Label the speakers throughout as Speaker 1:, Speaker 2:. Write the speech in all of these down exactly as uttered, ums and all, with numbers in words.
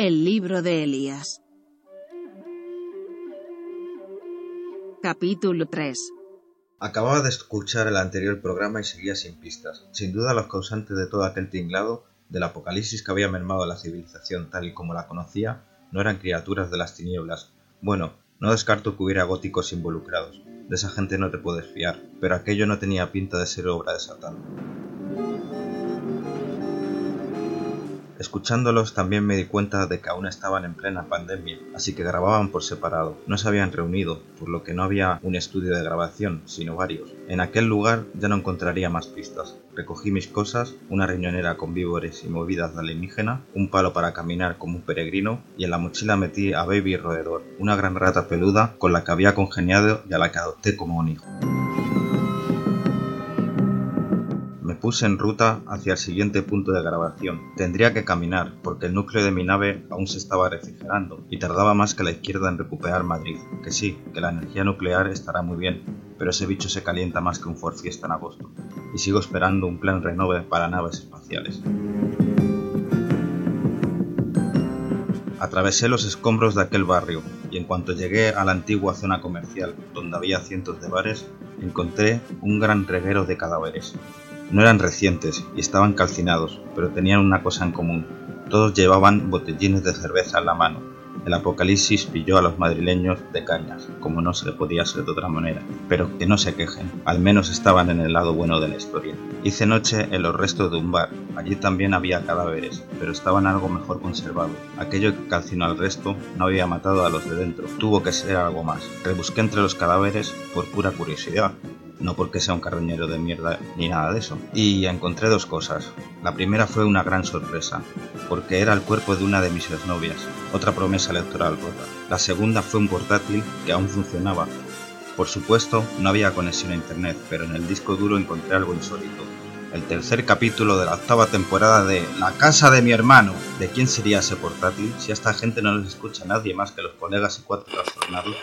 Speaker 1: El libro de Elías. Capítulo tres.
Speaker 2: Acababa de escuchar el anterior programa y seguía sin pistas. Sin duda los causantes de todo aquel tinglado, del apocalipsis que había mermado la civilización tal y como la conocía, no eran criaturas de las tinieblas. Bueno, no descarto que hubiera góticos involucrados. De esa gente no te puedes fiar, pero aquello no tenía pinta de ser obra de Satán. Escuchándolos también me di cuenta de que aún estaban en plena pandemia, así que grababan por separado. No se habían reunido, por lo que no había un estudio de grabación, sino varios. En aquel lugar ya no encontraría más pistas. Recogí mis cosas, una riñonera con víveres y movidas de alienígena, un palo para caminar como un peregrino, y en la mochila metí a Baby Roedor, una gran rata peluda con la que había congeniado y a la que adopté como un hijo. Me puse en ruta hacia el siguiente punto de grabación. Tendría que caminar, porque el núcleo de mi nave aún se estaba refrigerando, y tardaba más que la izquierda en recuperar Madrid. Que sí, que la energía nuclear estará muy bien, pero ese bicho se calienta más que un Ford Fiesta en agosto. Y sigo esperando un plan renove para naves espaciales. Atravesé los escombros de aquel barrio, y en cuanto llegué a la antigua zona comercial, donde había cientos de bares, encontré un gran reguero de cadáveres. No eran recientes y estaban calcinados, pero tenían una cosa en común. Todos llevaban botellines de cerveza en la mano. El apocalipsis pilló a los madrileños de cañas, como no se le podía ser de otra manera. Pero que no se quejen, al menos estaban en el lado bueno de la historia. Hice noche en los restos de un bar. Allí también había cadáveres, pero estaban algo mejor conservados. Aquello que calcinó al resto no había matado a los de dentro. Tuvo que ser algo más. Rebusqué entre los cadáveres por pura curiosidad. No porque sea un carroñero de mierda ni nada de eso. Y encontré dos cosas. La primera fue una gran sorpresa, porque era el cuerpo de una de mis exnovias, otra promesa electoral rota. La segunda fue un portátil que aún funcionaba. Por supuesto, no había conexión a internet, pero en el disco duro encontré algo insólito. El tercer capítulo de la octava temporada de La casa de mi hermano. ¿De quién sería ese portátil? Si a esta gente no les escucha nadie más que los colegas y cuatro trastornados.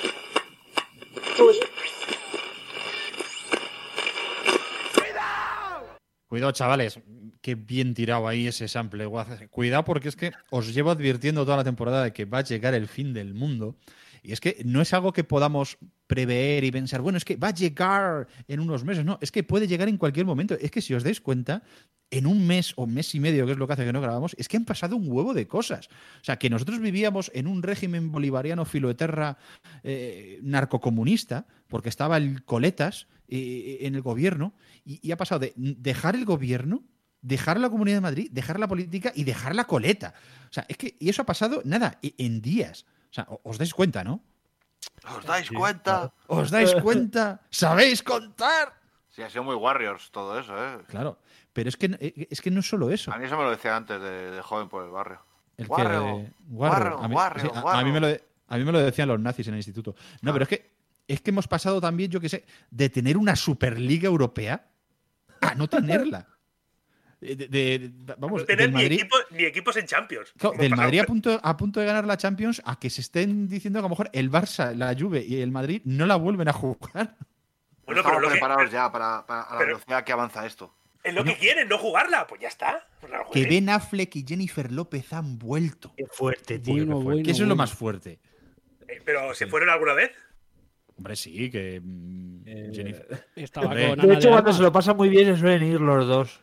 Speaker 3: Cuidado, chavales, qué bien tirado ahí ese sample. Cuidado porque es que os llevo advirtiendo toda la temporada de que va a llegar el fin del mundo. Y es que no es algo que podamos prever y pensar, bueno, es que va a llegar en unos meses. No, es que puede llegar en cualquier momento. Es que si os dais cuenta, en un mes o mes y medio, que es lo que hace que no grabamos, es que han pasado un huevo de cosas. O sea, que nosotros vivíamos en un régimen bolivariano filoeterra eh, narcocomunista, porque estaba el Coletas eh, en el gobierno, y, y ha pasado de dejar el gobierno, dejar la Comunidad de Madrid, dejar la política y dejar la coleta. O sea, es que y eso ha pasado, nada, en días. O sea, os dais cuenta, ¿no?
Speaker 4: ¿Os dais cuenta?
Speaker 3: ¿Os dais cuenta? ¿Sabéis contar?
Speaker 4: Sí, ha sido muy Warriors todo eso, ¿eh?
Speaker 3: Claro, pero es que, es que no es solo eso.
Speaker 4: A mí eso me lo decía antes de, de joven por el barrio.
Speaker 3: El
Speaker 4: Warrio,
Speaker 3: que de, Warrio. A mí,
Speaker 4: Warrio,
Speaker 3: sí, a,
Speaker 4: Warrio.
Speaker 3: a mí me lo de, a mí me lo decían los nazis en el instituto. No, claro. Pero es que es que hemos pasado también, yo qué sé, de tener una Superliga Europea a no tenerla. De, de, de, vamos,
Speaker 5: no tener
Speaker 3: del
Speaker 5: ni,
Speaker 3: Madrid,
Speaker 5: equipo, ni equipos en Champions.
Speaker 3: Claro, del Madrid a punto, a punto de ganar la Champions a que se estén diciendo que a lo mejor el Barça, la Juve y el Madrid no la vuelven a jugar.
Speaker 4: Bueno, estamos pero preparados que, ya para, para a la pero, velocidad que avanza esto.
Speaker 5: Es lo bueno, que quieren, no jugarla, pues ya está. Pues no
Speaker 3: que Ben Affleck y Jennifer López han vuelto.
Speaker 6: Qué fuerte, tío.
Speaker 3: Bueno,
Speaker 6: qué fuerte.
Speaker 3: Bueno, que eso bueno. es lo más fuerte.
Speaker 5: Eh, ¿Pero se fueron alguna vez?
Speaker 3: Hombre, sí, que mm,
Speaker 6: eh,
Speaker 3: Jennifer.
Speaker 6: Estaba
Speaker 3: Hombre,
Speaker 6: con de hecho, cuando se lo pasan muy bien, se suelen ir los dos.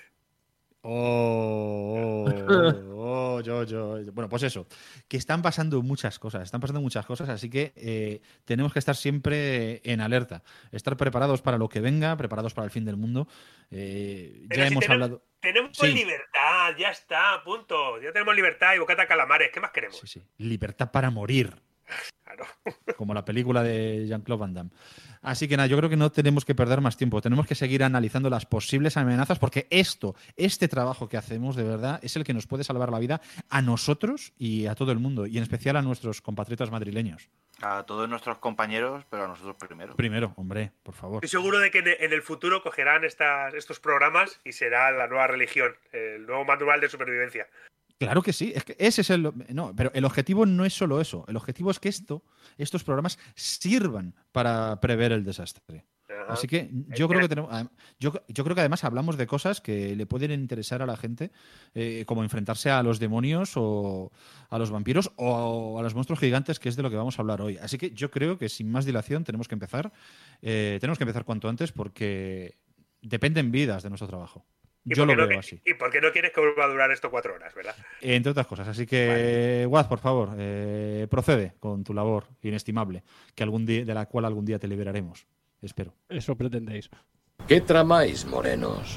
Speaker 3: Oh, oh, oh, yo, yo. Bueno, pues eso, que están pasando muchas cosas, están pasando muchas cosas, así que eh, tenemos que estar siempre en alerta, estar preparados para lo que venga, preparados para el fin del mundo. Eh, ya
Speaker 5: si
Speaker 3: hemos
Speaker 5: tenemos,
Speaker 3: hablado.
Speaker 5: Tenemos sí. libertad, ya está, punto. Ya tenemos libertad y bocata calamares, ¿qué más queremos?
Speaker 3: Sí, sí, libertad para morir.
Speaker 5: Claro.
Speaker 3: Como la película de Jean-Claude Van Damme. Así que nada, yo creo que no tenemos que perder más tiempo. Tenemos que seguir analizando las posibles amenazas porque esto, este trabajo que hacemos de verdad es el que nos puede salvar la vida a nosotros y a todo el mundo, y en especial a nuestros compatriotas madrileños.
Speaker 4: A todos nuestros compañeros, pero a nosotros primero.
Speaker 3: Primero, hombre, por favor.
Speaker 5: Estoy seguro de que en el futuro cogerán estas, estos programas y será la nueva religión, el nuevo manual de supervivencia.
Speaker 3: Claro que sí, es que ese es el. No, pero el objetivo no es solo eso. El objetivo es que esto, estos programas sirvan para prever el desastre.
Speaker 5: Ajá.
Speaker 3: Así que yo creo que tenemos, yo, yo creo que además hablamos de cosas que le pueden interesar a la gente, eh, como enfrentarse a los demonios o a los vampiros o a los monstruos gigantes, que es de lo que vamos a hablar hoy. Así que yo creo que sin más dilación tenemos que empezar. Eh, tenemos que empezar cuanto antes porque dependen vidas de nuestro trabajo. Yo lo
Speaker 5: no,
Speaker 3: veo así.
Speaker 5: ¿Y por qué no quieres que vuelva a durar esto cuatro horas, verdad?
Speaker 3: Entre otras cosas. Así que, Waz, por favor, eh, procede con tu labor inestimable, que algún día, de la cual algún día te liberaremos. Espero.
Speaker 1: Eso pretendéis.
Speaker 7: ¿Qué tramáis, morenos?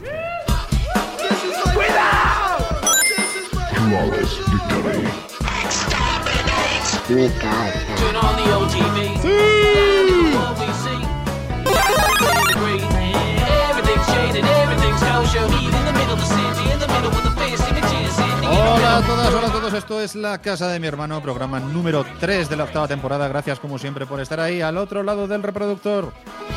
Speaker 3: Hola a todas, hola a todos, esto es La Casa de mi Hermano, programa número tres de la octava temporada. Gracias como siempre por estar ahí al otro lado del reproductor.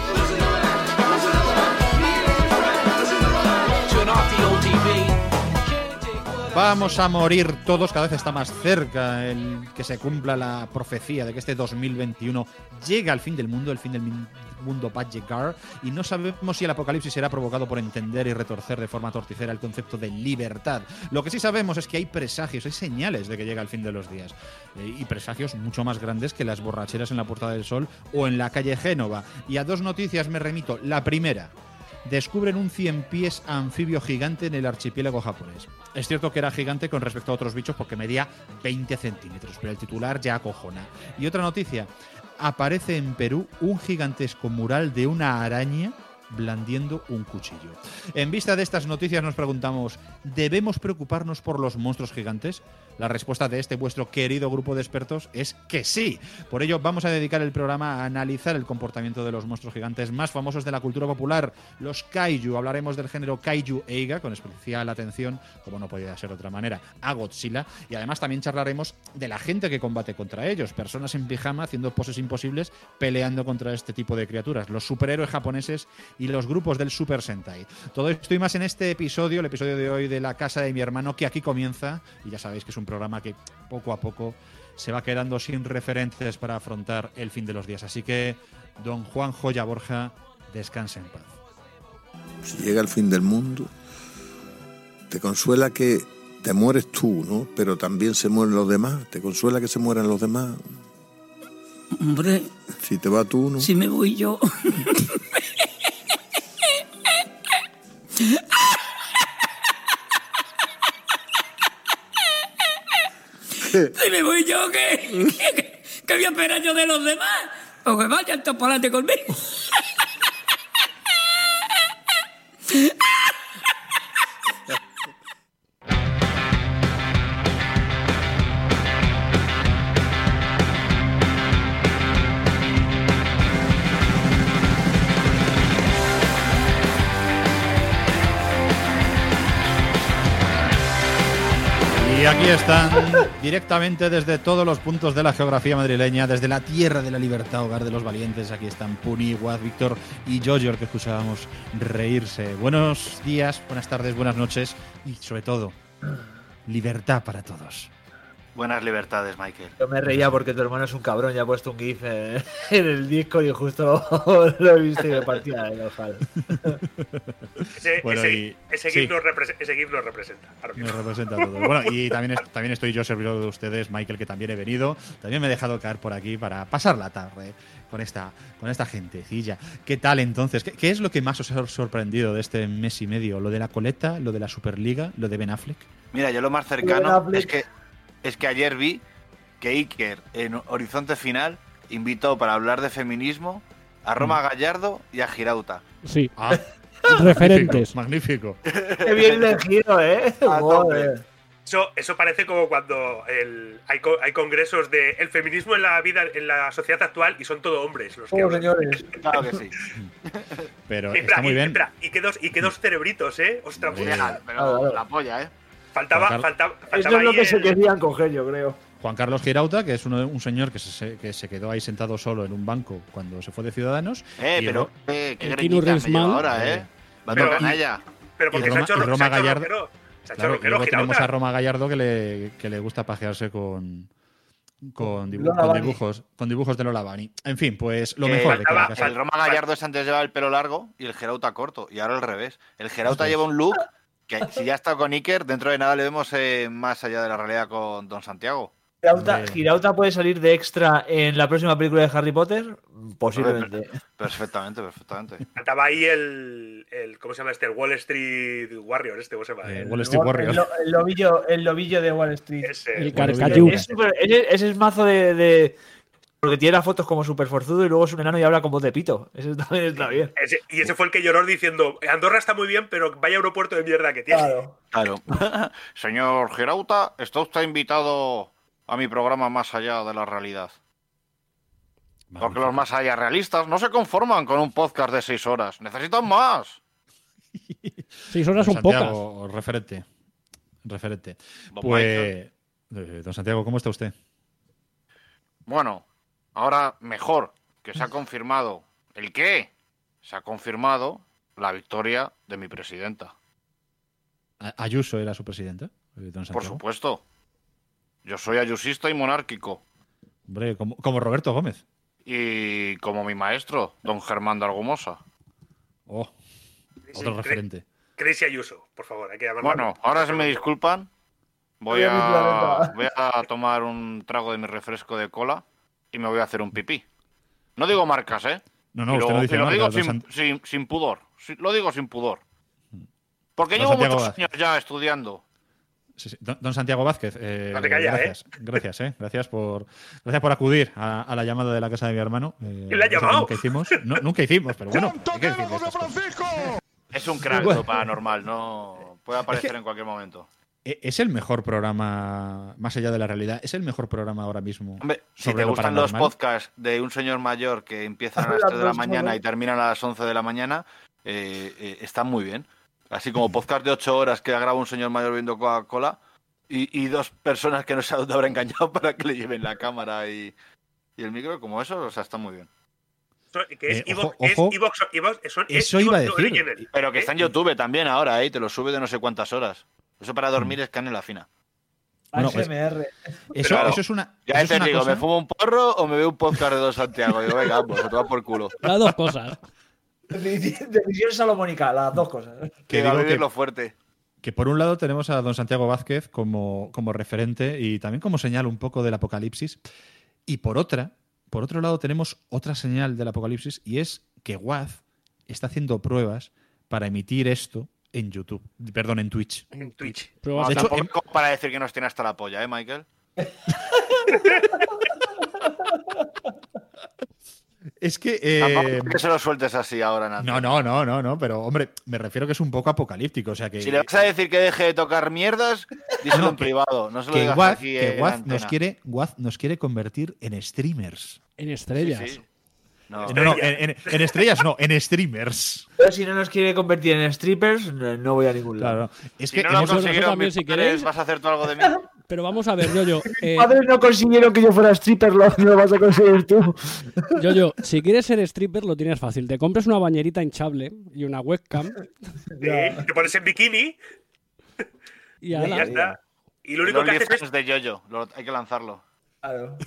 Speaker 3: Vamos a morir todos, cada vez está más cerca el que se cumpla la profecía de que este dos mil veintiuno llega al fin del mundo, el fin del mundo va a llegar, y no sabemos si el apocalipsis será provocado por entender y retorcer de forma torticera el concepto de libertad. Lo que sí sabemos es que hay presagios, hay señales de que llega el fin de los días, eh, y presagios mucho más grandes que las borracheras en la Puerta del Sol o en la calle Génova. Y a dos noticias me remito. La primera: descubren un cien pies anfibio gigante en el archipiélago japonés. Es cierto que era gigante con respecto a otros bichos porque medía veinte centímetros, pero el titular ya acojona. Y otra noticia: aparece en Perú un gigantesco mural de una araña blandiendo un cuchillo. En vista de estas noticias nos preguntamos, ¿debemos preocuparnos por los monstruos gigantes? La respuesta de este vuestro querido grupo de expertos es que sí. Por ello vamos a dedicar el programa a analizar el comportamiento de los monstruos gigantes más famosos de la cultura popular, los kaiju. Hablaremos del género kaiju eiga, con especial atención, como no podía ser de otra manera, a Godzilla, y además también charlaremos de la gente que combate contra ellos, personas en pijama haciendo poses imposibles peleando contra este tipo de criaturas, los superhéroes japoneses y los grupos del Super Sentai. Todo esto y más en este episodio, el episodio de hoy de La Casa de mi Hermano, que aquí comienza, y ya sabéis que es un programa que poco a poco se va quedando sin referentes para afrontar el fin de los días. Así que, don Juan Joya Borja, descanse en paz.
Speaker 8: Si llega el fin del mundo, te consuela que te mueres tú, ¿no? Pero también se mueren los demás. Te consuela que se mueran los demás.
Speaker 9: Hombre,
Speaker 8: si te va tú, ¿no?
Speaker 9: Si me voy yo. Si me voy yo, ¿qué? ¿Qué, qué voy a esperar yo de los demás? O que vayan todos para adelante conmigo.
Speaker 3: Y aquí están, directamente desde todos los puntos de la geografía madrileña, desde la tierra de la libertad, hogar de los valientes. Aquí están Puni, Waz, Víctor y Jojo, el que escuchábamos reírse. Buenos días, buenas tardes, buenas noches y, sobre todo, libertad para todos.
Speaker 4: Buenas libertades, Michael.
Speaker 6: Yo me reía porque tu hermano es un cabrón, ya ha puesto un GIF en, en el disco y justo lo he visto y me partía de ojal.
Speaker 5: Ese,
Speaker 3: bueno,
Speaker 5: ese,
Speaker 3: y,
Speaker 5: ese,
Speaker 3: sí.
Speaker 5: GIF nos representa, ese GIF nos representa.
Speaker 3: Nos representa a todos. Bueno, y también, es, también estoy yo, servidor de ustedes, Michael, que también he venido. También me he dejado caer por aquí para pasar la tarde con esta, con esta gentecilla. ¿Qué tal entonces? ¿Qué, ¿Qué es lo que más os ha sorprendido de este mes y medio? ¿Lo de la coleta? ¿Lo de la Superliga? ¿Lo de Ben Affleck?
Speaker 4: Mira, yo lo más cercano es que, es que ayer vi que Iker en Horizonte Final invitó para hablar de feminismo a Roma Gallardo y a Girauta.
Speaker 1: Sí.
Speaker 3: Ah,
Speaker 1: referentes.
Speaker 3: Magnífico.
Speaker 6: Qué bien elegido, ¿eh?
Speaker 5: Eso, eso parece como cuando el, hay, co, hay congresos de el feminismo en la vida, en la sociedad actual, y son todo hombres los que
Speaker 6: oh, señores.
Speaker 4: Claro que sí.
Speaker 3: Pero
Speaker 5: y,
Speaker 3: está
Speaker 5: espera,
Speaker 3: muy
Speaker 5: y,
Speaker 3: bien.
Speaker 5: Espera, y que dos, y que dos cerebritos, ¿eh? Ostras,
Speaker 4: pues ya, pero la polla, ¿eh?
Speaker 5: Faltaba,
Speaker 3: Juan
Speaker 5: faltaba, faltaba
Speaker 6: Eso es lo que
Speaker 5: el...
Speaker 6: se querían coger, yo creo.
Speaker 3: Juan Carlos Girauta, que es uno, un señor que se, que se quedó ahí sentado solo en un banco cuando se fue de Ciudadanos.
Speaker 4: Eh,
Speaker 3: y
Speaker 4: pero
Speaker 3: Ro-
Speaker 4: eh, qué
Speaker 1: el
Speaker 4: greñita me lleva
Speaker 1: Mal,
Speaker 4: ahora, ¿eh? Va a
Speaker 5: pero-
Speaker 4: tocar a ella.
Speaker 5: Pero porque
Speaker 3: y Roma-
Speaker 5: se ha hecho,
Speaker 3: y Roma
Speaker 5: se ha hecho
Speaker 3: Gallardo-
Speaker 5: rockero. Se ha hecho
Speaker 3: Claro, y
Speaker 5: rockero,
Speaker 3: luego tenemos
Speaker 5: Girauta.
Speaker 3: a Roma Gallardo que le, que le gusta pajearse con, con, dibu-
Speaker 6: Lola
Speaker 3: con
Speaker 6: Bunny.
Speaker 3: dibujos, con dibujos de Lola Bunny. En fin, pues lo
Speaker 4: Eh,
Speaker 3: mejor de que la
Speaker 4: faltaba-
Speaker 3: casa.
Speaker 4: el Roma Gallardo es antes llevaba el pelo largo y el Gerauta corto. Y ahora al revés. El Gerauta
Speaker 3: Eso es.
Speaker 4: lleva un look que si ya está con Iker, dentro de nada le vemos eh, más allá de la realidad con Don Santiago.
Speaker 6: Girauta,
Speaker 3: Hombre.
Speaker 6: Girauta puede salir de extra en la próxima película de Harry Potter, posiblemente.
Speaker 4: Perfectamente, perfectamente.
Speaker 5: Faltaba ahí el, el. ¿Cómo se llama este? El Wall Street Warrior, este, ¿cómo se llama?
Speaker 3: Eh,
Speaker 5: El-
Speaker 3: Wall Street
Speaker 6: El,
Speaker 3: Warrior.
Speaker 6: lo- el lobillo, el lobillo de Wall Street.
Speaker 5: ese.
Speaker 1: El
Speaker 3: Bueno,
Speaker 1: carcayú.
Speaker 6: Es súper- ese, ese es mazo de, de- Porque tiene las fotos como súper forzudo y luego es un enano y habla con voz de pito. Ese también está bien.
Speaker 5: Ese- y ese fue el que lloró diciendo: Andorra está muy bien, pero vaya aeropuerto de mierda que tiene.
Speaker 6: Claro.
Speaker 4: Claro. Señor Gerauta, está usted invitado a mi programa Más allá de la realidad. Porque los más allá realistas no se conforman con un podcast de seis horas. Necesitan más.
Speaker 1: Seis horas son pocas.
Speaker 3: Santiago, referente. Referente.
Speaker 4: Don
Speaker 3: Pues,
Speaker 4: Michael.
Speaker 3: eh, don Santiago, ¿cómo está usted?
Speaker 4: Bueno, ahora mejor que se ha confirmado. ¿El qué? Se ha confirmado la victoria de mi presidenta.
Speaker 3: A- Ayuso era su presidenta, eh, don
Speaker 4: Por
Speaker 3: Santiago.
Speaker 4: supuesto. Yo soy ayusista y monárquico.
Speaker 3: Hombre, como, como Roberto Gómez.
Speaker 4: Y como mi maestro, don Germán de Argumosa.
Speaker 3: Oh,
Speaker 5: Sí,
Speaker 3: otro
Speaker 5: Cre-
Speaker 3: referente.
Speaker 5: Crazy Ayuso, por favor, hay que llamarlo.
Speaker 4: Bueno, ahora si me disculpan, voy
Speaker 6: Voy a mi
Speaker 4: a,
Speaker 6: planeta.
Speaker 4: voy a tomar un trago de mi refresco de cola y me voy a hacer un pipí. No digo marcas, ¿eh?
Speaker 3: No, no,
Speaker 4: Y
Speaker 3: usted
Speaker 4: lo,
Speaker 3: no dice
Speaker 4: y lo
Speaker 3: marcas,
Speaker 4: digo
Speaker 3: don
Speaker 4: sin,
Speaker 3: San-
Speaker 4: sin- sin pudor. Sí, lo digo sin pudor. Porque
Speaker 3: Don
Speaker 4: llevo
Speaker 3: Santiago
Speaker 4: muchos
Speaker 3: Vázquez.
Speaker 4: años ya estudiando.
Speaker 3: Sí, sí. Don, don Santiago Vázquez, eh,
Speaker 5: No te callas,
Speaker 3: gracias, gracias, eh, gracias por, gracias por acudir a, a la llamada de la casa de mi hermano. Eh,
Speaker 5: ¿Quién la ha
Speaker 3: cosa que
Speaker 5: llamado?
Speaker 3: Nunca hicimos, no, nunca hicimos, pero bueno, hay que decir estas cosas.
Speaker 4: Es un crack lo paranormal, no puede aparecer
Speaker 3: que-
Speaker 4: en cualquier momento.
Speaker 3: E- Es el mejor programa, más allá de la realidad, es el mejor programa ahora mismo.
Speaker 4: Hombre, si
Speaker 3: sobre
Speaker 4: te
Speaker 3: lo
Speaker 4: gustan los
Speaker 3: paranormal.
Speaker 4: podcasts de un señor mayor que empiezan a las
Speaker 6: Las
Speaker 4: tres de la
Speaker 6: dos
Speaker 4: mañana
Speaker 6: horas.
Speaker 4: y terminan a las once de la mañana, eh, eh, están muy bien. Así como podcast de ocho horas que graba un señor mayor viendo Coca-Cola y, y dos personas que no sé a dónde habrá engañado para que le lleven la cámara y, y el micro, como eso, o sea, está muy bien.
Speaker 5: Que es
Speaker 3: Eh,
Speaker 5: Evox,
Speaker 3: ojo,
Speaker 5: es
Speaker 3: ojo.
Speaker 5: Evox, Evox, eso, es
Speaker 3: Eso iba a
Speaker 5: Evox
Speaker 3: decir.
Speaker 5: Original.
Speaker 4: Pero que
Speaker 5: ¿Eh?
Speaker 4: está en YouTube también ahora, ¿eh? Te lo sube de no sé cuántas horas. Eso para dormir es canela fina.
Speaker 3: Bueno, pues-
Speaker 6: A S M R.
Speaker 3: Eso,
Speaker 4: Claro.
Speaker 3: eso es una.
Speaker 4: Ya
Speaker 3: eso es
Speaker 4: te
Speaker 3: una
Speaker 4: digo,
Speaker 3: cosa-
Speaker 4: ¿me fumo un porro o me veo un podcast de Don Santiago? Digo, venga, ambos, a tomar por culo.
Speaker 1: Las dos cosas.
Speaker 6: Decisión salomónica, las dos cosas.
Speaker 3: que
Speaker 4: Que va a
Speaker 3: digo
Speaker 4: vivir
Speaker 3: que-
Speaker 4: lo fuerte.
Speaker 3: Que por un lado tenemos a don Santiago Vázquez como, como referente y también como señal un poco del apocalipsis. Y por otra, por otro lado tenemos otra señal del apocalipsis y es que Waz está haciendo pruebas para emitir esto en YouTube, perdón, en Twitch.
Speaker 5: En Twitch.
Speaker 1: Pruebas
Speaker 4: No,
Speaker 3: de hecho,
Speaker 4: tampoco
Speaker 3: em-
Speaker 4: como para decir que nos tiene hasta la polla, ¿eh, Michael?
Speaker 3: Es que...
Speaker 4: Tampoco
Speaker 3: eh,
Speaker 4: que se lo sueltes así ahora, Nacho.
Speaker 3: no, no, no, no, no, pero hombre, me refiero que es un poco apocalíptico, o sea que...
Speaker 4: Si le vas a decir que deje de tocar mierdas, díselo
Speaker 3: No,
Speaker 4: en
Speaker 3: que-
Speaker 4: privado. No se lo
Speaker 3: que
Speaker 4: digas
Speaker 3: Waz,
Speaker 4: aquí
Speaker 3: que
Speaker 4: en
Speaker 3: Waz
Speaker 4: antena.
Speaker 3: nos quiere, Waz nos quiere convertir en streamers.
Speaker 1: En
Speaker 4: Sí,
Speaker 1: estrellas.
Speaker 4: sí. No.
Speaker 3: No, no, en, en- en estrellas no, en streamers.
Speaker 6: Pero si no nos quiere convertir en strippers, no no voy a ningún lado.
Speaker 3: Claro. Es
Speaker 4: Si
Speaker 3: que
Speaker 4: no
Speaker 3: hemos-
Speaker 4: lo
Speaker 1: nosotros
Speaker 4: consiguieron
Speaker 1: también,
Speaker 4: mis
Speaker 1: si
Speaker 4: padres,
Speaker 1: queréis.
Speaker 4: ¿vas a hacer tú algo de mí?
Speaker 1: Pero vamos a ver, Yoyo. Eh,
Speaker 6: Padres no consiguieron que yo fuera stripper, lo, lo vas a conseguir tú.
Speaker 1: Yoyo, si quieres ser stripper lo tienes fácil. Te compras una bañerita hinchable y una webcam
Speaker 5: Eh, Te pones en bikini
Speaker 1: y
Speaker 5: y ya
Speaker 1: ala.
Speaker 5: está. Y lo
Speaker 4: El
Speaker 5: único que haces
Speaker 4: OnlyFans
Speaker 5: es.
Speaker 4: de Yoyo, lo- hay que lanzarlo.
Speaker 6: Claro.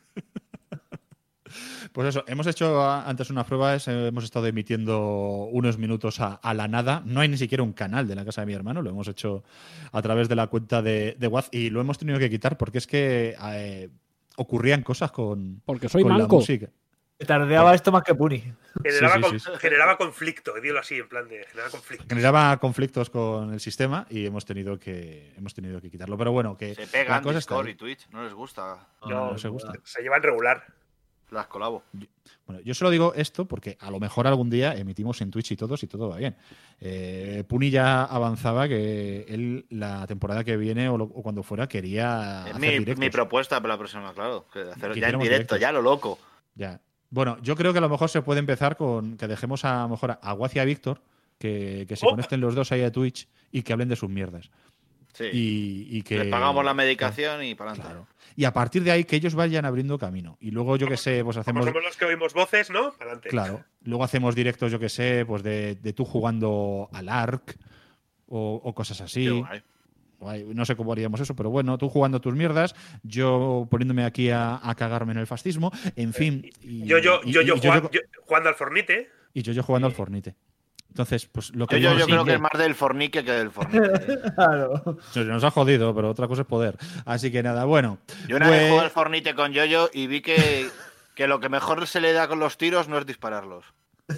Speaker 3: Pues eso, hemos hecho a- antes unas pruebas, eh, hemos estado emitiendo unos minutos a, a la nada. No hay ni siquiera un canal de la casa de mi hermano, lo hemos hecho a través de la cuenta de, de Waz y lo hemos tenido que quitar porque es que eh, ocurrían cosas con,
Speaker 1: Porque soy
Speaker 3: con la
Speaker 1: manco.
Speaker 3: música.
Speaker 6: Tardeaba esto más que Puni.
Speaker 5: Generaba,
Speaker 3: Sí, sí,
Speaker 5: con-
Speaker 3: sí, sí.
Speaker 5: generaba conflicto, dilo así, en plan de generaba conflicto.
Speaker 3: Generaba conflictos con el sistema y hemos tenido que hemos tenido que quitarlo. Pero bueno, que
Speaker 4: Se
Speaker 3: la
Speaker 4: pegan
Speaker 3: cosa está
Speaker 4: Discord
Speaker 3: ahí.
Speaker 4: y Twitch, no les gusta.
Speaker 3: No, no se gusta.
Speaker 5: Se llevan regular.
Speaker 4: Las colabo.
Speaker 3: Bueno, yo solo digo esto porque a lo mejor algún día emitimos en Twitch y todos y todo va bien. Eh, Puni ya avanzaba que él la temporada que viene o, lo- o cuando fuera quería
Speaker 4: Es
Speaker 3: hacer
Speaker 4: mi,
Speaker 3: directos.
Speaker 4: mi propuesta para la próxima, claro. Que hacer
Speaker 3: Que
Speaker 4: ya en
Speaker 3: hiciéramos
Speaker 4: directo,
Speaker 3: directos.
Speaker 4: ya lo loco.
Speaker 3: Ya. Bueno, yo creo que a lo mejor se puede empezar con que dejemos a, a lo mejor a Guaz y a Víctor que, que se
Speaker 5: Oh.
Speaker 3: conecten los dos ahí a Twitch y que hablen de sus mierdas.
Speaker 4: Sí.
Speaker 3: Y, y que
Speaker 4: Les pagamos la medicación y para adelante.
Speaker 3: Claro. Y a partir de ahí que ellos vayan abriendo camino. Y luego, yo que sé, pues
Speaker 5: Como
Speaker 3: hacemos.
Speaker 5: somos los que oímos voces, ¿no? Adelante.
Speaker 3: Claro. Luego hacemos directos, yo que sé, pues de, de tú jugando al Ark o, o cosas
Speaker 4: Qué
Speaker 3: así.
Speaker 4: guay.
Speaker 3: no sé cómo haríamos eso, pero bueno, tú jugando tus mierdas, yo poniéndome aquí a, a cagarme en el fascismo, en fin. Y,
Speaker 5: yo, yo,
Speaker 3: y,
Speaker 5: yo, yo,
Speaker 3: y,
Speaker 5: jugando,
Speaker 3: yo, yo,
Speaker 5: yo jugando al Fornite.
Speaker 3: Y yo, yo jugando al Fornite. Entonces, pues lo que
Speaker 4: yo, yo, yo
Speaker 3: sí
Speaker 4: creo
Speaker 3: que...
Speaker 4: que es más del fornique que del fornite.
Speaker 6: Claro.
Speaker 3: Nos ha jodido, pero otra cosa es poder. Así que nada, bueno.
Speaker 4: Yo una
Speaker 3: pues...
Speaker 4: vez jugué al fornite con Yoyo y vi que, que lo que mejor se le da con los tiros no es dispararlos.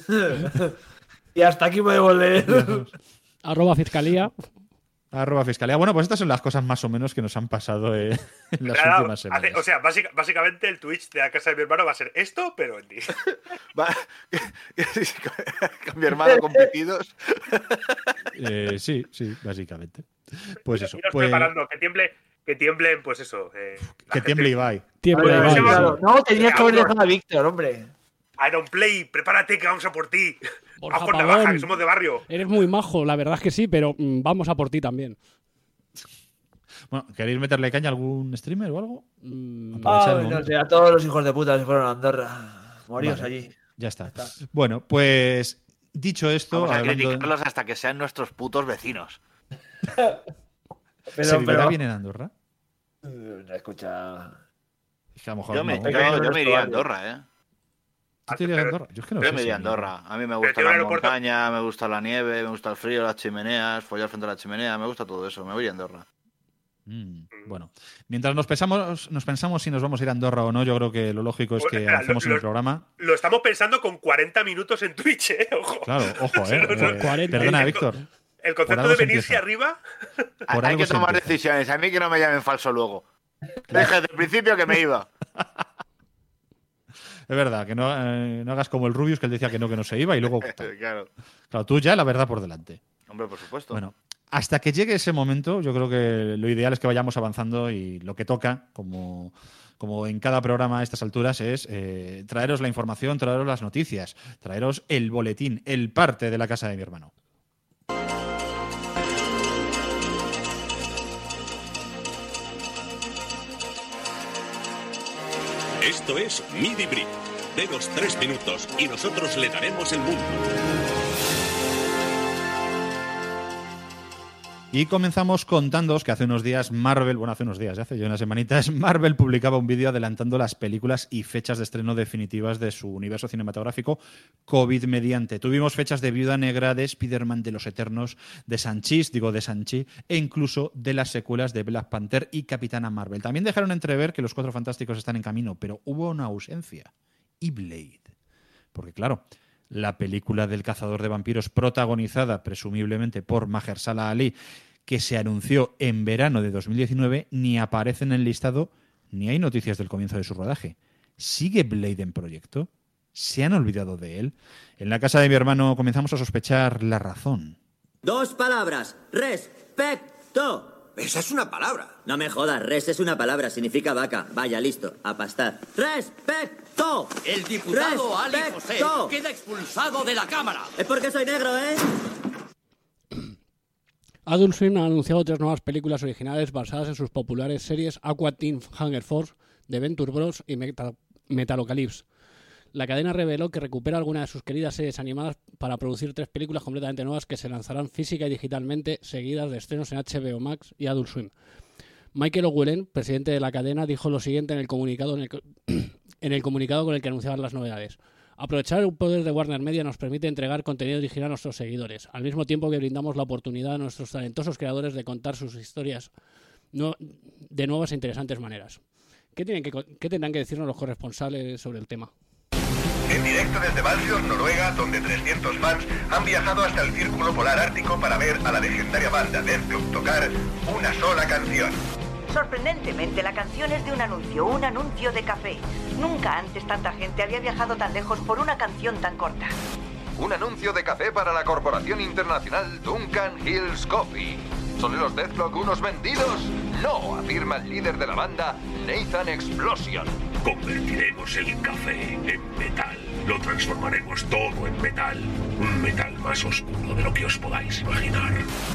Speaker 6: Y hasta aquí puede volver.
Speaker 1: Arroba fiscalía.
Speaker 3: Arroba fiscalía. Bueno, pues estas son las cosas más o menos que nos han pasado eh, en las
Speaker 5: Claro,
Speaker 3: últimas semanas.
Speaker 5: hace, o sea, básica, básicamente el Twitch de la casa de mi hermano va a ser esto, pero en ti.
Speaker 4: Va, con mi hermano competidos.
Speaker 3: Eh, sí, sí, básicamente. Pues eso.
Speaker 5: Iros
Speaker 3: Pues...
Speaker 5: preparando, que tiemble, que tiemblen, pues eso. Eh,
Speaker 3: que tiemble Ibai.
Speaker 1: Tiemble
Speaker 6: Ibai.
Speaker 1: Ibai.
Speaker 6: Claro. No, tenías que haber dejado a Víctor, hombre.
Speaker 5: Ironplay, prepárate que vamos a por ti.
Speaker 1: Borja
Speaker 5: Vamos por
Speaker 1: Pavón,
Speaker 5: navaja, que somos de barrio.
Speaker 1: Eres muy majo, la verdad es que sí, pero mm, vamos a por ti también.
Speaker 3: Bueno, ¿queréis meterle caña a algún streamer o algo?
Speaker 1: Mm,
Speaker 6: Ah, no sé, a todos los hijos de puta que fueron a Andorra. Moríos
Speaker 3: vale,
Speaker 6: allí.
Speaker 3: Ya está.
Speaker 6: Ya está.
Speaker 3: Bueno, pues dicho esto...
Speaker 4: Vamos a
Speaker 3: hablando...
Speaker 4: criticarlos hasta que sean nuestros putos vecinos.
Speaker 6: Pero,
Speaker 3: ¿Se vivirá
Speaker 6: pero...
Speaker 3: bien en Andorra?
Speaker 6: No, escucha...
Speaker 3: Es que a lo mejor
Speaker 4: Yo me,
Speaker 3: no.
Speaker 4: yo, yo me iría a Andorra, ¿eh?
Speaker 3: ¿Tú te irías a Andorra? Yo es que no
Speaker 4: Yo
Speaker 3: sé
Speaker 4: me
Speaker 3: si-
Speaker 4: iría a Andorra. A mí me
Speaker 5: Pero
Speaker 4: gusta
Speaker 5: tiene
Speaker 4: la
Speaker 5: un aeropuerto-
Speaker 4: montaña, me gusta la nieve, me gusta el frío, las chimeneas, follar frente a la chimenea, me gusta todo eso. Me voy a Andorra.
Speaker 3: Mm, bueno, mientras nos pensamos, nos pensamos si nos vamos a ir a Andorra o no, yo creo que lo lógico es
Speaker 5: Pues,
Speaker 3: que
Speaker 5: espera,
Speaker 3: hacemos
Speaker 5: lo-
Speaker 3: el programa.
Speaker 5: Lo estamos pensando con cuarenta minutos en Twitch, ¿eh? Ojo.
Speaker 3: Claro, ojo, eh.
Speaker 5: No, no,
Speaker 3: Eh,
Speaker 1: cuarenta.
Speaker 3: Perdona,
Speaker 5: El-
Speaker 3: Víctor.
Speaker 5: El
Speaker 3: Por
Speaker 5: concepto
Speaker 3: algo
Speaker 5: de
Speaker 3: se
Speaker 5: venirse
Speaker 3: empieza.
Speaker 5: arriba.
Speaker 3: Por
Speaker 4: Hay
Speaker 3: algo
Speaker 4: que
Speaker 3: se
Speaker 4: tomar
Speaker 3: empieza.
Speaker 4: decisiones. A mí que no me llamen falso luego. Dije desde el principio que me iba.
Speaker 3: Es verdad, que no, eh, no hagas como el Rubius, que él decía que no, que no se iba y luego... tal.
Speaker 4: Claro.
Speaker 3: Claro, tú ya la verdad por delante.
Speaker 4: Hombre, por supuesto.
Speaker 3: Bueno, hasta que llegue ese momento, yo creo que lo ideal es que vayamos avanzando y lo que toca, como, como en cada programa a estas alturas, es eh, traeros la información, traeros las noticias, traeros el boletín, el parte de la casa de mi hermano.
Speaker 10: Esto es Midi Brick. Denos tres minutos y nosotros le daremos el mundo.
Speaker 3: Y comenzamos contándoos que hace unos días Marvel, bueno, hace unos días, hace ya unas semanitas, Marvel publicaba un vídeo adelantando las películas y fechas de estreno definitivas de su universo cinematográfico COVID mediante. Tuvimos fechas de Viuda Negra, de Spider-Man, de Los Eternos, de Shang-Chi, digo de Shang-Chi, e incluso de las secuelas de Black Panther y Capitana Marvel. También dejaron entrever que los Cuatro Fantásticos están en camino, pero hubo una ausencia. Y Blade. Porque claro, la película del cazador de vampiros protagonizada presumiblemente por Mahershala Ali, que se anunció en verano de dos mil diecinueve, ni aparece en el listado ni hay noticias del comienzo de su rodaje. ¿Sigue Blade en proyecto? ¿Se han olvidado de él? En la casa de mi hermano comenzamos a sospechar la razón.
Speaker 11: Dos palabras. Respecto.
Speaker 12: Esa es una palabra.
Speaker 11: No me jodas, res es una palabra, significa vaca. Vaya, listo, a pastar. ¡Respecto!
Speaker 12: El diputado Ali José
Speaker 11: ¡Respecto!
Speaker 12: queda expulsado de la Cámara.
Speaker 11: Es porque soy negro, ¿eh?
Speaker 1: Adult Swim ha anunciado tres nuevas películas originales basadas en sus populares series Aqua Teen Hunger Force, The Venture Bros y Metal Metalocalypse. La cadena reveló que recupera algunas de sus queridas series animadas para producir tres películas completamente nuevas que se lanzarán física y digitalmente, seguidas de estrenos en H B O Max y Adult Swim. Michael O'Willen, presidente de la cadena, dijo lo siguiente en el comunicado, en el, en el comunicado con el que anunciaban las novedades. Aprovechar el poder de Warner Media nos permite entregar contenido original a nuestros seguidores, al mismo tiempo que brindamos la oportunidad a nuestros talentosos creadores de contar sus historias no, de nuevas e interesantes maneras. ¿Qué, tienen que, ¿Qué tendrán que decirnos los corresponsales sobre el tema?
Speaker 13: En directo desde Balsior, Noruega, donde trescientos fans han viajado hasta el Círculo Polar Ártico para ver a la legendaria banda Deathloop tocar una sola canción.
Speaker 14: Sorprendentemente, la canción es de un anuncio, un anuncio de café. Nunca antes tanta gente había viajado tan lejos por una canción tan corta.
Speaker 15: Un anuncio de café para la corporación internacional Duncan Hills Coffee. ¿Son los Deathlock unos vendidos? No, afirma el líder de la banda, Nathan Explosion.
Speaker 10: Convertiremos el café en metal. Lo transformaremos todo en metal. Un metal más oscuro de lo que os podáis imaginar.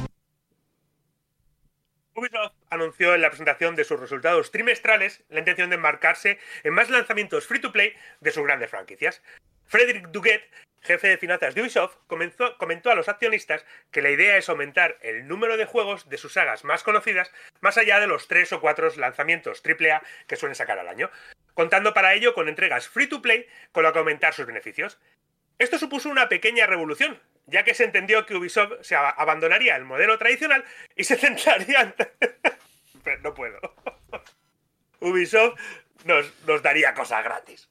Speaker 5: Ubisoft anunció en la presentación de sus resultados trimestrales la intención de embarcarse en más lanzamientos free-to-play de sus grandes franquicias. Frédéric Duguet, jefe de finanzas de Ubisoft, comenzó, comentó a los accionistas que la idea es aumentar el número de juegos de sus sagas más conocidas más allá de los tres o cuatro lanzamientos triple A que suelen sacar al año, contando para ello con entregas free to play con lo que aumentar sus beneficios. Esto supuso una pequeña revolución, ya que se entendió que Ubisoft se ab- abandonaría el modelo tradicional y se centraría en... Pero no puedo. Ubisoft nos, nos daría cosas gratis.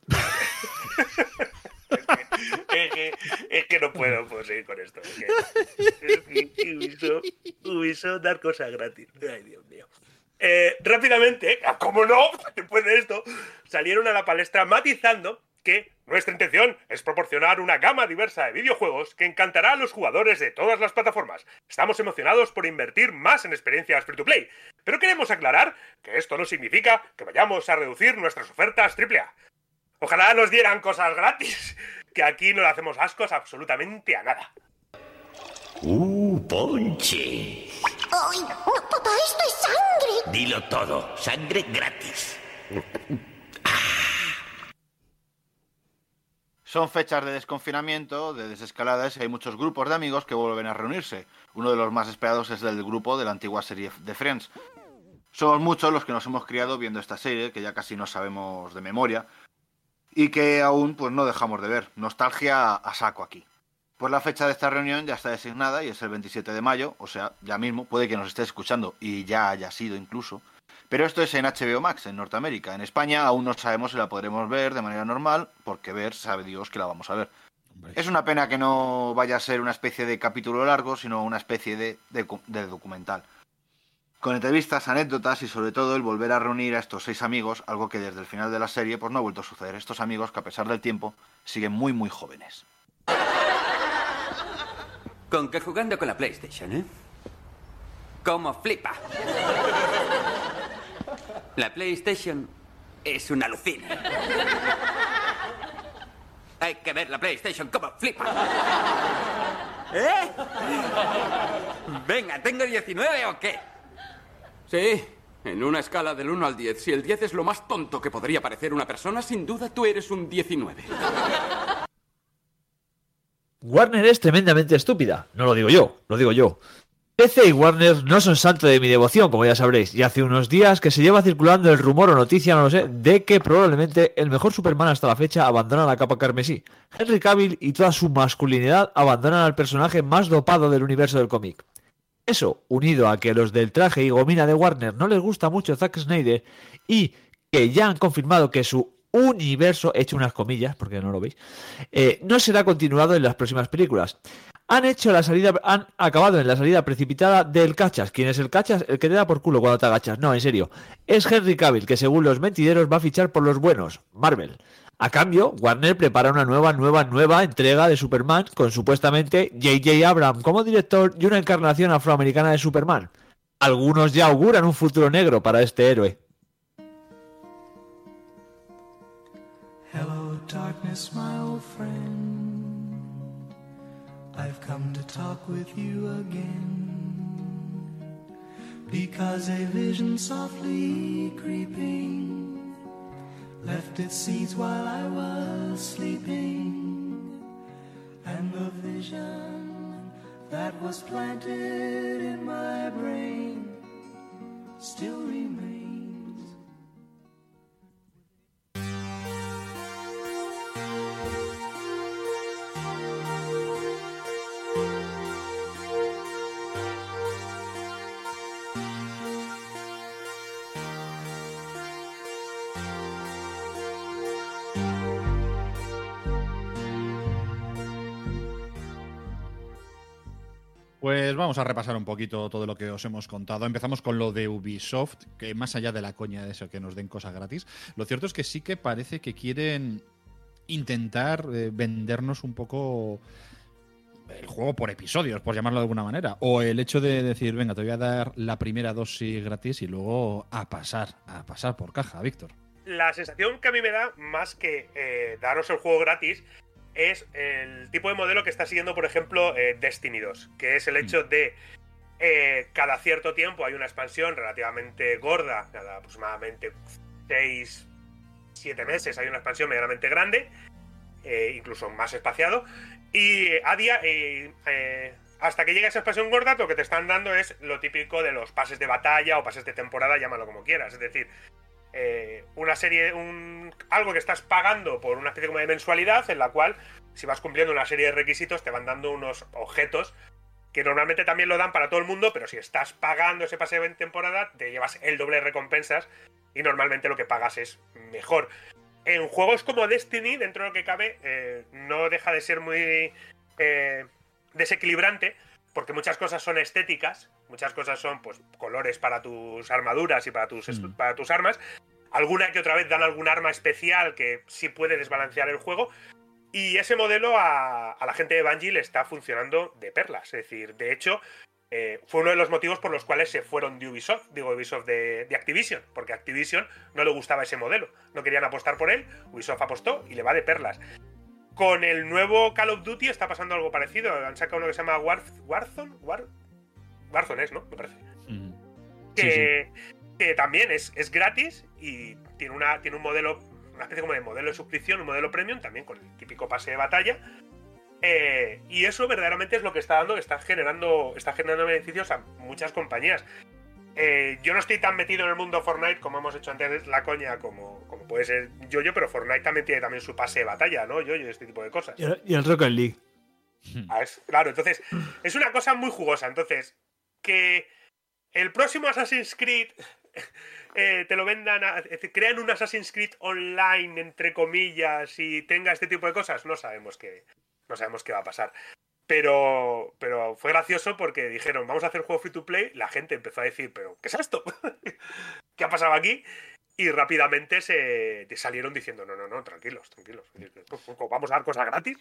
Speaker 5: Es que, es que no puedo pues, seguir con esto. Es que, es que Ubisoft, Ubisoft dar cosas gratis. Ay, Dios mío. Eh, rápidamente, ¿cómo no? Después de esto, salieron a la palestra matizando que nuestra intención es proporcionar una gama diversa de videojuegos que encantará a los jugadores de todas las plataformas. Estamos emocionados por invertir más en experiencias free to play, pero queremos aclarar que esto no significa que vayamos a reducir nuestras ofertas triple A. Ojalá nos dieran cosas gratis, que aquí no le hacemos ascos absolutamente a nada.
Speaker 10: ¡Uh, ponche!
Speaker 16: ¡Ay, no, papá, esto es sangre!
Speaker 10: Dilo todo, sangre gratis.
Speaker 4: Son fechas de desconfinamiento, de desescaladas, y hay muchos grupos de amigos que vuelven a reunirse. Uno de los más esperados es el del grupo de la antigua serie de Friends. Somos muchos los que nos hemos criado viendo esta serie, que ya casi no sabemos de memoria, y que aún pues no dejamos de ver. Nostalgia a saco aquí. Pues la fecha de esta reunión ya está designada y es el veintisiete de mayo, o sea, ya mismo, puede que nos esté escuchando y ya haya sido incluso. Pero esto es en H B O Max, en Norteamérica. En España aún no sabemos si la podremos ver de manera normal, porque ver sabe Dios que la vamos a ver. Hombre. Es una pena que no vaya a ser una especie de capítulo largo, sino una especie de, de, de documental. Con entrevistas, anécdotas y sobre todo el volver a reunir a estos seis amigos, algo que desde el final de la serie pues no ha vuelto a suceder. Estos amigos que a pesar del tiempo siguen muy muy jóvenes.
Speaker 17: Con que jugando con la PlayStation, ¿eh? Como flipa. La PlayStation es una alucina. Hay que ver la PlayStation como flipa. ¿Eh? Venga, ¿tengo diecinueve o qué?
Speaker 18: Sí, en una escala del uno al diez. Si el diez es lo más tonto que podría parecer una persona, sin duda tú eres un diecinueve.
Speaker 6: Warner es tremendamente estúpida. No lo digo yo, lo digo yo. P C y Warner no son santo de mi devoción, como ya sabréis, y hace unos días que se lleva circulando el rumor o noticia, no lo sé, de que probablemente el mejor Superman hasta la fecha abandona la capa carmesí. Henry Cavill y toda su masculinidad abandonan al personaje más dopado del universo del cómic. Eso, unido a que los del traje y gomina de Warner no les gusta mucho Zack Snyder y que ya han confirmado que su universo, he hecho unas comillas porque no lo veis, eh, no será continuado en las próximas películas. Han hecho la salida, han acabado en la salida precipitada del Cachas. ¿Quién es el Cachas? El que te da por culo cuando te agachas. No, en serio. Es Henry Cavill, que según los mentideros va a fichar por los buenos, Marvel. A cambio, Warner prepara una nueva, nueva, nueva entrega de Superman con supuestamente J J Abrams como director y una encarnación afroamericana de Superman. Algunos ya auguran un futuro negro para este héroe.
Speaker 19: Hello, darkness, my old friend. I've come to talk with you again, because a vision softly creeping left its seeds while I was sleeping, and the vision that was planted in my brain still remains.
Speaker 3: Pues vamos a repasar un poquito todo lo que os hemos contado. Empezamos con lo de Ubisoft, que más allá de la coña de eso, que nos den cosas gratis, lo cierto es que sí que parece que quieren intentar eh, vendernos un poco el juego por episodios, por llamarlo de alguna manera. O el hecho de decir, venga, te voy a dar la primera dosis gratis y luego a pasar, a pasar por caja, Víctor.
Speaker 5: La sensación que a mí me da, más que eh, daros el juego gratis, es el tipo de modelo que está siguiendo, por ejemplo, eh, Destiny dos, que es el hecho de eh, cada cierto tiempo hay una expansión relativamente gorda, cada aproximadamente seis siete meses hay una expansión medianamente grande, eh, incluso más espaciado. Y a día, eh, eh, hasta que llega esa expansión gorda, lo que te están dando es lo típico de los pases de batalla o pases de temporada, llámalo como quieras. Es decir, eh, una serie, un, algo que estás pagando por una especie como de mensualidad, en la cual, si vas cumpliendo una serie de requisitos, te van dando unos objetos que normalmente también lo dan para todo el mundo, pero si estás pagando ese pase de temporada, te llevas el doble de recompensas y normalmente lo que pagas es mejor. En juegos como Destiny, dentro de lo que cabe, eh, no deja de ser muy eh, desequilibrante, porque muchas cosas son estéticas, muchas cosas son pues colores para tus armaduras y para tus, mm. para tus armas. Alguna que otra vez dan algún arma especial que sí puede desbalancear el juego. Y ese modelo a, a la gente de Bungie le está funcionando de perlas. Es decir, de hecho, eh, fue uno de los motivos por los cuales se fueron de Ubisoft, digo Ubisoft de, de Activision, porque a Activision no le gustaba ese modelo. No querían apostar por él, Ubisoft apostó y le va de perlas. Con el nuevo Call of Duty está pasando algo parecido. Han sacado uno que se llama War, Warzone, War, Warzone es, ¿no? Me parece. Mm. Que, sí, sí. que también es, es gratis y tiene, una, tiene un modelo... una especie como de modelo de suscripción, un modelo premium, también con el típico pase de batalla. Eh, y eso verdaderamente es lo que está dando, está generando, está generando beneficios a muchas compañías. Eh, yo no estoy tan metido en el mundo Fortnite como hemos hecho antes la coña, como, como puede ser Yoyo, pero Fortnite también tiene también su pase de batalla, ¿no? Yoyo, este tipo de cosas.
Speaker 6: Y el, y el Rocket League.
Speaker 5: Ah, es, claro, entonces, es una cosa muy jugosa. Entonces, que el próximo Assassin's Creed... Eh, te lo vendan, a, eh, crean un Assassin's Creed online, entre comillas, y tenga este tipo de cosas, no sabemos qué, no sabemos qué va a pasar. Pero, pero fue gracioso porque dijeron, vamos a hacer juego free to play, la gente empezó a decir, pero ¿qué es esto? ¿Qué ha pasado aquí? Y rápidamente se te salieron diciendo, no, no, no, tranquilos, tranquilos, vamos a dar cosas gratis.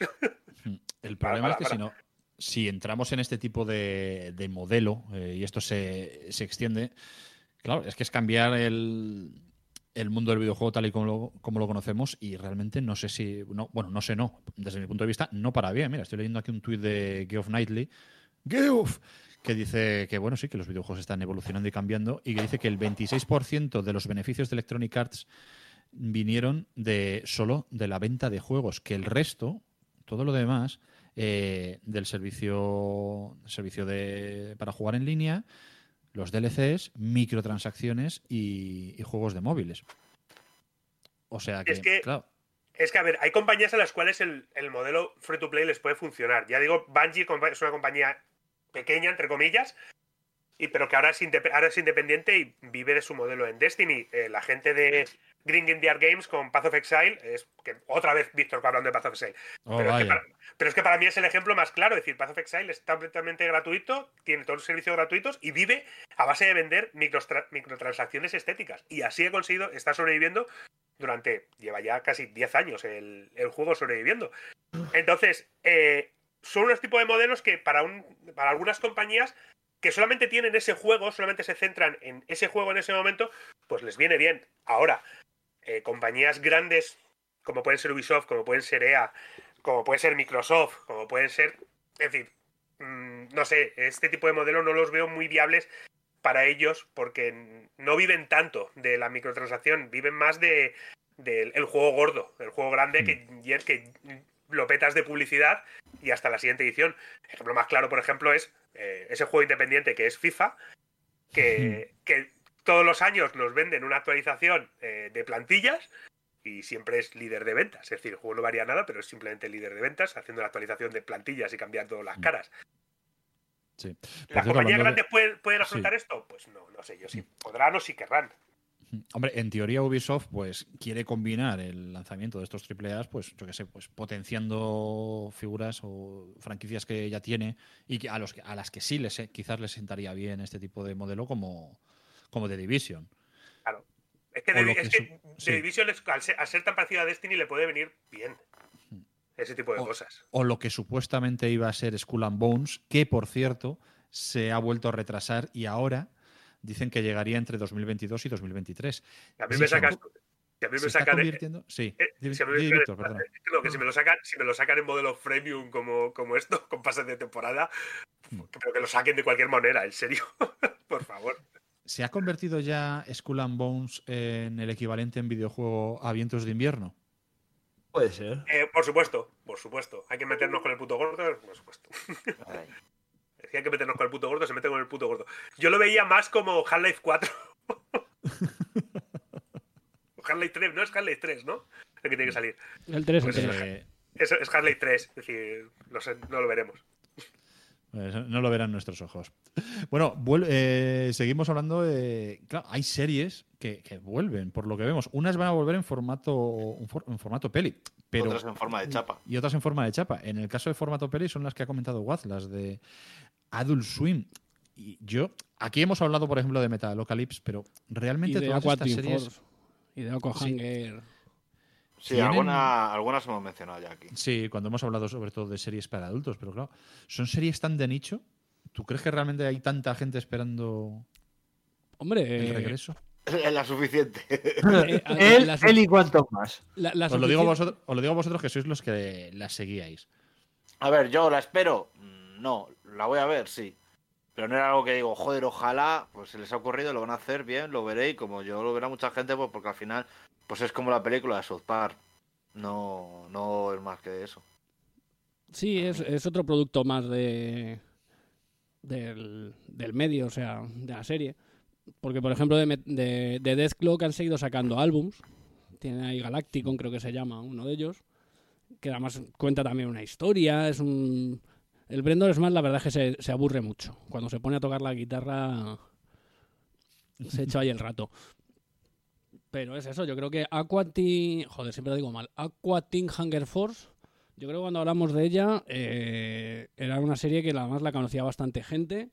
Speaker 3: El problema para, para, es que para. si no, si entramos en este tipo de, de modelo, eh, y esto se, se extiende... Claro, es que es cambiar el, el mundo del videojuego tal y como lo, como lo conocemos y realmente no sé si... No, bueno, no sé, no. Desde mi punto de vista, no para bien. Mira, estoy leyendo aquí un tuit de Geoff Knightley, Geoff, que dice que, bueno, sí, que los videojuegos están evolucionando y cambiando y que dice que el veintiséis por ciento de los beneficios de Electronic Arts vinieron de solo de la venta de juegos, que el resto, todo lo demás, eh, del servicio, servicio de, para jugar en línea... los D L Cs, microtransacciones y, y juegos de móviles. O sea que,
Speaker 5: es que,
Speaker 3: claro.
Speaker 5: Es que, a ver, hay compañías a las cuales el, el modelo free to play les puede funcionar. Ya digo, Bungie es una compañía pequeña, entre comillas, y pero que ahora es, ahora es independiente y vive de su modelo en Destiny. Eh, la gente de Green Indian Games con Path of Exile, es que otra vez Víctor hablando de Path of Exile.
Speaker 3: Oh,
Speaker 5: pero, es
Speaker 3: vaya.
Speaker 5: que para, pero es que para mí es el ejemplo más claro. Es decir, Path of Exile es completamente gratuito, tiene todos los servicios gratuitos y vive a base de vender microtra microtransacciones estéticas. Y así he conseguido, está sobreviviendo durante, lleva ya casi diez años el, el juego sobreviviendo. Entonces, eh, son unos tipos de modelos que para, un, para algunas compañías que solamente tienen ese juego, solamente se centran en ese juego en ese momento, pues les viene bien. Ahora, eh, compañías grandes como pueden ser Ubisoft, como pueden ser E A, como puede ser Microsoft, como pueden ser... En fin, mmm, no sé, este tipo de modelos no los veo muy viables para ellos porque no viven tanto de la microtransacción, viven más de del el juego gordo, el juego grande que, que lo petas de publicidad y hasta la siguiente edición. El ejemplo más claro, por ejemplo, es eh, ese juego independiente que es FIFA, que, que todos los años nos venden una actualización eh, de plantillas y siempre es líder de ventas. Es decir, el juego no varía nada, pero es simplemente líder de ventas, haciendo la actualización de plantillas y cambiando las caras.
Speaker 3: Sí.
Speaker 5: ¿Las compañías grandes de... pueden, pueden afrontar sí. esto? Pues no, no sé yo. Si podrán o si querrán.
Speaker 3: Hombre, en teoría Ubisoft pues quiere combinar el lanzamiento de estos triple A, pues yo qué sé, pues potenciando figuras o franquicias que ya tiene y que a los a las que sí les quizás les sentaría bien este tipo de modelo como, como The Division.
Speaker 5: Claro. Es que, de, es que The sí. Division al ser, al ser tan parecido a Destiny le puede venir bien ese tipo de
Speaker 3: o,
Speaker 5: cosas.
Speaker 3: O lo que supuestamente iba a ser Skull and Bones, que por cierto se ha vuelto a retrasar y ahora dicen que llegaría entre dos mil veintidós y dos mil veintitrés.
Speaker 5: A mí me sacas... Si a mí me sacan
Speaker 3: convirtiendo... Sí.
Speaker 5: Eh, si, me sí, Víctor, perdón. No, que si me lo sacan, si me lo sacan en modelo freemium como, como esto, con pases de temporada, pero que lo saquen de cualquier manera, en serio. Por favor.
Speaker 3: ¿Se ha convertido ya Skull and Bones en el equivalente en videojuego a Vientos de Invierno?
Speaker 6: Puede ser.
Speaker 5: Eh, por supuesto, por supuesto. Hay que meternos con el puto gordo, por supuesto. Si hay que meternos con el puto gordo, se mete con el puto gordo. Yo lo veía más como Half-Life cuatro. Half-Life tres, no es Half-Life tres, ¿no? El que tiene que salir.
Speaker 1: El tres,
Speaker 5: Pues
Speaker 1: el
Speaker 5: es,
Speaker 1: tres.
Speaker 5: es, es Half-Life tres, es decir, no sé, no lo veremos.
Speaker 3: Pues no lo verán nuestros ojos. Bueno, vuel- eh, seguimos hablando de... Claro, hay series que, que vuelven, por lo que vemos. Unas van a volver en formato, en formato peli. Pero,
Speaker 4: Otras en forma de chapa.
Speaker 3: Y otras en forma de chapa. En el caso de formato peli son las que ha comentado Waz, las de Adult Swim. Y yo... Aquí hemos hablado, por ejemplo, de Metalocalypse, pero realmente
Speaker 1: Y de
Speaker 3: todas
Speaker 1: Aqua
Speaker 3: estas
Speaker 1: Teen
Speaker 3: series...
Speaker 1: Force. Y de Aqua
Speaker 3: Sí.
Speaker 1: Hanger.
Speaker 4: Sí,
Speaker 3: Tienen-
Speaker 4: alguna, algunas hemos mencionado ya aquí.
Speaker 3: Sí, cuando hemos hablado sobre todo de series para adultos, pero claro, son series tan de nicho. ¿Tú crees que realmente hay tanta gente esperando
Speaker 1: Hombre,
Speaker 3: el
Speaker 1: eh,
Speaker 3: regreso?
Speaker 4: Es la suficiente.
Speaker 1: eh,
Speaker 6: Él,
Speaker 1: las-
Speaker 6: él y cuantos más.
Speaker 1: la- las
Speaker 3: Os lo, digo a
Speaker 1: sufici-
Speaker 3: vosotros, os lo digo a vosotros que sois los que la seguíais.
Speaker 4: A ver, yo la espero. Mm, No, la voy a ver, sí. Pero no era algo que digo, joder, ojalá, pues se les ha ocurrido, lo van a hacer bien, lo veré, y como yo lo verá mucha gente, pues porque al final, pues es como la película de South Park. No, no es más que eso.
Speaker 1: Sí, es, es otro producto más de del, del medio, o sea, de la serie. Porque, por ejemplo, de, Me- de, de Deathclock han seguido sacando álbums. Tiene ahí Galacticon, creo que se llama, uno de ellos. Que además cuenta también una historia. Es un... El Brendan Smart, la verdad es que se, se aburre mucho. Cuando se pone a tocar la guitarra, se echa ahí el rato. Pero es eso, yo creo que Aqua Teen... Joder, siempre lo digo mal. Aqua Teen Hunger Force, yo creo que cuando hablamos de ella, eh, era una serie que además la conocía bastante gente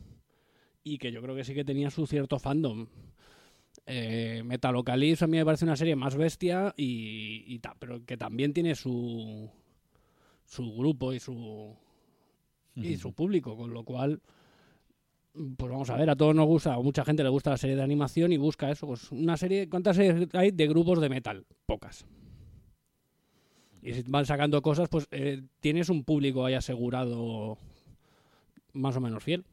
Speaker 1: y que yo creo que sí que tenía su cierto fandom. Eh, Metalocalypse a mí me parece una serie más bestia, y, y ta- pero que también tiene su, su grupo y su, y su público, con lo cual... Pues vamos a ver, a todos nos gusta, o mucha gente le gusta la serie de animación y busca eso. Pues una serie, ¿cuántas series hay de grupos de metal? Pocas. Y si van sacando cosas, pues eh, tienes un público ahí asegurado más o menos fiel.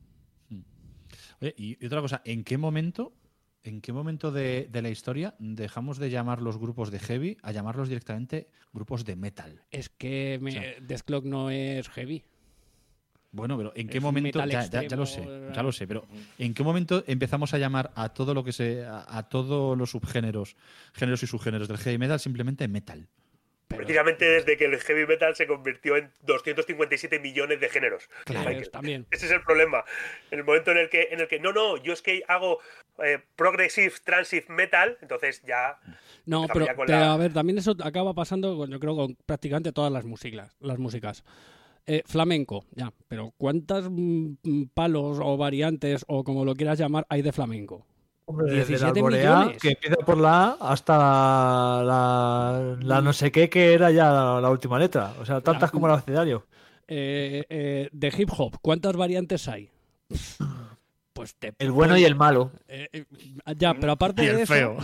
Speaker 3: Oye, y y otra cosa, ¿en qué momento, en qué momento de, de la historia dejamos de llamar los grupos de heavy a llamarlos directamente grupos de metal?
Speaker 1: Es que me,
Speaker 3: O sea,
Speaker 1: Deathclock no es heavy.
Speaker 3: Bueno, pero ¿en qué
Speaker 1: Es
Speaker 3: momento?
Speaker 1: metal
Speaker 3: Ya, ya- ya lo sé,
Speaker 1: extremo,
Speaker 3: ya lo sé, pero ¿en qué momento empezamos a llamar a todo lo que se, a, a todos los subgéneros, géneros y subgéneros del heavy metal simplemente metal?
Speaker 5: Prácticamente desde que el heavy metal se convirtió en doscientos cincuenta y siete millones de géneros.
Speaker 1: Claro,
Speaker 5: Michael.
Speaker 1: también.
Speaker 5: Ese es el problema. En el momento en el que, en el que no, no, yo es que hago eh, progressive, transitive metal, entonces ya...
Speaker 1: No,
Speaker 5: empezamos
Speaker 1: pero,
Speaker 5: ya con
Speaker 1: pero,
Speaker 5: la-
Speaker 1: a ver, también eso acaba pasando, con- yo creo, con prácticamente todas las músicas. Las músicas. Eh, flamenco, ya, pero ¿cuántas mm, mm, palos o variantes o como lo quieras llamar hay de flamenco?
Speaker 6: Hombre, desde la
Speaker 1: diecisiete
Speaker 6: alborea,
Speaker 1: millones.
Speaker 6: que empieza por la A hasta la, la, la no sé qué, que era ya la, la última letra. O sea, tantas como el abecedario.
Speaker 1: Eh, eh, de hip hop, ¿cuántas variantes hay? Pues te
Speaker 6: El bueno y el malo.
Speaker 1: Eh, eh, ya, pero aparte
Speaker 3: Y el
Speaker 1: de eso,
Speaker 3: feo.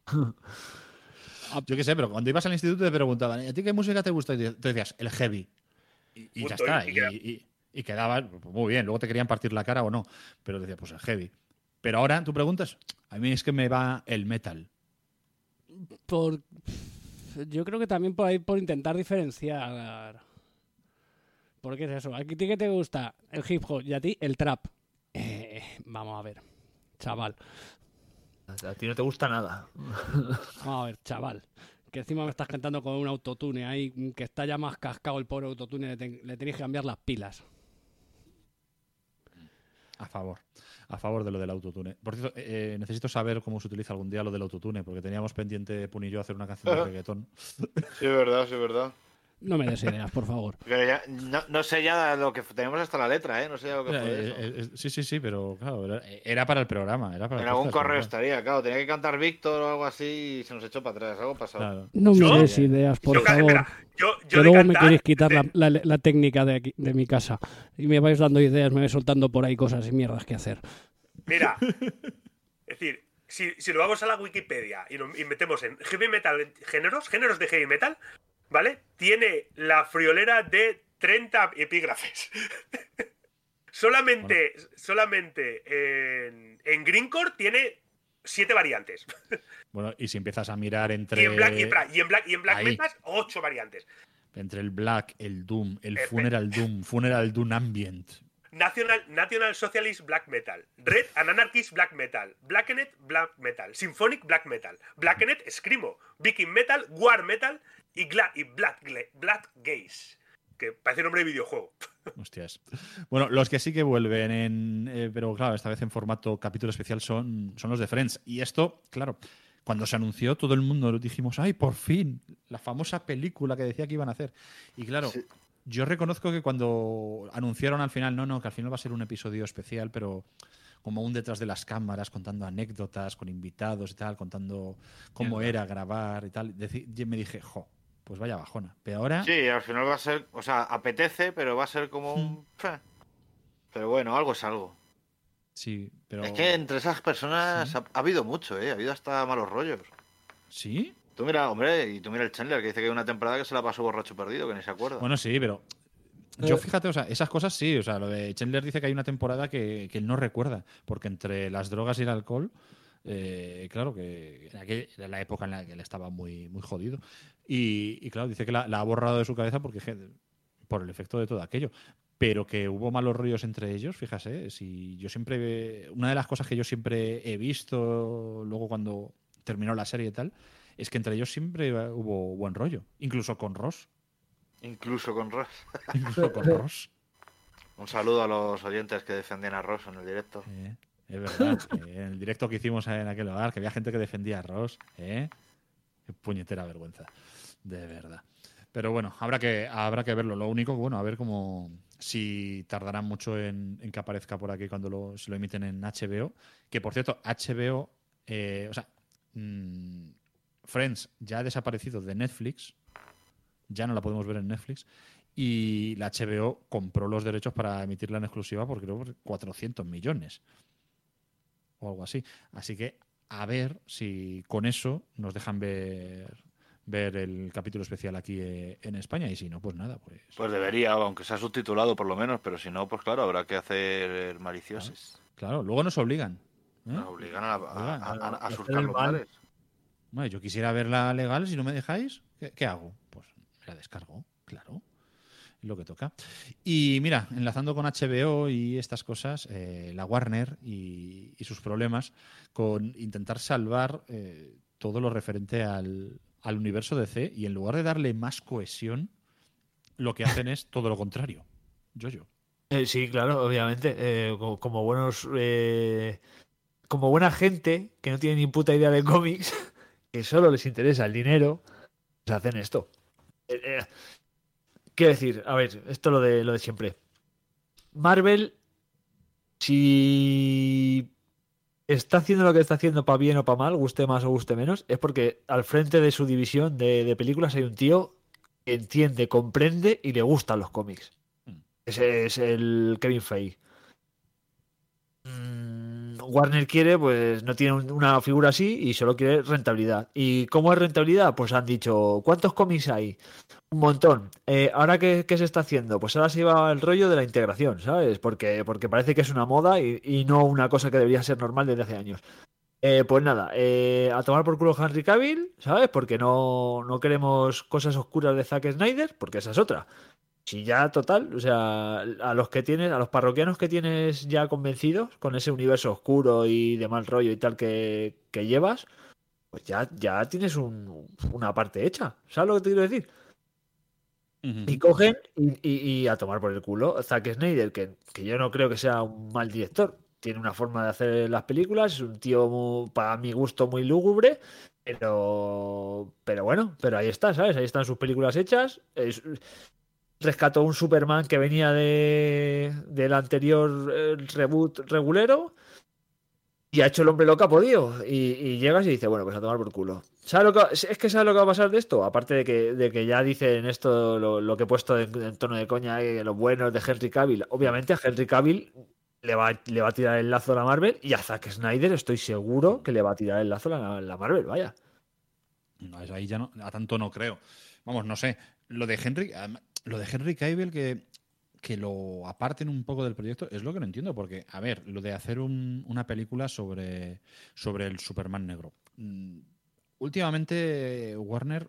Speaker 3: Yo qué sé, pero cuando ibas al instituto te preguntaban, ¿a ti qué música te gusta? Y tú decías, el heavy. Y, y ya
Speaker 5: Punto,
Speaker 3: está.
Speaker 5: y-
Speaker 3: Y,
Speaker 5: y queda-
Speaker 3: y, y quedabas pues, muy bien. Luego te querían partir la cara o no. Pero decía, pues el heavy. Pero ahora tú preguntas, a mí es que me va el metal.
Speaker 1: por, yo creo que también por ahí por intentar diferenciar. ¿Por qué es eso? ¿A ti qué te gusta? El hip hop y a ti el trap. Eh, vamos a ver, chaval.
Speaker 6: A ti no te gusta nada.
Speaker 1: Vamos a ver, chaval. Que encima me estás cantando con un autotune ahí, que está ya más cascado el pobre autotune, le, ten- le tenéis que cambiar las pilas.
Speaker 3: A favor. A favor de lo del autotune. Por cierto, eh, necesito saber cómo se utiliza algún día lo del autotune, porque teníamos pendiente Pun y yo hacer una canción de reggaetón.
Speaker 4: Sí, es verdad, sí, es verdad.
Speaker 1: No me des ideas, por favor.
Speaker 4: Pero ya, no, no sé ya lo que tenemos hasta la letra, ¿eh? No sé ya lo que
Speaker 3: Eh,
Speaker 4: fue
Speaker 3: eh,
Speaker 4: eso.
Speaker 3: eh, eh, sí, sí, sí, pero claro, era, era para el programa. Era para
Speaker 4: En
Speaker 3: el
Speaker 4: algún
Speaker 3: podcast,
Speaker 4: correo
Speaker 3: pero
Speaker 4: estaría, claro. Tenía que cantar Víctor o algo así y se nos echó para atrás. Algo pasado.
Speaker 3: Claro.
Speaker 1: No me
Speaker 5: ¿Yo?
Speaker 1: des ideas, por
Speaker 5: Yo ca-
Speaker 1: favor.
Speaker 5: espera, yo- yo
Speaker 1: que
Speaker 5: de
Speaker 1: luego me
Speaker 5: cantar-
Speaker 1: queréis quitar la, la- la técnica de, aquí, de mi casa. Y me vais dando ideas, me vais soltando por ahí cosas y mierdas que hacer.
Speaker 5: Mira, es decir, si, si lo vamos a la Wikipedia y, lo- y metemos en heavy metal, géneros, géneros de heavy metal, ¿vale? Tiene la friolera de treinta epígrafes. solamente solamente en, en Greencore tiene siete variantes.
Speaker 3: Bueno, y si empiezas a mirar entre...
Speaker 5: Y en Black, y en Black, y en Black, y en Black
Speaker 3: Ahí.
Speaker 5: Metal, ocho variantes.
Speaker 3: Entre el Black, el Doom, el
Speaker 5: Efe-
Speaker 3: Funeral Doom, Funeral Doom Ambient.
Speaker 5: National, National Socialist Black Metal, Red and Anarchist Black Metal, Blackened Black Metal, Symphonic Black Metal, Blackened Screamo, Viking Metal, War Metal y, Gla y Black, Black Gaze, que parece nombre de videojuego.
Speaker 3: Hostias. Bueno, los que sí que vuelven en... eh, pero claro, esta vez en formato capítulo especial son, son los de Friends. Y esto, claro, cuando se anunció todo el mundo dijimos, ¡ay, por fin! La famosa película que decía que iban a hacer. Y claro...
Speaker 4: Sí.
Speaker 3: Yo reconozco que cuando anunciaron al final, no, no, que al final va a ser un episodio especial, pero como un detrás de las cámaras, contando anécdotas con invitados y tal, contando cómo
Speaker 4: Mierda.
Speaker 3: era grabar y tal, deci- yo me dije, jo, pues vaya bajona. Pero ahora...
Speaker 4: Sí, al final va a ser, o sea, apetece, pero va a ser como un... Pero bueno, algo es algo.
Speaker 3: Sí, pero...
Speaker 4: Es que entre esas personas
Speaker 3: Sí.
Speaker 4: ha, ha habido mucho, ¿eh? Ha habido hasta malos rollos.
Speaker 3: ¿Sí?
Speaker 4: Tú mira, hombre, y tú mira el Chandler, que dice que hay una temporada que se la pasó borracho perdido, que ni se acuerda.
Speaker 3: Bueno, sí, pero yo fíjate, o sea, esas cosas sí, o sea, lo de Chandler dice que hay una temporada que, que él no recuerda, porque entre las drogas y el alcohol, eh, claro que en aquel- era la época en la que él estaba muy, muy jodido. Y, y claro, dice que la, la ha borrado de su cabeza porque je, por el efecto de todo aquello. Pero que hubo malos rollos entre ellos, fíjase, si yo siempre, una de las cosas que yo siempre he visto luego cuando terminó la serie y tal, es que entre ellos siempre hubo buen rollo, incluso con Ross.
Speaker 4: Incluso con Ross.
Speaker 3: Incluso con Ross.
Speaker 4: Un saludo a los oyentes que defendían a Ross en el directo.
Speaker 3: Eh, es verdad, eh, en el directo que hicimos en aquel hogar, que había gente que defendía a Ross. ¿eh? Qué puñetera vergüenza, de verdad. Pero bueno, habrá que, habrá que verlo. Lo único, bueno, a ver cómo si tardarán mucho en, en que aparezca por aquí cuando lo, se lo emiten en H B O. Que por cierto, H B O, eh, o sea, mmm, Friends ya ha desaparecido de Netflix, ya no la podemos ver en Netflix, y la H B O compró los derechos para emitirla en exclusiva por creo por cuatrocientos millones o algo así. Así que a ver si con eso nos dejan ver ver el capítulo especial aquí eh, en España, y si no, pues nada, pues...
Speaker 4: Pues debería, aunque sea subtitulado por lo menos, pero si no, pues claro, habrá que hacer maliciosos.
Speaker 3: Claro, luego nos obligan. ¿eh?
Speaker 4: Nos obligan a, a, a, a, a
Speaker 6: Hacer
Speaker 4: surcar
Speaker 6: el
Speaker 4: los
Speaker 6: mal.
Speaker 4: mares.
Speaker 3: Bueno, yo quisiera verla legal, si no me dejáis, ¿qué, qué hago? Pues me la descargo, claro. Es lo que toca. Y mira, enlazando con H B O y estas cosas, eh, la Warner y, y sus problemas con intentar salvar eh, todo lo referente al, al universo D C, y en lugar de darle más cohesión, lo que hacen es todo lo contrario. Yo-yo.
Speaker 6: Eh, sí, claro, obviamente. eh, como, como buenos. eh, como buena gente que no tiene ni puta idea de cómics, que solo les interesa el dinero, pues hacen esto. Eh, eh, quiero decir, a ver, esto es lo de, lo de siempre. Marvel, si está haciendo lo que está haciendo para bien o para mal, guste más o guste menos, es porque al frente de su división de, de películas hay un tío que entiende, comprende y le gustan los cómics. Ese es el Kevin Feige. Mm, Warner quiere, pues no tiene un- una figura así y solo quiere rentabilidad. ¿Y cómo es rentabilidad? Pues han dicho, ¿cuántos cómics hay? Un montón. Eh, ¿ahora qué, qué se está haciendo? Pues ahora se va el rollo de la integración, ¿sabes? Porque, porque parece que es una moda y, y no una cosa que debería ser normal desde hace años. Eh, pues nada, eh, a tomar por culo Henry Cavill, ¿sabes? Porque no, no queremos cosas oscuras de Zack Snyder, porque esa es otra. Si ya, total, o sea, a los que tienes, a los parroquianos que tienes ya convencidos con ese universo oscuro y de mal rollo y tal que, que llevas, pues ya, ya tienes un- una parte hecha. ¿Sabes lo que te quiero decir? Y cogen y, y- y a tomar por el culo. Zack Snyder, que, que yo no creo que sea un mal director, tiene una forma de hacer las películas, es un tío muy- para mi gusto muy lúgubre, pero pero bueno, pero ahí está, ¿sabes? Ahí están sus películas hechas. Es- rescató un Superman que venía de del anterior eh, reboot regulero y ha hecho el hombre lo que ha podido. Y, y llegas y dices, bueno, pues a tomar por culo. ¿Sabes lo que, es que ¿sabes lo que va a pasar de esto? Aparte de que, de que ya dicen esto, lo, lo que he puesto en, en tono de coña, eh, los buenos de Henry Cavill. Obviamente a Henry Cavill le va, le va a tirar el lazo a la Marvel, y a Zack Snyder estoy seguro que le va a tirar el lazo a la, la Marvel, vaya.
Speaker 3: No, eso ahí ya no, a tanto no creo. Vamos, no sé. Lo de Henry, lo de Henry Cavill, que que lo aparten un poco del proyecto es lo que no entiendo, porque, a ver, lo de hacer un, una película sobre, sobre el Superman negro. Mm, últimamente Warner,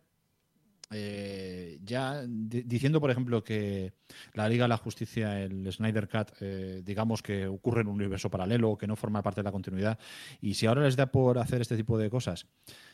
Speaker 3: eh, ya di- diciendo, por ejemplo, que la Liga de la Justicia, el Snyder Cut, eh, digamos que ocurre en un universo paralelo, que no forma parte de la continuidad, y si ahora les da por hacer este tipo de cosas,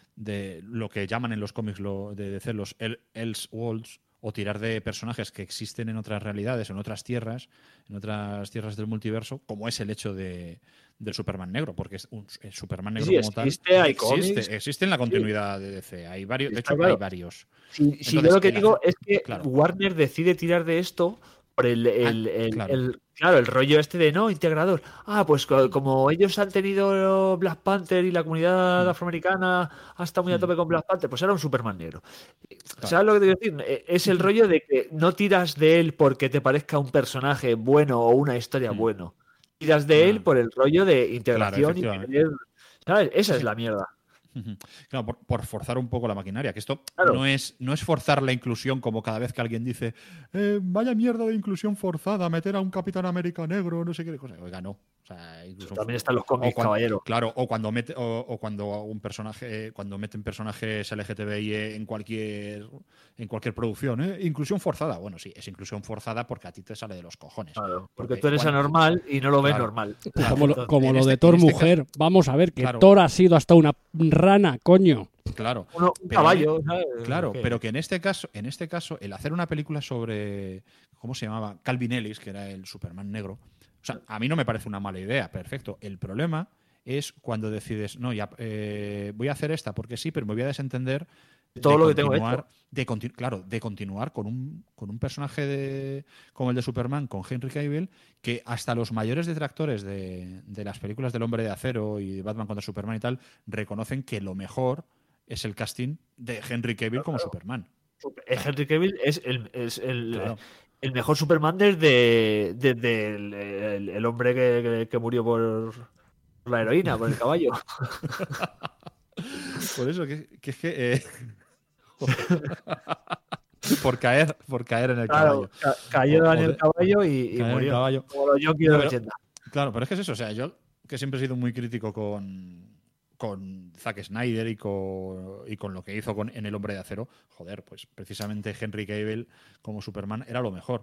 Speaker 3: de lo que llaman en los cómics lo, de D C los El- Elseworlds, o tirar de personajes que existen en otras realidades, en otras tierras, en otras tierras del multiverso, como es el hecho de, del Superman negro, porque es un, el Superman negro
Speaker 6: Sí,
Speaker 3: como tal
Speaker 6: existe, hay
Speaker 3: existe,
Speaker 6: cómics.
Speaker 3: existe en la continuidad de D C. Hay varios, de
Speaker 6: Está
Speaker 3: hecho,
Speaker 6: claro.
Speaker 3: hay varios.
Speaker 6: Si, si yo
Speaker 3: Entonces,
Speaker 6: lo que
Speaker 3: el
Speaker 6: digo
Speaker 3: hacer-
Speaker 6: es que
Speaker 3: claro.
Speaker 6: Warner decide tirar de esto por el, el, el-
Speaker 3: claro.
Speaker 6: el- claro, el rollo este de no, integrador. Ah, pues co- como ellos han tenido Black Panther y la comunidad afroamericana ha estado muy a tope con Black Panther, pues era un Superman negro. ¿Sabes lo que te quiero decir? Eh, Es el rollo de que no tiras de él porque te parezca un personaje bueno o una historia bueno. Tiras de él por el rollo de integración y
Speaker 3: efectivamente.
Speaker 6: querer- ¿sabes? Esa
Speaker 3: Sí,
Speaker 6: es
Speaker 3: sí.
Speaker 6: la mierda.
Speaker 3: Ujú. Claro, por, por forzar un poco la maquinaria, que esto
Speaker 6: Claro.
Speaker 3: no es no es forzar la inclusión como cada vez que alguien dice eh, vaya mierda de inclusión forzada, meter a un Capitán América negro, no sé qué cosa. Oiga, no. O sea, inclusión
Speaker 6: También
Speaker 3: for-
Speaker 6: están los
Speaker 3: o
Speaker 6: cómics,
Speaker 3: cuando-
Speaker 6: caballero.
Speaker 3: Claro, o cuando mete o, o cuando un personaje cuando meten personajes L G T B I en cualquier en cualquier producción, ¿eh? Inclusión forzada. Bueno, sí, es inclusión forzada porque a ti te sale de los cojones.
Speaker 6: Claro, porque tú eres
Speaker 3: cuando-
Speaker 6: anormal y no lo ves
Speaker 3: Claro.
Speaker 6: normal.
Speaker 1: Pues como lo,
Speaker 3: Entonces,
Speaker 1: como
Speaker 3: en
Speaker 1: lo
Speaker 3: este-
Speaker 1: de Thor
Speaker 3: en este
Speaker 1: mujer. Vamos a ver, que
Speaker 3: Claro.
Speaker 1: Thor ha sido hasta una rana, coño.
Speaker 3: Claro.
Speaker 6: Uno- un
Speaker 3: Pero-
Speaker 6: caballo, ¿sabes?
Speaker 3: Claro,
Speaker 6: ¿Qué?
Speaker 3: pero que en este caso, en este caso, el hacer una película sobre ¿cómo se llamaba? Calvin Ellis, que era el Superman negro. O sea, a mí no me parece una mala idea, perfecto. El problema es cuando decides, no, ya eh, voy a hacer esta porque sí, pero me voy a desentender
Speaker 6: Todo
Speaker 3: de
Speaker 6: lo que tengo
Speaker 3: continuar-
Speaker 6: hecho.
Speaker 3: de conti- claro, de continuar con un, con un personaje de, como el de Superman, con Henry Cavill, que hasta los mayores detractores de, de las películas del Hombre de Acero y de Batman contra Superman y tal, reconocen que lo mejor es el casting de Henry Cavill como Superman.
Speaker 6: Eh, Henry Cavill es el, es el,
Speaker 3: Claro.
Speaker 6: el mejor Superman desde, desde el, el- el hombre que, que- que murió por la heroína, por el caballo.
Speaker 3: Por eso, que, que es que... eh, por caer por caer en el
Speaker 6: Claro,
Speaker 3: caballo.
Speaker 6: ca- cayó
Speaker 3: O- o
Speaker 6: en el
Speaker 3: de-
Speaker 6: caballo y, y
Speaker 3: caer en el
Speaker 6: murió.
Speaker 3: caballo.
Speaker 6: Como los Yankees de
Speaker 3: No,
Speaker 6: los
Speaker 3: pero-
Speaker 6: ochenta.
Speaker 3: Claro, pero es que es eso. O sea, yo que siempre he sido muy crítico con, con Zack Snyder y con, y con lo que hizo con, en El Hombre de Acero, joder, pues precisamente Henry Cavill como Superman era lo mejor.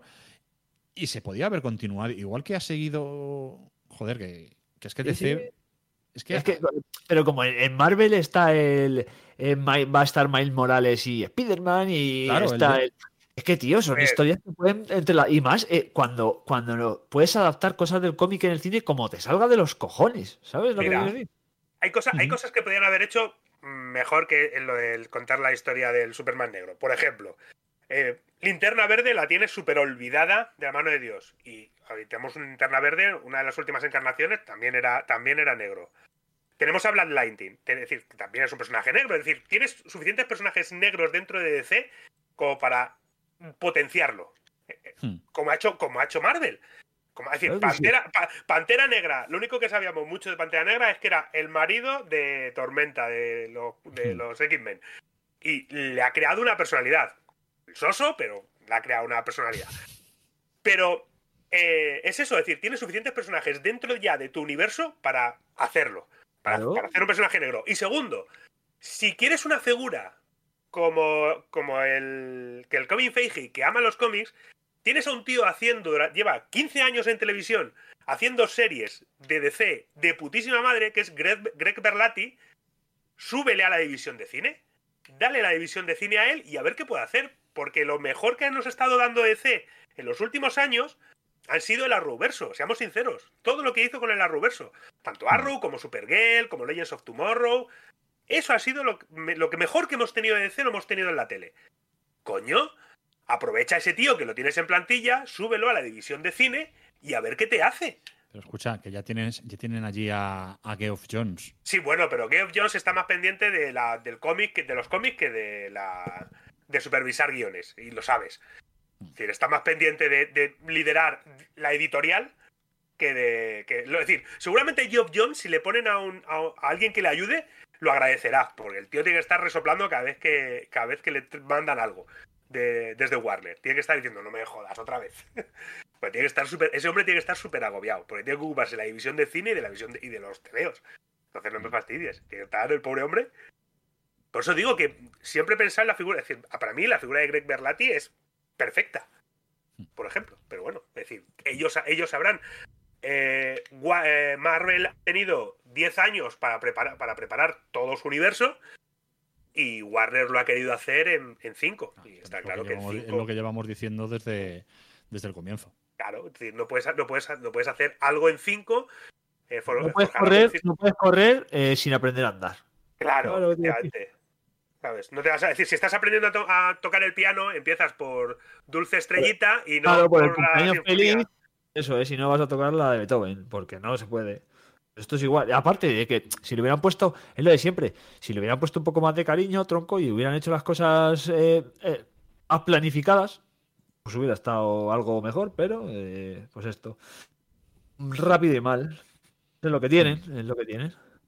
Speaker 3: Y se podía haber continuado. Igual que ha seguido... Joder, que, que es que
Speaker 6: Sí,
Speaker 3: D C...
Speaker 6: sí.
Speaker 3: Es que,
Speaker 6: Es que, pero como en en Marvel está el, el Mi- va a estar Miles Morales y Spider-Man y
Speaker 3: Claro,
Speaker 6: está
Speaker 3: el-
Speaker 6: el- es que tío, son
Speaker 5: Eh.
Speaker 6: historias que pueden entre la, y más eh, cuando cuando lo- puedes adaptar cosas del cómic en el cine como te salga de los cojones, ¿sabes lo
Speaker 5: Mira.
Speaker 6: que quiero decir?
Speaker 5: Hay, cosa- hay
Speaker 3: Ujú.
Speaker 5: cosas que podrían haber hecho mejor que en lo del contar la historia del Superman negro. Por ejemplo, eh, Linterna Verde la tienes súper olvidada de la mano de Dios. Y ahí tenemos una Linterna Verde, una de las últimas encarnaciones, también era, también era negro. Tenemos a Black Lightning, es decir, que también es un personaje negro. Es decir, tienes suficientes personajes negros dentro de D C como para potenciarlo.
Speaker 3: Hmm.
Speaker 5: Como ha hecho, como ha hecho Marvel. Como, es decir,
Speaker 6: Claro que sí.
Speaker 5: Pantera, Pa- Pantera Negra, lo único que sabíamos mucho de Pantera Negra es que era el marido de Tormenta, de los, de
Speaker 3: Hmm.
Speaker 5: los X-Men. Y le ha creado una personalidad. Soso, pero le ha creado una personalidad. Pero eh, es eso, es decir, tienes suficientes personajes dentro ya de tu universo para hacerlo. Para,
Speaker 6: Claro.
Speaker 5: para hacer un personaje negro. Y segundo, si quieres una figura como, como el que el Kevin Feige, que ama los cómics, tienes a un tío haciendo, dura- lleva quince años en televisión, haciendo series de D C de putísima madre, que es Greg, Greg Berlanti, súbele a la división de cine, dale la división de cine a él y a ver qué puede hacer, porque lo mejor que nos ha estado dando D C en los últimos años han sido el Arrowverso, seamos sinceros, todo lo que hizo con el Arrowverso, tanto Arrow como Supergirl, como Legends of Tomorrow, eso ha sido lo, me- lo que mejor que hemos tenido de D C lo hemos tenido en la tele. Coño, aprovecha a ese tío que lo tienes en plantilla, súbelo a la división de cine y a ver qué te hace.
Speaker 3: Pero escucha, que ya, tienes, ya tienen allí a, a Geoff Jones.
Speaker 5: Sí, bueno, pero Geoff Jones está más pendiente de la, del cómic, que- de los cómics que de la de supervisar guiones, y lo sabes. Es decir, está más pendiente de, de liderar la editorial que de... Que, es decir, seguramente Geoff Jones, si le ponen a, un, a, a alguien que le ayude, lo agradecerá, porque el tío tiene que estar resoplando cada vez que, cada vez que le mandan algo de, desde Warner. Tiene que estar diciendo, no me jodas otra vez. Pues tiene que estar super, ese hombre tiene que estar súper agobiado, porque tiene que ocuparse de la división de cine y de la división de, y de los tebeos. Entonces no me fastidies, que está el pobre hombre. Por eso digo que siempre he pensado en la figura, es decir, para mí la figura de Greg Berlanti es perfecta, por ejemplo. Pero bueno, es decir, ellos, ellos sabrán. Eh, eh, Marvel ha tenido diez años para preparar, para preparar todo su universo y Warner lo ha querido hacer en cinco. Y está
Speaker 3: es
Speaker 5: claro
Speaker 3: que
Speaker 5: que
Speaker 3: llevamos,
Speaker 5: en
Speaker 3: es
Speaker 5: cinco...
Speaker 3: lo que llevamos diciendo desde, desde el comienzo.
Speaker 5: Claro, es decir, no puedes, no puedes, no puedes hacer algo en cinco. Eh, for,
Speaker 6: no, puedes
Speaker 5: forjar
Speaker 6: correr,
Speaker 5: algo en
Speaker 6: no puedes correr eh, sin aprender a andar.
Speaker 5: Claro, claro efectivamente. ¿Sabes? No te vas a decir, si estás aprendiendo a, to a tocar el piano, empiezas por Dulce Estrellita y no
Speaker 6: claro, por,
Speaker 5: por
Speaker 6: el cumpleaños
Speaker 5: la
Speaker 6: feliz. Eso es, si no vas a tocar la de Beethoven, porque no se puede. Esto es igual. Aparte de que si le hubieran puesto, es lo de siempre, si le hubieran puesto un poco más de cariño, tronco, y hubieran hecho las cosas eh, eh, más planificadas, pues hubiera estado algo mejor, pero eh, pues esto. Rápido y mal. Es lo que tienen, es lo que tienen.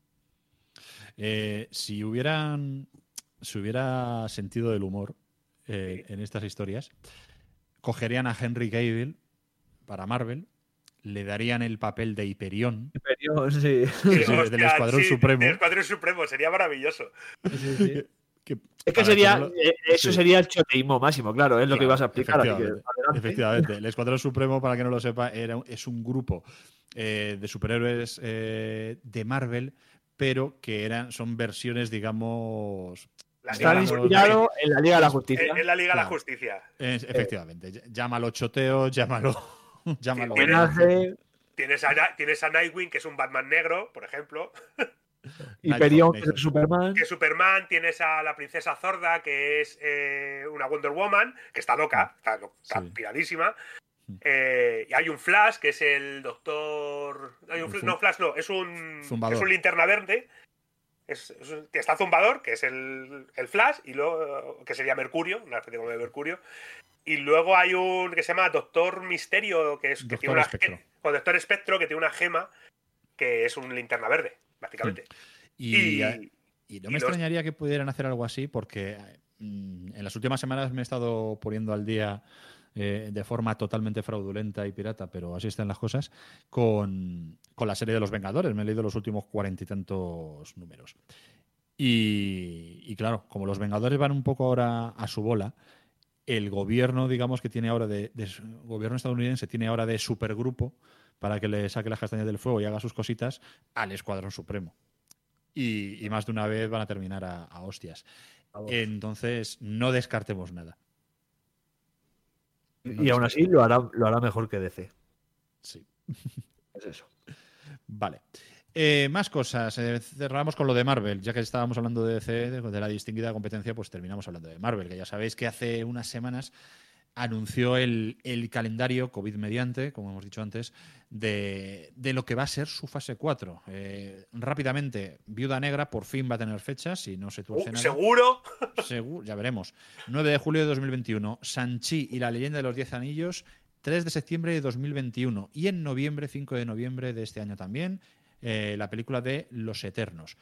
Speaker 3: Eh, si hubieran. Si hubiera sentido del humor eh, en estas historias, cogerían a Henry Cavill para Marvel, le darían el papel de Hyperion,
Speaker 6: Hyperion sí.
Speaker 3: Sí, sí, del Escuadrón
Speaker 5: sí,
Speaker 3: Supremo.
Speaker 5: Del Escuadrón Supremo, sería maravilloso.
Speaker 6: Sí, sí.
Speaker 3: que,
Speaker 6: es que sería, que no lo... eso
Speaker 3: sí.
Speaker 6: sería el choteísmo máximo, claro, es lo claro, que ibas a explicar.
Speaker 3: Efectivamente, que efectivamente. El Escuadrón Supremo, para que no lo sepa, era, es un grupo eh, de superhéroes eh, de Marvel, pero que eran, son versiones, digamos...
Speaker 6: Está inspirado en la Liga de la Justicia.
Speaker 5: En, en la Liga de
Speaker 3: claro.
Speaker 5: la Justicia.
Speaker 3: Es, efectivamente. Eh. Llámalo choteo, llámalo. llámalo.
Speaker 5: Tienes, tienes, a, tienes a Nightwing, que es un Batman negro, por ejemplo.
Speaker 6: Hyperion, que es Superman.
Speaker 5: Que es Superman. Tienes a la princesa Zorda, que es eh, una Wonder Woman, que está loca, está, está sí. piradísima. Eh, y hay un Flash, que es el doctor. Hay un, no, Flash no, es un, es un linterna verde. Es, es, está Zumbador, que es el, el Flash, y luego, que sería Mercurio, una especie como de Mercurio. Y luego hay un que se llama Doctor Misterio, que es que tiene una,
Speaker 3: Espectro.
Speaker 5: o Doctor Espectro, que tiene una gema, que es un linterna verde, básicamente.
Speaker 3: Y, y, y no me y extrañaría los... que pudieran hacer algo así, porque mmm, en las últimas semanas me he estado poniendo al día eh, de forma totalmente fraudulenta y pirata, pero así están las cosas, con, con la serie de los Vengadores. Me he leído los últimos cuarenta y tantos números. Y, y claro, como los Vengadores van un poco ahora a su bola, el gobierno, digamos, que tiene ahora de, de gobierno estadounidense tiene ahora de supergrupo para que le saque las castañas del fuego y haga sus cositas al Escuadrón Supremo. Y, y más de una vez van a terminar a, a hostias. Entonces, no descartemos nada.
Speaker 6: No y aún así lo hará, lo hará mejor que D C.
Speaker 3: Sí.
Speaker 6: Es eso.
Speaker 3: Vale. Eh, más cosas. Eh, cerramos con lo de Marvel. Ya que estábamos hablando de D C, de, de la distinguida competencia, pues terminamos hablando de Marvel, que ya sabéis que hace unas semanas anunció el, el calendario COVID mediante, como hemos dicho antes, de, de lo que va a ser su fase cuatro. Eh, rápidamente, Viuda Negra por fin va a tener fechas, si no se tuerce
Speaker 5: uh,
Speaker 3: nada.
Speaker 5: ¿Seguro?
Speaker 3: Seguro, ya veremos. nueve de julio de dos mil veintiuno. Shang-Chi y la leyenda de los Diez Anillos, tres de septiembre de dos mil veintiuno. Y en noviembre, cinco de noviembre de este año también, eh, la película de Los Eternos.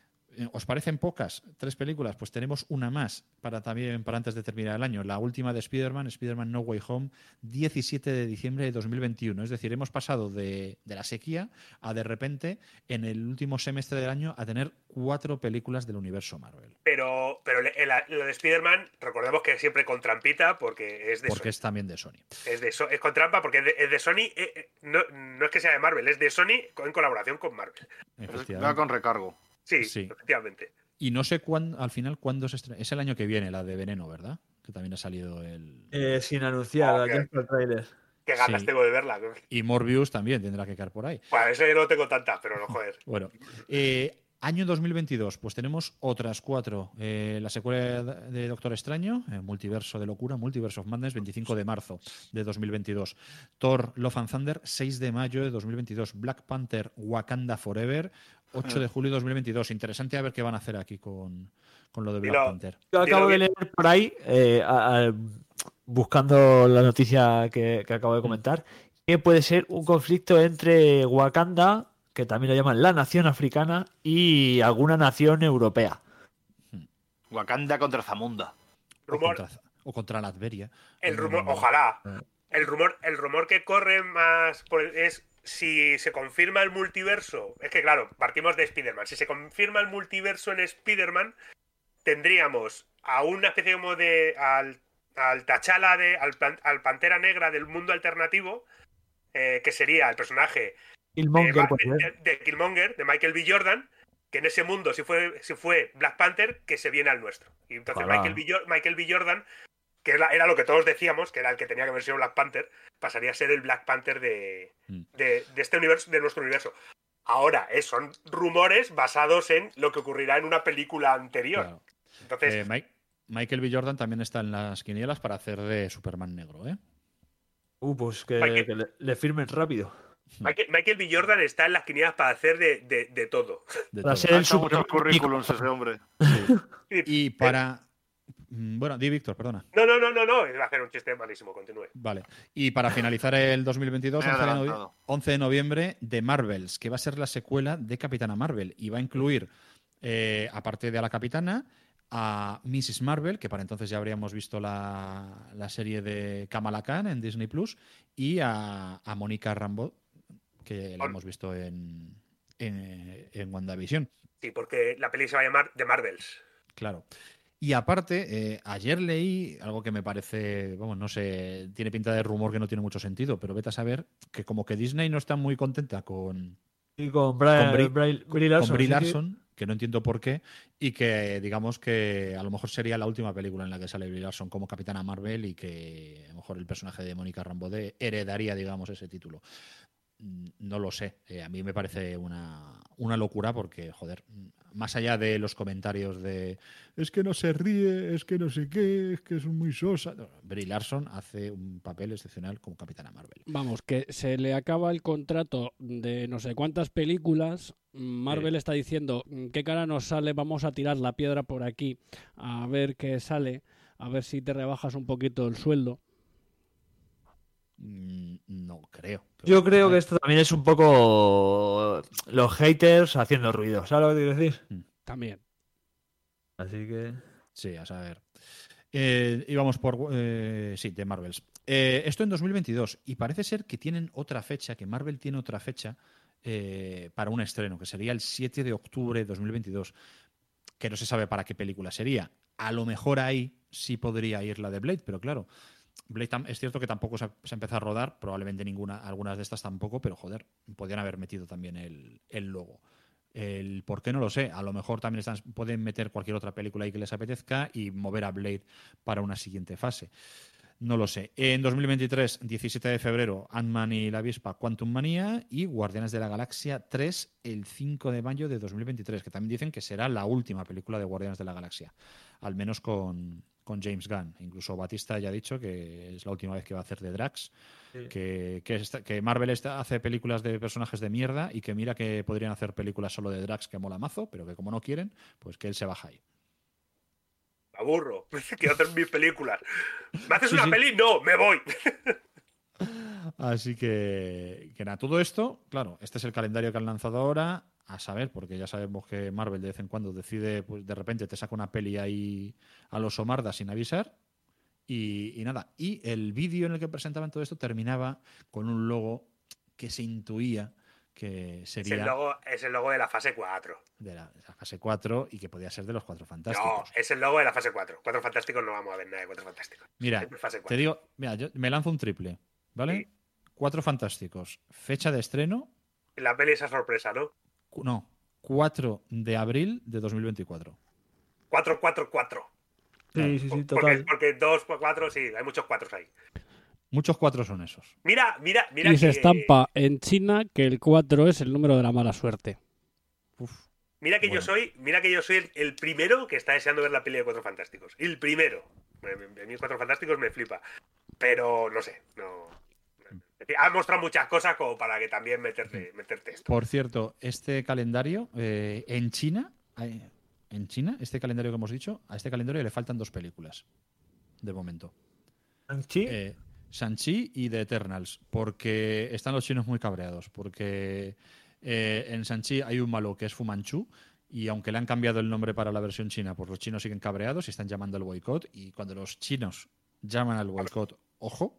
Speaker 3: ¿Os parecen pocas? ¿Tres películas? Pues tenemos una más para también para antes de terminar el año. La última de Spider-Man, Spider-Man No Way Home, diecisiete de diciembre de dos mil veintiuno. Es decir, hemos pasado de, de la sequía a de repente, en el último semestre del año, a tener cuatro películas del universo Marvel.
Speaker 5: Pero, pero lo de Spider-Man, recordemos que es siempre con trampita porque es de
Speaker 3: Porque
Speaker 5: Sony.
Speaker 3: es también de Sony.
Speaker 5: Es, de, es con trampa porque es de, es de Sony. Eh, no, no es que sea de Marvel, es de Sony en colaboración con Marvel.
Speaker 4: Va con recargo.
Speaker 5: Sí,
Speaker 3: sí,
Speaker 5: efectivamente.
Speaker 3: Y no sé cuándo, al final cuándo se estrena. Es el año que viene, la de Veneno, ¿verdad? Que también ha salido el...
Speaker 6: Eh, sin anunciar,
Speaker 5: oh,
Speaker 6: ya está el trailer.
Speaker 5: Qué ganas sí. tengo de verla.
Speaker 3: Y Morbius también tendrá que caer por ahí.
Speaker 5: Bueno, eso yo no tengo tantas, pero no joder.
Speaker 3: Bueno, eh, año dos mil veintidós, pues tenemos otras cuatro. Eh, la secuela de Doctor Extraño, eh, Multiverso de Locura, Multiverse of Madness, veinticinco de marzo de dos mil veintidós. Thor, Love and Thunder, seis de mayo de dos mil veintidós. Black Panther, Wakanda Forever, ocho de julio de dos mil veintidós. Interesante a ver qué van a hacer aquí con, con lo de Black
Speaker 5: Dilo,
Speaker 3: Panther.
Speaker 6: Yo acabo de leer por ahí, eh, a, a, buscando la noticia que, que acabo de comentar, que puede ser un conflicto entre Wakanda, que también lo llaman la nación africana, y alguna nación europea.
Speaker 4: Wakanda contra Zamunda.
Speaker 3: O contra, o contra la Adveria.
Speaker 5: El rumor, ojalá. El rumor, el rumor que corre más por el- es si se confirma el multiverso. Es que claro, partimos de Spider-Man. Si se confirma el multiverso en Spider-Man, tendríamos a una especie como de al, al T'Challa de al, plan- al Pantera Negra del mundo alternativo, eh, que sería el personaje
Speaker 6: Killmonger,
Speaker 5: de,
Speaker 6: puede
Speaker 5: de-
Speaker 6: ser.
Speaker 5: de Killmonger, de Michael B. Jordan, que en ese mundo si fue, si fue Black Panther, que se viene al nuestro. Y entonces
Speaker 6: Ojalá.
Speaker 5: Michael B. Jo- Michael B. Jordan, que era, era lo que todos decíamos, que era el que tenía que haber sido Black Panther, pasaría a ser el Black Panther de,
Speaker 3: Mm.
Speaker 5: de, de este universo, de nuestro universo. Ahora, eh, son rumores basados en lo que ocurrirá en una película anterior.
Speaker 3: Claro.
Speaker 5: Entonces,
Speaker 3: Eh, Mike- Michael B. Jordan también está en las quinielas para hacer de Superman negro, ¿eh?
Speaker 6: Uh, pues que,
Speaker 5: Michael-
Speaker 6: que le, le firmen rápido.
Speaker 5: Michael, Michael B. Jordan está en las quinielas para hacer de, de, de todo.
Speaker 3: De
Speaker 6: Para
Speaker 3: todo.
Speaker 6: ser el
Speaker 4: Falta muchos
Speaker 6: Superman
Speaker 4: currículums ese hombre.
Speaker 3: Y para... mm, Bueno, di Víctor, perdona.
Speaker 5: No, no, no, no, no, iba a hacer un chiste malísimo, continúe.
Speaker 3: Vale. Y para finalizar el dos mil veintidós,
Speaker 4: Me he
Speaker 3: once de,
Speaker 4: adelantado.
Speaker 3: novie- once de noviembre, The Marvels, que va a ser la secuela de Capitana Marvel. Y va a incluir, eh, aparte de a la Capitana, a missus Marvel, que para entonces ya habríamos visto la, la serie de Kamala Khan en Disney Plus, y a, a Mónica Rambeau, que la hemos visto en, en, en WandaVision.
Speaker 5: Sí, porque la peli se va a llamar The Marvels.
Speaker 3: Claro. Y aparte, eh, ayer leí algo que me parece, vamos, no sé, tiene pinta de rumor que no tiene mucho sentido, pero vete a saber que como que Disney no está muy contenta con,
Speaker 6: Y con Brian,
Speaker 3: con Brie-
Speaker 6: Brie-
Speaker 3: con-
Speaker 6: Brie
Speaker 3: con
Speaker 6: Larson.
Speaker 3: Brie
Speaker 6: sí, sí.
Speaker 3: Larson, que no entiendo por qué, y que digamos que a lo mejor sería la última película en la que sale Brie Larson como Capitana Marvel y que a lo mejor el personaje de Mónica Rambeau heredaría, digamos, ese título. Mm, No lo sé, eh, a mí me parece una, una locura porque, joder, más allá de los comentarios de es que no se ríe, es que no sé qué, es que es muy sosa. No, Brie Larson hace un papel excepcional como Capitana Marvel.
Speaker 1: Vamos, que se le acaba el contrato de no sé cuántas películas. Marvel
Speaker 3: Sí.
Speaker 1: está diciendo, ¿qué cara nos sale? Vamos a tirar la piedra por aquí a ver qué sale, a ver si te rebajas un poquito el sueldo.
Speaker 3: Mm, No creo.
Speaker 6: Yo creo que esto también es un poco los haters haciendo ruido. ¿Sabes lo que te quiero decir?
Speaker 1: También.
Speaker 6: Así que.
Speaker 3: Sí, a saber. Eh, íbamos por. Eh, sí, de Marvels. Eh, esto en dos mil veintidós. Y parece ser que tienen otra fecha, que Marvel tiene otra fecha eh, para un estreno, que sería el siete de octubre de dos mil veintidós. Que no se sabe para qué película sería. A lo mejor ahí sí podría ir la de Blade, pero claro. Blade tam- es cierto que tampoco se ha, se ha empezado a rodar, probablemente ninguna, algunas de estas tampoco, pero joder, podrían haber metido también el, el logo. El por qué no lo sé. A lo mejor también están, pueden meter cualquier otra película ahí que les apetezca y mover a Blade para una siguiente fase. No lo sé. En dos mil veintitrés, diecisiete de febrero, Ant-Man y la avispa Quantum Manía y Guardianes de la Galaxia tres el cinco de mayo de dos mil veintitrés, que también dicen que será la última película de Guardianes de la Galaxia, al menos con, con James Gunn. Incluso Batista ya ha dicho que es la última vez que va a hacer de Drax,
Speaker 6: Sí.
Speaker 3: que, que, está- que Marvel está- hace películas de personajes de mierda y que mira que podrían hacer películas solo de Drax que mola mazo, pero que como no quieren, pues que él se baja ahí.
Speaker 5: Me aburro. Quiero hacer mis películas. ¿Me haces
Speaker 3: Sí,
Speaker 5: una
Speaker 3: sí.
Speaker 5: peli? No, me voy.
Speaker 3: Así que, que nada, todo esto, claro, este es el calendario que han lanzado ahora, a saber, porque ya sabemos que Marvel de vez en cuando decide, pues de repente te saca una peli ahí a los Omarda sin avisar. Y, y nada, y el vídeo en el que presentaban todo esto terminaba con un logo que se intuía que
Speaker 5: Es el,
Speaker 3: sería
Speaker 5: logo, es el logo de la fase cuatro.
Speaker 3: de la, de la fase cuatro y que podía ser de los Cuatro
Speaker 5: No,
Speaker 3: Fantásticos.
Speaker 5: es el logo de la fase cuatro. Cuatro Fantásticos no vamos a ver nada de Cuatro Fantásticos.
Speaker 3: Mira,
Speaker 5: Es de fase
Speaker 3: te
Speaker 5: cuatro.
Speaker 3: digo, mira, yo me lanzo un triple, ¿vale? Cuatro Fantásticos, fecha de estreno,
Speaker 5: La peli esa sorpresa, ¿no?
Speaker 3: cu- no, cuatro de abril de dos mil veinticuatro.
Speaker 5: cuatro cuatro cuatro.
Speaker 6: Sí, sí, sí,
Speaker 5: Porque,
Speaker 6: total.
Speaker 5: porque dos por cuatro, sí, hay muchos cuatros ahí.
Speaker 3: Muchos cuatro son esos.
Speaker 5: Mira, mira, mira.
Speaker 1: Y se
Speaker 5: que-
Speaker 1: estampa en China que el cuatro es el número de la mala suerte.
Speaker 5: Mira que
Speaker 3: Bueno.
Speaker 5: yo soy, mira que yo soy el, el primero que está deseando ver la peli de Cuatro Fantásticos. El primero. A mí Cuatro Fantásticos me flipa. Pero no sé, no. Ha mostrado muchas cosas como para que también meterte, meterte esto.
Speaker 3: Por cierto, este calendario eh, en China, hay- en China, este calendario que hemos dicho, a este calendario le faltan dos películas de momento.
Speaker 6: ¿Shang-Chi?
Speaker 3: Eh, Shang-Chi y The Eternals, porque están los chinos muy cabreados, porque eh, en Shang-Chi hay un malo que es Fu Manchu y aunque le han cambiado el nombre para la versión china, pues los chinos siguen cabreados y están llamando al boicot y cuando los chinos llaman al boicot, ojo,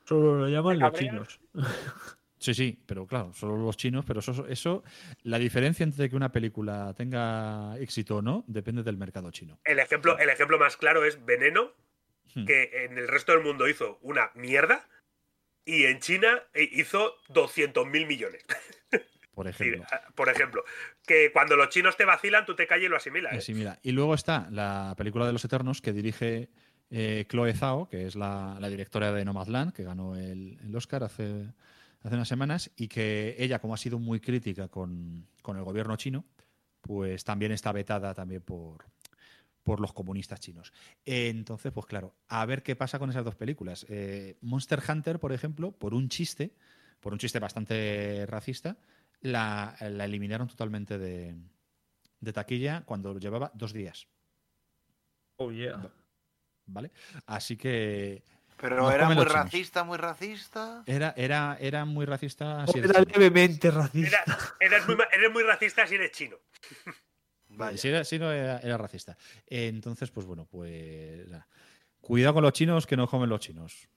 Speaker 6: Solo lo llaman
Speaker 5: ¿Te
Speaker 6: los
Speaker 5: cabrea?
Speaker 6: chinos.
Speaker 3: Sí, sí, pero claro, solo los chinos, pero eso, eso, la diferencia entre que una película tenga éxito o no depende del mercado chino.
Speaker 5: El ejemplo, el ejemplo más claro es Veneno,
Speaker 3: Hmm.
Speaker 5: que en el resto del mundo hizo una mierda y en China hizo doscientos mil millones.
Speaker 3: Por
Speaker 5: Sí,
Speaker 3: ejemplo.
Speaker 5: por ejemplo, que cuando los chinos te vacilan, tú te calles y lo asimilas. ¿eh?
Speaker 3: Sí, mira. Y luego está la película de los Eternos que dirige eh, Chloe Zhao, que es la, la directora de Nomadland, que ganó el, el Oscar hace, hace unas semanas, y que ella, como ha sido muy crítica con, con el gobierno chino, pues también está vetada también por, por los comunistas chinos. Eh, entonces, pues claro, a ver qué pasa con esas dos películas. Eh, Monster Hunter, por ejemplo, por un chiste, por un chiste bastante racista, la, la eliminaron totalmente de, de taquilla cuando llevaba dos días.
Speaker 6: Oh, yeah.
Speaker 3: ¿Vale? Así que...
Speaker 4: Pero
Speaker 3: nos
Speaker 4: era
Speaker 3: comen
Speaker 4: muy
Speaker 3: los chinos.
Speaker 4: racista, muy racista.
Speaker 3: Era, era, era muy racista. Así de
Speaker 6: Era
Speaker 3: chino.
Speaker 6: levemente racista.
Speaker 5: Era- eres, muy, ma- eres muy racista si eres chino.
Speaker 3: Si era, si no era, era racista. Eh, entonces, pues bueno, pues... nada. Cuidado con los chinos, que nos comen los chinos.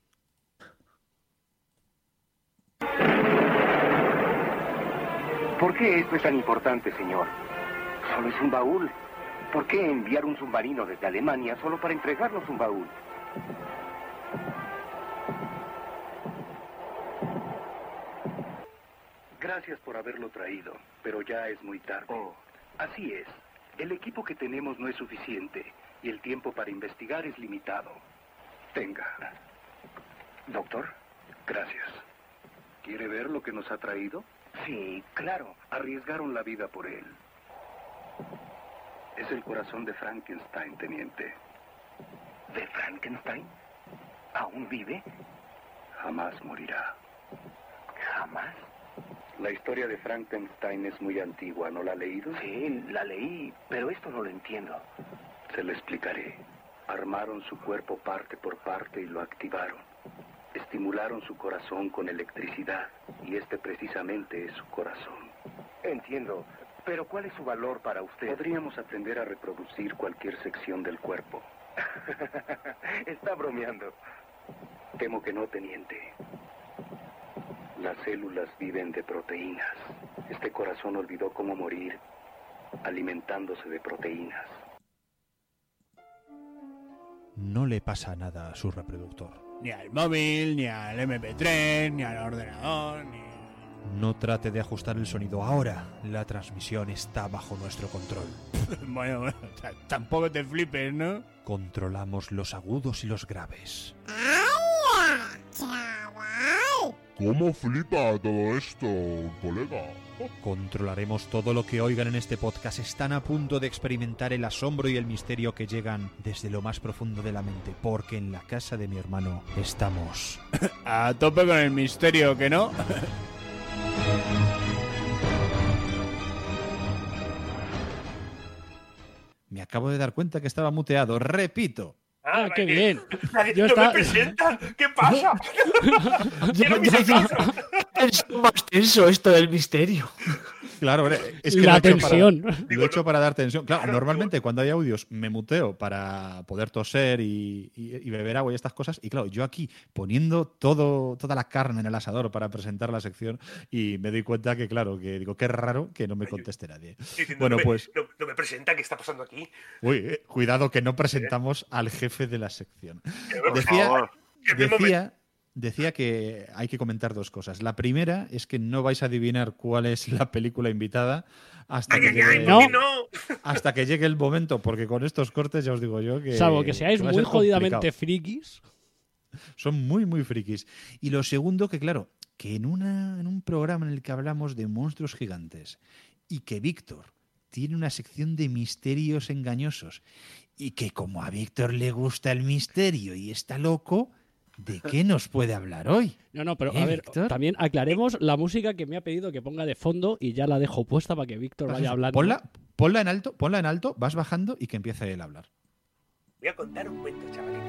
Speaker 20: ¿Por qué esto es tan importante, señor? Solo es un baúl. ¿Por qué enviar un submarino desde Alemania solo para entregarnos un baúl? Gracias por haberlo traído, pero ya es muy tarde. Así es. El equipo que tenemos no es suficiente y el tiempo para investigar es limitado. Tenga. Doctor, gracias. ¿Quiere ver lo que nos ha traído? Sí, claro. Arriesgaron la vida por él. Es el corazón de Frankenstein, teniente. ¿De Frankenstein? ¿Aún vive? Jamás morirá. ¿Jamás? La historia de Frankenstein es muy antigua, ¿no la ha leído? Sí, la leí, pero esto no lo entiendo. Se lo explicaré. Armaron su cuerpo parte por parte y lo activaron. Estimularon su corazón con electricidad, y este precisamente es su corazón. Entiendo, pero ¿cuál es su valor para usted? Podríamos aprender a reproducir cualquier sección del cuerpo. Está bromeando. Temo que no, teniente. Las células viven de proteínas. Este corazón olvidó cómo morir alimentándose de proteínas.
Speaker 3: No le pasa nada a su reproductor.
Speaker 1: Ni al móvil, ni al eme pe tres, ni al ordenador, ni...
Speaker 3: No trate de ajustar el sonido ahora. La transmisión está bajo nuestro control.
Speaker 1: Bueno, bueno, t- tampoco te flipes, ¿no?
Speaker 3: Controlamos los agudos y los graves.
Speaker 21: ¿Cómo flipa todo esto, colega?
Speaker 3: Controlaremos todo lo que oigan en este podcast. Están a punto de experimentar el asombro y el misterio que llegan desde lo más profundo de la mente, porque en la casa de mi hermano estamos...
Speaker 1: A tope con el misterio, ¿que no?
Speaker 3: Me acabo de dar cuenta que estaba muteado. Repito.
Speaker 5: Ah,
Speaker 1: qué bien.
Speaker 5: Nadie
Speaker 1: Yo
Speaker 5: no
Speaker 1: estaba-
Speaker 5: me presentan. ¿Qué pasa?
Speaker 6: Ya-
Speaker 5: Quiero
Speaker 6: ya-
Speaker 5: mis caso.
Speaker 6: Es más tenso esto del misterio.
Speaker 3: Claro, hombre, es que
Speaker 1: La
Speaker 3: lo he hecho
Speaker 1: tensión.
Speaker 3: para- lo he hecho para dar tensión. Claro, normalmente cuando hay audios me muteo para poder toser y, y- y beber agua y estas cosas. Y claro, yo aquí poniendo todo, toda la carne en el asador para presentar la sección y me doy cuenta que, claro, que digo, qué raro que no me conteste nadie.
Speaker 5: Diciendo,
Speaker 3: Bueno,
Speaker 5: no me-
Speaker 3: pues,
Speaker 5: No, no me presenta, ¿qué está pasando aquí?
Speaker 3: uy, eh, cuidado que no presentamos al jefe de la sección.
Speaker 5: Por
Speaker 3: Decía,
Speaker 5: favor. Que me
Speaker 3: decía, decía que hay que comentar dos cosas. La primera es que no vais a adivinar cuál es la película invitada hasta,
Speaker 5: Ay,
Speaker 3: que,
Speaker 5: ay,
Speaker 3: llegue,
Speaker 5: ay, ¿por qué no?
Speaker 3: hasta que llegue el momento, porque con estos cortes ya os digo yo que...
Speaker 1: Salvo que seáis
Speaker 3: va a
Speaker 1: muy
Speaker 3: ser
Speaker 1: jodidamente
Speaker 3: complicado.
Speaker 1: frikis.
Speaker 3: Son muy, muy frikis. Y lo segundo, que claro, que en, una, en un programa en el que hablamos de monstruos gigantes y que Víctor tiene una sección de misterios engañosos y que como a Víctor le gusta el misterio y está loco, ¿de qué nos puede hablar hoy?
Speaker 1: No, no, pero
Speaker 3: ¿Eh,
Speaker 1: a ver,
Speaker 3: Víctor?
Speaker 1: también aclaremos la música que me ha pedido que ponga de fondo y ya la dejo puesta para que Víctor
Speaker 3: Pues
Speaker 1: vaya
Speaker 3: eso,
Speaker 1: hablando.
Speaker 3: Ponla, ponla en alto, ponla en alto, vas bajando y que empiece él a hablar.
Speaker 5: Voy a contar un cuento, chavalito.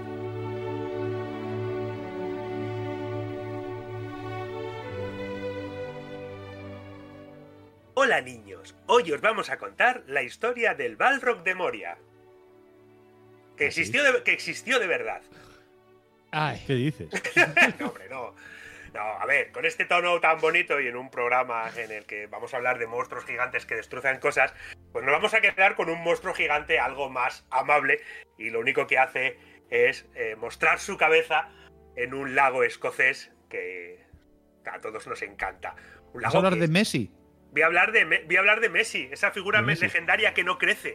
Speaker 5: Hola niños, hoy os vamos a contar la historia del Balrog de Moria. Que existió de, que existió de verdad.
Speaker 1: Ay.
Speaker 3: ¿Qué dices?
Speaker 5: No, hombre, no. No, a ver, con este tono tan bonito y en un programa en el que vamos a hablar de monstruos gigantes que destrozan cosas, pues nos vamos a quedar con un monstruo gigante algo más amable y lo único que hace es eh, mostrar su cabeza en un lago escocés que a todos nos encanta. Un
Speaker 3: ¿Vas
Speaker 5: lago
Speaker 3: a hablar
Speaker 5: que-
Speaker 3: de Messi?
Speaker 5: Voy a hablar de, Me- voy a hablar de Messi, esa figura
Speaker 3: De Messi.
Speaker 5: legendaria que no crece.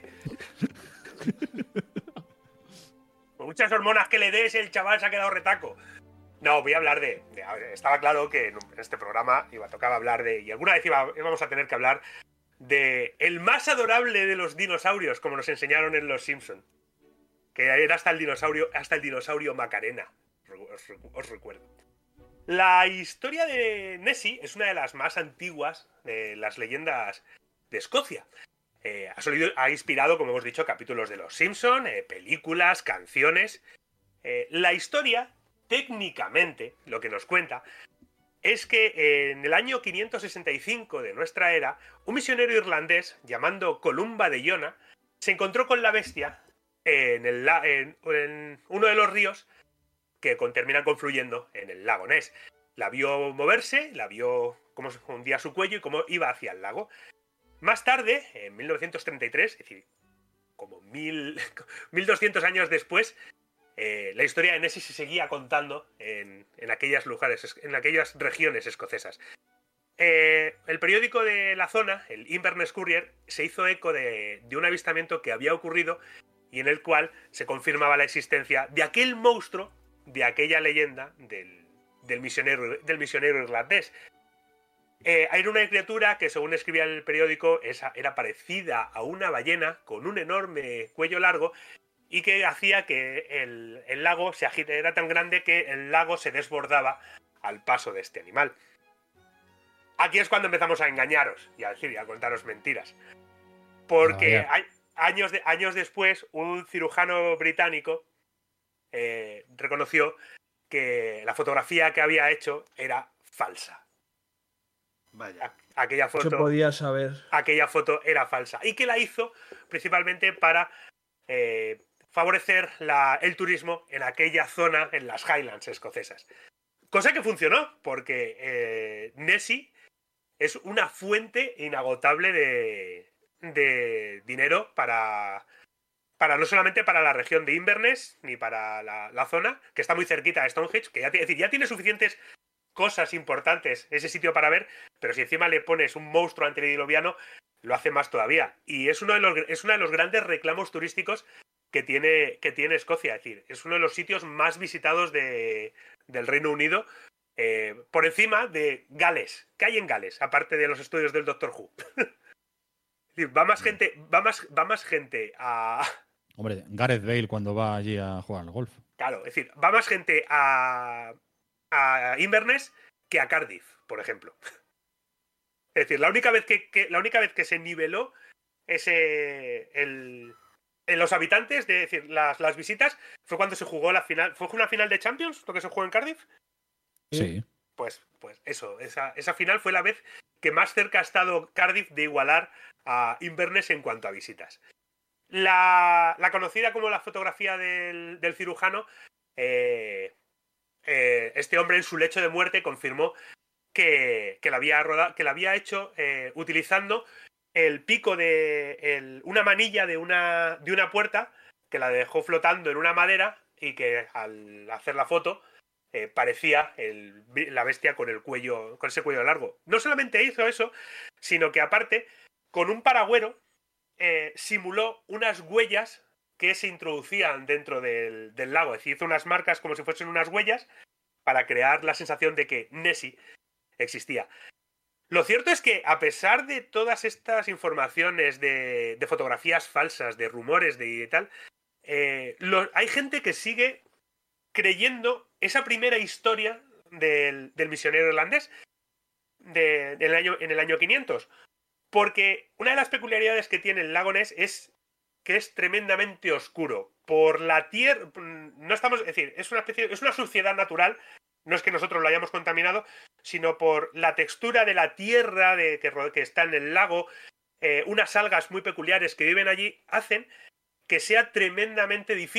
Speaker 5: Con muchas hormonas que le des, el chaval se ha quedado retaco. No, voy a hablar de... de- a ver, estaba claro que en, un- en este programa iba a tocar hablar de... Y alguna vez iba- íbamos a tener que hablar de el más adorable de los dinosaurios, como nos enseñaron en Los Simpson. Que era hasta el dinosaurio, hasta el dinosaurio Macarena. Os, os recuerdo. La historia de Nessie es una de las más antiguas de las leyendas de Escocia. Eh, ha, solido- ha inspirado, como hemos dicho, capítulos de Los Simpson, eh, películas, canciones. Eh, la historia, técnicamente, lo que nos cuenta, es que eh, en el año quinientos sesenta y cinco de nuestra era, un misionero irlandés llamado Columba de Iona se encontró con la bestia en, el la- en- en uno de los ríos que con- terminan confluyendo en el lago Ness. La vio moverse, la vio cómo se hundía su cuello y cómo iba hacia el lago. Más tarde, en mil novecientos treinta y tres, es decir, como mil, mil doscientos años después, eh, la historia de Nessie se seguía contando en, en, aquellas lugares, en aquellas regiones escocesas. Eh, el periódico de la zona, el Inverness Courier, se hizo eco de, de un avistamiento que había ocurrido y en el cual se confirmaba la existencia de aquel monstruo, de aquella leyenda del, del, misionero, del misionero irlandés. Eh, era una criatura que, según escribía el periódico, esa, era parecida a una ballena con un enorme cuello largo y que hacía que el, el lago se agite. Era tan grande que el lago se desbordaba al paso de este animal. Aquí es cuando empezamos a engañaros y a decir y a contaros mentiras. Porque
Speaker 3: Ah,
Speaker 5: hay, años, de, años después, un cirujano británico eh, reconoció que la fotografía que había hecho era falsa.
Speaker 4: Vaya.
Speaker 5: Aquella
Speaker 6: No
Speaker 5: foto,
Speaker 6: se podía saber.
Speaker 5: aquella foto era falsa. Y que la hizo principalmente para eh, favorecer la, el turismo en aquella zona, en las Highlands escocesas. Cosa que funcionó, porque eh, Nessie es una fuente inagotable de, de dinero para, para no solamente para la región de Inverness, ni para la, la zona, que está muy cerquita de Stonehenge, que ya, es decir, ya tiene suficientes cosas importantes ese sitio para ver, pero si encima le pones un monstruo antediluviano, lo hace más todavía. Y es uno de los, es uno de los grandes reclamos turísticos que tiene, que tiene Escocia. Es decir, es uno de los sitios más visitados de, del Reino Unido, eh, por encima de Gales. ¿Qué hay en Gales? Aparte de los estudios del Doctor Who. Es decir, va más gente, va más, va más gente a...
Speaker 3: Hombre, Gareth Bale cuando va allí a jugar al golf.
Speaker 5: Claro, es decir, va más gente a, a Inverness que a Cardiff, por ejemplo. Es decir, la única vez que, que la única vez que se niveló ese el, en los habitantes, de decir, las, las visitas, fue cuando se jugó la final. ¿Fue una final de Champions lo que se jugó en Cardiff?
Speaker 3: Sí.
Speaker 5: Pues, pues eso, esa, esa final fue la vez que más cerca ha estado Cardiff de igualar a Inverness en cuanto a visitas. La, la conocida como la fotografía del, del cirujano, eh, eh, este hombre en su lecho de muerte confirmó que, que la había rodado, que la había hecho eh, utilizando el pico de el, una manilla de una, de una puerta que la dejó flotando en una madera y que al hacer la foto eh, parecía el, la bestia con el cuello, con ese cuello largo. No solamente hizo eso, sino que aparte, con un paragüero, eh, simuló unas huellas que se introducían dentro del, del lago. Es decir, hizo unas marcas como si fuesen unas huellas para crear la sensación de que Nessie existía. Lo cierto es que, a pesar de todas estas informaciones de, de fotografías falsas, de rumores de y tal, eh, lo, hay gente que sigue creyendo esa primera historia del, del misionero irlandés de, del año, en el año quinientos. Porque una de las peculiaridades que tiene el lago Ness es que es tremendamente oscuro. Por la tierra... No estamos... Es decir, es una especie... Es una suciedad natural. No es que nosotros lo hayamos contaminado, sino por la textura de la tierra de, que, que está en el lago, eh, unas algas muy peculiares que viven allí, hacen que sea tremendamente difícil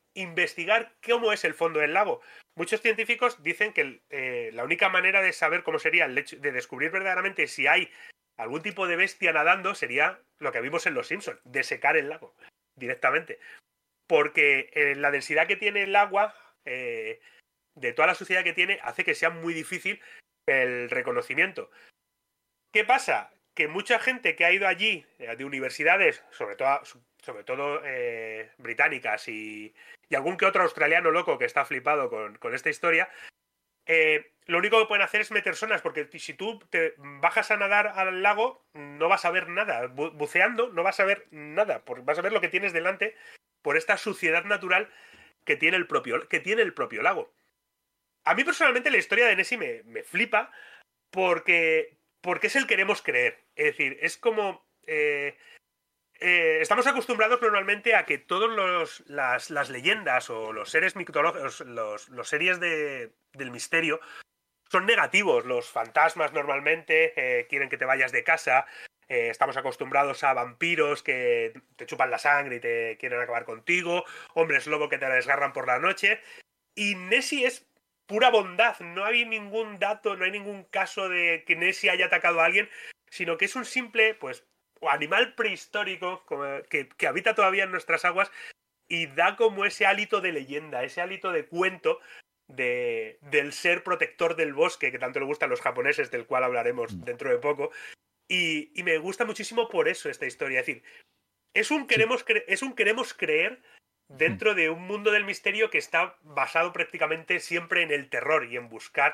Speaker 5: investigar cómo es el fondo del lago. Muchos científicos dicen que eh, la única manera de saber cómo sería el hecho, de descubrir verdaderamente si hay algún tipo de bestia nadando, sería lo que vimos en Los Simpsons, desecar el lago directamente. Porque eh, la densidad que tiene el agua, eh, de toda la suciedad que tiene, hace que sea muy difícil el reconocimiento. ¿Qué pasa? Que mucha gente que ha ido allí, eh, de universidades, sobre todo, sobre todo eh, británicas y, y algún que otro australiano loco que está flipado con, con esta historia, eh, lo único que pueden hacer es meter sonas, porque si tú te bajas a nadar al lago, no vas a ver nada. Bu- buceando no vas a ver nada, porque vas a ver lo que tienes delante por esta suciedad natural que tiene el propio, que tiene el propio lago. A mí personalmente la historia de Nessie me, me flipa porque, porque es el queremos creer. Es decir, es como... Eh, eh, estamos acostumbrados normalmente a que todas las, las leyendas o los seres mitológicos, los, los series de, del misterio, son negativos. Los fantasmas normalmente eh, quieren que te vayas de casa. Eh, estamos acostumbrados a vampiros que te chupan la sangre y te quieren acabar contigo. Hombres lobo que te desgarran por la noche. Y Nessie es pura bondad. No hay ningún dato, no hay ningún caso de que Nessie haya atacado a alguien, sino que es un simple, pues, animal prehistórico como que, que habita todavía en nuestras aguas y da como ese hálito de leyenda, ese hálito de cuento de, del ser protector del bosque que tanto le gusta a los japoneses, del cual hablaremos dentro de poco. Y, y me gusta muchísimo por eso esta historia. Es decir, es un queremos, cre- es un queremos creer dentro de un mundo del misterio que está basado prácticamente siempre en el terror y en buscar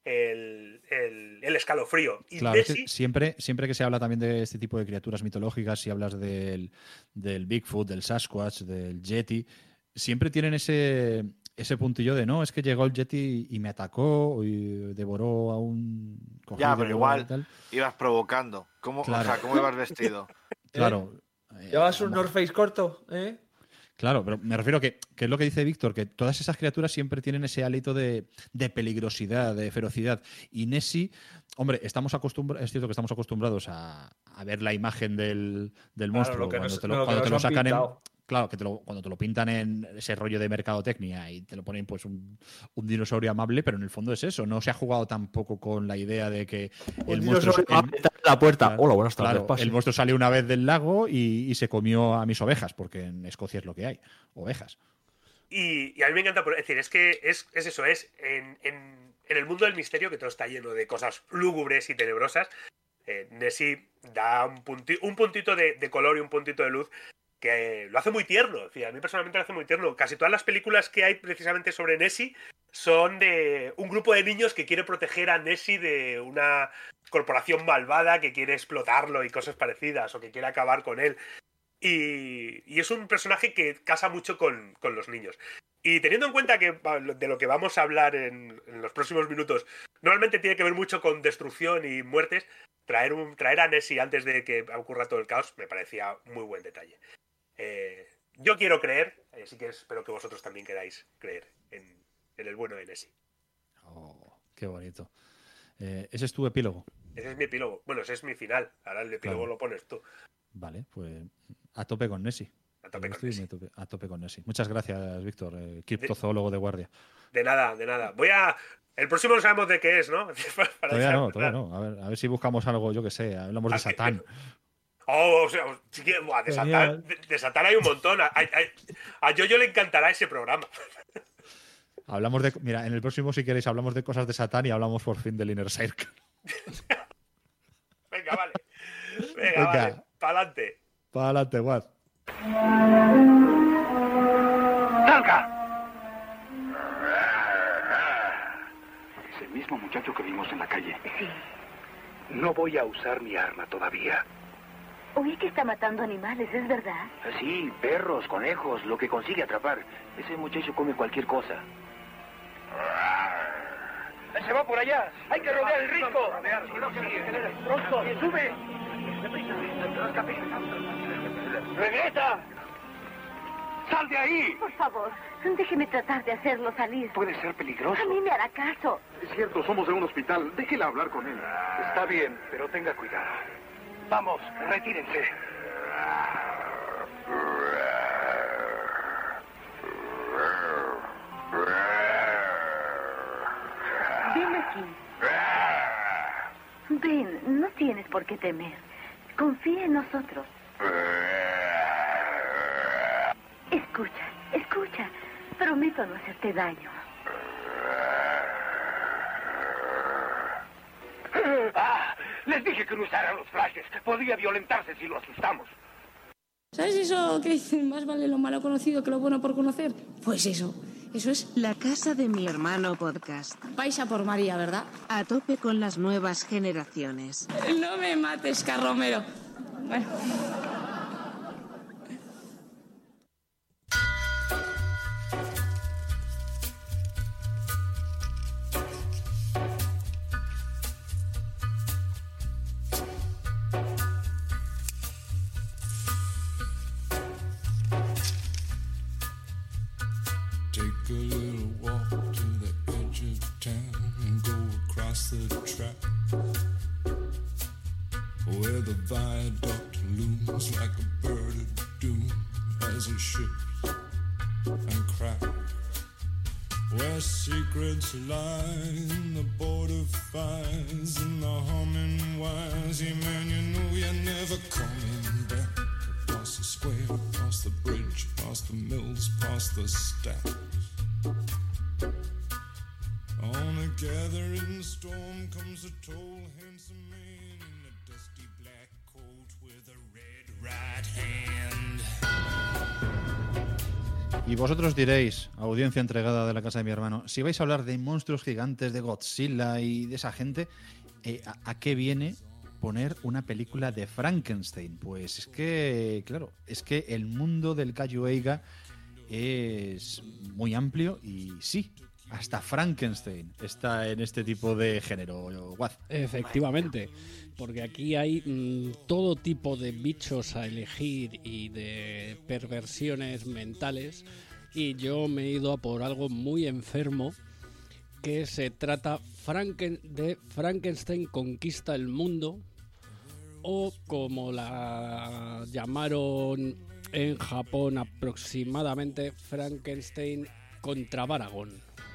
Speaker 5: el, el, el escalofrío. Y
Speaker 3: Claro, es que
Speaker 5: Nessie,
Speaker 3: siempre, siempre que se habla también de este tipo de criaturas mitológicas, si hablas del, del Bigfoot, del Sasquatch, del Yeti, siempre tienen ese, ese puntillo de no, es que llegó el Yeti y me atacó y devoró a un... cogió
Speaker 4: Ya,
Speaker 3: y
Speaker 4: pero
Speaker 3: devoró
Speaker 4: igual
Speaker 3: y tal.
Speaker 4: ibas provocando. ¿Cómo,
Speaker 3: Claro.
Speaker 4: O sea, ¿cómo ibas vestido?
Speaker 3: Claro.
Speaker 6: ¿Llevas un North Face corto? ¿Eh?
Speaker 3: Claro, pero me refiero que, que es lo que dice Víctor, que todas esas criaturas siempre tienen ese hálito de, de peligrosidad, de ferocidad. Y Nessie, hombre, estamos acostumbrados, es cierto que estamos acostumbrados a, a ver la imagen del, del
Speaker 6: Claro,
Speaker 3: monstruo
Speaker 6: lo que
Speaker 3: cuando
Speaker 6: nos-
Speaker 3: te lo,
Speaker 6: lo que
Speaker 3: cuando
Speaker 6: nos
Speaker 3: te lo
Speaker 6: han
Speaker 3: sacan en...
Speaker 6: pintado.
Speaker 3: Claro, que te lo, cuando te lo pintan en ese rollo de mercadotecnia y te lo ponen pues un, un dinosaurio amable, pero en el fondo es eso. No se ha jugado tampoco con la idea de que el monstruo...
Speaker 6: dinosaurio
Speaker 3: el-
Speaker 6: amable, está en la puerta.
Speaker 3: Claro,
Speaker 6: Hola, buenas tardes,
Speaker 3: claro,
Speaker 6: pase.
Speaker 3: el monstruo salió una vez del lago y, y se comió a mis ovejas, porque en Escocia es lo que hay, ovejas.
Speaker 5: Y, y a mí me encanta, por- es decir, es que es, es eso, es en, en, en el mundo del misterio, que todo está lleno de cosas lúgubres y tenebrosas, eh, Nessie da un, punti, un puntito de, de color y un puntito de luz que lo hace muy tierno. Es decir, a mí personalmente lo hace muy tierno. Casi todas las películas que hay precisamente sobre Nessie son de un grupo de niños que quiere proteger a Nessie de una corporación malvada que quiere explotarlo y cosas parecidas, o que quiere acabar con él. Y, y es un personaje que casa mucho con, con los niños. Y teniendo en cuenta que de lo que vamos a hablar en, en los próximos minutos normalmente tiene que ver mucho con destrucción y muertes, traer, un, traer a Nessie antes de que ocurra todo el caos me parecía muy buen detalle. Eh, yo quiero creer, así que espero que vosotros también queráis creer en, en el bueno de Nessie.
Speaker 3: Oh, qué bonito. Eh, ese es tu epílogo.
Speaker 5: Ese es mi epílogo. Bueno, ese es mi final. Ahora el epílogo
Speaker 3: Claro.
Speaker 5: lo pones tú.
Speaker 3: Vale, pues a tope con Nessie.
Speaker 5: A tope
Speaker 3: Yo
Speaker 5: con
Speaker 3: estoy a tope, a tope con Nessie. Muchas gracias, Víctor, eh, criptozoólogo de guardia.
Speaker 5: De nada, de nada. Voy a... El próximo no sabemos de qué es, ¿no? Para
Speaker 3: Todavía no,
Speaker 5: dejar-
Speaker 3: todavía no. A ver, a ver si buscamos algo, yo que sé. Hablamos de Satán.
Speaker 5: Oh, o sea, sí que- buah, de,
Speaker 3: Genial.
Speaker 5: Satán, de, de Satán hay un montón. A, a, a Yoyo le encantará ese programa.
Speaker 3: Hablamos de. Mira, en el próximo, si queréis, hablamos de cosas de Satán y hablamos por fin del Inner Circle.
Speaker 5: Venga, vale. Venga,
Speaker 3: Venga.
Speaker 5: vale. Para adelante.
Speaker 3: Para adelante, Guad.
Speaker 20: ¡Salga! Es el mismo muchacho que vimos en la calle.
Speaker 16: Sí.
Speaker 20: No voy a usar mi arma todavía.
Speaker 16: Oí que está matando animales, ¿es verdad?
Speaker 20: Sí, perros, conejos, lo que consigue atrapar. Ese muchacho come cualquier cosa. ¡Se va por allá! ¡Hay que rodear el risco! ¡Pronto! ¡Sube! ¡Regresa! ¡Sal de ahí!
Speaker 16: Por favor, déjeme tratar de hacerlo salir.
Speaker 20: Puede ser peligroso.
Speaker 16: A mí me hará caso.
Speaker 20: Es cierto, somos de un hospital. Déjela hablar con él. Está bien, pero tenga cuidado. Vamos, retírense.
Speaker 16: tienes por qué temer. Confía en nosotros. Escucha, escucha. Prometo no hacerte daño.
Speaker 20: ¡Ah! Les dije que no usaran los flashes. Podría violentarse si lo asustamos.
Speaker 9: ¿Sabes eso que dicen, más vale lo malo conocido que lo bueno por conocer? Pues eso, eso es
Speaker 2: La casa de mi hermano podcast.
Speaker 9: vais a por María, ¿verdad?
Speaker 2: A tope con las nuevas generaciones.
Speaker 9: No me mates, Carromero. Bueno.
Speaker 19: Take a little walk to the edge of town and go across the track where the viaduct looms like a bird of doom as it ships and cracks, where secrets lie in the border fires and the humming wires. Yeah, man, you know you're never coming back. Across the square, across the bridge, past the mills, past the stacks. On a gathering storm comes a tall, handsome man in a dusty black coat with a red right hand.
Speaker 3: Y vosotros diréis, audiencia entregada de la casa de mi hermano, si vais a hablar de monstruos gigantes, de Godzilla y de esa gente, eh, ¿a, ¿a qué viene poner una película de Frankenstein? Pues es que, claro, es que el mundo del Kaiju Eiga es muy amplio y sí, hasta Frankenstein está en este tipo de género, Guaz.
Speaker 1: Efectivamente, porque aquí hay mmm, todo tipo de bichos a elegir y de perversiones mentales, y yo me he ido a por algo muy enfermo, que se trata Franken- de Frankenstein conquista el mundo, o como la llamaron en Japón aproximadamente, Frankenstein contra Baragon.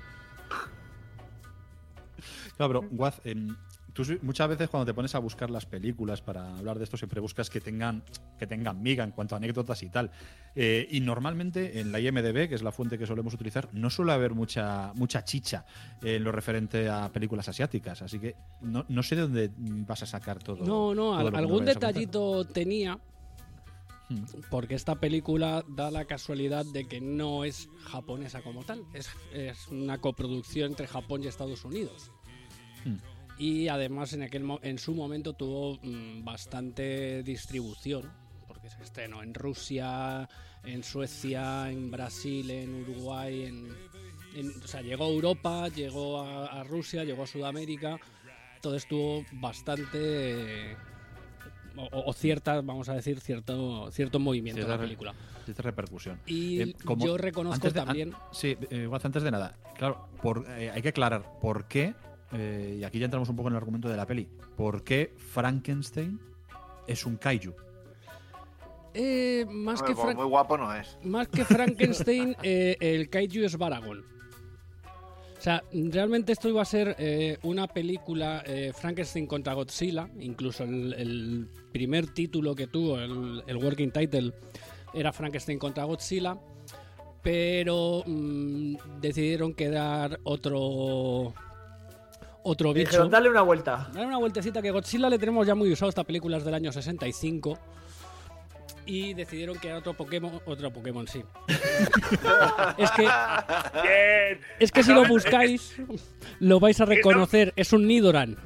Speaker 3: Claro, pero Guaz, eh, tú muchas veces cuando te pones a buscar las películas para hablar de esto siempre buscas que tengan que tengan miga en cuanto a anécdotas y tal. Eh, y normalmente en la I M D B, que es la fuente que solemos utilizar, no suele haber mucha mucha chicha en lo referente a películas asiáticas. Así que no, no sé de dónde vas a sacar todo.
Speaker 1: No, no,
Speaker 3: todo
Speaker 1: al,
Speaker 3: lo que
Speaker 1: algún
Speaker 3: me vayas a contar.
Speaker 1: detallito tenía, porque esta película da la casualidad de que no es japonesa como tal, es, es una coproducción entre Japón y Estados Unidos.
Speaker 3: Hmm.
Speaker 1: Y además en aquel mo- en su momento tuvo mmm, bastante distribución, porque se estrenó en Rusia, en Suecia, en Brasil, en Uruguay, en, en- o sea, llegó a Europa, llegó a, a Rusia, llegó a Sudamérica, todo estuvo bastante eh, o, o cierta, vamos a decir, cierto cierto movimiento en la
Speaker 3: Cierta re-
Speaker 1: película.
Speaker 3: cierta repercusión.
Speaker 1: Y
Speaker 3: Eh, como-
Speaker 1: yo reconozco
Speaker 3: antes de- an-
Speaker 1: también...
Speaker 3: sí, eh, Guaz, antes de nada, claro, por, eh, hay que aclarar por qué, eh, y aquí ya entramos un poco en el argumento de la peli, por qué Frankenstein es un kaiju.
Speaker 1: Eh, más,
Speaker 4: Hombre,
Speaker 1: que
Speaker 4: pues
Speaker 1: Frank-
Speaker 4: muy guapo no es.
Speaker 1: más que Frankenstein, eh, el kaiju es Baragon. O sea, realmente esto iba a ser eh, una película eh, Frankenstein contra Godzilla. Incluso el, el primer título que tuvo, el, el working title, era Frankenstein contra Godzilla. Pero mm, decidieron quedar otro otro
Speaker 6: Me
Speaker 1: bicho.
Speaker 6: dijeron, dale una vuelta.
Speaker 1: Dale una vueltecita, que Godzilla le tenemos ya muy usado. Esta película es del año sesenta y cinco. Y decidieron que era otro Pokémon. Otro Pokémon, sí. Es que.
Speaker 5: Bien.
Speaker 1: Es que si lo
Speaker 5: Acabas-
Speaker 1: buscáis, lo vais a reconocer. Es un Nidoran.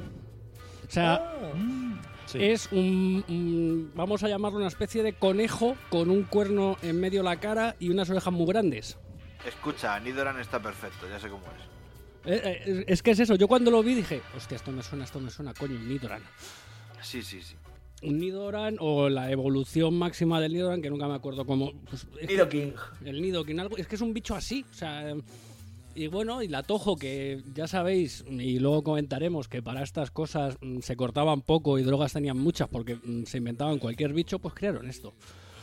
Speaker 1: O sea, es un, un- vamos a llamarlo una especie de conejo con un cuerno en medio de la cara y unas orejas muy grandes.
Speaker 4: Escucha, Nidoran está perfecto, ya sé cómo es.
Speaker 1: Eh, eh, es que es eso. Yo cuando lo vi dije, hostia, esto me suena, esto me suena, coño, un Nidoran.
Speaker 4: Sí, sí, sí.
Speaker 1: Un Nidoran o la evolución máxima del Nidoran, que nunca me acuerdo cómo. Pues, es que-
Speaker 6: Nidoking.
Speaker 1: El Nidoking, algo. Es que es un bicho así. O sea. Y bueno, y la Toho, que ya sabéis, y luego comentaremos que para estas cosas mm, se cortaban poco y drogas tenían muchas porque mm, se inventaban cualquier bicho, pues crearon esto.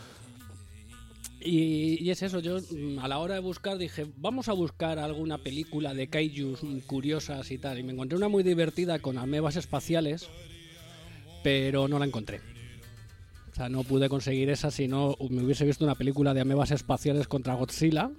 Speaker 1: Y, y es eso, yo mm, a la hora de buscar dije, vamos a buscar alguna película de kaijus mm, curiosas y tal. Y me encontré una muy divertida con amebas espaciales, pero no la encontré. O sea, no pude conseguir esa, si no me hubiese visto una película de amebas espaciales contra Godzilla.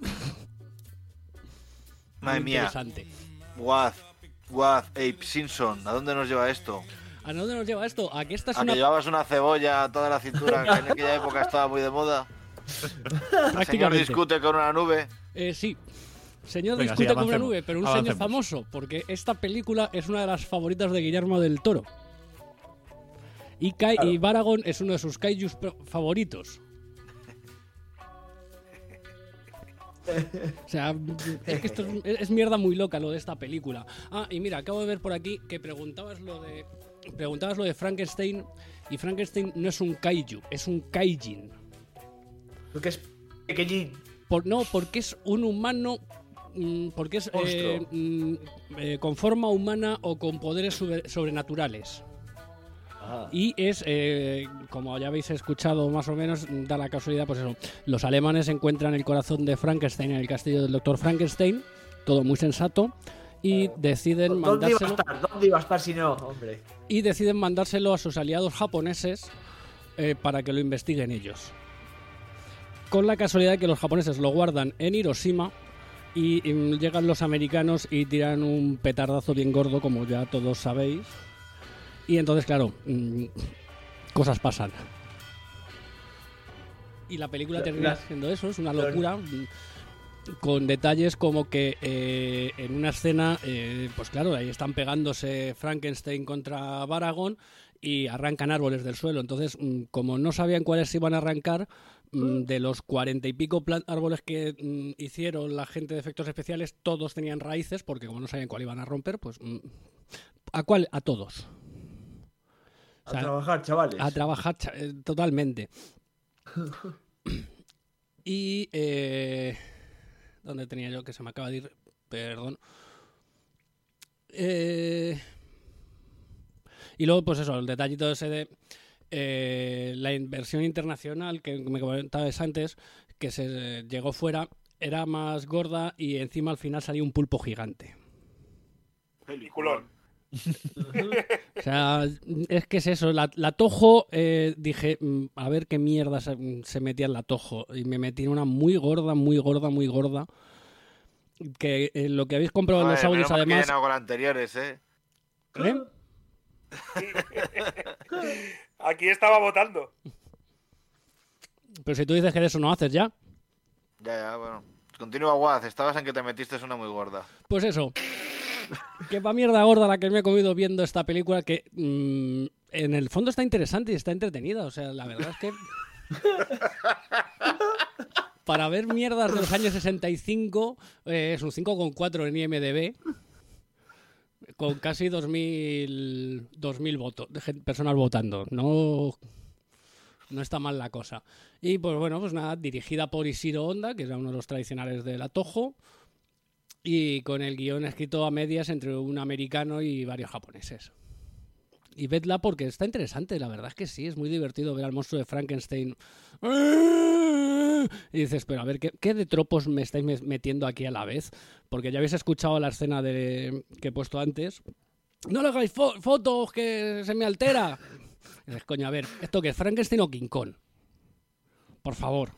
Speaker 4: Madre mía.
Speaker 1: Interesante.
Speaker 4: Waz, Waz, Ape Simpson, ¿a dónde nos lleva esto?
Speaker 1: ¿A dónde nos lleva esto? A que esta es
Speaker 4: ¿A
Speaker 1: una...
Speaker 4: que llevabas una cebolla a toda la cintura, que en aquella época estaba muy de moda? ¿El señor discute con una nube?
Speaker 1: Eh, sí. Señor
Speaker 3: Venga,
Speaker 1: discute
Speaker 3: sí,
Speaker 1: con una
Speaker 3: avancemos.
Speaker 1: nube, pero un
Speaker 3: Avancemos.
Speaker 1: señor famoso, porque esta película es una de las favoritas de Guillermo del Toro. Y, Kai, y Baragon es uno de sus kaijus pro- favoritos. O sea, es que esto es, es mierda muy loca lo de esta película. Ah, y mira, acabo de ver por aquí que preguntabas lo de preguntabas lo de Frankenstein, y Frankenstein no es un kaiju, es un kaijin.
Speaker 6: Porque es pequeñín.
Speaker 1: Por, no, porque es un humano, mm, porque es eh, mm, eh, con forma humana o con poderes sobre- sobrenaturales.
Speaker 6: Ah.
Speaker 1: Y es, eh, como ya habéis escuchado más o menos, da la casualidad, pues eso, los alemanes encuentran el corazón de Frankenstein en el castillo del doctor Frankenstein, todo muy sensato, y deciden
Speaker 6: ¿Dónde iba a
Speaker 1: mandárselo,
Speaker 6: estar? ¿Dónde iba a estar si no, hombre?
Speaker 1: y deciden mandárselo a sus aliados japoneses eh, para que lo investiguen ellos. Con la casualidad de que los japoneses lo guardan en Hiroshima y, y llegan los americanos y tiran un petardazo bien gordo, como ya todos sabéis. Y entonces, claro, mmm, cosas pasan. Y la película termina siendo eso, es una locura, mm, con detalles como que eh, en una escena, eh, pues claro, ahí están pegándose Frankenstein contra Baragon y arrancan árboles del suelo. Entonces, mm, como no sabían cuáles se iban a arrancar, mm, de los cuarenta y pico plan- árboles que mm, hicieron la gente de efectos especiales, todos tenían raíces, porque como no sabían cuál iban a romper, pues mm, ¿a cuál? A todos.
Speaker 6: A trabajar, chavales.
Speaker 1: A trabajar, cha- eh, totalmente. Y... Eh, ¿dónde tenía yo? Que se me acaba de ir. Perdón. Eh, y luego, pues eso, el detallito ese de eh, la inversión internacional que me comentabas antes, que se llegó fuera, era más gorda y encima al final salía un pulpo gigante.
Speaker 5: Peliculón.
Speaker 1: O sea, es que es eso, la, la Toho, eh, dije, mm, a ver qué mierda se, se metía en la Toho, y me metí en una muy gorda, muy gorda, muy gorda, que eh, lo que habéis comprado en los
Speaker 4: Joder,
Speaker 1: audios
Speaker 4: menos mal que he
Speaker 1: además...
Speaker 4: llenado con anteriores, ¿eh?
Speaker 1: ¿Eh?
Speaker 5: Aquí estaba votando.
Speaker 1: Pero si tú dices que de eso no haces ya,
Speaker 4: Ya, ya, bueno. Continúa, Waz, estabas en que te metiste una muy gorda.
Speaker 1: pues eso. Que pa' mierda gorda la que me he comido viendo esta película, que mm, en el fondo está interesante y está entretenida. O sea, la verdad es que... Para ver mierdas de los años sesenta y cinco, eh, es un cinco coma cuatro en I M D B, con casi dos mil votos, de gen- personas votando. No, no está mal la cosa. Y pues bueno, pues nada, dirigida por Ishiro Honda, que era uno de los tradicionales de la Toho, y con el guión escrito a medias entre un americano y varios japoneses. Y vedla porque está interesante, la verdad es que sí, es muy divertido ver al monstruo de Frankenstein. Y dices, pero a ver, ¿qué, qué de tropos me estáis me- metiendo aquí a la vez? Porque ya habéis escuchado la escena de, que he puesto antes. ¡No le hagáis fo- fotos, que se me altera! Y dices, coño, a ver, ¿esto qué es, Frankenstein o King Kong? Por favor.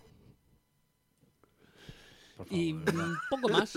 Speaker 1: Y mm, poco más.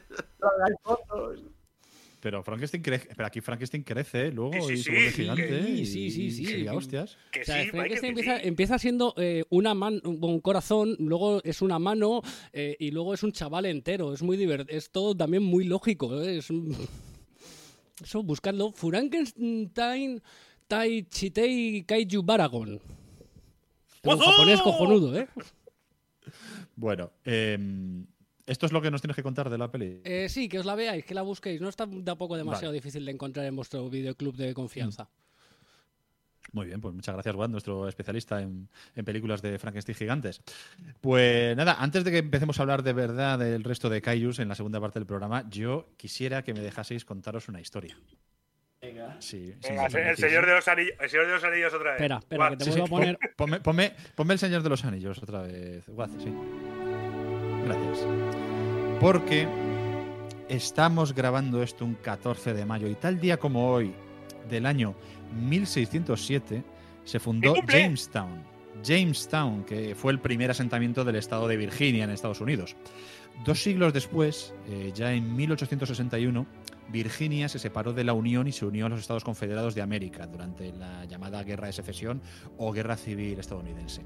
Speaker 3: Pero Frankenstein crece, pero aquí Frankenstein crece luego
Speaker 5: Sí, sí,
Speaker 3: y
Speaker 5: sí,
Speaker 3: se vuelve
Speaker 5: sí,
Speaker 3: gigante
Speaker 1: sí,
Speaker 3: y,
Speaker 1: sí, sí, sí.
Speaker 3: y ya, hostias.
Speaker 5: Que
Speaker 1: O sea,
Speaker 5: sí,
Speaker 1: Frankenstein
Speaker 5: Michael, que
Speaker 1: empieza,
Speaker 5: sí.
Speaker 1: empieza siendo eh, una man, un corazón, luego es una mano eh, y luego es un chaval entero. Es muy divertido, es todo también muy lógico. ¿eh? Es un- Eso, buscadlo. Frankenstein Tai Chitei Kaiju Baragon. Un japonés cojonudo, ¿eh?
Speaker 3: Bueno, eh, esto es lo que nos tienes que contar de la peli.
Speaker 1: Eh, Sí, que os la veáis, que la busquéis. No está tampoco demasiado
Speaker 3: Vale.
Speaker 1: difícil de encontrar en vuestro videoclub de confianza.
Speaker 3: Muy bien, pues muchas gracias, Juan, nuestro especialista en, en películas de Frankenstein gigantes. Pues nada, antes de que empecemos a hablar de verdad del resto de kaijus en la segunda parte del programa, yo quisiera que me dejaseis contaros una historia.
Speaker 6: Venga.
Speaker 3: Sí, sí,
Speaker 5: Venga,
Speaker 3: sí,
Speaker 5: el
Speaker 3: sí,
Speaker 5: señor
Speaker 3: sí.
Speaker 5: de los anillos, el señor de los anillos otra vez.
Speaker 1: Espera, espera, que te vuelvo a poner...
Speaker 3: Ponme, ponme- ponme el Señor de los Anillos otra vez, Guaz, sí. Gracias. Porque estamos grabando esto un catorce de mayo y tal día como hoy, del año mil seiscientos siete se fundó Jamestown. Jamestown, que fue el primer asentamiento del estado de Virginia en Estados Unidos. Dos siglos después, eh, ya en mil ochocientos sesenta y uno, Virginia se separó de la Unión y se unió a los Estados Confederados de América durante la llamada Guerra de Secesión o Guerra Civil estadounidense.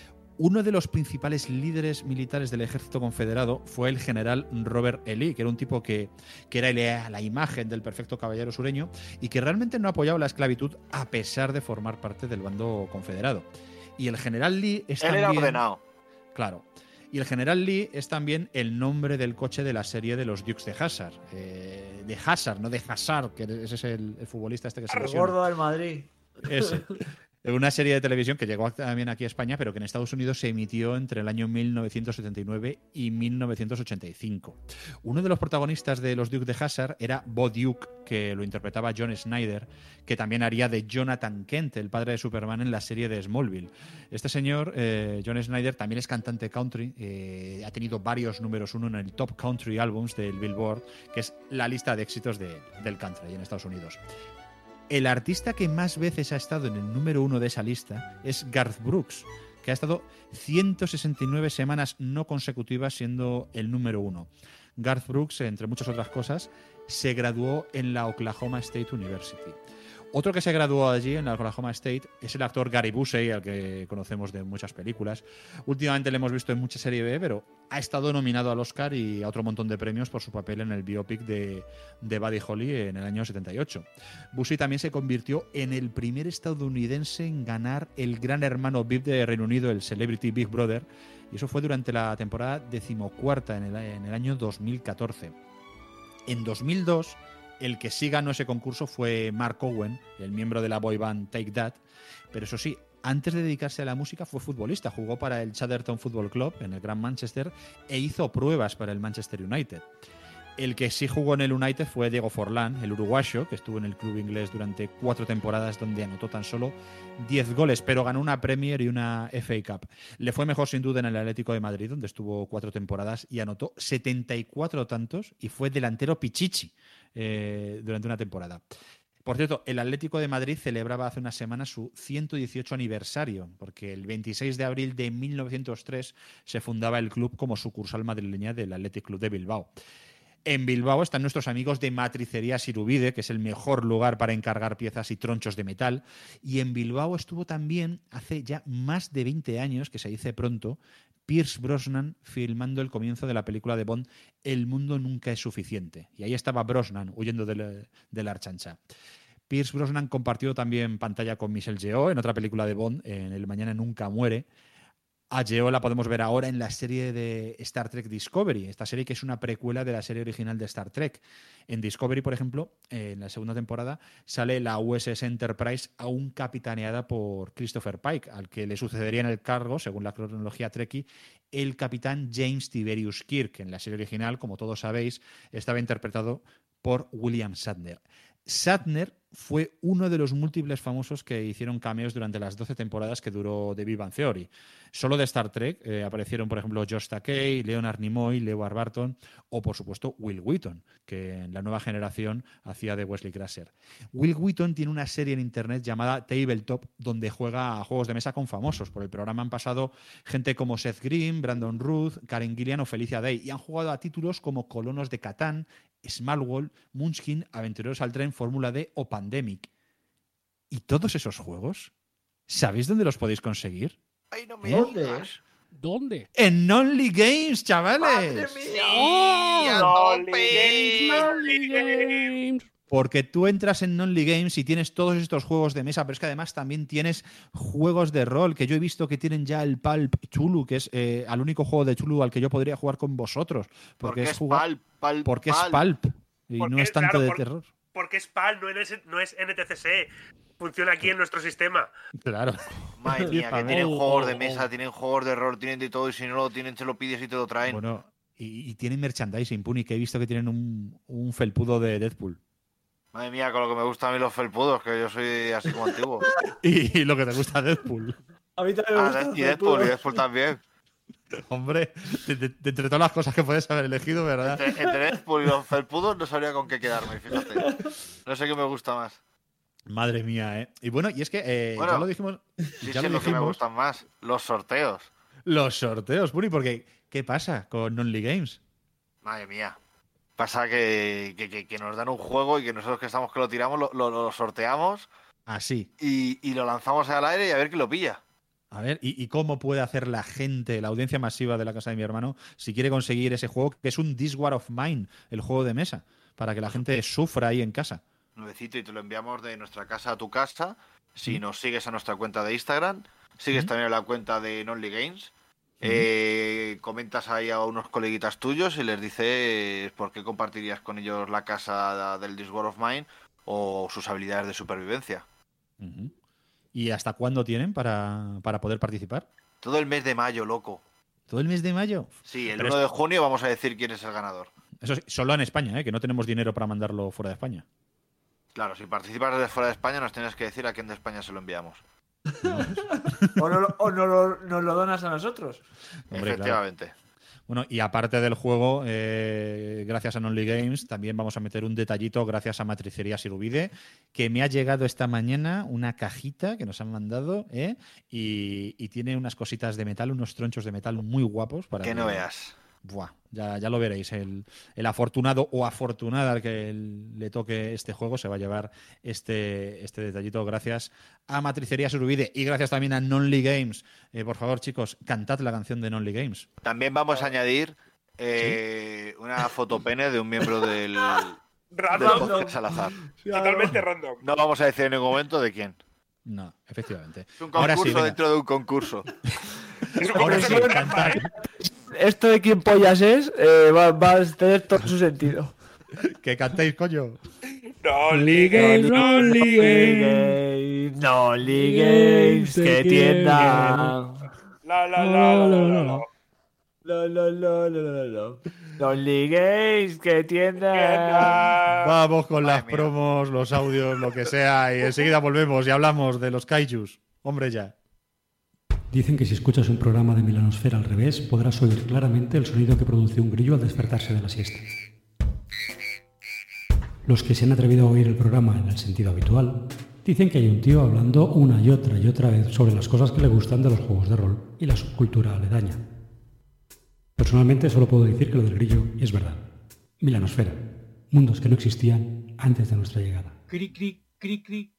Speaker 3: Uno de los principales líderes militares del ejército confederado fue el general Robert E. Lee, que era un tipo que, que era la, la imagen del perfecto caballero sureño y que realmente no apoyaba la esclavitud a pesar de formar parte del bando confederado. Y el general Lee es
Speaker 4: Él
Speaker 3: también...
Speaker 4: era ordenado.
Speaker 3: Claro. Y el general Lee es también el nombre del coche de la serie de los Dukes de Hazzard. Eh, de Hazzard, no de Hazard, que ese es el, el futbolista este que se
Speaker 6: El
Speaker 3: lesiona.
Speaker 6: gordo del Madrid.
Speaker 3: Ese. Una serie de televisión que llegó también aquí a España, pero que en Estados Unidos se emitió entre el año mil novecientos setenta y nueve y mil novecientos ochenta y cinco. Uno de los protagonistas de los Dukes de Hazzard era Bo Duke, que lo interpretaba John Snyder, que también haría de Jonathan Kent, el padre de Superman, en la serie de Smallville. Este señor, eh, John Snyder, también es cantante country, eh, ha tenido varios números uno en el Top Country Albums del Billboard, que es la lista de éxitos de, del country en Estados Unidos. El artista que más veces ha estado en el número uno de esa lista es Garth Brooks, que ha estado ciento sesenta y nueve semanas no consecutivas siendo el número uno. Garth Brooks, entre muchas otras cosas, se graduó en la Oklahoma State University. Otro que se graduó allí, en la Oklahoma State, es el actor Gary Busey, al que conocemos de muchas películas. Últimamente le hemos visto en mucha serie B, pero ha estado nominado al Oscar y a otro montón de premios por su papel en el biopic de, de Buddy Holly en el año setenta y ocho. Busey también se convirtió en el primer estadounidense en ganar el Gran Hermano V I P de Reino Unido, el Celebrity Big Brother, y eso fue durante la temporada decimocuarta en el, en el año dos mil catorce. En dos mil dos... el que sí ganó ese concurso fue Mark Owen, el miembro de la boy band Take That, pero eso sí, antes de dedicarse a la música fue futbolista, jugó para el Chatterton Football Club en el Gran Manchester e hizo pruebas para el Manchester United. El que sí jugó en el United fue Diego Forlán, el uruguayo, que estuvo en el club inglés durante cuatro temporadas donde anotó tan solo diez goles, pero ganó una Premier y una F A Cup. Le fue mejor sin duda en el Atlético de Madrid, donde estuvo cuatro temporadas y anotó setenta y cuatro tantos y fue delantero pichichi eh, durante una temporada. Por cierto, el Atlético de Madrid celebraba hace unas semanas su ciento dieciocho aniversario, porque el veintiséis de abril de mil novecientos tres se fundaba el club como sucursal madrileña del Athletic Club de Bilbao. En Bilbao están nuestros amigos de Matricerías Irubide, que es el mejor lugar para encargar piezas y tronchos de metal. Y en Bilbao estuvo también, hace ya más de veinte años, que se dice pronto, Pierce Brosnan filmando el comienzo de la película de Bond El mundo nunca es suficiente. Y ahí estaba Brosnan huyendo de la, de la Archancha. Pierce Brosnan compartió también pantalla con Michelle Yeoh en otra película de Bond, en El mañana nunca muere. A Yeoh la podemos ver ahora en la serie de Star Trek Discovery, esta serie que es una precuela de la serie original de Star Trek. En Discovery, por ejemplo, en la segunda temporada, sale la U S S Enterprise aún capitaneada por Christopher Pike, al que le sucedería en el cargo, según la cronología Trekkie, el capitán James Tiberius Kirk. En la serie original, como todos sabéis, estaba interpretado por William Shatner. Shatner fue uno de los múltiples famosos que hicieron cameos durante las doce temporadas que duró The Big Bang Theory. Solo de Star Trek eh, aparecieron, por ejemplo, Josh Takei, Leonard Nimoy, LeVar Burton o, por supuesto, Will Wheaton, que en la nueva generación hacía de Wesley Crusher. Will Wheaton tiene una serie en internet llamada Tabletop, donde juega a juegos de mesa con famosos. Por el programa han pasado gente como Seth Green, Brandon Ruth, Karen Gillian o Felicia Day, y han jugado a títulos como Colonos de Catán, Small World, Munchkin, Aventureros al Tren, Fórmula D o Pandemic. ¿Y todos esos juegos? ¿Sabéis dónde los podéis conseguir?
Speaker 4: Ay, no me
Speaker 1: ¿Dónde?
Speaker 4: digas.
Speaker 1: ¿Dónde?
Speaker 3: En Only Games, chavales.
Speaker 1: ¡Oh!
Speaker 5: Only Games,
Speaker 1: Only Games.
Speaker 3: Porque tú entras en Only Games y tienes todos estos juegos de mesa, pero es que además también tienes juegos de rol, que yo he visto que tienen ya el Pulp Chulu, que es eh, el único juego de Chulu al que yo podría jugar con vosotros. Porque,
Speaker 4: Porque
Speaker 3: es,
Speaker 4: es
Speaker 3: jugar,
Speaker 4: Pulp, Pulp,
Speaker 3: porque es
Speaker 4: Pulp.
Speaker 3: Pulp y
Speaker 5: Porque,
Speaker 3: no es tanto
Speaker 5: claro,
Speaker 3: de
Speaker 5: por-
Speaker 3: terror.
Speaker 5: Porque es PAL, no es, no es N T C C. Funciona aquí en nuestro sistema.
Speaker 3: Claro.
Speaker 4: Madre mía, que
Speaker 3: Oh,
Speaker 4: tienen
Speaker 3: oh,
Speaker 4: juegos de
Speaker 3: oh.
Speaker 4: mesa, tienen juegos de rol, tienen de todo, y si no lo tienen, te lo pides y te lo traen.
Speaker 3: Bueno, y, y tienen merchandising, Puni, que he visto que tienen un, un felpudo de Deadpool.
Speaker 4: Madre mía, con lo que me gustan a mí los felpudos, que yo soy así como antiguo.
Speaker 3: Y, y lo que te gusta Deadpool.
Speaker 6: A mí también me
Speaker 4: Ah,
Speaker 6: gusta
Speaker 4: y Deadpool, y Deadpool también.
Speaker 3: Hombre, de, de- de entre todas las cosas que puedes haber elegido, ¿verdad?
Speaker 4: Entre, entre Deadpool y los felpudos no sabría con qué quedarme, fíjate. No sé qué me gusta más.
Speaker 3: Madre mía, ¿eh? Y bueno, y es que eh,
Speaker 4: Bueno,
Speaker 3: ya lo dijimos.
Speaker 4: Sí,
Speaker 3: ya
Speaker 4: sí,
Speaker 3: lo
Speaker 4: lo que me
Speaker 3: dijimos.
Speaker 4: gustan más, los sorteos.
Speaker 3: Los sorteos, Puri, porque ¿qué pasa con Only Games?
Speaker 4: Madre mía. Pasa que, que, que- que nos dan un juego y que nosotros que estamos que lo tiramos, lo, lo- lo sorteamos
Speaker 3: Así.
Speaker 4: y, y lo lanzamos al aire y a ver quién lo pilla.
Speaker 3: A ver, ¿y, y cómo puede hacer la gente, la audiencia masiva de la casa de mi hermano, si quiere conseguir ese juego, que es un This War of Mine, el juego de mesa, para que la gente sufra ahí en casa?
Speaker 4: Nuevecito y te lo enviamos de nuestra casa a tu casa. Si nos sigues a nuestra cuenta de Instagram, sigues también a la cuenta de Only Games. Eh, comentas ahí a unos coleguitas tuyos y les dices por qué compartirías con ellos la casa del This War of Mine o sus habilidades de supervivencia.
Speaker 3: Ujú. ¿Y hasta cuándo tienen para, para poder participar?
Speaker 4: Todo el mes de mayo, loco.
Speaker 3: ¿Todo el mes de mayo?
Speaker 4: Sí, el
Speaker 3: Pero
Speaker 4: uno
Speaker 3: es-
Speaker 4: de junio vamos a decir quién es el ganador.
Speaker 3: Eso sí, solo en España, ¿eh? Que no tenemos dinero para mandarlo fuera de España.
Speaker 4: Claro, si participas desde fuera de España nos tienes que decir a quién de España se lo enviamos.
Speaker 6: O no, lo- o no lo, nos lo donas a nosotros.
Speaker 3: Hombre,
Speaker 4: Efectivamente.
Speaker 3: claro. Bueno, y aparte del juego, eh, gracias a Only Games, también vamos a meter un detallito gracias a Matricería Sirubide, que me ha llegado esta mañana una cajita que nos han mandado, ¿eh? y, y tiene unas cositas de metal, unos tronchos de metal muy guapos. Para
Speaker 4: Que no veas.
Speaker 3: Buah, ya, ya lo veréis. El, el afortunado o afortunada al que el- le toque este juego se va a llevar este, este detallito gracias a Matricería Surubide y gracias también a Nonly Games. Eh, por favor, chicos, cantad la canción de Nonly Games.
Speaker 4: También vamos a añadir eh, una fotopene de un miembro del, del
Speaker 5: Random.
Speaker 4: podcast al azar.
Speaker 5: Totalmente random.
Speaker 4: No vamos a decir en ningún momento de quién.
Speaker 3: No, efectivamente.
Speaker 4: Es un
Speaker 3: Ahora
Speaker 4: concurso
Speaker 3: sí, venga.
Speaker 4: dentro de un concurso.
Speaker 3: Ahora sí, cantad.
Speaker 6: Esto de quién pollas es eh, va, va a tener todo su sentido.
Speaker 3: Que cantéis, coño.
Speaker 5: No ligues, no ligues.
Speaker 6: No ligues, que tienda.
Speaker 5: La, la, la, la, la, la, la.
Speaker 6: No, no, no, no, no, no. No ligues, que tienda.
Speaker 3: Vamos con las promos, los audios, lo que sea, y enseguida volvemos y hablamos de los kaijus. Hombre, ya.
Speaker 7: Dicen que si escuchas un programa de Milanosfera al revés, podrás oír claramente el sonido que produce un grillo al despertarse de la siesta. Los que se han atrevido a oír el programa en el sentido habitual, dicen que hay un tío hablando una y otra y otra vez sobre las cosas que le gustan de los juegos de rol y la subcultura aledaña. Personalmente solo puedo decir que lo del grillo es verdad. Milanosfera, mundos que no existían antes de nuestra llegada.
Speaker 20: Cri, cri, cri, cri.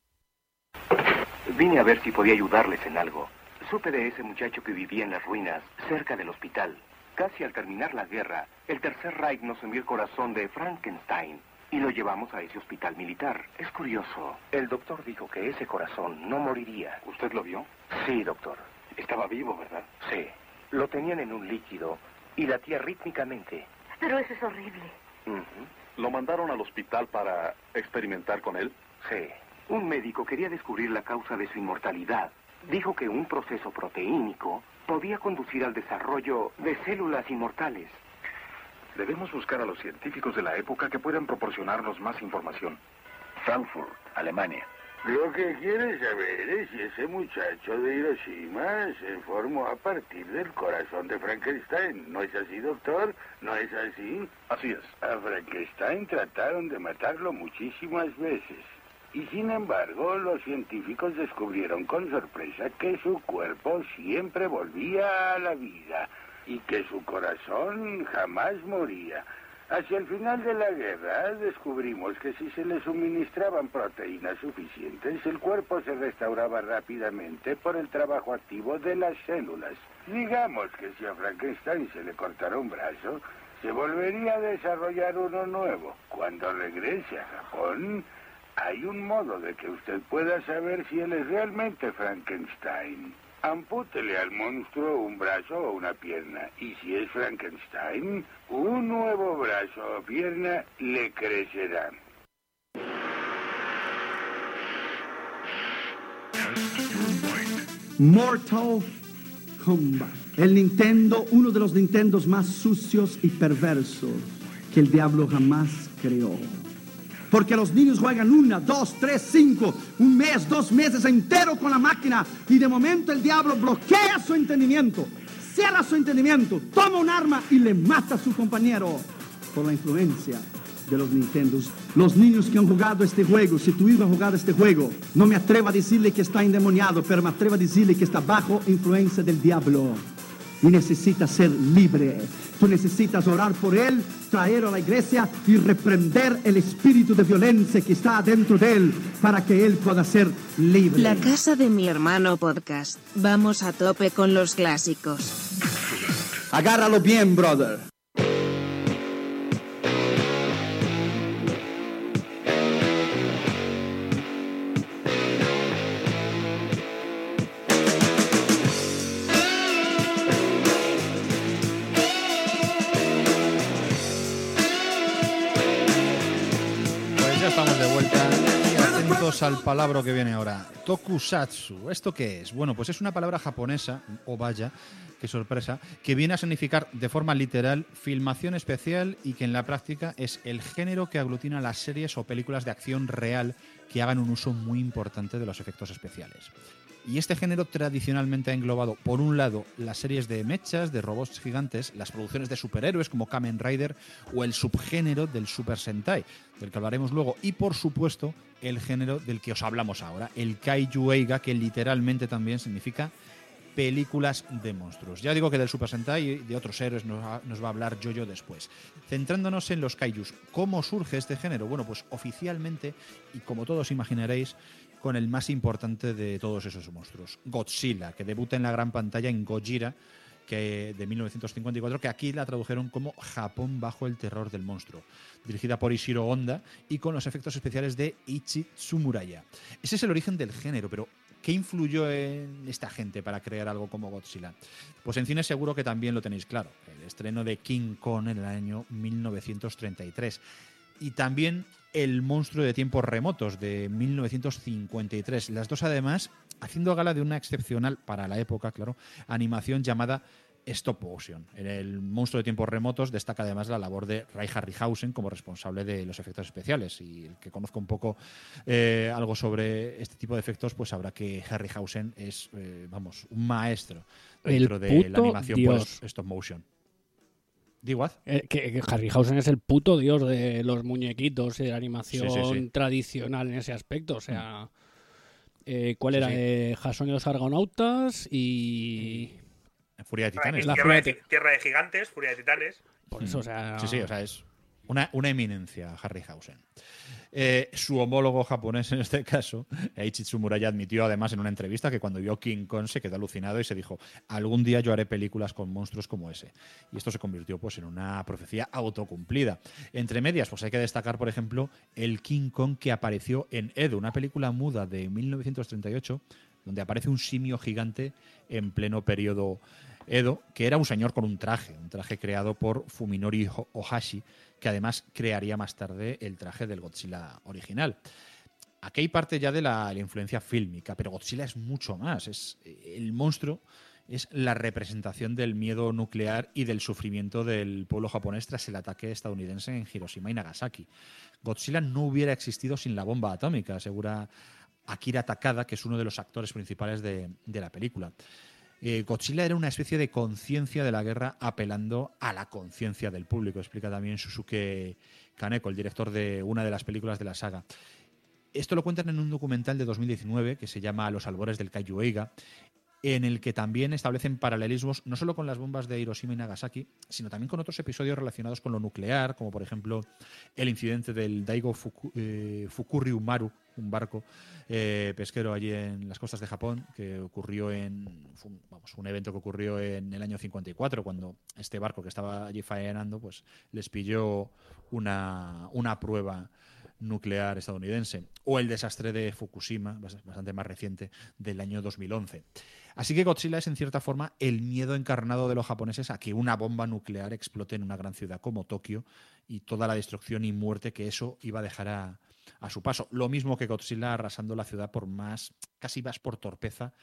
Speaker 20: Vine a ver si podía ayudarles en algo. Supe de ese muchacho que vivía en las ruinas, cerca del hospital. Casi al terminar la guerra, el Tercer Reich nos envió el corazón de Frankenstein y lo llevamos a ese hospital militar. Es curioso. El doctor dijo que ese corazón no moriría. ¿Usted lo vio? Sí, doctor. Estaba vivo, ¿verdad? Sí. Lo tenían en un líquido y latía rítmicamente.
Speaker 16: Pero eso es horrible.
Speaker 20: ¿Lo mandaron al hospital para experimentar con él? Sí. Un médico quería descubrir la causa de su inmortalidad. Dijo que un proceso proteínico podía conducir al desarrollo de células inmortales.
Speaker 13: Debemos buscar a los científicos de la época que puedan proporcionarnos más información.
Speaker 20: Frankfurt, Alemania.
Speaker 22: Lo que quiere saber es si ese muchacho de Hiroshima se formó a partir del corazón de Frankenstein. ¿No es así, doctor? ¿No es así?
Speaker 13: Así es.
Speaker 22: A Frankenstein trataron de matarlo muchísimas veces. Y sin embargo, los científicos descubrieron con sorpresa que su cuerpo siempre volvía a la vida y que su corazón jamás moría. Hacia el final de la guerra descubrimos que si se le suministraban proteínas suficientes, el cuerpo se restauraba rápidamente por el trabajo activo de las células. Digamos que si a Frankenstein se le cortara un brazo, se volvería a desarrollar uno nuevo. Cuando regrese a Japón, hay un modo de que usted pueda saber si él es realmente Frankenstein. Ampútele al monstruo un brazo o una pierna, y si es Frankenstein, un nuevo brazo o pierna le crecerá.
Speaker 23: Mortal Kombat. El Nintendo, uno de los Nintendos más sucios y perversos que el diablo jamás creó. Porque los niños juegan una, dos, tres, cinco, un mes, dos meses entero con la máquina y de momento el diablo bloquea su entendimiento, cierra su entendimiento, toma un arma y le mata a su compañero por la influencia de los Nintendos. Los niños que han jugado este juego, si tu hijo ha jugado este juego, no me atrevo a decirle que está endemoniado, pero me atrevo a decirle que está bajo influencia del diablo. Y necesita ser libre. Tú necesitas orar por él, traerlo a la iglesia y reprender el espíritu de violencia que está dentro de él para que él pueda ser libre.
Speaker 2: La casa de mi hermano podcast. Vamos a tope con los clásicos.
Speaker 23: Agárralo bien, brother.
Speaker 3: Al palabra que viene ahora, tokusatsu. ¿Esto qué es? Bueno, pues es una palabra japonesa, o vaya, qué sorpresa, que viene a significar de forma literal filmación especial y que en la práctica es el género que aglutina las series o películas de acción real que hagan un uso muy importante de los efectos especiales. Y este género tradicionalmente ha englobado, por un lado, las series de mechas, de robots gigantes, las producciones de superhéroes como Kamen Rider o el subgénero del Super Sentai, del que hablaremos luego, y por supuesto el género del que os hablamos ahora, el Kaiju Eiga, que literalmente también significa películas de monstruos. Ya digo que del Super Sentai y de otros héroes nos va, nos va a hablar Yoyo después. Centrándonos en los Kaijus, ¿cómo surge este género? Bueno, pues oficialmente, y como todos imaginaréis, con el más importante de todos esos monstruos, Godzilla, que debuta en la gran pantalla en Gojira, que de mil novecientos cincuenta y cuatro, que aquí la tradujeron como Japón bajo el terror del monstruo, dirigida por Ishiro Honda y con los efectos especiales de Ichi Tsuraya. Ese es el origen del género, pero ¿qué influyó en esta gente para crear algo como Godzilla? Pues en cine seguro que también lo tenéis claro, el estreno de King Kong en el año mil novecientos treinta y tres. Y también El monstruo de tiempos remotos de mil novecientos cincuenta y tres. Las dos además haciendo gala de una excepcional, para la época, claro, animación llamada stop motion. En El monstruo de tiempos remotos destaca además la labor de Ray Harryhausen como responsable de los efectos especiales. Y el que conozca un poco eh, algo sobre este tipo de efectos, pues sabrá que Harryhausen es, eh, vamos, un maestro dentro
Speaker 1: El
Speaker 3: de la
Speaker 1: puto
Speaker 3: animación
Speaker 1: Dios.
Speaker 3: por stop motion. ¿Digo?
Speaker 1: Eh, que, que Harryhausen es el puto dios de los muñequitos y de la animación
Speaker 3: Sí, sí, sí.
Speaker 1: tradicional en ese aspecto. O sea, eh, ¿cuál
Speaker 3: Sí,
Speaker 1: era?
Speaker 3: sí.
Speaker 1: Eh, Jason y los Argonautas y...
Speaker 3: Furia de Titanes.
Speaker 1: La
Speaker 5: Tierra,
Speaker 1: Furia
Speaker 5: de,
Speaker 1: de-
Speaker 5: Tierra de Gigantes, Furia de Titanes.
Speaker 1: Por eso, o sea...
Speaker 3: Sí, sí, o sea, es una, una eminencia Harryhausen. Eh, su homólogo japonés en este caso, Eiichi Tsuraya, admitió además en una entrevista que cuando vio King Kong se quedó alucinado y se dijo: algún día yo haré películas con monstruos como ese. Y esto se convirtió pues en una profecía autocumplida. Entre medias, pues hay que destacar, por ejemplo, el King Kong que apareció en Edo, una película muda de mil novecientos treinta y ocho, donde aparece un simio gigante en pleno periodo Edo, que era un señor con un traje, un traje creado por Fuminori Ohashi, que además crearía más tarde el traje del Godzilla original. Aquí hay parte ya de la, la influencia fílmica, pero Godzilla es mucho más. Es, el monstruo es la representación del miedo nuclear y del sufrimiento del pueblo japonés tras el ataque estadounidense en Hiroshima y Nagasaki. Godzilla no hubiera existido sin la bomba atómica, asegura Akira Takada, que es uno de los actores principales de, de la película. Eh, Godzilla era una especie de conciencia de la guerra apelando a la conciencia del público, explica también Shusuke Kaneko, el director de una de las películas de la saga. Esto lo cuentan en un documental de dos mil diecinueve que se llama Los albores del Kaiju Eiga, en el que también establecen paralelismos no solo con las bombas de Hiroshima y Nagasaki, sino también con otros episodios relacionados con lo nuclear, como por ejemplo el incidente del Daigo Fuku, eh, Fukuryu Maru, un barco eh, pesquero allí en las costas de Japón, que ocurrió en fue un, vamos, un evento que ocurrió en el año cincuenta y cuatro, cuando este barco que estaba allí faenando pues les pilló una, una prueba nuclear estadounidense, o el desastre de Fukushima, bastante más reciente, del año dos mil once. Así que Godzilla es en cierta forma el miedo encarnado de los japoneses a que una bomba nuclear explote en una gran ciudad como Tokio y toda la destrucción y muerte que eso iba a dejar a, a su paso. Lo mismo que Godzilla arrasando la ciudad por más, casi más por torpeza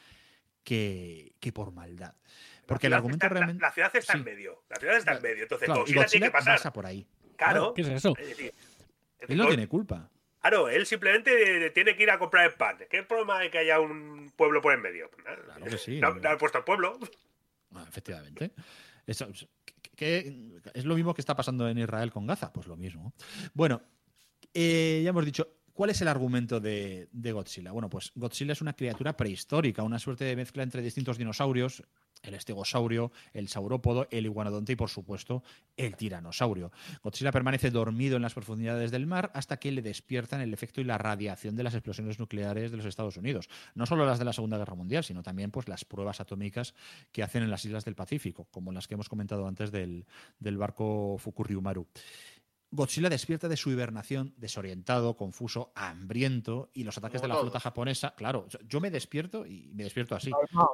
Speaker 3: que, que por maldad. Porque el argumento
Speaker 5: está,
Speaker 3: realmente...
Speaker 5: La, la ciudad está
Speaker 3: sí.
Speaker 5: en medio. La ciudad está en medio. Entonces,
Speaker 3: Claro, y
Speaker 5: Godzilla,
Speaker 3: Godzilla
Speaker 5: tiene que pasar.
Speaker 3: pasa por ahí.
Speaker 5: Claro.
Speaker 1: ¿Qué es eso?
Speaker 5: Es decir,
Speaker 3: Él no tiene culpa.
Speaker 5: Claro, él simplemente tiene que ir a comprar el pan. ¿Qué problema hay que haya un pueblo por en medio? Pues nada,
Speaker 3: Claro que sí.
Speaker 5: le han- le han puesto al pueblo.
Speaker 3: Ah, efectivamente. Eso, ¿qué, que es lo mismo que está pasando en Israel con Gaza, pues lo mismo. Bueno, eh, ya hemos dicho, ¿cuál es el argumento de, de Godzilla? Bueno, pues Godzilla es una criatura prehistórica, una suerte de mezcla entre distintos dinosaurios, el estegosaurio, el saurópodo, el iguanodonte y, por supuesto, el tiranosaurio. Godzilla permanece dormido en las profundidades del mar hasta que le despiertan el efecto y la radiación de las explosiones nucleares de los Estados Unidos. No solo las de la Segunda Guerra Mundial, sino también pues, las pruebas atómicas que hacen en las islas del Pacífico, como las que hemos comentado antes del, del barco Fukuryumaru. Godzilla despierta de su hibernación desorientado, confuso, hambriento, y los ataques
Speaker 6: Como
Speaker 3: de la
Speaker 6: todos.
Speaker 3: flota japonesa, claro, yo me despierto y me despierto así.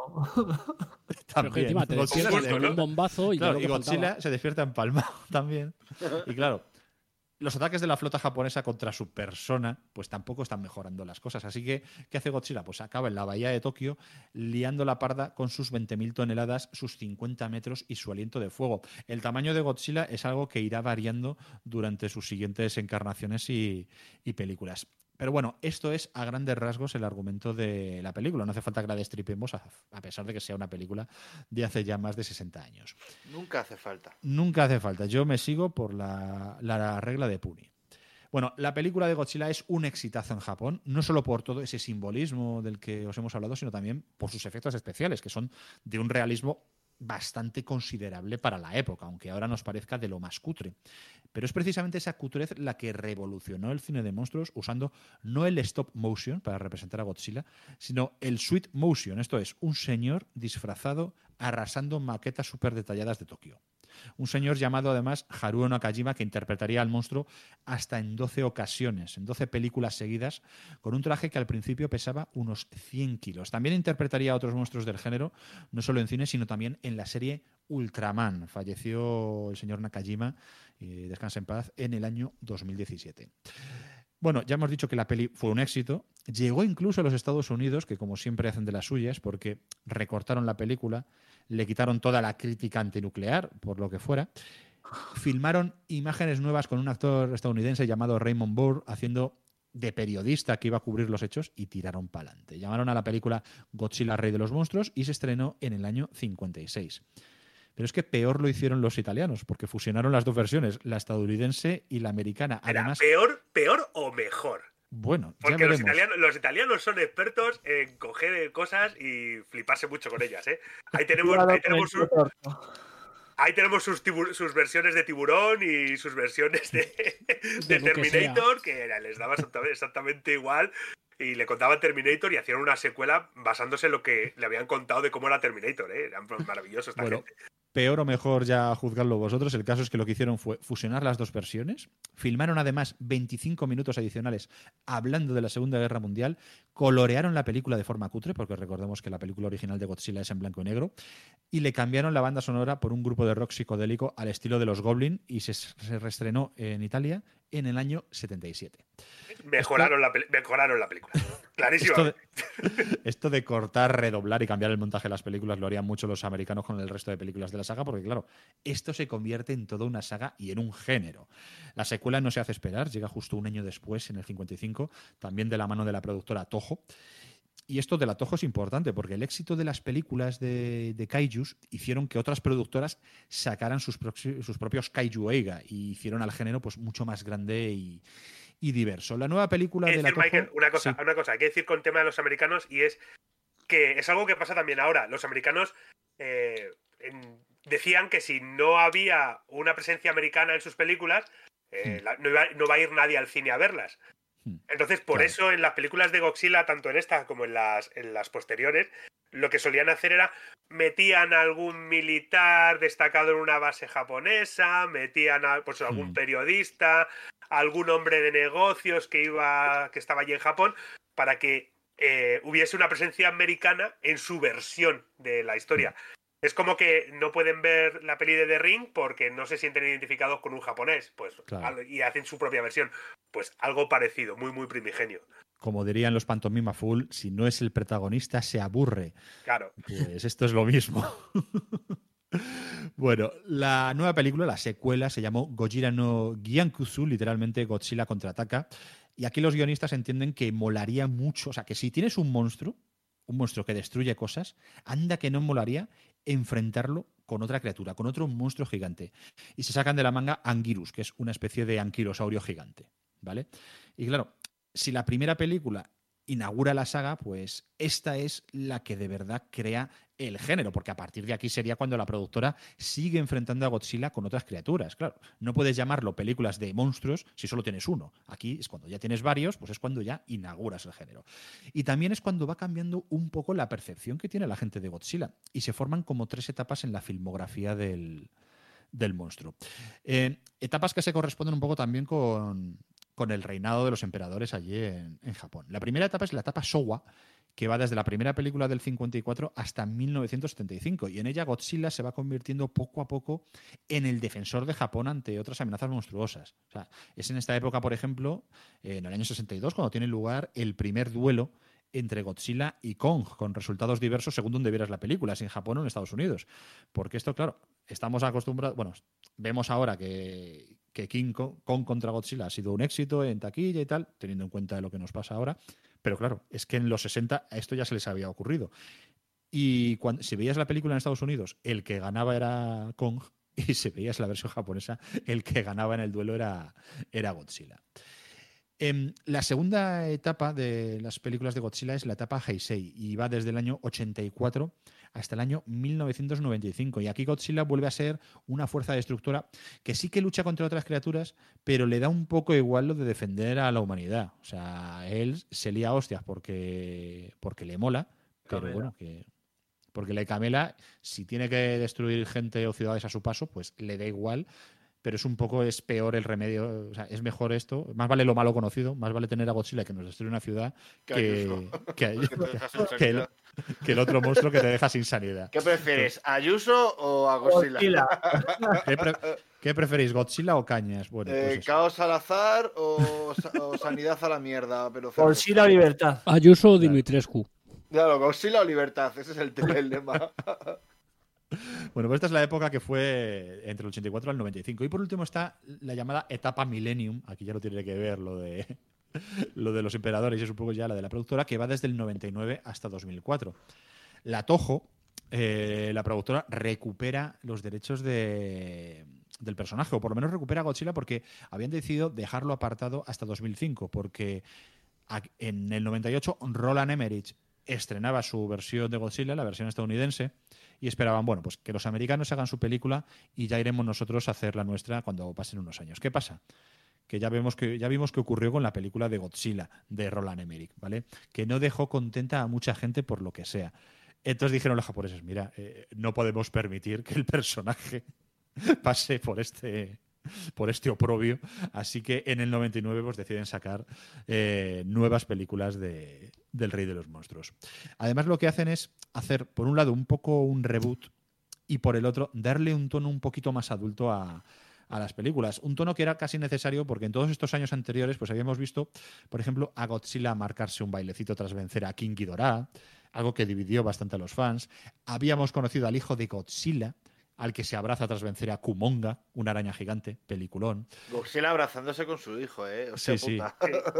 Speaker 1: Pero que encima te
Speaker 3: Godzilla
Speaker 1: despiertas
Speaker 3: se
Speaker 1: con un bombazo y,
Speaker 3: claro,
Speaker 1: ya
Speaker 3: y
Speaker 1: lo que
Speaker 3: Godzilla
Speaker 1: faltaba.
Speaker 3: se despierta empalmado también. Y claro, los ataques de la flota japonesa contra su persona pues tampoco están mejorando las cosas. Así que, ¿qué hace Godzilla? Pues acaba en la bahía de Tokio liando la parda con sus veinte mil toneladas, sus cincuenta metros y su aliento de fuego. El tamaño de Godzilla es algo que irá variando durante sus siguientes encarnaciones y, y películas. Pero bueno, esto es a grandes rasgos el argumento de la película. No hace falta que la destripemos, a, a pesar de que sea una película de hace ya más de sesenta años.
Speaker 4: Nunca hace falta.
Speaker 3: Nunca hace falta. Yo me sigo por la, la regla de Puni. Bueno, la película de Godzilla es un exitazo en Japón, no solo por todo ese simbolismo del que os hemos hablado, sino también por sus efectos especiales, que son de un realismo bastante considerable para la época, aunque ahora nos parezca de lo más cutre. Pero es precisamente esa cutrez la que revolucionó el cine de monstruos, usando no el stop motion para representar a Godzilla, sino el sweet motion, esto es, un señor disfrazado arrasando maquetas súper detalladas de Tokio. Un señor llamado además Haruo Nakajima, que interpretaría al monstruo hasta en doce ocasiones, en doce películas seguidas, con un traje que al principio pesaba unos cien kilos. También interpretaría a otros monstruos del género, no solo en cine, sino también en la serie Ultraman. Falleció el señor Nakajima, y descansa en paz, en el año dos mil diecisiete. Bueno, ya hemos dicho que la peli fue un éxito. Llegó incluso a los Estados Unidos, que como siempre hacen de las suyas, porque recortaron la película, le quitaron toda la crítica antinuclear, por lo que fuera. Filmaron imágenes nuevas con un actor estadounidense llamado Raymond Burr haciendo de periodista que iba a cubrir los hechos y tiraron para adelante. Llamaron a la película Godzilla, Rey de los Monstruos y se estrenó en el año cincuenta y seis. Pero es que peor lo hicieron los italianos, porque fusionaron las dos versiones, la estadounidense y la americana. Además,
Speaker 5: ¿Era peor, peor o mejor?
Speaker 3: bueno, ya
Speaker 5: Porque los
Speaker 3: veremos.
Speaker 5: italianos, los italianos son expertos en coger cosas y fliparse mucho con ellas, ¿eh? Ahí tenemos, ahí tenemos, sus, ahí tenemos sus, tibur- sus versiones de Tiburón y sus versiones de, de
Speaker 1: lo que
Speaker 5: Terminator, que, era- les daba exactamente, exactamente igual. Y le contaban Terminator y hacían una secuela basándose en lo que le habían contado de cómo era Terminator, ¿eh? Eran maravillosos esta
Speaker 3: Bueno,
Speaker 5: gente.
Speaker 3: peor o mejor ya juzgarlo vosotros. El caso es que lo que hicieron fue fusionar las dos versiones. Filmaron además veinticinco minutos adicionales hablando de la Segunda Guerra Mundial. Colorearon la película de forma cutre, porque recordemos que la película original de Godzilla es en blanco y negro. Y le cambiaron la banda sonora por un grupo de rock psicodélico al estilo de los Goblin y se, se reestrenó en Italia en el año setenta y siete.
Speaker 5: Mejoraron, la, peli- mejoraron la película. Clarísimo.
Speaker 3: Esto de, esto de cortar, redoblar y cambiar el montaje de las películas lo harían mucho los americanos con el resto de películas de la saga, porque claro, esto se convierte en toda una saga y en un género. La secuela no se hace esperar, llega justo un año después, en el cincuenta y cinco, también de la mano de la productora Toho. Y esto de la Toho es importante, porque el éxito de las películas de, de kaijus hicieron que otras productoras sacaran sus, proxi- sus propios kaiju eiga y hicieron al género pues mucho más grande y, y diverso. La nueva película
Speaker 5: Hay que
Speaker 3: de la
Speaker 5: decir,
Speaker 3: Toho...
Speaker 5: Michael, una cosa,
Speaker 3: sí.
Speaker 5: una cosa, hay que decir con el tema de los americanos, y es que es algo que pasa también ahora. Los americanos eh, en- decían que si no había una presencia americana en sus películas, eh, la- no, iba- no va a ir nadie al cine a verlas. Entonces, por
Speaker 3: Claro.
Speaker 5: eso en las películas de Godzilla, tanto en esta como en las, en las posteriores, lo que solían hacer era metían a algún militar destacado en una base japonesa, metían a pues, algún
Speaker 3: Mm.
Speaker 5: periodista, algún hombre de negocios que iba que estaba allí en Japón, para que eh, hubiese una presencia americana en su versión de la historia. Es como que no pueden ver la peli de The Ring porque no se sienten identificados con un japonés, pues,
Speaker 3: Claro.
Speaker 5: al- y hacen su propia versión. Pues algo parecido, muy, muy primigenio.
Speaker 3: Como dirían los Pantomima Full, si no es el protagonista, se aburre.
Speaker 5: Claro.
Speaker 3: Pues esto es lo mismo. Bueno, la nueva película, la secuela, se llamó Gojira no Gyankusu, literalmente Godzilla contraataca. Y aquí los guionistas entienden que molaría mucho, o sea, que si tienes un monstruo, un monstruo que destruye cosas, anda que no molaría enfrentarlo con otra criatura, con otro monstruo gigante. Y se sacan de la manga Anguirus, que es una especie de anquilosaurio gigante, ¿vale? Y claro, si la primera película inaugura la saga, pues esta es la que de verdad crea el género, porque a partir de aquí sería cuando la productora sigue enfrentando a Godzilla con otras criaturas. Claro, no puedes llamarlo películas de monstruos si solo tienes uno. Aquí es cuando ya tienes varios, pues es cuando ya inauguras el género. Y también es cuando va cambiando un poco la percepción que tiene la gente de Godzilla y se forman como tres etapas en la filmografía del, del monstruo. Eh, etapas que se corresponden un poco también con... con el reinado de los emperadores allí en, en Japón. La primera etapa es la etapa Showa, que va desde la primera película del cincuenta y cuatro hasta mil novecientos setenta y cinco, y en ella Godzilla se va convirtiendo poco a poco en el defensor de Japón ante otras amenazas monstruosas. O sea, es en esta época, por ejemplo, en el año sesenta y dos, cuando tiene lugar el primer duelo entre Godzilla y Kong, con resultados diversos según donde vieras la película, si en Japón o en Estados Unidos. Porque esto, claro, estamos acostumbrados... Bueno, vemos ahora que, que King Kong, Kong contra Godzilla ha sido un éxito en taquilla y tal, teniendo en cuenta lo que nos pasa ahora. Pero claro, es que en los sesenta a esto ya se les había ocurrido. Y cuando, si veías la película en Estados Unidos, el que ganaba era Kong, y si veías la versión japonesa, el que ganaba en el duelo era, era Godzilla. Eh, la segunda etapa de las películas de Godzilla es la etapa Heisei y va desde el año ochenta y cuatro hasta el año mil novecientos noventa y cinco. Y aquí Godzilla vuelve a ser una fuerza destructora que sí que lucha contra otras criaturas, pero le da un poco igual lo de defender a la humanidad. O sea, él se lía a hostias porque, porque le mola, pero
Speaker 5: Camela.
Speaker 3: bueno, que... porque le camela, si tiene que destruir gente o ciudades a su paso, pues le da igual. Pero es un poco, es peor el remedio, o sea, es mejor esto, más vale lo malo conocido, más vale tener a Godzilla que nos destruye una ciudad
Speaker 4: Que
Speaker 3: que, que,
Speaker 4: Ayuso. Que te deja sin
Speaker 3: que el,
Speaker 4: sanidad.
Speaker 3: que el otro monstruo que te deja sin sanidad.
Speaker 4: ¿Qué prefieres, a Ayuso o a Godzilla?
Speaker 3: ¿Qué, pre- qué preferís, Godzilla o Cañas? Bueno,
Speaker 4: Eh,
Speaker 3: pues eso.
Speaker 4: ¿Caos al azar o, sa- o sanidad a la mierda? Pero
Speaker 6: Godzilla o libertad.
Speaker 1: Ayuso o Dimitrescu.
Speaker 4: Claro, Godzilla o libertad, ese es el, el lema.
Speaker 3: Bueno, pues esta es la época que fue entre el ochenta y cuatro al noventa y cinco. Y por último está la llamada etapa Millennium, aquí ya no tiene que ver lo de, lo de los emperadores, y es un poco ya la de la productora, que va desde el noventa y nueve hasta dos mil cuatro. La Toho, eh, la productora, recupera los derechos de, del personaje, o por lo menos recupera a Godzilla porque habían decidido dejarlo apartado hasta dos mil cinco, porque a- en el noventa y ocho Roland Emmerich estrenaba su versión de Godzilla, la versión estadounidense, y esperaban, bueno, pues que los americanos hagan su película y ya iremos nosotros a hacer la nuestra cuando pasen unos años. ¿Qué pasa? Que ya vemos que ya vimos que ocurrió con la película de Godzilla de Roland Emmerich, ¿vale? Que no dejó contenta a mucha gente por lo que sea. Entonces dijeron los japoneses, mira, eh, no podemos permitir que el personaje pase por este por este oprobio, así que en el noventa y nueve pues deciden sacar eh, nuevas películas de, del Rey de los Monstruos. Además lo que hacen es hacer, por un lado, un poco un reboot y por el otro, darle un tono un poquito más adulto a, a las películas. Un tono que era casi necesario porque en todos estos años anteriores pues habíamos visto, por ejemplo, a Godzilla marcarse un bailecito tras vencer a King Ghidorah, algo que dividió bastante a los fans. Habíamos conocido al hijo de Godzilla, al que se abraza tras vencer a Kumonga, una araña gigante, peliculón.
Speaker 4: Godzilla abrazándose con su hijo, ¿eh? Hostia
Speaker 3: Sí, sí.
Speaker 4: puta.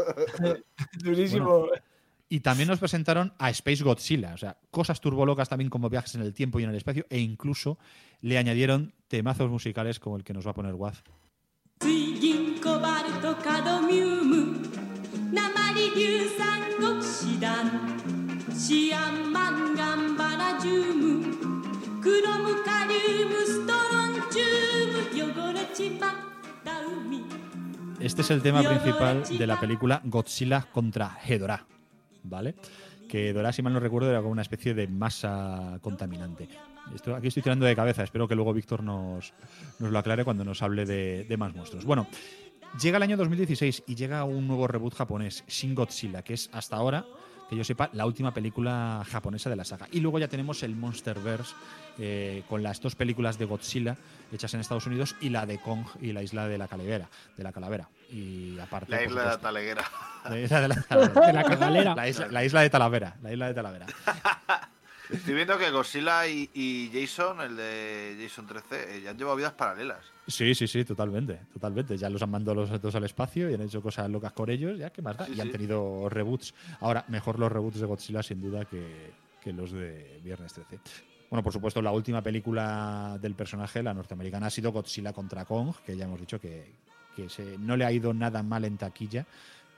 Speaker 6: Durísimo.
Speaker 3: Bueno, y también nos presentaron a Space Godzilla, o sea, cosas turbolocas también como viajes en el tiempo y en el espacio, e incluso le añadieron temazos musicales como el que nos va a poner Waz.
Speaker 8: 水銀コバルトカドミウム鉛硫酸極シダンシアンマンガンバラジウムクロムカリウムストロンチウム汚れちまった海
Speaker 3: Este es el tema principal de la película Godzilla contra Ghidorah, ¿vale? Que Ghidorah, si mal no recuerdo, era como una especie de masa contaminante. Esto, aquí estoy tirando de cabeza, espero que luego Víctor nos, nos lo aclare cuando nos hable de, de más monstruos. Bueno, llega el año dos mil dieciséis y llega un nuevo reboot japonés, Shin Godzilla, que es hasta ahora, que yo sepa, la última película japonesa de la saga. Y luego ya tenemos el Monsterverse, eh, con las dos películas de Godzilla hechas en Estados Unidos y la de Kong y la isla de la calavera. De la calavera. Y aparte,
Speaker 4: La
Speaker 3: por
Speaker 4: isla de la
Speaker 3: supuesto,
Speaker 4: Taleguera.
Speaker 3: la isla de la,
Speaker 1: De la cagalera.
Speaker 3: La isla, la isla de Talavera. La isla de Talavera.
Speaker 4: Estoy viendo que Godzilla y, y Jason, el de Jason trece, eh, ya han llevado vidas paralelas.
Speaker 3: Sí, sí, sí, totalmente, totalmente. Ya los han mandado los dos al espacio y han hecho cosas locas con ellos, ya, ¿qué más da?
Speaker 4: Sí,
Speaker 3: y han
Speaker 4: sí.
Speaker 3: tenido reboots. Ahora, mejor los reboots de Godzilla, sin duda, que, que los de Viernes trece. Bueno, por supuesto, la última película del personaje, la norteamericana, ha sido Godzilla contra Kong, que ya hemos dicho que, que se, no le ha ido nada mal en taquilla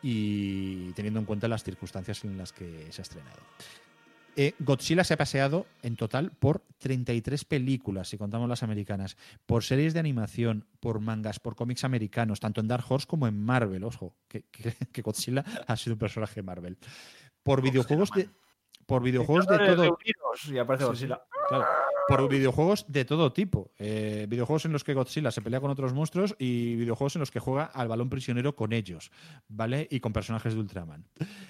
Speaker 3: y teniendo en cuenta las circunstancias en las que se ha estrenado. Eh, Godzilla se ha paseado en total por treinta y tres películas, si contamos las americanas, por series de animación, por mangas, por cómics americanos, tanto en Dark Horse como en Marvel. Ojo, que, que, que Godzilla ha sido un personaje Marvel. Por videojuegos de, por videojuegos de todo.
Speaker 6: Y aparece Godzilla.
Speaker 3: Sí, sí, claro. Por videojuegos de todo tipo. Eh, videojuegos en los que Godzilla se pelea con otros monstruos y videojuegos en los que juega al balón prisionero con ellos, ¿vale? Y con personajes de Ultraman.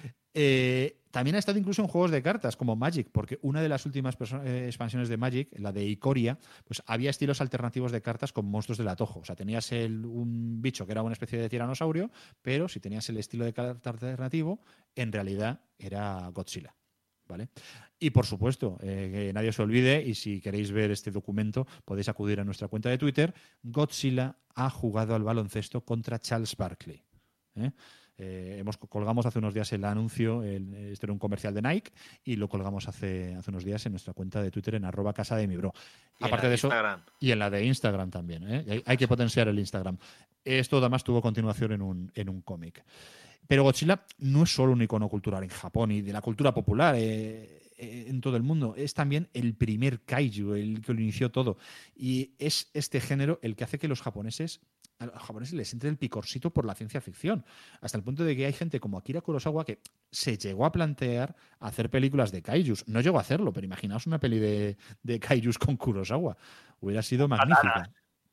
Speaker 3: Eh, también ha estado incluso en juegos de cartas como Magic, porque una de las últimas eh, expansiones de Magic, la de Ikoria, pues había estilos alternativos de cartas con monstruos del atojo. O sea, tenías el, un bicho que era una especie de tiranosaurio, pero si tenías el estilo de carta alternativo, en realidad era Godzilla. ¿Vale? Y por supuesto, eh, que nadie se olvide, y si queréis ver este documento podéis acudir a nuestra cuenta de Twitter. Godzilla ha jugado al baloncesto contra Charles Barkley. ¿eh? Eh, hemos colgamos hace unos días el anuncio, el, este era un comercial de Nike, y lo colgamos hace, hace unos días en nuestra cuenta de Twitter en arroba casa de mi bro. Aparte de eso, Instagram. Y en la de Instagram también. ¿eh? Hay, hay que potenciar el Instagram. Esto además tuvo continuación en un, en un cómic. Pero Godzilla no es solo un icono cultural en Japón y de la cultura popular eh, eh, en todo el mundo. Es también el primer kaiju, el que lo inició todo. Y es este género el que hace que los japoneses, a los japoneses les entre el picorcito por la ciencia ficción. Hasta el punto de que hay gente como Akira Kurosawa que se llegó a plantear hacer películas de kaijus. No llegó a hacerlo, pero imaginaos una peli de, de kaijus con Kurosawa. Hubiera sido magnífica.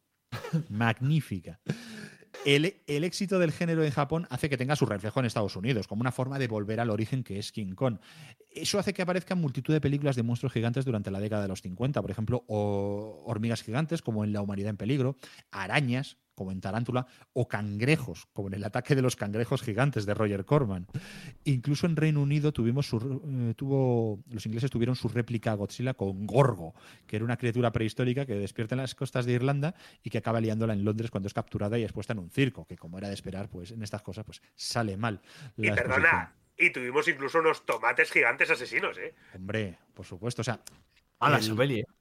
Speaker 3: Magnífica. El, el éxito del género en Japón hace que tenga su reflejo en Estados Unidos, como una forma de volver al origen que es King Kong. Eso hace que aparezcan multitud de películas de monstruos gigantes durante la década de los cincuenta, por ejemplo, o hormigas gigantes, como en La humanidad en peligro, arañas, como en Tarántula, o cangrejos, como en El ataque de los cangrejos gigantes de Roger Corman. Incluso en Reino Unido tuvimos su, eh, tuvo, los ingleses tuvieron su réplica a Godzilla con Gorgo, que era una criatura prehistórica que despierta en las costas de Irlanda y que acaba liándola en Londres cuando es capturada y expuesta en un circo, que como era de esperar, pues en estas cosas pues sale mal.
Speaker 5: Y perdona, y tuvimos incluso unos tomates gigantes asesinos, ¿eh?
Speaker 3: Hombre, por supuesto, o sea...
Speaker 6: Mala esa peli, ¿eh?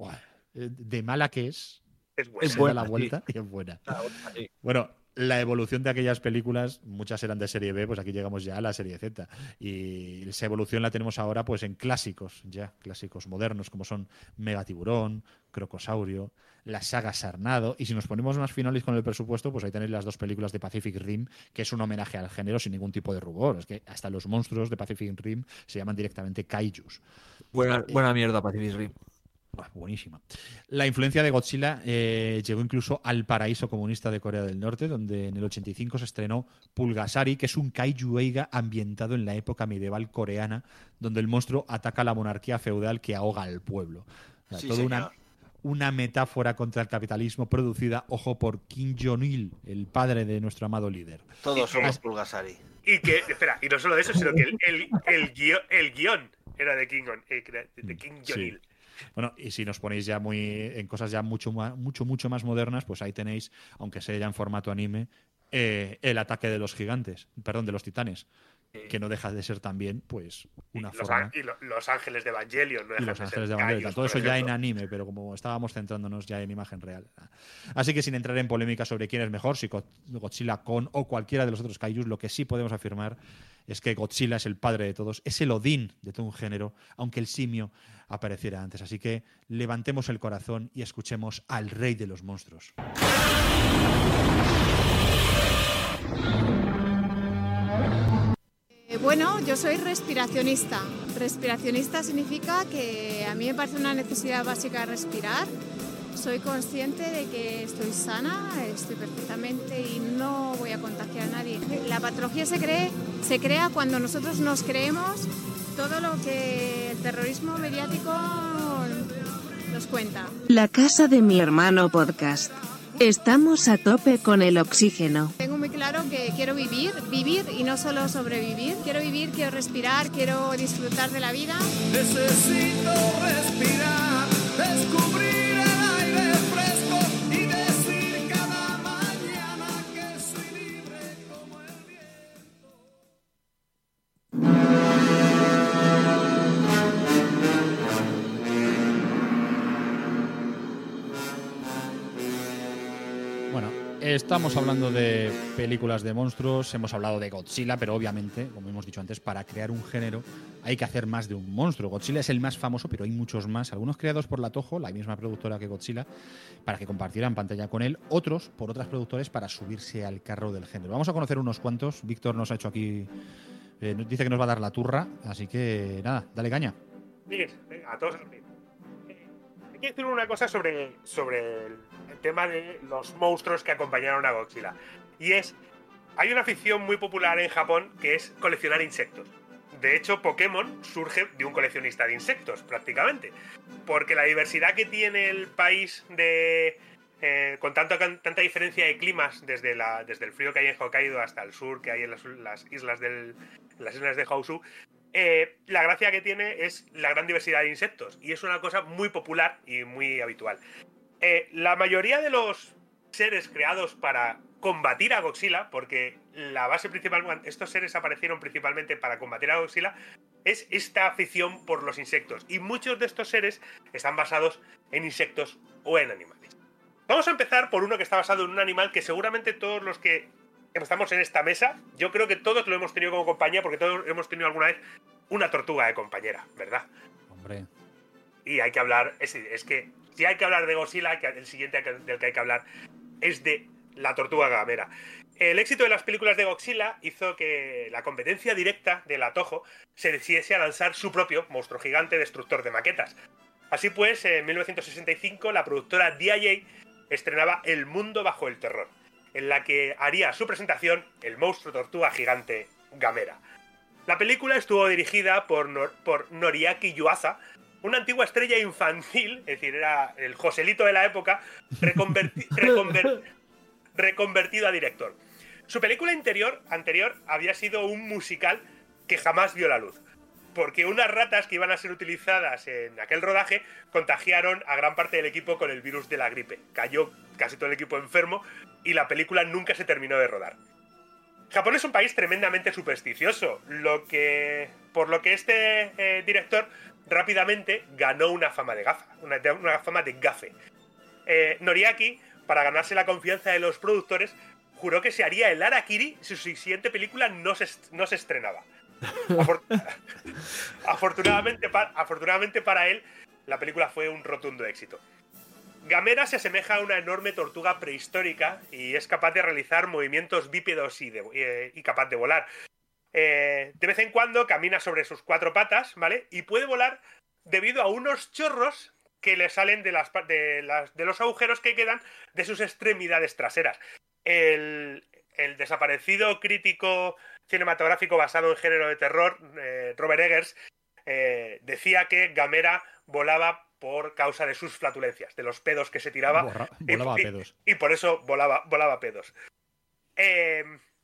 Speaker 3: De mala que es...
Speaker 5: Es buena.
Speaker 3: Es buena, la vuelta sí. Y es buena.
Speaker 6: Sí.
Speaker 3: Bueno, la evolución de aquellas películas, muchas eran de serie B, pues aquí llegamos ya a la serie Z. Y esa evolución la tenemos ahora pues en clásicos, ya, clásicos modernos, como son Megatiburón, Crocosaurio, la saga Sarnado. Y si nos ponemos más finales con el presupuesto, pues ahí tenéis las dos películas de Pacific Rim, que es un homenaje al género sin ningún tipo de rubor. Es que hasta los monstruos de Pacific Rim se llaman directamente kaijus.
Speaker 6: Buena, buena mierda, Pacific Rim.
Speaker 3: Buenísima. La influencia de Godzilla eh, llegó incluso al paraíso comunista de Corea del Norte, donde en el ochenta y cinco se estrenó Pulgasari, que es un kaiju eiga ambientado en la época medieval coreana, donde el monstruo ataca a la monarquía feudal que ahoga al pueblo. O sea,
Speaker 4: Sí,
Speaker 3: toda una,
Speaker 4: señor.
Speaker 3: una metáfora contra el capitalismo producida, ojo, por Kim Jong-il, el padre de nuestro amado líder.
Speaker 4: Todos somos Pulgasari.
Speaker 5: Y que, espera, y no solo eso, sino que el, el, el, guión, el guión era de King, eh, de Kim Jong-il.
Speaker 3: Sí. Bueno, y si nos ponéis ya muy en cosas ya mucho, mucho, mucho más modernas, pues ahí tenéis, aunque sea ya en formato anime, eh, el ataque de los gigantes, perdón, de los titanes, que no deja de ser también, pues, una
Speaker 5: y los,
Speaker 3: forma...
Speaker 5: Y lo, los ángeles de Evangelion. No
Speaker 3: y los ángeles de Evangelion. Todo eso ya en anime, pero como estábamos centrándonos ya en imagen real. Así que sin entrar en polémica sobre quién es mejor, si Godzilla, Kong o cualquiera de los otros kaijus, lo que sí podemos afirmar es que Godzilla es el padre de todos, es el Odín de todo un género, aunque el simio apareciera antes. Así que levantemos el corazón y escuchemos al rey de los monstruos.
Speaker 11: Bueno, yo soy respiracionista. Respiracionista significa que a mí me parece una necesidad básica respirar. Soy consciente de que estoy sana, estoy perfectamente y no voy a contagiar a nadie. La patología se cree, se crea cuando nosotros nos creemos todo lo que el terrorismo mediático nos cuenta.
Speaker 2: La casa de mi hermano podcast. Estamos a tope con el oxígeno.
Speaker 11: Tengo muy claro que quiero vivir, vivir y no solo sobrevivir. Quiero vivir, quiero respirar, quiero disfrutar de la vida.
Speaker 19: Necesito respirar, descubrir el aire fresco y decir cada mañana que soy libre como el viento.
Speaker 3: Bueno, estamos hablando de películas de monstruos, hemos hablado de Godzilla, pero obviamente, como hemos dicho antes, para crear un género hay que hacer más de un monstruo. Godzilla es el más famoso, pero hay muchos más. Algunos creados por la Toho, la misma productora que Godzilla, para que compartieran pantalla con él. Otros por otras productores para subirse al carro del género. Vamos a conocer unos cuantos. Víctor nos ha hecho aquí... Eh, dice que nos va a dar la turra, así que nada, dale caña.
Speaker 5: Sí, venga, a todos. Eh, hay que decir una cosa sobre, sobre el, el tema de los monstruos que acompañaron a Godzilla. Y es, hay una afición muy popular en Japón que es coleccionar insectos. De hecho, Pokémon surge de un coleccionista de insectos, prácticamente. Porque la diversidad que tiene el país de... Eh, con tanto, con tanta diferencia de climas, desde, la, desde el frío que hay en Hokkaido hasta el sur que hay en las, las, islas, del, las islas de Honshu, eh, la gracia que tiene es la gran diversidad de insectos. Y es una cosa muy popular y muy habitual. Eh, la mayoría de los seres creados para combatir a Godzilla, porque la base principal, estos seres aparecieron principalmente para combatir a Godzilla, es esta afición por los insectos. Y muchos de estos seres están basados en insectos o en animales. Vamos a empezar por uno que está basado en un animal que seguramente todos los que estamos en esta mesa, yo creo que todos lo hemos tenido como compañía, porque todos hemos tenido alguna vez una tortuga de compañera, ¿verdad?
Speaker 3: Hombre.
Speaker 5: Y hay que hablar, es, es que si hay que hablar de Godzilla, el siguiente del que hay que hablar es de la tortuga Gamera. El éxito de las películas de Godzilla hizo que la competencia directa de la Toho se decidiese a lanzar su propio monstruo gigante destructor de maquetas. Así pues, en mil novecientos sesenta y cinco, la productora D I A estrenaba El mundo bajo el terror, en la que haría su presentación el monstruo tortuga gigante Gamera. La película estuvo dirigida por, Nor por Noriaki Yuasa, una antigua estrella infantil, es decir, era el Joselito de la época, reconverti reconver reconvertido a director. Su película anterior, anterior había sido un musical que jamás vio la luz, porque unas ratas que iban a ser utilizadas en aquel rodaje contagiaron a gran parte del equipo con el virus de la gripe. Cayó casi todo el equipo enfermo y la película nunca se terminó de rodar. Japón es un país tremendamente supersticioso, lo que, por lo que este eh, director rápidamente ganó una fama de gafa, una, una fama de gafe. Eh, Noriaki, para ganarse la confianza de los productores, juró que se haría el harakiri si su siguiente película no se, no se estrenaba. Afor afortunadamente, para, afortunadamente para él, la película fue un rotundo éxito. Gamera se asemeja a una enorme tortuga prehistórica y es capaz de realizar movimientos bípedos y, de, eh, y capaz de volar. Eh, de vez en cuando camina sobre sus cuatro patas, ¿vale? Y puede volar debido a unos chorros que le salen de, las, de, las, de los agujeros que quedan de sus extremidades traseras. El, el desaparecido crítico cinematográfico basado en género de terror, eh, Robert Eggers, eh, decía que Gamera volaba por causa de sus flatulencias, de los pedos que se tiraba.
Speaker 3: Borra,
Speaker 5: y,
Speaker 3: volaba
Speaker 5: y,
Speaker 3: pedos.
Speaker 5: Y por eso volaba, volaba pedos. Eh,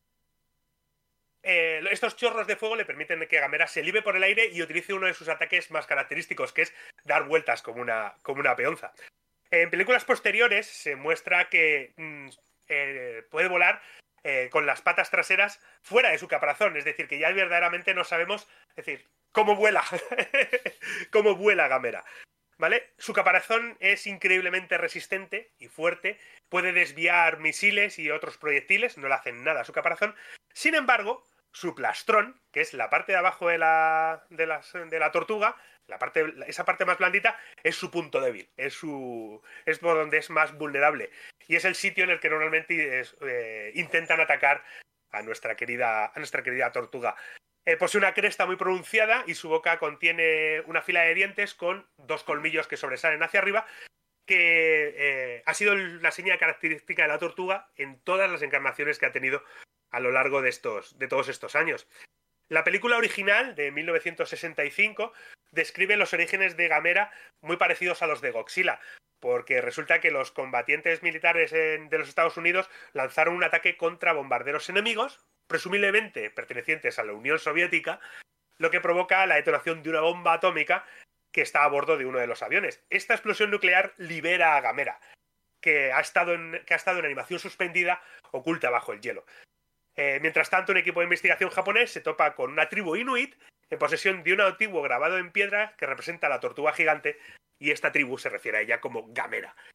Speaker 5: eh, estos chorros de fuego le permiten que Gamera se libre por el aire y utilice uno de sus ataques más característicos, que es dar vueltas como una, como una peonza. En películas posteriores se muestra que mmm, eh, puede volar Eh, con las patas traseras fuera de su caparazón, es decir, que ya verdaderamente no sabemos, es decir, cómo vuela, cómo vuela Gamera, ¿vale? Su caparazón es increíblemente resistente y fuerte, puede desviar misiles y otros proyectiles, no le hacen nada a su caparazón. Sin embargo, su plastrón, que es la parte de abajo de la, de las, de la tortuga, la parte, esa parte más blandita, es su punto débil, es, su, es por donde es más vulnerable. Y es el sitio en el que normalmente es, eh, intentan atacar a nuestra querida, a nuestra querida tortuga. Eh, posee una cresta muy pronunciada y su boca contiene una fila de dientes con dos colmillos que sobresalen hacia arriba, que eh, ha sido la seña característica de la tortuga en todas las encarnaciones que ha tenido a lo largo de, estos, de todos estos años. La película original, de mil novecientos sesenta y cinco, describe los orígenes de Gamera muy parecidos a los de Godzilla, porque resulta que los combatientes militares en, de los Estados Unidos lanzaron un ataque contra bombarderos enemigos, presumiblemente pertenecientes a la Unión Soviética, lo que provoca la detonación de una bomba atómica que está a bordo de uno de los aviones. Esta explosión nuclear libera a Gamera, que ha estado en, que ha estado en animación suspendida, oculta bajo el hielo. Eh, mientras tanto, un equipo de investigación japonés se topa con una tribu inuit en posesión de un antiguo grabado en piedra que representa a la tortuga gigante, y esta tribu se refiere a ella como Gamera.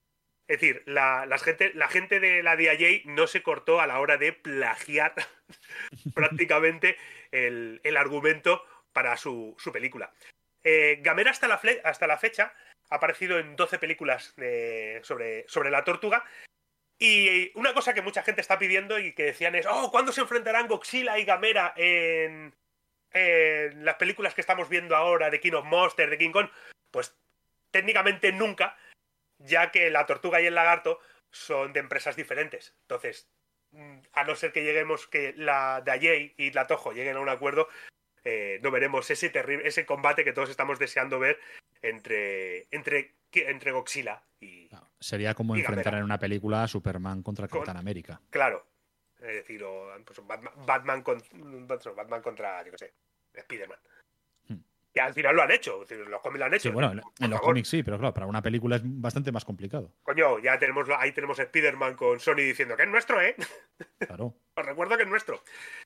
Speaker 5: Es decir, la, la, gente, la gente de la D I A no se cortó a la hora de plagiar prácticamente el, el argumento para su, su película. Eh, Gamera hasta la, fle- hasta la fecha ha aparecido en doce películas de, sobre, sobre la tortuga. Y una cosa que mucha gente está pidiendo y que decían es, oh, ¿cuándo se enfrentarán Godzilla y Gamera en, en las películas que estamos viendo ahora de King of Monsters, de King Kong? Pues técnicamente nunca, ya que la tortuga y el lagarto son de empresas diferentes. Entonces, a no ser que lleguemos, que la D I A y la Toho lleguen a un acuerdo, eh, no veremos ese terrible, ese combate que todos estamos deseando ver entre, entre, entre Godzilla y...
Speaker 3: No, sería como
Speaker 5: y
Speaker 3: enfrentar
Speaker 5: Gamera.
Speaker 3: en una película a Superman contra
Speaker 5: Con-
Speaker 3: Capitán América.
Speaker 5: Claro. Es decir, o pues, Batman, Batman, con, Batman contra, yo qué sé, Spiderman. Que al final lo han hecho, es decir, los cómics lo han hecho.
Speaker 3: Sí, bueno, en,
Speaker 5: Por
Speaker 3: en los
Speaker 5: favor.
Speaker 3: cómics sí, pero claro, para una película es bastante más complicado.
Speaker 5: Coño, ya tenemos, ahí tenemos a Spiderman con Sony diciendo que es nuestro, ¿eh?
Speaker 3: Claro.
Speaker 5: Os recuerdo que es nuestro.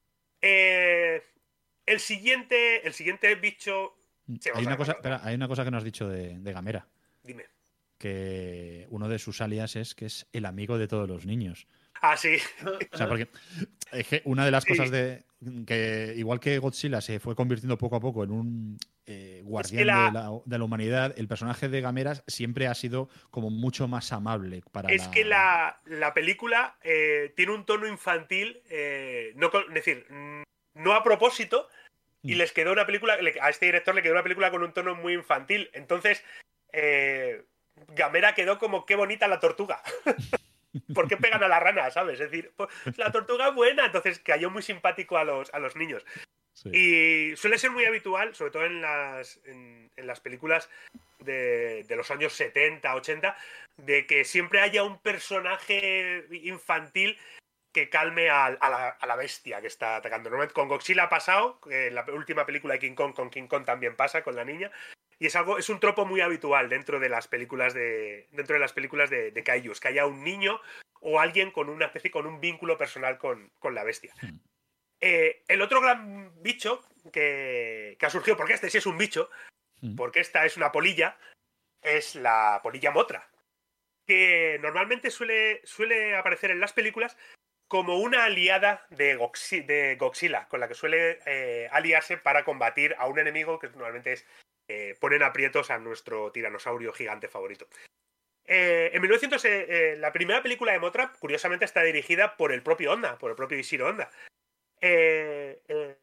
Speaker 5: Eh, el siguiente, el siguiente bicho... Sí, vamos
Speaker 3: Hay
Speaker 5: a
Speaker 3: una,
Speaker 5: ver,
Speaker 3: cosa,
Speaker 5: vamos a ver.
Speaker 3: espera, hay una cosa que no has dicho de, de Gamera,
Speaker 5: Dime.
Speaker 3: que uno de sus alias es que es el amigo de todos los niños.
Speaker 5: Ah, sí.
Speaker 3: O sea, porque es que una de las
Speaker 5: Sí.
Speaker 3: cosas de que, igual que Godzilla se fue convirtiendo poco a poco en un eh, guardián
Speaker 5: la-
Speaker 3: de, la, de la humanidad, el personaje de Gamera siempre ha sido como mucho más amable para
Speaker 5: Es
Speaker 3: la...
Speaker 5: que la, la película eh, tiene un tono infantil, eh, no, con- es decir, mm, no a propósito, y les quedó una película, le- a este director le quedó una película con un tono muy infantil. Entonces, eh, Gamera quedó como qué bonita la tortuga. ¿Por qué pegan a la rana, sabes? Es decir, pues, la tortuga es buena, entonces cayó muy simpático a los, a los niños.
Speaker 3: Sí.
Speaker 5: Y suele ser muy habitual, sobre todo en las, en, en las películas de, de los años setenta, ochenta, de que siempre haya un personaje infantil que calme a, a la, a la bestia que está atacando. Normalmente con Godzilla ha pasado, en la última película de King Kong, con King Kong también pasa, con la niña. Y es algo, es un tropo muy habitual dentro de las películas de. Dentro de las películas de, de Kaijus, que haya un niño o alguien con una especie, con un vínculo personal con, con la bestia. Eh, el otro gran bicho que, que ha surgido, porque este sí es un bicho, porque esta es una polilla, es la polilla Mothra, que normalmente suele, suele aparecer en las películas como una aliada de, Goxi- de Godzilla, con la que suele eh, aliarse para combatir a un enemigo que normalmente es eh, ponen aprietos a nuestro tiranosaurio gigante favorito. Eh, en mil novecientos, eh, eh, la primera película de Mothra, curiosamente, está dirigida por el propio Honda, por el propio Ishiro Honda. Eh, eh,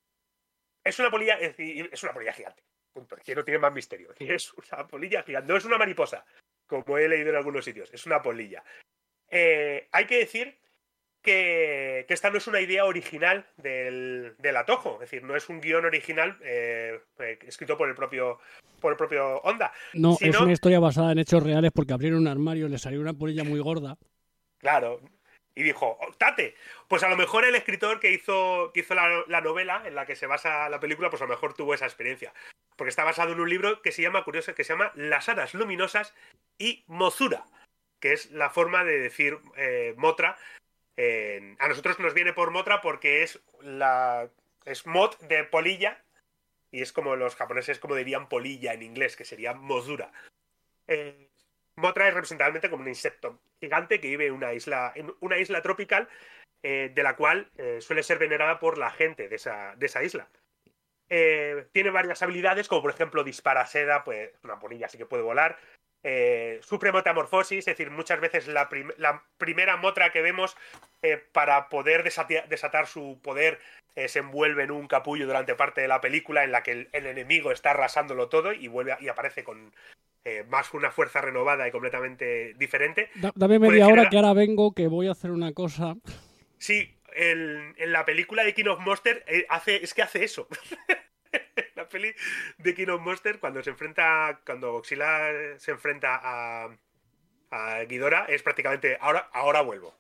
Speaker 5: es una polilla, es, decir, es una polilla gigante. Punto. Que no tiene más misterio. Es una polilla gigante. No es una mariposa, como he leído en algunos sitios. Es una polilla. Eh, hay que decir que, que esta no es una idea original del, del Atojo. Es decir, no es un guión original eh, eh, escrito por el propio por el propio Honda.
Speaker 1: No, es
Speaker 5: sino-
Speaker 1: una historia basada en hechos reales porque abrieron un armario, le salió una polilla muy gorda.
Speaker 5: Claro. Y dijo, "Oh, tate, pues a lo mejor el escritor que hizo, que hizo la, la novela en la que se basa la película, pues a lo mejor tuvo esa experiencia. Porque está basado en un libro que se llama, curioso, que se llama Las hadas luminosas y Mozura, que es la forma de decir eh, Mothra. En- a nosotros nos viene por Mothra porque es la es mod de polilla, y es como los japoneses como dirían polilla en inglés, que sería Mozura. Eh, Mothra es representativamente como un insecto gigante que vive en una isla, en una isla tropical, eh, de la cual eh, suele ser venerada por la gente de esa, de esa isla. Eh, tiene varias habilidades, como por ejemplo dispara seda, pues una polilla así que puede volar. Eh, sufre metamorfosis, es decir, muchas veces la, prim- la primera Mothra que vemos eh, para poder desati- desatar su poder eh, se envuelve en un capullo durante parte de la película en la que el, el enemigo está arrasándolo todo y vuelve a- y aparece con eh, más una fuerza renovada y completamente diferente.
Speaker 1: Da- dame
Speaker 5: Puede
Speaker 1: media hora
Speaker 5: generar-
Speaker 1: que ahora vengo, que voy a hacer una cosa.
Speaker 5: Sí, el- en la película de King of Monsters eh, hace, es que hace eso. La peli de King of Monsters, cuando se enfrenta, cuando Godzilla se enfrenta a, a Ghidorah, es prácticamente ahora, ahora vuelvo.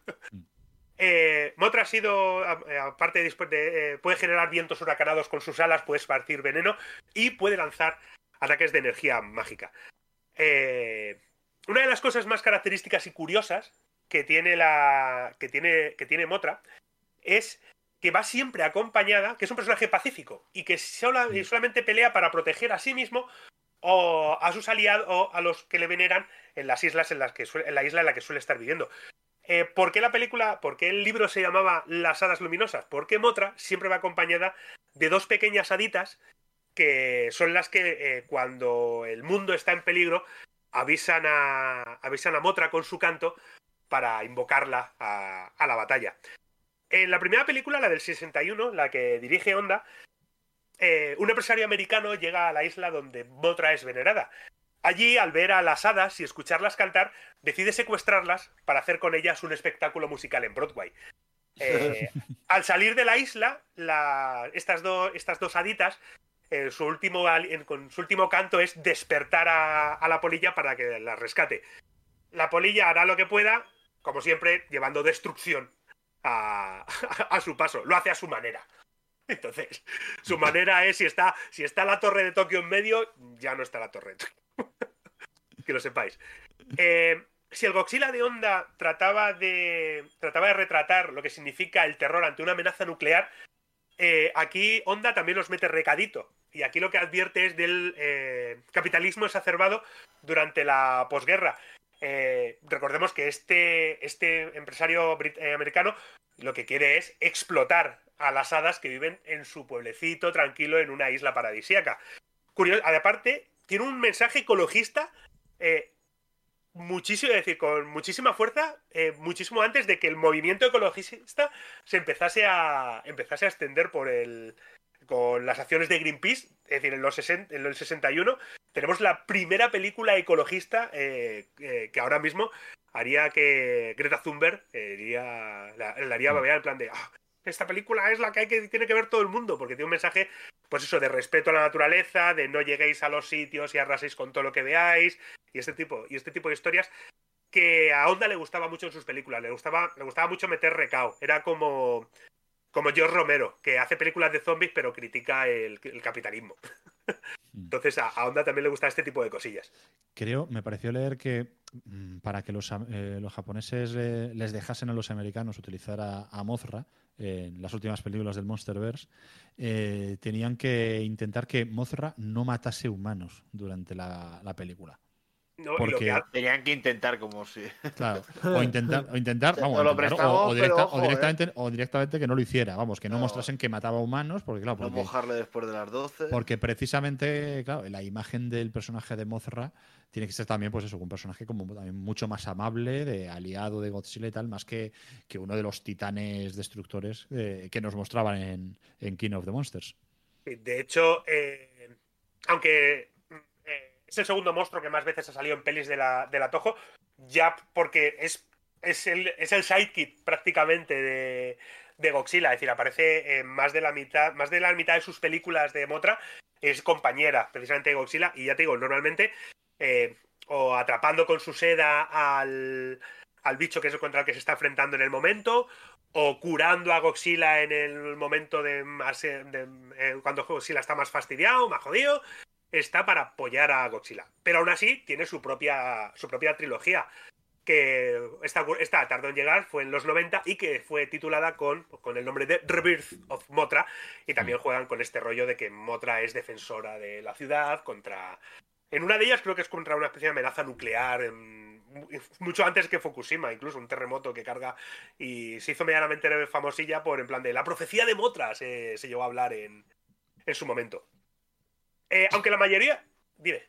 Speaker 5: eh, Mothra ha sido, a- eh, aparte de, de, eh, puede generar vientos huracanados con sus alas, puede esparcir veneno y puede lanzar ataques de energía mágica. Eh, una de las cosas más características y curiosas que tiene la que tiene que tiene Mothra es que va siempre acompañada, que es un personaje pacífico y que sola- y solamente pelea para proteger a sí mismo o a sus aliados o a los que le veneran en las islas en las que suele, en la isla en la que suele estar viviendo. Eh, ¿Por qué la película, por qué el libro se llamaba Las hadas luminosas? Porque Mothra siempre va acompañada de dos pequeñas haditas que son las que eh, cuando el mundo está en peligro avisan a, avisan a Mothra con su canto para invocarla a, a la batalla. En la primera película, la del sesenta y uno, la que dirige Honda, eh, un empresario americano llega a la isla donde Mothra es venerada. Allí, al ver a las hadas y escucharlas cantar, decide secuestrarlas para hacer con ellas un espectáculo musical en Broadway. Eh, al salir de la isla, la, estas, do, estas dos haditas, eh, su último, con su último canto es despertar a, a la polilla para que la rescate. La polilla hará lo que pueda, como siempre, llevando destrucción a, a, a su paso. Lo hace a su manera. Entonces, su manera es, si está, si está la torre de Tokio en medio, ya no está la torre de Tokio. Que lo sepáis. Eh, si el Godzilla de Honda trataba de, trataba de retratar lo que significa el terror ante una amenaza nuclear, eh, aquí Honda también nos mete recadito. Y aquí lo que advierte es del eh, capitalismo exacerbado durante la posguerra. Eh, recordemos que este, este empresario brit- eh, americano lo que quiere es explotar a las hadas que viven en su pueblecito tranquilo en una isla paradisíaca. Curioso, aparte, tiene un mensaje ecologista eh, muchísimo, es decir, con muchísima fuerza, eh, muchísimo antes de que el movimiento ecologista se empezase a, empezase a extender por el, con las acciones de Greenpeace. Es decir, en los sesenta, en el sesenta y uno tenemos la primera película ecologista eh, eh, que ahora mismo haría que Greta Thunberg eh, iría, la, la haría babear en plan de ah, esta película es la que, hay que tiene que ver todo el mundo, porque tiene un mensaje, pues eso, de respeto a la naturaleza, de no lleguéis a los sitios y arraséis con todo lo que veáis, y este tipo, y este tipo de historias que a Honda le gustaba mucho en sus películas, le gustaba, le gustaba mucho meter recao. Era como, como George Romero, que hace películas de zombies pero critica el, el capitalismo. Entonces a, a Honda también le gusta este tipo de cosillas.
Speaker 3: Creo, me pareció leer que mmm, para que los, eh, los japoneses eh, les dejasen a los americanos utilizar a, a Mothra eh, en las últimas películas del Monsterverse, eh, tenían que intentar que Mothra no matase humanos durante la, la película.
Speaker 4: No,
Speaker 3: porque
Speaker 4: y lo que ha- tenían que intentar como si...
Speaker 3: Claro, o intentar, o intentar,
Speaker 4: Te
Speaker 3: vamos,
Speaker 4: lo
Speaker 3: intentar,
Speaker 4: prestamos,
Speaker 3: o, o directa-
Speaker 4: pero
Speaker 3: o
Speaker 4: ojo,
Speaker 3: directamente,
Speaker 4: ¿eh?
Speaker 3: o directamente que no lo hiciera, vamos, que no,
Speaker 4: No.
Speaker 3: mostrasen que mataba humanos, porque claro,
Speaker 4: No
Speaker 3: porque,
Speaker 4: mojarle después de las doce.
Speaker 3: porque precisamente, claro, la imagen del personaje de Mothra tiene que ser también, pues eso, un personaje como también mucho más amable, de aliado de Godzilla y tal, más que, que uno de los titanes destructores eh, que nos mostraban en, en King of the Monsters.
Speaker 5: De hecho, eh, aunque eh, es el segundo monstruo que más veces ha salido en pelis de la, de la Toho, ya porque es, es, el, es el sidekick prácticamente de, de Godzilla, es decir, aparece en más de la mitad, más de la mitad de sus películas de Mothra, es compañera precisamente de Godzilla, y ya te digo, normalmente eh, o atrapando con su seda al, al bicho que es contra el que se está enfrentando en el momento, o curando a Godzilla en el momento de, más, de eh, cuando Godzilla está más fastidiado, más jodido, está para apoyar a Godzilla. Pero aún así tiene su propia, su propia trilogía, que esta, esta tardó en llegar, fue en los noventa, y que fue titulada con, con el nombre de Rebirth of Mothra, y también juegan con este rollo de que Mothra es defensora de la ciudad contra... En una de ellas creo que es contra una especie de amenaza nuclear, en, mucho antes que Fukushima, incluso un terremoto que carga, y se hizo medianamente famosilla por en plan de la profecía de Mothra, se, se llegó a hablar en, en su momento. Eh, aunque la mayoría... Dime.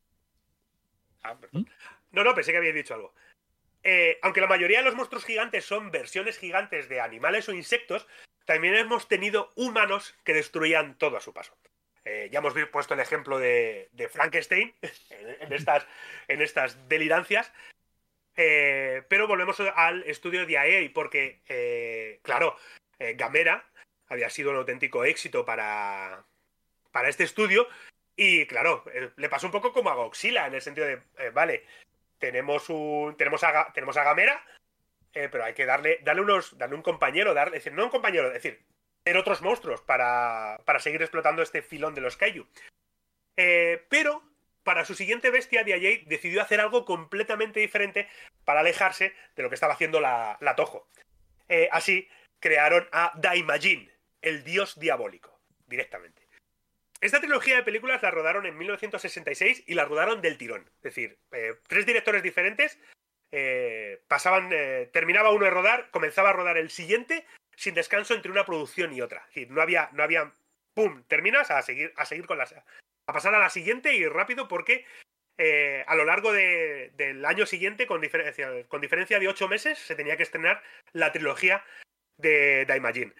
Speaker 5: Ah, perdón. No, no, pensé que había dicho algo. Eh, aunque la mayoría de los monstruos gigantes son versiones gigantes de animales o insectos, también hemos tenido humanos que destruían todo a su paso. Eh, ya hemos puesto el ejemplo de, de Frankenstein en, en, estas, en estas delirancias, eh, pero volvemos al estudio de A E A, porque, eh, claro, eh, Gamera había sido un auténtico éxito para, para este estudio, y claro, eh, le pasó un poco como a Godzilla, en el sentido de, eh, vale, tenemos, un, tenemos, a, tenemos a Gamera, eh, pero hay que darle, darle, unos, darle un compañero, darle, es decir, no un compañero, es decir, tener otros monstruos para, para seguir explotando este filón de los kaiju. Eh, pero para su siguiente bestia, D I A decidió hacer algo completamente diferente para alejarse de lo que estaba haciendo la, la Toho. Eh, así crearon a Daimajin, el dios diabólico, directamente. esta trilogía de películas la rodaron en mil novecientos sesenta y seis y la rodaron del tirón. Es decir, eh, tres directores diferentes eh, pasaban, eh, terminaba uno de rodar, comenzaba a rodar el siguiente sin descanso entre una producción y otra. Es decir, no había, no había, pum, terminas a seguir, a seguir con las, a pasar a la siguiente y rápido porque eh, a lo largo de, del año siguiente, con diferencia, con diferencia de ocho meses, se tenía que estrenar la trilogía de Daimajin.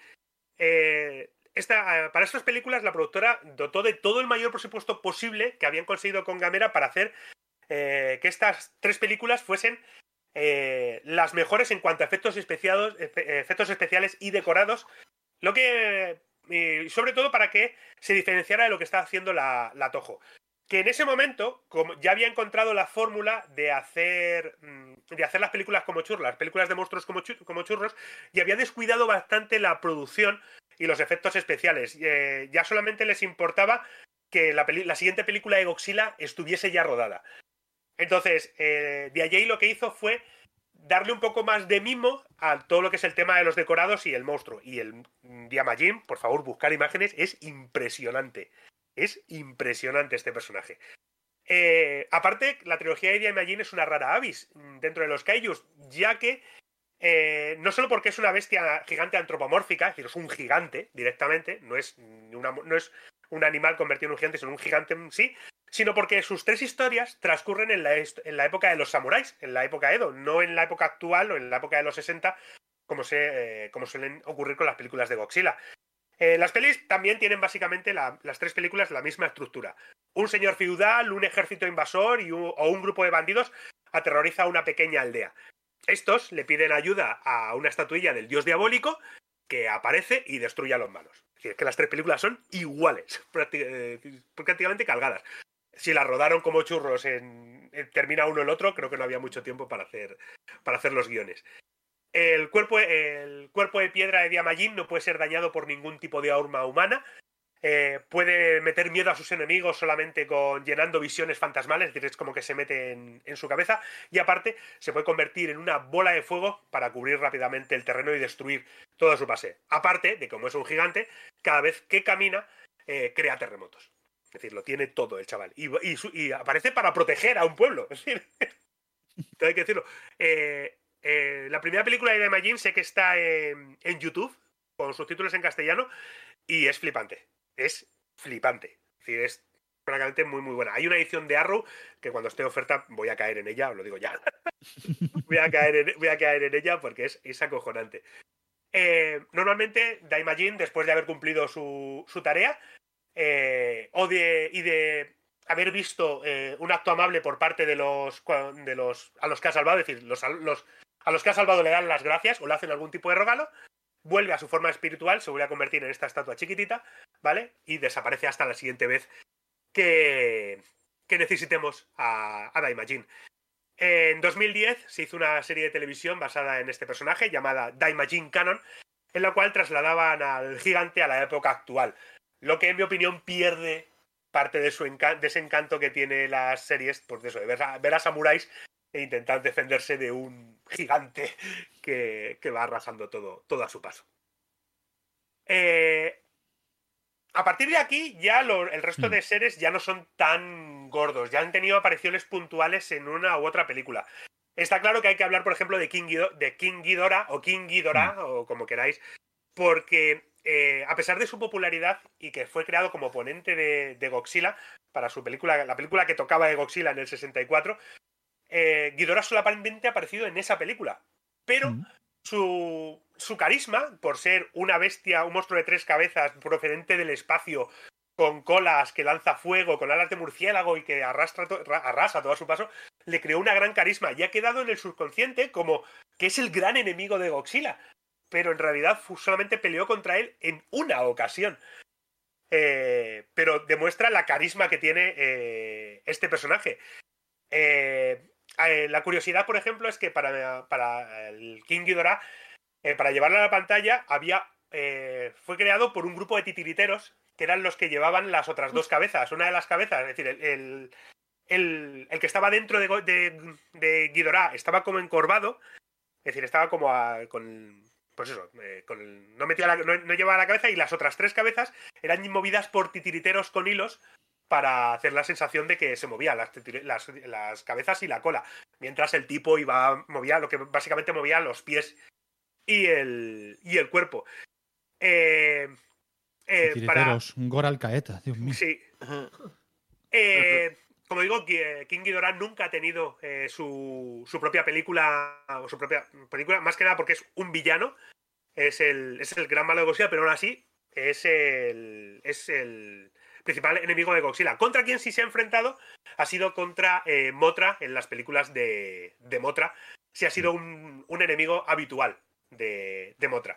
Speaker 5: Eh, Esta, para estas películas la productora dotó de todo el mayor presupuesto posible que habían conseguido con Gamera para hacer eh, que estas tres películas fuesen eh, las mejores en cuanto a efectos especiales, efectos especiales y decorados, lo que y sobre todo para que se diferenciara de lo que estaba haciendo la, la Toho, que en ese momento como ya había encontrado la fórmula de hacer de hacer las películas como churros, las películas de monstruos como, chur, como churros, y había descuidado bastante la producción y los efectos especiales. Eh, ya solamente les importaba que la, peli la siguiente película de Godzilla estuviese ya rodada. Entonces, eh, D J lo que hizo fue darle un poco más de mimo a todo lo que es el tema de los decorados y el monstruo. Y el Daimajin, por favor, buscar imágenes, es impresionante. Es impresionante este personaje. Eh, aparte, la trilogía de Daimajin es una rara avis dentro de los kaijus, ya que Eh, no solo porque es una bestia gigante antropomórfica, es decir, es un gigante directamente, no es, una, no es un animal convertido en un gigante, sino un gigante en sí, sino porque sus tres historias transcurren en la, en la época de los samuráis, en la época Edo, no en la época actual o en la época de los sesenta, como, se, eh, como suelen ocurrir con las películas de Godzilla. Eh, las pelis también tienen básicamente la, las tres películas la misma estructura. Un señor feudal, un ejército invasor y un, o un grupo de bandidos aterroriza a una pequeña aldea. Estos le piden ayuda a una estatuilla del dios diabólico que aparece y destruye a los malos. Es decir, que las tres películas son iguales, prácticamente calgadas. Si las rodaron como churros en, en termina uno el otro, creo que no había mucho tiempo para hacer, para hacer los guiones. El cuerpo, el cuerpo de piedra de Daimajin no puede ser dañado por ningún tipo de arma humana. Eh, puede meter miedo a sus enemigos solamente con llenando visiones fantasmales, es decir, es como que se mete en, en su cabeza, y aparte se puede convertir en una bola de fuego para cubrir rápidamente el terreno y destruir todo su pase. Aparte de, como es un gigante, cada vez que camina eh, crea terremotos. Es decir, lo tiene todo el chaval. Y, y, y aparece para proteger a un pueblo. Es decir, hay que decirlo. Eh, eh, la primera película de Daimajin sé que está en, en YouTube, con subtítulos en castellano, y es flipante. Es flipante. Es decir, es francamente muy, muy buena. Hay una edición de Arrow que cuando esté oferta voy a caer en ella, os lo digo ya. voy, a caer en, voy a caer en ella porque es, es acojonante. Eh, normalmente, Daimajin, después de haber cumplido su, su tarea eh, o de, y de haber visto eh, un acto amable por parte de los, de los a los que ha salvado, es decir, los, los, a los que ha salvado le dan las gracias o le hacen algún tipo de regalo, vuelve a su forma espiritual, se vuelve a convertir en esta estatua chiquitita, ¿vale? Y desaparece hasta la siguiente vez que, que necesitemos a, a Daimajin. En dos mil diez se hizo una serie de televisión basada en este personaje llamada Daimajin Canon, en la cual trasladaban al gigante a la época actual, lo que en mi opinión pierde parte de, su encan de ese encanto que tiene las series, pues de eso, de ver a, ver a samuráis e intentar defenderse de un gigante que, que va arrasando todo, todo a su paso. Eh, a partir de aquí, ya lo, el resto de seres ya no son tan gordos, ya han tenido apariciones puntuales en una u otra película. Está claro que hay que hablar, por ejemplo, de King, Ghidorah, de King Ghidorah o King Ghidorah, mm. o como queráis, porque eh, a pesar de su popularidad y que fue creado como oponente de, de Godzilla para su película, la película que tocaba de Godzilla en el sesenta y cuatro, eh, Ghidorah solamente ha aparecido en esa película, pero mm. su, su carisma, por ser una bestia, un monstruo de tres cabezas procedente del espacio, con colas, que lanza fuego, con alas de murciélago y que arrastra to arrasa todo a su paso, le creó una gran carisma y ha quedado en el subconsciente como que es el gran enemigo de Godzilla, pero en realidad solamente peleó contra él en una ocasión. Eh, pero demuestra la carisma que tiene eh, este personaje. Eh, eh, la curiosidad, por ejemplo, es que para, para el King Ghidorah, eh, para llevarlo a la pantalla, había eh, fue creado por un grupo de titiriteros que eran los que llevaban las otras dos cabezas. Una de las cabezas, es decir, el, el, el, el que estaba dentro de, de, de Ghidorah estaba como encorvado, es decir, estaba como a, con, pues eso, eh, con el- no, metía la- no, no llevaba la cabeza y las otras tres cabezas eran movidas por titiriteros con hilos para hacer la sensación de que se movían las, titiri- las, las cabezas y la cola, mientras el tipo iba movía lo que básicamente movía los pies y el, y el cuerpo. Eh, eh, para,
Speaker 3: Titiriteros, un Gor Alcaeta, Dios mío.
Speaker 5: sí. Eh, como digo, que King Ghidorah nunca ha tenido eh, su, su propia película, o su propia película, más que nada porque es un villano, es el, es el gran malo de Godzilla, pero aún así es el, es el principal enemigo de Godzilla. Contra quien sí se ha enfrentado ha sido contra eh, Mothra en las películas de, de Mothra, sí ha sido un, un enemigo habitual de, de Mothra.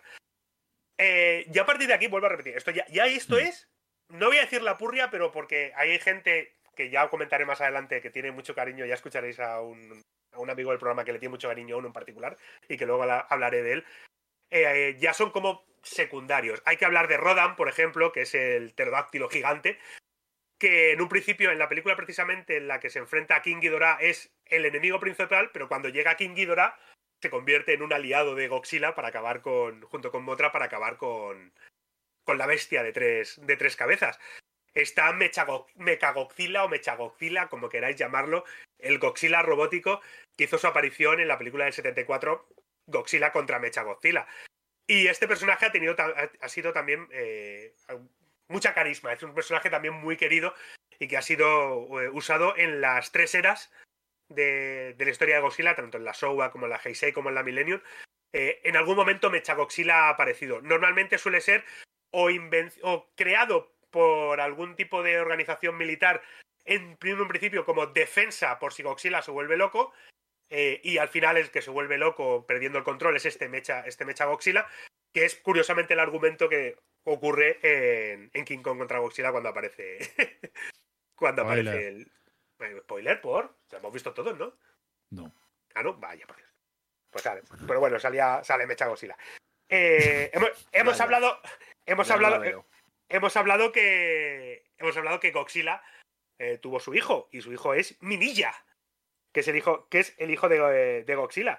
Speaker 5: Eh, ya a partir de aquí, vuelvo a repetir, esto ya, ya esto es, no voy a decir la purria, pero porque hay gente que ya comentaré más adelante que tiene mucho cariño, ya escucharéis a un, a un amigo del programa que le tiene mucho cariño a uno en particular y que luego habla- hablaré de él, eh, ya son como secundarios. Hay que hablar de Rodan, por ejemplo, que es el pterodáctilo gigante, que en un principio, en la película precisamente en la que se enfrenta a King Ghidorah, es el enemigo principal, pero cuando llega King Ghidorah se convierte en un aliado de Godzilla para acabar con, junto con Mothra, para acabar con, con la bestia de tres, de tres cabezas. Está Mechago- Mechagodzilla o Mechagodzilla, como queráis llamarlo, el Godzilla robótico que hizo su aparición en la película del setenta y cuatro, Godzilla contra Mechagodzilla. Y este personaje ha tenido ta- ha sido también eh, mucha carisma, es un personaje también muy querido y que ha sido eh, usado en las tres eras de, de la historia de Godzilla, tanto en la Showa como en la Heisei como en la Millennium. Eh, en algún momento Mechagodzilla ha aparecido. Normalmente suele ser o, inven- o creado por algún tipo de organización militar en, en un principio como defensa por si Godzilla se vuelve loco, eh, y al final el que se vuelve loco perdiendo el control es este Mecha, este Mecha Godzilla, que es curiosamente el argumento que ocurre en, en King Kong contra Godzilla cuando aparece cuando
Speaker 3: Spoiler.
Speaker 5: aparece el eh, spoiler por, ya hemos visto todos, ¿no?
Speaker 3: No.
Speaker 5: Ah, no, vaya, por Dios. Pues sale, pero bueno, salía, sale Mecha Godzilla. Eh, hemos hemos
Speaker 4: Vaya.
Speaker 5: hablado hemos
Speaker 4: Ya
Speaker 5: hablado
Speaker 4: la veo.
Speaker 5: hemos hablado que hemos hablado que Godzilla eh, tuvo su hijo y su hijo es Minilla, que es el hijo que es el hijo de, de Godzilla,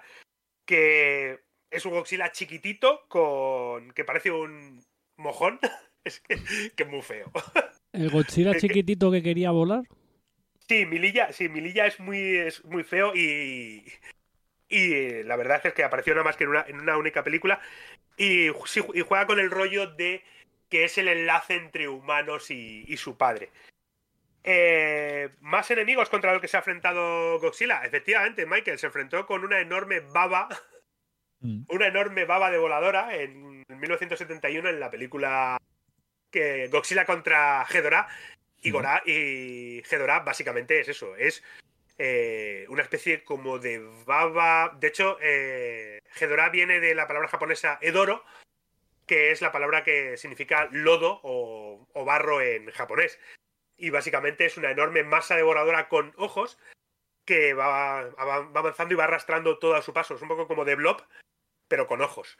Speaker 5: que es un Godzilla chiquitito con que parece un mojón. Es que, que es muy feo.
Speaker 1: ¿El Godzilla
Speaker 5: Es que-
Speaker 1: chiquitito que quería volar?
Speaker 5: Sí, Mililla, sí, Mililla es muy, es muy feo y, y eh, la verdad es que apareció nada más que en una, en una única película y, sí, y juega con el rollo de que es el enlace entre humanos y, y su padre. Eh, ¿Más enemigos contra los que se ha enfrentado Godzilla? Efectivamente, Michael se enfrentó con una enorme baba, una enorme baba de voladora en mil novecientos setenta y uno en la película que Godzilla contra Ghidorah. Y, Gora, y Ghidorah básicamente es eso, es eh, una especie como de baba. De hecho, eh, Ghidorah viene de la palabra japonesa Edoro, que es la palabra que significa lodo o, o barro en japonés. Y básicamente es una enorme masa devoradora con ojos que va, va, va avanzando y va arrastrando todo a su paso. Es un poco como de Blob, pero con ojos.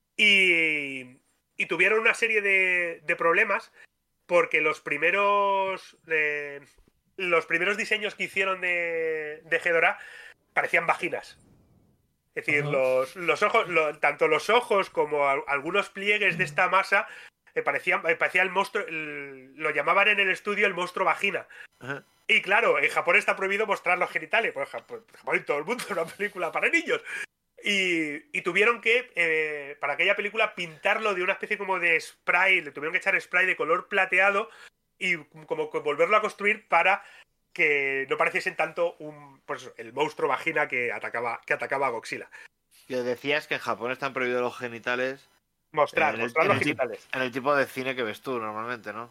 Speaker 5: Y, y tuvieron una serie de, de problemas porque los primeros eh, los primeros diseños que hicieron de, de Ghidorah parecían vaginas. Es decir,
Speaker 12: Ajá.
Speaker 5: los, los ojos, lo- tanto los ojos como al- algunos pliegues de esta masa eh, parecían, eh, parecía el monstruo, el- lo llamaban en el estudio el monstruo vagina. Y claro, en Japón está prohibido mostrar los genitales, pues en Japón, en Japón y todo el mundo es una película para niños. Y, y tuvieron que, eh, para aquella película, pintarlo de una especie como de spray, le tuvieron que echar spray de color plateado y como que volverlo a construir para que no pareciesen tanto un, pues eso, el monstruo vagina que atacaba, que atacaba a Godzilla.
Speaker 4: Que decías que en Japón están prohibidos los genitales.
Speaker 5: Mostrar,
Speaker 4: en el-
Speaker 5: mostrar
Speaker 4: en
Speaker 5: los
Speaker 4: el ti-
Speaker 5: genitales.
Speaker 4: En el tipo de cine que ves tú normalmente, ¿no?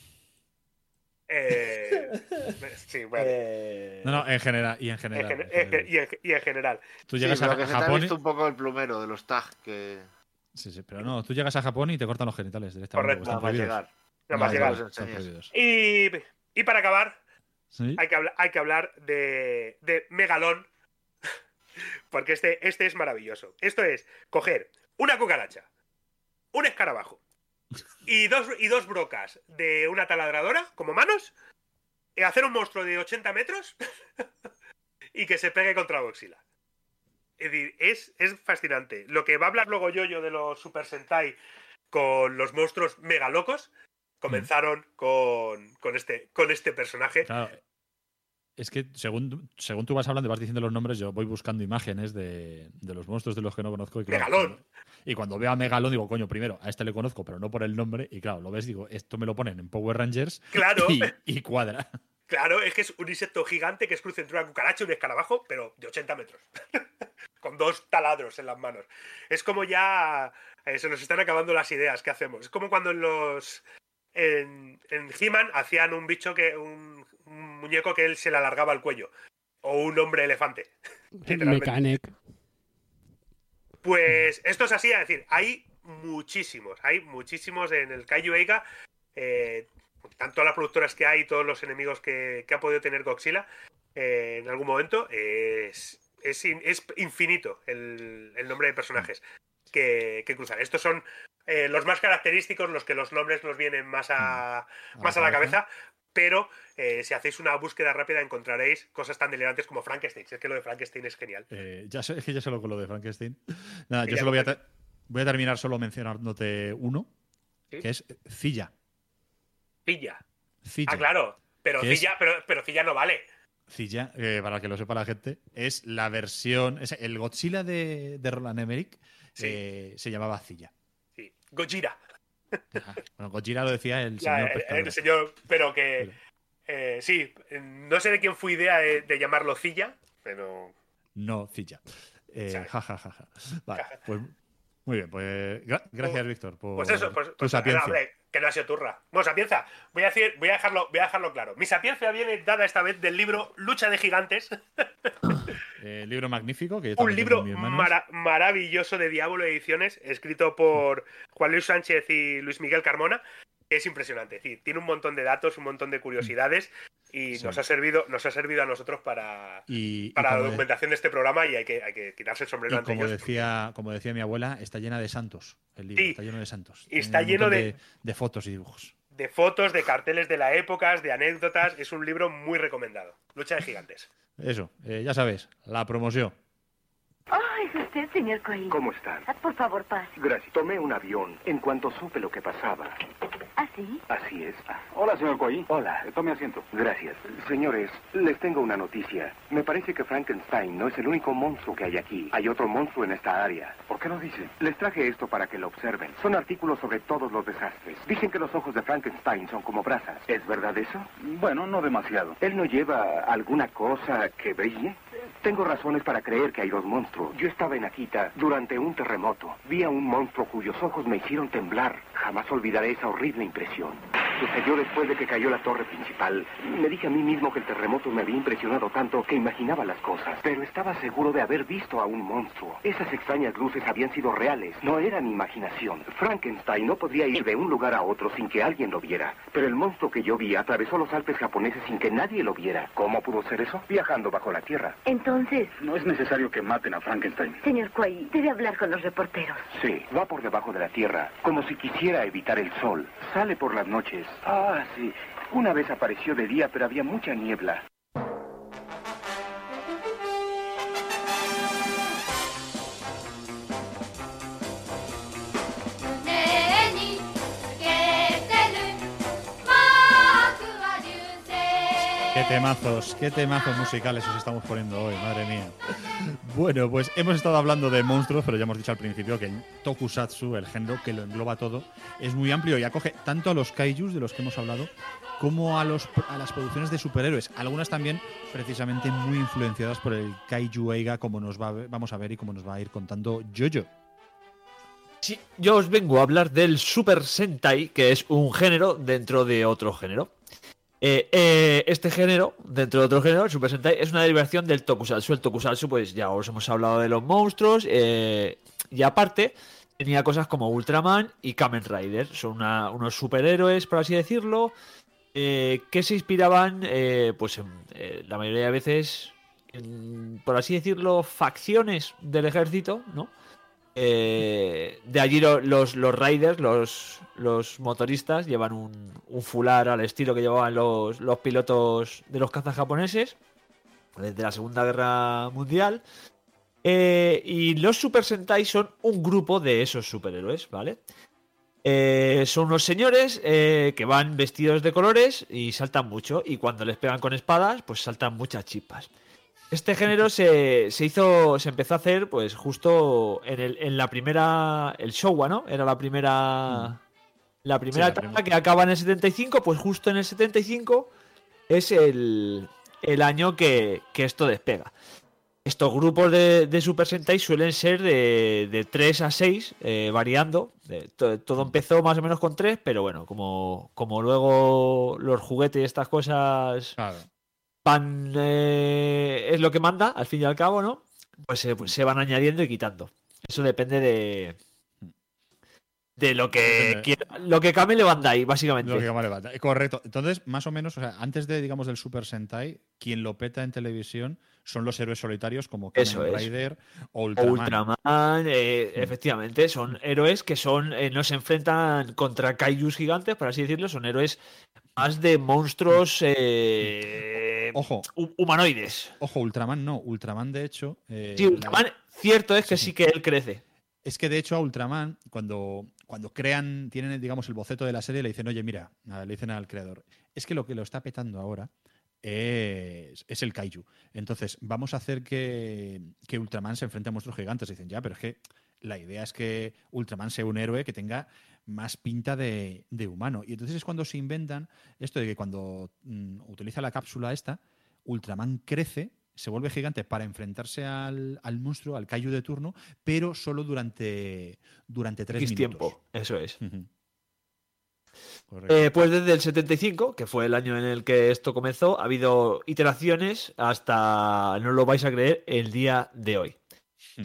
Speaker 5: Eh, sí, bueno.
Speaker 3: No, no, en general. Y en
Speaker 5: En
Speaker 3: general.
Speaker 5: gen-
Speaker 3: en general.
Speaker 5: en- y, en, y en general.
Speaker 3: Tú llegas
Speaker 4: sí,
Speaker 3: a,
Speaker 4: pero que
Speaker 3: a
Speaker 4: se te ha
Speaker 3: Japón. y-
Speaker 4: visto un poco el plumero de los tags que...
Speaker 3: Sí, sí, pero no, tú llegas a Japón y te cortan los genitales directamente.
Speaker 5: Correcto.
Speaker 3: porque están
Speaker 5: Nada más
Speaker 3: prohibidos.
Speaker 5: llegar. Nada más
Speaker 3: No,
Speaker 5: llegar.
Speaker 3: están prohibidos.
Speaker 5: Y, y para acabar,
Speaker 3: Sí.
Speaker 5: hay, que habla- hay que hablar de, de Megalón, porque este, este es maravilloso. Esto es coger una cucaracha, un escarabajo y dos, y dos brocas de una taladradora como manos, y hacer un monstruo de ochenta metros y que se pegue contra Godzilla. Es decir, es, es fascinante. Lo que va a hablar luego Yoyo de los Super Sentai con los monstruos mega locos, comenzaron mm. con, con, este, con este personaje.
Speaker 3: Claro. Es que según, según tú vas hablando y vas diciendo los nombres, yo voy buscando imágenes de, de los monstruos de los que no conozco. Y claro,
Speaker 5: ¡Megalón!
Speaker 3: Cuando, y cuando veo a Megalón digo, coño, primero, a este le conozco, pero no por el nombre. Y claro, lo ves, digo, esto me lo ponen en Power Rangers
Speaker 5: claro.
Speaker 3: y, y cuadra.
Speaker 5: Claro, es que es un insecto gigante que es cruce entre una cucaracha y un escarabajo, pero de ochenta metros. Con dos taladros en las manos. Es como ya... Eh, se nos están acabando las ideas. ¿Qué hacemos? Es como cuando en los... En, en He-Man hacían un bicho que... Un, un muñeco que él se le alargaba el cuello. O un hombre elefante.
Speaker 1: Mechanic.
Speaker 5: Pues esto es así, es decir, hay muchísimos. Hay muchísimos en el Kaiju Eiga. Eh... Tanto las productoras que hay, todos los enemigos que, que ha podido tener Godzilla eh, en algún momento, es, es, in, es infinito el, el nombre de personajes que, que cruzan. Estos son eh, los más característicos, los que los nombres nos vienen más a, mm. más a la cabeza, pero eh, si hacéis una búsqueda rápida encontraréis cosas tan delirantes como Frankenstein. Si es que lo de Frankenstein es genial.
Speaker 3: Eh, ya sé, es que ya solo con lo de Frankenstein. Nada, yo solo voy a, voy a terminar solo mencionándote uno, ¿sí? Que es Zilla.
Speaker 5: Zilla.
Speaker 3: Zilla.
Speaker 5: Ah, claro. Pero Zilla, es... pero, pero Zilla no vale.
Speaker 3: Zilla, eh, para que lo sepa la gente, es la versión... Es el Godzilla de, de Roland Emmerich sí. eh, se llamaba Zilla.
Speaker 5: Sí. Gojira.
Speaker 3: Ajá. Bueno, Gojira lo decía el
Speaker 5: ya,
Speaker 3: señor
Speaker 5: el, el señor, pero que... Eh, sí, no sé de quién fue idea de, de llamarlo Zilla, pero...
Speaker 3: No, Zilla. Eh, ja, ja, ja, ja. Vale, pues... Muy bien, pues gra gracias, pues, Víctor, por
Speaker 5: pues eso, pues,
Speaker 3: tu
Speaker 5: pues,
Speaker 3: sapiencia.
Speaker 5: No, que no ha sido turra. Bueno, sapiencia, voy a, decir, voy, a dejarlo, voy a dejarlo claro. Mi sapiencia viene dada esta vez del libro Lucha de Gigantes.
Speaker 3: Eh, libro magnífico. Que yo
Speaker 5: Un libro mara maravilloso de Diablo Ediciones, escrito por Juan Luis Sánchez y Luis Miguel Carmona. Es impresionante. Sí, tiene un montón de datos, un montón de curiosidades y sí. nos ha servido, nos ha servido a nosotros para,
Speaker 3: y,
Speaker 5: para
Speaker 3: y
Speaker 5: la documentación de... de este programa y hay que, hay que quitarse el sombrero
Speaker 3: y
Speaker 5: ante
Speaker 3: como
Speaker 5: ellos.
Speaker 3: Decía, como decía mi abuela, está llena de santos el libro,
Speaker 5: sí.
Speaker 3: está lleno de santos.
Speaker 5: Y está lleno de...
Speaker 3: de... de fotos y dibujos.
Speaker 5: De fotos, de carteles de la época, de anécdotas. Es un libro muy recomendado. Lucha de Gigantes.
Speaker 3: Eso, eh, ya sabes, la promoción.
Speaker 16: Oh, es usted, señor Coy.
Speaker 20: ¿Cómo está?
Speaker 16: Ah, por favor, pase.
Speaker 20: Gracias. Tomé un avión en cuanto supe lo que pasaba.
Speaker 16: ¿Ah, sí?
Speaker 20: Así es.
Speaker 12: Hola, señor Coy.
Speaker 20: Hola.
Speaker 12: Tome asiento.
Speaker 20: Gracias. Señores, les tengo una noticia. Me parece que Frankenstein no es el único monstruo que hay aquí. Hay otro monstruo en esta área.
Speaker 12: ¿Por qué no dice?
Speaker 20: Les traje esto para que lo observen. Son artículos sobre todos los desastres. Dicen que los ojos de Frankenstein son como brasas. ¿Es verdad eso?
Speaker 12: Bueno, no demasiado.
Speaker 20: ¿Él no lleva alguna cosa que brille? Tengo razones para creer que hay dos monstruos. Yo estaba en Akita durante un terremoto. Vi a un monstruo cuyos ojos me hicieron temblar. Jamás olvidaré esa horrible impresión. Sucedió después de que cayó la torre principal. Me dije a mí mismo que el terremoto me había impresionado tanto que imaginaba las cosas. Pero estaba seguro de haber visto a un monstruo. Esas extrañas luces habían sido reales. No eran imaginación. Frankenstein no podría ir de un lugar a otro sin que alguien lo viera. Pero el monstruo que yo vi atravesó los Alpes japoneses sin que nadie lo viera. ¿Cómo pudo ser eso? Viajando bajo la tierra.
Speaker 16: Entonces...
Speaker 12: No es necesario que maten a Frankenstein.
Speaker 16: Señor Quay, debe hablar con los reporteros.
Speaker 20: Sí, va por debajo de la tierra, como si quisiera evitar el sol. Sale por las noches. Ah, sí. Una vez apareció de día, pero había mucha niebla.
Speaker 3: Qué temazos, qué temazos musicales os estamos poniendo hoy, madre mía. Bueno, pues hemos estado hablando de monstruos, pero ya hemos dicho al principio que el tokusatsu, el género que lo engloba todo, es muy amplio y acoge tanto a los kaijus de los que hemos hablado como a, los, a las producciones de superhéroes. Algunas también precisamente muy influenciadas por el Kaiju Eiga, como nos va a ver, vamos a ver y como nos va a ir contando Yoyo.
Speaker 6: Sí, yo os vengo a hablar del Super Sentai, que es un género dentro de otro género. Eh, eh, este género, dentro de otro género, el Super Sentai, es una derivación del Tokusatsu. El Tokusatsu, pues ya os hemos hablado de los monstruos, eh, y aparte tenía cosas como Ultraman y Kamen Rider. Son una, unos superhéroes, por así decirlo, eh, que se inspiraban, eh, pues en, eh, la mayoría de veces, en, por así decirlo, facciones del ejército, ¿no? Eh, de allí lo, los, los riders, los, los motoristas, llevan un, un fular al estilo que llevaban los, los pilotos de los cazas japoneses desde la Segunda Guerra Mundial. Eh, y los Super Sentai son un grupo de esos superhéroes, ¿vale? Eh, son unos señores eh, que van vestidos de colores y saltan mucho. Y cuando les pegan con espadas, pues saltan muchas chispas. Este género se, se hizo, se empezó a hacer, pues justo en, el, en la primera, el Showa, ¿no? Era la primera, la primera
Speaker 3: Sí, la
Speaker 6: etapa
Speaker 3: primera.
Speaker 6: que acaba en el setenta y cinco, pues justo en el setenta y cinco es el, el año que, que esto despega. Estos grupos de, de Super Sentai suelen ser de, de tres a seis, eh, variando. De- to- todo empezó más o menos con tres, pero bueno, como, como luego los juguetes y estas cosas
Speaker 3: Claro.
Speaker 6: van, eh, es lo que manda, al fin y al cabo, ¿no? Pues, eh, pues se van añadiendo y quitando. Eso depende de de lo que
Speaker 3: Depende.
Speaker 6: quiera, lo que Kamele Bandai, básicamente.
Speaker 3: Lo que llama levanta. Eh, Correcto. Entonces, más o menos, o sea, antes de, digamos, del Super Sentai, quien lo peta en televisión son los héroes solitarios como Kamen
Speaker 6: Eso es.
Speaker 3: Rider o
Speaker 6: O
Speaker 3: Ultraman.
Speaker 6: Ultraman, eh, efectivamente, son héroes que son eh, no se enfrentan contra kaijus gigantes, por así decirlo, son héroes más de monstruos eh,
Speaker 3: Ojo.
Speaker 6: hu- humanoides.
Speaker 3: Ojo, Ultraman no. Ultraman, de hecho. eh,
Speaker 6: Sí,
Speaker 3: la-
Speaker 6: Ultraman, cierto es que sí que él crece.
Speaker 3: Es que de hecho a Ultraman, cuando, cuando crean, tienen, digamos, el boceto de la serie, le dicen, oye, mira, nada, le dicen al creador, es que lo que lo está petando ahora es, es el kaiju. Entonces, vamos a hacer que, que Ultraman se enfrente a monstruos gigantes. Y dicen, ya, pero es que la idea es que Ultraman sea un héroe que tenga más pinta de, de humano. Y entonces es cuando se inventan esto de que cuando mm, utiliza la cápsula esta, Ultraman crece, se vuelve gigante para enfrentarse al, al monstruo, al kaiju de turno, pero solo durante, durante tres
Speaker 6: X
Speaker 3: minutos.
Speaker 6: tiempo, eso es.
Speaker 3: Ujú. Correcto.
Speaker 6: Eh, pues desde el setenta y cinco, que fue el año en el que esto comenzó, ha habido iteraciones hasta, no lo vais a creer, el día de hoy.
Speaker 3: Hmm.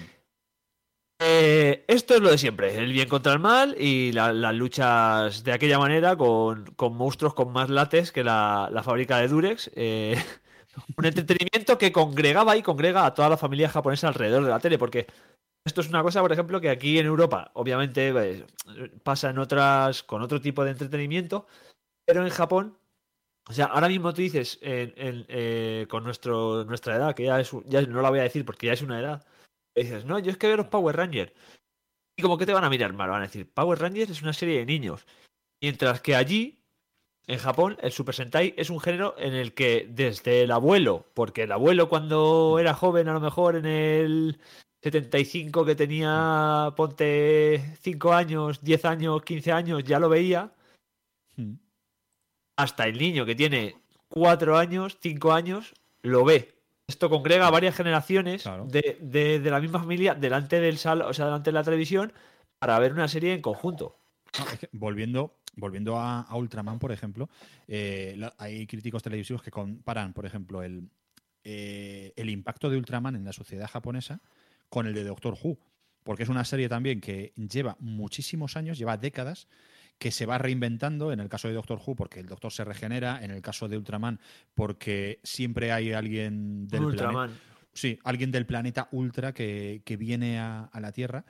Speaker 6: Eh, esto es lo de siempre, el bien contra el mal y la- las luchas de aquella manera con, con monstruos con más lates que la, la fábrica de Durex. eh, un entretenimiento que congregaba y congrega a toda la familia japonesa alrededor de la tele, porque esto es una cosa, por ejemplo, que aquí en Europa, obviamente, pues, pasa en otras, con otro tipo de entretenimiento, pero en Japón, o sea, ahora mismo tú dices, en- en, eh, con nuestro, nuestra edad, que ya, es, un- ya no la voy a decir porque ya es una edad, dices, no, yo es que veo los Power Rangers. Y como que te van a mirar mal, van a decir, Power Rangers es una serie de niños. Mientras que allí, en Japón, el Super Sentai es un género en el que desde el abuelo, porque el abuelo cuando era joven, a lo mejor en el setenta y cinco, que tenía, ponte cinco años, diez años, quince años, ya lo veía,
Speaker 3: Hmm.
Speaker 6: hasta el niño que tiene cuatro años, cinco años, lo ve. Esto congrega a varias generaciones de, de- de la misma familia delante del sal, o sea, delante de la televisión, para ver una serie en conjunto.
Speaker 3: No, es que volviendo, volviendo a, a Ultraman, por ejemplo, eh, la- hay críticos televisivos que comparan, por ejemplo, el, eh, el impacto de Ultraman en la sociedad japonesa con el de Doctor Who, porque es una serie también que lleva muchísimos años, lleva décadas, que se va reinventando, en el caso de Doctor Who, porque el Doctor se regenera, en el caso de Ultraman, porque siempre hay alguien del
Speaker 6: Ultraman.
Speaker 3: planeta. Sí, alguien del planeta Ultra que, que viene a, a la Tierra.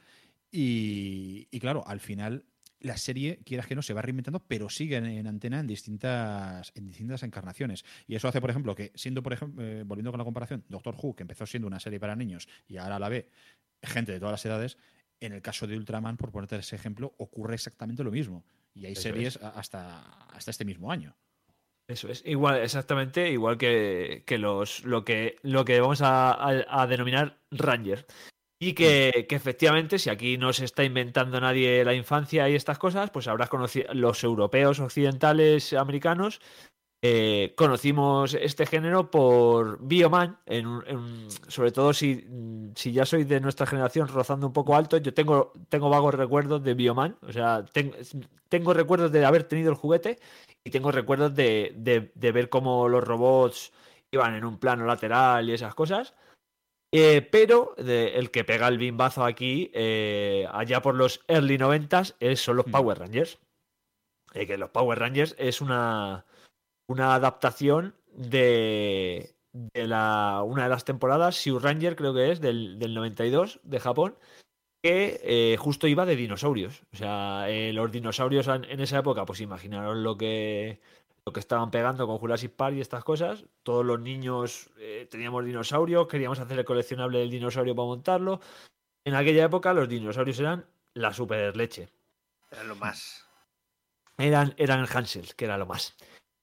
Speaker 3: Y, y claro, al final la serie, quieras que no, se va reinventando, pero sigue en, en antena en distintas, en distintas encarnaciones. Y eso hace, por ejemplo, que siendo, por ejemplo, eh, volviendo con la comparación, Doctor Who, que empezó siendo una serie para niños y ahora la ve gente de todas las edades, en el caso de Ultraman, por ponerte ese ejemplo, ocurre exactamente lo mismo. Y hay
Speaker 6: Eso
Speaker 3: series
Speaker 6: es.
Speaker 3: a- hasta, hasta este mismo año.
Speaker 6: Eso es, igual, exactamente, igual que, que los lo que lo que vamos a, a- a denominar Ranger. Y que, que efectivamente, si aquí no se está inventando nadie la infancia y estas cosas, pues habrás conocido los europeos, occidentales, americanos. eh, conocimos este género por Bioman, en un- en un- sobre todo si, si ya sois de nuestra generación rozando un poco alto. Yo tengo, tengo vagos recuerdos de Bioman, o sea, ten- tengo recuerdos de haber tenido el juguete y tengo recuerdos de, de- de ver cómo los robots iban en un plano lateral y esas cosas. Eh, pero de- el que pega el bimbazo aquí, eh, allá por los early noventas, es, son los Power Rangers. Eh, que los Power Rangers es una, una adaptación de, de la, una de las temporadas, Shield Ranger creo que es, del, del noventa y dos de Japón, que eh, justo iba de dinosaurios. O sea, eh, los dinosaurios en, en esa época, pues imaginaros lo que, lo que estaban pegando con Jurassic Park y estas cosas. Todos los niños eh, teníamos dinosaurios, queríamos hacer el coleccionable del dinosaurio para montarlo. En aquella época los dinosaurios eran la super leche.
Speaker 5: Era lo más.
Speaker 6: Eran, eran Hansel, que era lo más.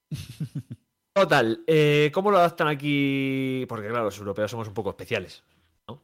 Speaker 6: Total, eh, ¿cómo lo adaptan aquí? Porque claro, los europeos somos un poco especiales, ¿no?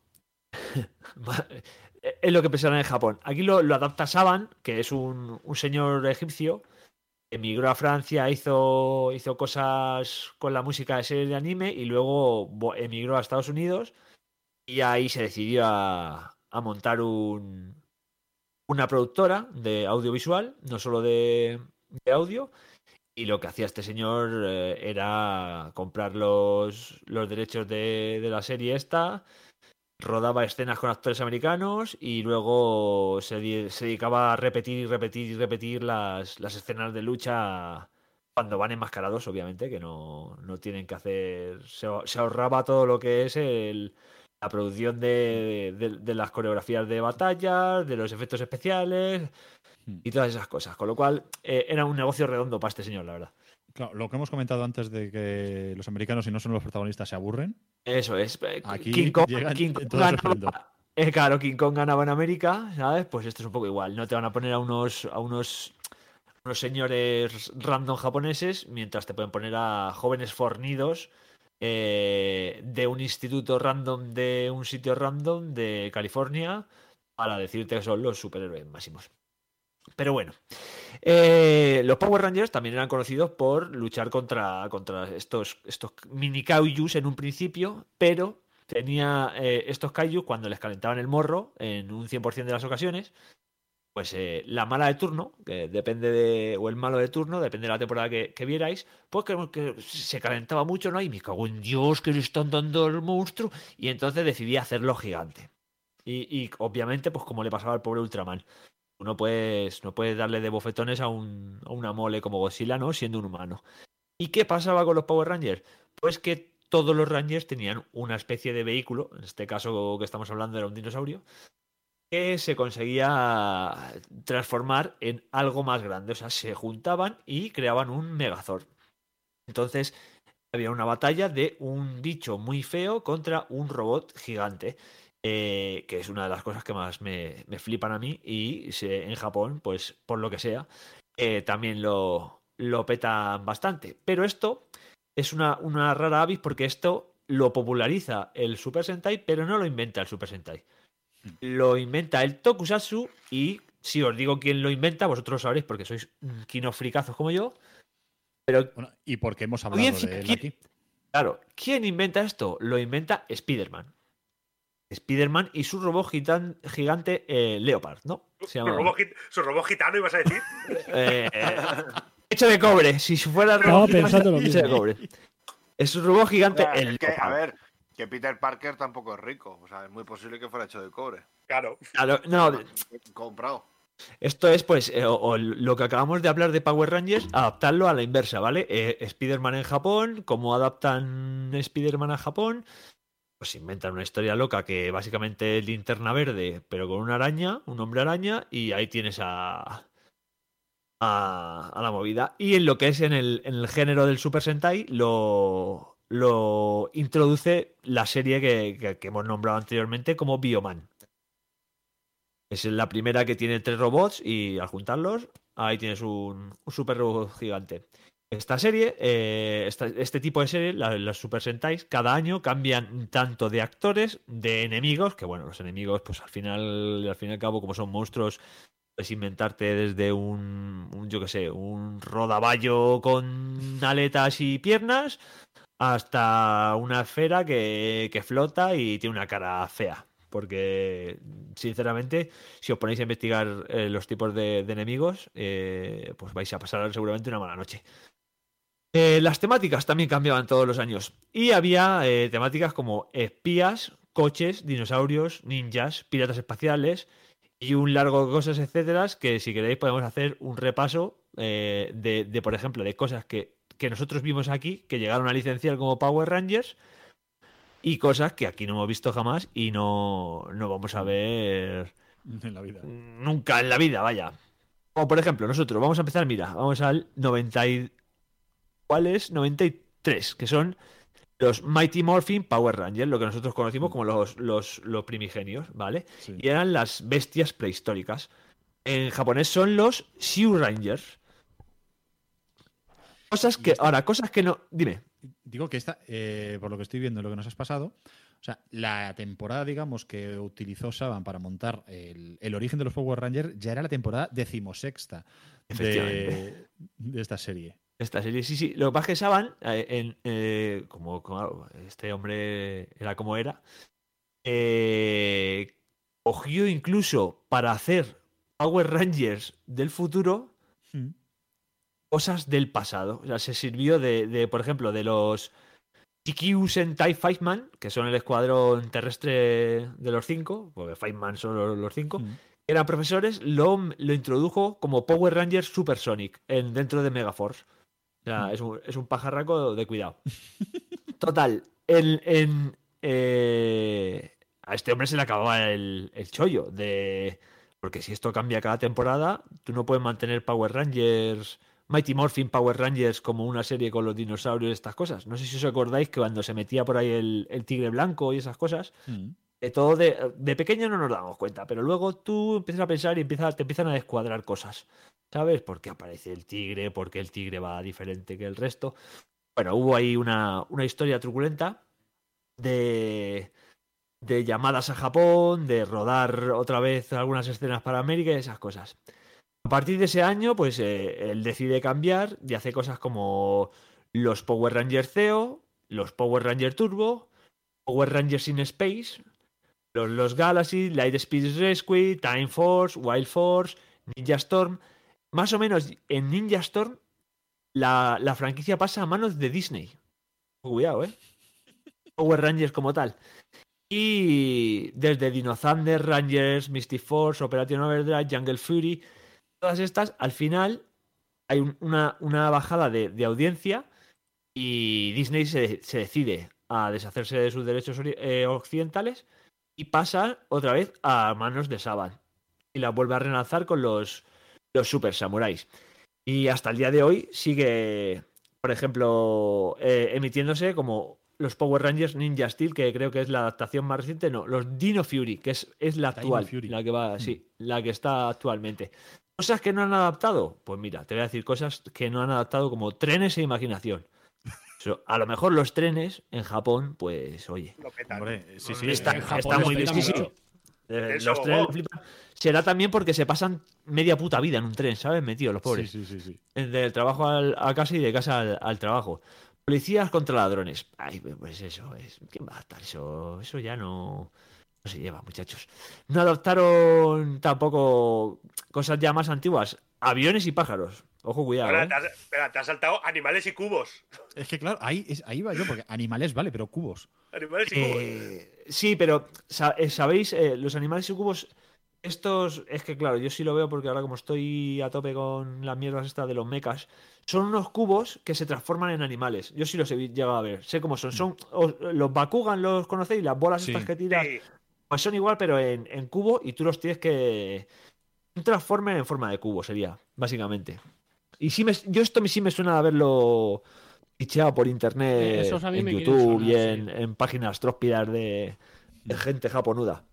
Speaker 6: Es lo que pensaron en Japón. Aquí lo, lo adapta Saban, que es un, un señor egipcio. Emigró a Francia, hizo, hizo cosas con la música de series de anime y luego emigró a Estados Unidos y ahí se decidió a, a montar un, una productora de audiovisual, no solo de, de audio, y lo que hacía este señor eh, era comprar los, los derechos de, de la serie esta, rodaba escenas con actores americanos y luego se, se dedicaba a repetir y repetir y repetir las, las escenas de lucha cuando van enmascarados, obviamente, que no, no tienen que hacer... Se, se ahorraba todo lo que es el, la producción de, de, de las coreografías de batallas, de los efectos especiales y todas esas cosas. Con lo cual, eh, era un negocio redondo para este señor, la verdad.
Speaker 3: Claro, lo que hemos comentado antes de que los americanos, si no son los protagonistas, se aburren.
Speaker 6: Eso es.
Speaker 3: Aquí
Speaker 6: King Kong,
Speaker 3: llegan
Speaker 6: King Kong
Speaker 3: todos
Speaker 6: ganaba, eh, claro, King Kong ganaba en América, ¿sabes? Pues esto es un poco igual. No te van a poner a unos, a unos, unos señores random japoneses, mientras te pueden poner a jóvenes fornidos eh, de un instituto random, de un sitio random de California, para decirte que son los superhéroes máximos. Pero bueno, eh, los Power Rangers también eran conocidos por luchar contra, contra estos, estos mini kaijus en un principio, pero tenía eh, estos kaijus cuando les calentaban el morro en un cien por ciento de las ocasiones, pues eh, la mala de turno, que depende de, o el malo de turno, depende de la temporada que, que vierais, pues que, que se calentaba mucho, ¿no? Y me cago en Dios, que le están dando al monstruo, y entonces decidí hacerlo gigante. Y, y obviamente, pues como le pasaba al pobre Ultraman. No puedes, no puedes darle de bofetones a, un, a una mole como Godzilla, ¿no? Siendo un humano. ¿Y qué pasaba con los Power Rangers? Pues que todos los Rangers tenían una especie de vehículo, en este caso que estamos hablando era un dinosaurio, que se conseguía transformar en algo más grande. O sea, se juntaban y creaban un Megazord. Entonces, había una batalla de un bicho muy feo contra un robot gigante. Eh, que es una de las cosas que más me, me flipan a mí y se, en Japón, pues por lo que sea, eh, también lo, lo petan bastante. Pero esto es una, una rara avis porque esto lo populariza el Super Sentai, pero no lo inventa el Super Sentai. Lo inventa el Tokusatsu y si os digo quién lo inventa, vosotros lo sabréis porque sois kinofricazos como yo. Pero
Speaker 3: bueno, ¿y por qué hemos hablado de él aquí?
Speaker 6: Claro, ¿quién inventa esto? Lo inventa Spider-Man. Spider-Man y su robot gitan, gigante eh, Leopard, ¿no? Se llama...
Speaker 5: ¿Su, robot, su robot gitano ibas a decir?
Speaker 6: eh, hecho de cobre, si fuera
Speaker 1: robot pensando lo mismo.
Speaker 6: Hecho de cobre. Es un robot gigante.
Speaker 4: Ya,
Speaker 6: el
Speaker 4: es que, a ver, que Peter Parker tampoco es rico. O sea, es muy posible que fuera hecho de cobre.
Speaker 5: Claro.
Speaker 6: claro no,
Speaker 4: comprado.
Speaker 6: Esto es, pues, eh, o, o lo que acabamos de hablar de Power Rangers, adaptarlo a la inversa, ¿vale? Eh, Spider-Man en Japón, cómo adaptan Spider-Man a Japón. Pues inventan una historia loca que básicamente es Linterna Verde, pero con una araña, un hombre araña, y ahí tienes a, a, a la movida. Y en lo que es en el, en el género del Super Sentai, lo, lo introduce la serie que, que, que hemos nombrado anteriormente como Bioman. Es la primera que tiene tres robots y al juntarlos, ahí tienes un, un super robot gigante. Esta serie, eh, esta, este tipo de serie, la, los Super Sentais, cada año cambian tanto de actores, de enemigos, que bueno, los enemigos, pues al final, al fin y al cabo, como son monstruos, puedes inventarte desde un, un yo qué sé, un rodaballo con aletas y piernas, hasta una esfera que, que flota y tiene una cara fea. Porque, sinceramente, si os ponéis a investigar eh, los tipos de, de enemigos, eh, pues vais a pasar seguramente una mala noche. Eh, las temáticas también cambiaban todos los años. Y había eh, temáticas como espías, coches, dinosaurios, ninjas, piratas espaciales y un largo de cosas, etcétera, que si queréis podemos hacer un repaso eh, de, de, por ejemplo, de cosas que, que nosotros vimos aquí, que llegaron a licenciar como Power Rangers, y cosas que aquí no hemos visto jamás y no, no vamos a ver
Speaker 3: en la vida.
Speaker 6: Nunca en la vida, vaya. Como por ejemplo, nosotros vamos a empezar, mira, vamos al noventa y... cuales noventa y tres, que son los Mighty Morphin Power Rangers, lo que nosotros conocimos como los, los, los primigenios, ¿vale? Sí. Y eran las bestias prehistóricas. En japonés son los Shiu Rangers. Cosas que, esta... ahora, cosas que no... Dime.
Speaker 3: Digo que esta, eh, por lo que estoy viendo, lo que nos has pasado, o sea, la temporada, digamos, que utilizó Saban para montar el, el origen de los Power Rangers ya era la temporada decimosexta de, de esta serie.
Speaker 6: Esta serie, sí, sí. Lo que pasa es que Saban, eh, en, eh, como, como este hombre era como era, eh, cogió incluso para hacer Power Rangers del futuro hmm. cosas del pasado. O sea, se sirvió de, de por ejemplo, de los Chikyu Sentai Fiveman, que son el escuadrón terrestre de los cinco, porque Fiveman son los, los cinco, hmm. eran profesores, lo, lo introdujo como Power Rangers Supersonic en, dentro de Megaforce. O sea, hmm. es, un, es un pajarraco de cuidado. Total, en, en, eh, a este hombre se le acababa el, el chollo de... Porque si esto cambia cada temporada, tú no puedes mantener Power Rangers, Mighty Morphin Power Rangers como una serie con los dinosaurios y estas cosas. No sé si os acordáis que cuando se metía por ahí el, el tigre blanco y esas cosas, mm. de todo de, de pequeño no nos damos cuenta, pero luego tú empiezas a pensar y empiezas, te empiezan a descuadrar cosas. ¿Sabes? ¿Por qué aparece el tigre? ¿Por qué el tigre va diferente que el resto? Bueno, hubo ahí una, una historia truculenta de... de llamadas a Japón, de rodar otra vez algunas escenas para América y esas cosas. A partir de ese año, pues eh, él decide cambiar y hace cosas como los Power Rangers Zeo, los Power Rangers Turbo, Power Rangers in Space, los, los Galaxy, Lightspeed Rescue, Time Force, Wild Force, Ninja Storm. Más o menos en Ninja Storm la, la franquicia pasa a manos de Disney. Cuidado, ¿eh? Power Rangers como tal. Y desde Dino Thunder, Rangers, Mystic Force, Operation Overdrive, Jungle Fury, todas estas, al final hay un, una, una bajada de, de audiencia y Disney se, se decide a deshacerse de sus derechos eh, occidentales y pasa otra vez a manos de Saban. Y la vuelve a relanzar con los, los Super Samuráis. Y hasta el día de hoy sigue, por ejemplo, eh, emitiéndose como... los Power Rangers Ninja Steel, que creo que es la adaptación más reciente, no, los Dino Fury, que es, es la actual, la que va, mm. sí, la que está actualmente. Cosas que no han adaptado, pues mira, te voy a decir cosas que no han adaptado como trenes e imaginación. Eso, a lo mejor los trenes en Japón, pues oye,
Speaker 3: hombre, sí, sí,
Speaker 6: está,
Speaker 3: en
Speaker 6: está,
Speaker 3: Japón
Speaker 6: está muy
Speaker 3: respeta
Speaker 6: difícil.
Speaker 3: mucho.
Speaker 6: Eh, los trenes flipan. Será también porque se pasan media puta vida en un tren, ¿sabes? Metidos los pobres.
Speaker 3: Sí, sí, sí, sí.
Speaker 6: Del trabajo al, a casa y de casa al, al trabajo. Policías contra ladrones. Ay, pues eso es. ¿Quién va a adaptar eso? Eso ya no, no se lleva, muchachos. No adaptaron tampoco cosas ya más antiguas. Aviones y pájaros. Ojo, cuidado.
Speaker 5: Ahora,
Speaker 6: ¿eh?
Speaker 5: te, has, espera, te has saltado animales y cubos.
Speaker 3: Es que claro, ahí, es, ahí va yo, porque animales vale, pero cubos.
Speaker 5: Animales y cubos.
Speaker 6: Eh, sí, pero sabéis, eh, los animales y cubos, estos, es que claro, yo sí lo veo porque ahora como estoy a tope con las mierdas estas de los mechas, son unos cubos que se transforman en animales. Yo sí los he llegado a ver, sé cómo son. Son os, los Bakugan, ¿los conocéis? Las bolas sí. estas que tiras. Sí. Pues son igual, pero en, en cubo y tú los tienes que... Un transformer en forma de cubo sería, básicamente. Y sí me, yo esto sí me suena a haberlo picheado por internet, en YouTube sonar, y en, sí. en páginas tróspidas de, de gente japonuda.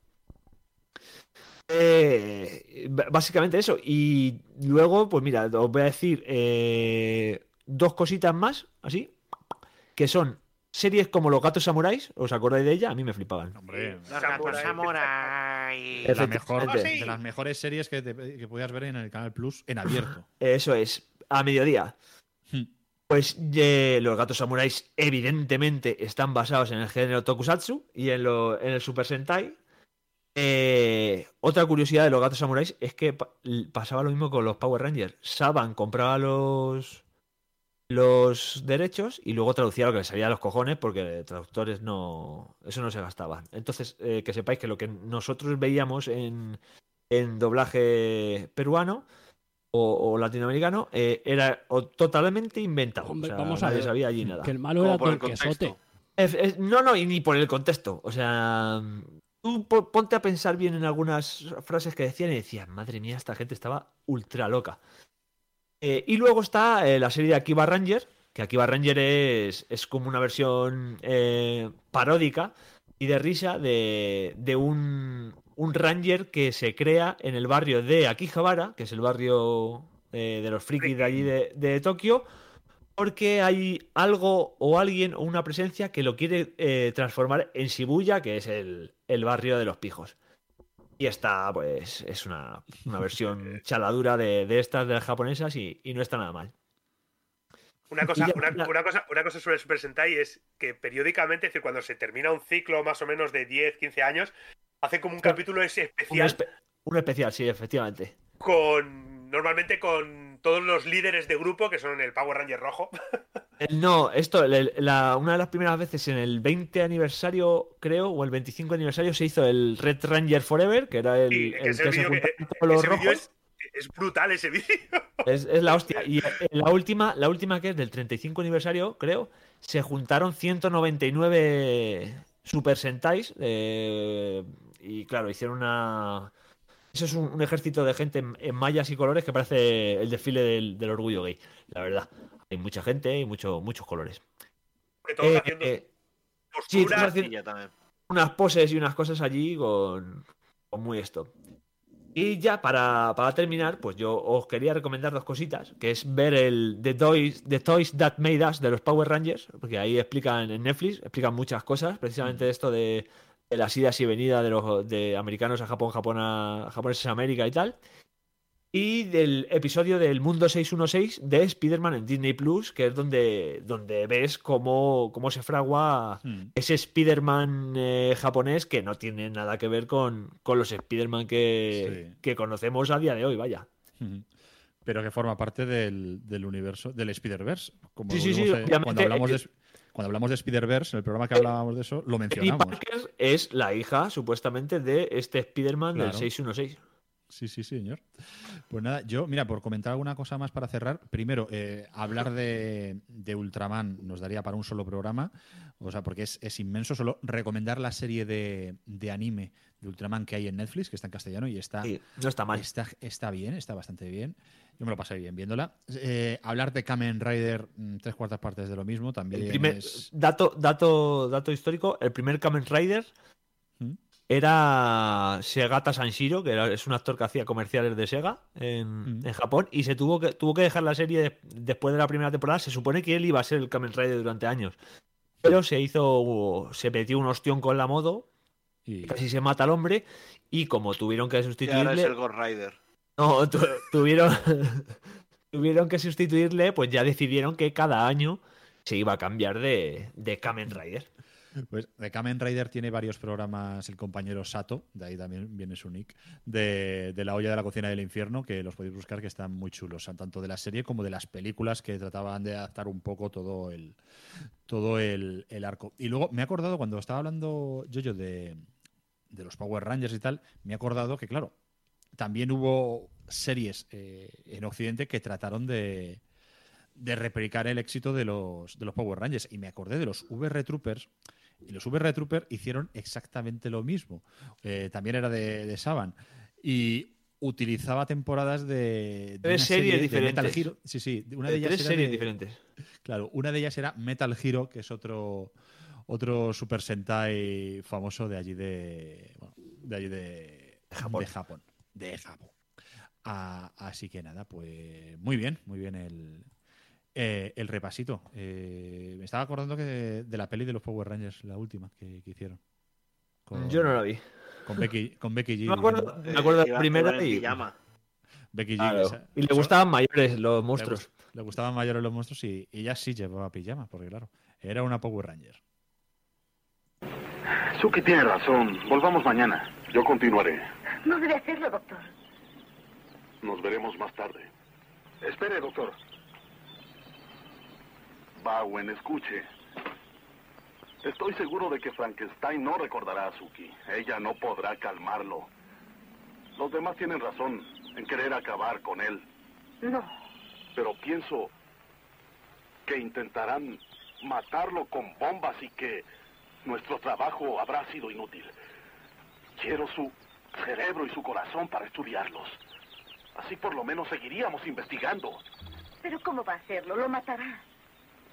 Speaker 6: Eh, básicamente eso. Y luego, pues mira, os voy a decir eh, dos cositas más, así, que son series como Los Gatos Samuráis. ¿Os acordáis de ella? A mí me flipaban.
Speaker 3: Hombre,
Speaker 10: Los Gatos Samuráis.
Speaker 3: La mejor, ¿Ah, sí? De las mejores series que, te, que podías ver en el Canal Plus en abierto.
Speaker 6: Eso es, a mediodía. Hmm. Pues eh, Los Gatos Samuráis evidentemente están basados en el género Tokusatsu y en, lo, en el Super Sentai. Eh, otra curiosidad de Los Gatos Samuráis es que pa pasaba lo mismo con los Power Rangers. Saban compraba los los derechos y luego traducía lo que le salía a los cojones porque traductores no... eso no se gastaba. Entonces, eh, que sepáis que lo que nosotros veíamos en, en doblaje peruano o, o latinoamericano eh, era o totalmente inventado. Hombre, o sea, vamos a ver, sabía allí nada.
Speaker 1: Que el malo era Don Quesote.
Speaker 6: Es, es, no, no, y ni por el contexto. O sea... Tú ponte a pensar bien en algunas frases que decían y decías, madre mía, esta gente estaba ultra loca. Eh, y luego está eh, la serie de Akiba Ranger, Que Akiba Ranger es, es como una versión eh, paródica y de risa de, de un, un Ranger que se crea en el barrio de Akihabara, que es el barrio eh, de los frikis de allí de, de Tokio, porque hay algo o alguien o una presencia que lo quiere eh, transformar en Shibuya, que es el, el barrio de los pijos. Y esta, pues, es una, una versión chaladura de, de estas, de las japonesas, y, y no está nada mal.
Speaker 5: Una cosa,
Speaker 6: ya,
Speaker 5: una,
Speaker 6: la...
Speaker 5: una cosa, una cosa sobre Super Sentai es que periódicamente, es decir, cuando se termina un ciclo más o menos de diez, quince años, hace como un capítulo ese especial.
Speaker 6: Un, espe un especial, sí, efectivamente.
Speaker 5: Con. Normalmente con todos los líderes de grupo, que son el Power Ranger rojo.
Speaker 6: No, esto, la, una de las primeras veces en el veinte aniversario, creo, o el veinticinco aniversario, se hizo el Red Ranger Forever, que era el,
Speaker 5: sí,
Speaker 6: el
Speaker 5: que,
Speaker 6: que,
Speaker 5: el
Speaker 6: se juntaba
Speaker 5: que,
Speaker 6: todos los rojos.
Speaker 5: Es, es brutal ese vídeo.
Speaker 6: Es, es la hostia. Y la última, la última, que es del treinta y cinco aniversario, creo, se juntaron ciento noventa y nueve Super Sentais. Eh, y claro, hicieron una... Eso es un, un ejército de gente en, en mallas y colores que parece el desfile del, del orgullo gay, la verdad. Hay mucha gente y mucho, muchos colores.
Speaker 5: Que todos
Speaker 6: eh,
Speaker 5: haciendo
Speaker 6: eh,
Speaker 5: posturas.
Speaker 6: Sí, haciendo
Speaker 4: también.
Speaker 6: unas poses y unas cosas allí con, con muy esto. Y ya para, para terminar, pues yo os quería recomendar dos cositas, que es ver el The Toys, The Toys That Made Us de los Power Rangers, porque ahí explican en Netflix, explican muchas cosas, precisamente mm. esto de, de las idas y venidas de los de americanos a Japón, Japón a japoneses a América y tal. Y del episodio del Mundo seiscientos dieciséis de Spider-Man en Disney Plus, que es donde, donde ves cómo, cómo se fragua hmm. ese Spider-Man eh, japonés que no tiene nada que ver con, con los Spider-Man que, sí. que conocemos a día de hoy, vaya.
Speaker 3: Hmm. Pero que forma parte del, del universo, del Spider-Verse. Como
Speaker 6: sí, sí, sí,
Speaker 3: eh, cuando hablamos de... Cuando hablamos de Spider-Verse, en el programa que hablábamos de eso, lo mencionamos.
Speaker 6: Peggy Parker es la hija, supuestamente, de este Spider-Man claro. del seiscientos dieciséis.
Speaker 3: Sí, sí, sí, señor. Pues nada, yo, mira, por comentar alguna cosa más para cerrar, primero, eh, hablar de, de Ultraman nos daría para un solo programa, o sea, porque es, es inmenso. Solo recomendar la serie de, de anime de Ultraman que hay en Netflix, que está en castellano y está...
Speaker 6: Sí, no está mal.
Speaker 3: Está, está bien, está bastante bien. Yo me lo pasé bien viéndola. Eh, hablar de Kamen Rider, tres cuartas partes de lo mismo, también
Speaker 6: el primer,
Speaker 3: es...
Speaker 6: Dato, dato, dato histórico, el primer Kamen Rider... ¿Mm? Era Segata Sanshiro, que era, es un actor que hacía comerciales de Sega en, mm. en Japón, y se tuvo que, tuvo que dejar la serie de, después de la primera temporada. Se supone que él iba a ser el Kamen Rider durante años, pero se hizo, se metió un ostión con la moto y casi se mata al hombre, y como tuvieron que sustituirle...
Speaker 4: Y ahora es el Ghost Rider.
Speaker 6: No, tu, tuvieron, tuvieron que sustituirle, pues ya decidieron que cada año se iba a cambiar de, de Kamen Rider.
Speaker 3: Pues de Kamen Rider tiene varios programas el compañero Sato, de ahí también viene su nick, de, de la olla de la cocina del infierno, que los podéis buscar, que están muy chulos, tanto de la serie como de las películas, que trataban de adaptar un poco todo el todo el, el arco. Y luego me he acordado, cuando estaba hablando Yoyo de, de los Power Rangers y tal, me he acordado que, claro, también hubo series eh, en Occidente que trataron de de replicar el éxito de los, de los Power Rangers. Y me acordé de los V R Troopers. Y los V R Troopers hicieron exactamente lo mismo. Eh, también era de, de Saban. Y utilizaba temporadas de, de
Speaker 6: tres series
Speaker 3: serie
Speaker 6: diferentes.
Speaker 3: De Metal Hero. Sí, sí. Una de,
Speaker 6: de
Speaker 3: ellas
Speaker 6: tres
Speaker 3: era
Speaker 6: series
Speaker 3: de,
Speaker 6: diferentes.
Speaker 3: Claro, una de ellas era Metal Hero, que es otro otro Super Sentai famoso de allí de... Bueno, de allí de Japón. De Japón. De Japón. Ah, así que nada, pues muy bien, muy bien el... Eh, el repasito. Eh, me estaba acordando que de, de la peli de los Power Rangers, la última que, que hicieron.
Speaker 6: Con, Yo no la vi.
Speaker 3: Con Becky, con Becky G.
Speaker 6: Me acuerdo, me acuerdo de la primera y...
Speaker 3: Becky G.
Speaker 6: Claro.
Speaker 3: Esa,
Speaker 6: y le gustaban mayores los monstruos.
Speaker 3: Le, le gustaban mayores los monstruos y ella sí llevaba pijama, porque claro, era una Power Ranger.
Speaker 12: Suki tiene razón. Volvamos mañana.
Speaker 20: Yo continuaré.
Speaker 16: No debe hacerlo, doctor.
Speaker 20: Nos veremos más tarde.
Speaker 12: Espere, doctor.
Speaker 20: Bowen, escuche. Estoy seguro de que Frankenstein no recordará a Suki. Ella no podrá calmarlo. Los demás tienen razón en querer acabar con él.
Speaker 16: No.
Speaker 20: Pero pienso que intentarán matarlo con bombas y que nuestro trabajo habrá sido inútil. Quiero su cerebro y su corazón para estudiarlos. Así por lo menos seguiríamos investigando.
Speaker 16: ¿Pero cómo va a hacerlo? Lo matará.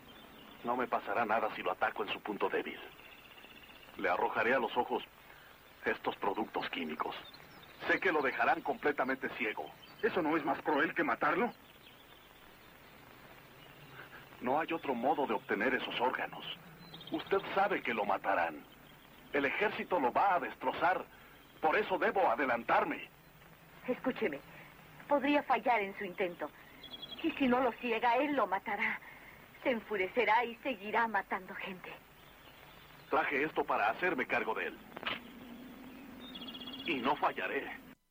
Speaker 12: No me pasará nada si lo ataco en su punto débil. Le arrojaré a los ojos estos productos químicos. Sé que lo dejarán completamente ciego. ¿Eso no es más cruel que matarlo? No hay otro modo de obtener esos órganos. Usted sabe que lo matarán. El ejército lo va a destrozar. Por eso debo adelantarme.
Speaker 16: Escúcheme, podría fallar en su intento. Y si no lo ciega, él lo matará. Se enfurecerá y seguirá matando gente.
Speaker 12: Traje esto para hacerme cargo de él. Y no fallaré.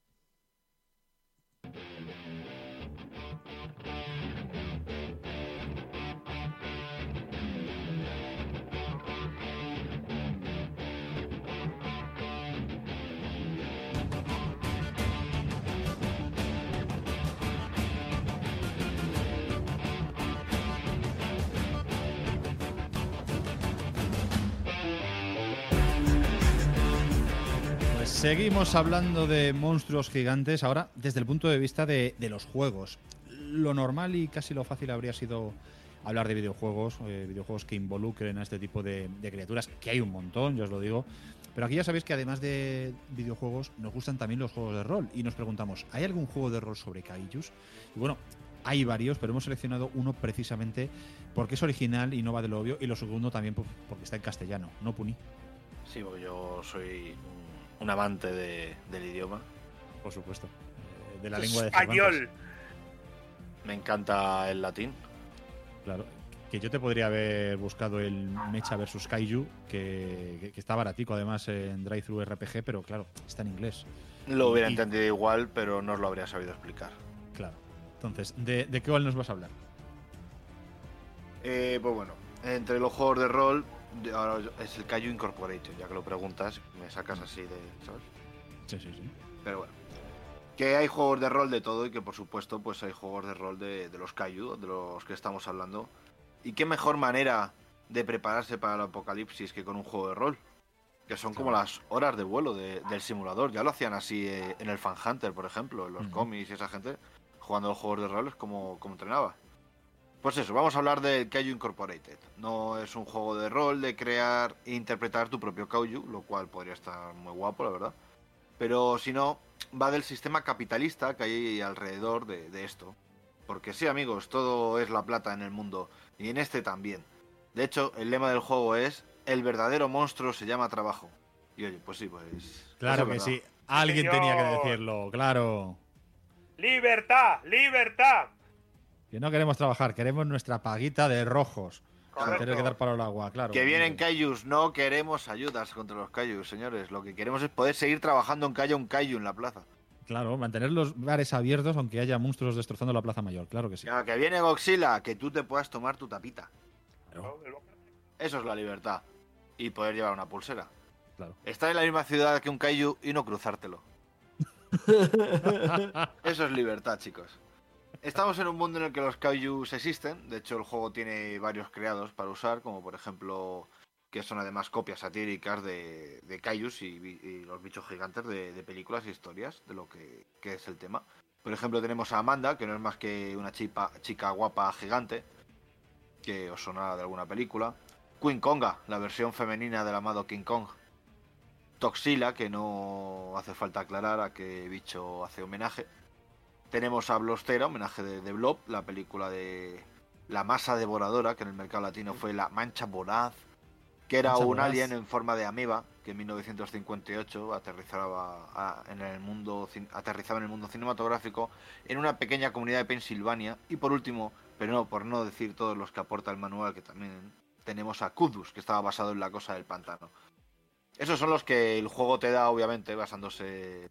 Speaker 3: Seguimos hablando de monstruos gigantes, ahora desde el punto de vista de, de los juegos. Lo normal y casi lo fácil habría sido hablar de videojuegos, eh, videojuegos que involucren a este tipo de, de criaturas, que hay un montón, ya os lo digo. Pero aquí ya sabéis que además de videojuegos, nos gustan también los juegos de rol. Y nos preguntamos, ¿hay algún juego de rol sobre kaijus? Y bueno, hay varios, pero hemos seleccionado uno precisamente porque es original y no va de lo obvio. Y lo segundo también porque está en castellano, ¿no, Puni?
Speaker 4: Sí, porque yo soy un amante de, del idioma.
Speaker 3: Por supuesto. Eh, de la lengua de
Speaker 5: español.
Speaker 3: Cervantes.
Speaker 4: Me encanta el latín.
Speaker 3: Claro. Que yo te podría haber buscado el Mecha versus Kaiju, que, que, que está baratico además en Drive-Thru R P G, pero claro, está en inglés.
Speaker 4: Lo hubiera
Speaker 3: y,
Speaker 4: entendido igual, pero no os lo habría sabido explicar.
Speaker 3: Claro. Entonces, ¿de, de qué nos vas a hablar?
Speaker 4: Eh, pues bueno, entre los juegos de rol, ahora es el Kaiju Incorporated, ya que lo preguntas, me sacas así de, ¿sabes?
Speaker 3: Sí, sí, sí.
Speaker 4: Pero bueno, que hay juegos de rol de todo y que por supuesto pues hay juegos de rol de, de los Kaiju, de los que estamos hablando. Y qué mejor manera de prepararse para el apocalipsis que con un juego de rol, que son como las horas de vuelo de, del simulador. Ya lo hacían así eh, en el Fan Hunter, por ejemplo, en los uh-huh. cómics y esa gente, jugando los juegos de rol es como, como entrenaba. Pues eso, vamos a hablar del Kaiju Incorporated. No es un juego de rol de crear e interpretar tu propio Kaiju, lo cual podría estar muy guapo, la verdad. Pero si no, va del sistema capitalista que hay alrededor de, de esto. Porque sí, amigos, todo es la plata en el mundo, y en este también. De hecho, el lema del juego es: el verdadero monstruo se llama trabajo. Y oye, pues sí, pues...
Speaker 3: Claro que sí, alguien
Speaker 5: Señor.
Speaker 3: tenía que decirlo, claro.
Speaker 5: ¡Libertad! ¡Libertad!
Speaker 3: Que no queremos trabajar, queremos nuestra paguita de rojos.
Speaker 4: Correcto.
Speaker 3: Sin tener que dar para el agua, claro.
Speaker 4: Que vienen Kaijus, no queremos ayudas contra los Kaijus, señores. Lo que queremos es poder seguir trabajando aunque haya un Kaiju en la plaza.
Speaker 3: Claro, mantener los bares abiertos aunque haya monstruos destrozando la Plaza Mayor, claro que sí.
Speaker 4: Claro, que viene Godzilla, que tú te puedas tomar tu tapita.
Speaker 3: Claro.
Speaker 4: Eso es la libertad. Y poder llevar una pulsera.
Speaker 3: Claro.
Speaker 4: Estar en la misma ciudad que un Kaiju y no cruzártelo. Eso es libertad, chicos. Estamos en un mundo en el que los Kaijus existen. De hecho, el juego tiene varios creados para usar, como por ejemplo... que son además copias satíricas de, de Kaijus y, y los bichos gigantes de, de películas e historias, de lo que, que es el tema. Por ejemplo, tenemos a Amanda, que no es más que una chica, chica guapa gigante, que os sonará de alguna película. Queen Konga, la versión femenina del amado King Kong. Toxila, que no hace falta aclarar a qué bicho hace homenaje. Tenemos a Blostera, homenaje de, de Blob, la película de la masa devoradora, que en el mercado latino fue la mancha voraz, que era un alien en forma de ameba que en mil novecientos cincuenta y ocho aterrizaba, a, en el mundo, aterrizaba en el mundo cinematográfico en una pequeña comunidad de Pensilvania. Y por último, pero no por no decir todos los que aporta el manual, que también tenemos a Kudus, que estaba basado en la cosa del pantano. Esos son los que el juego te da, obviamente, basándose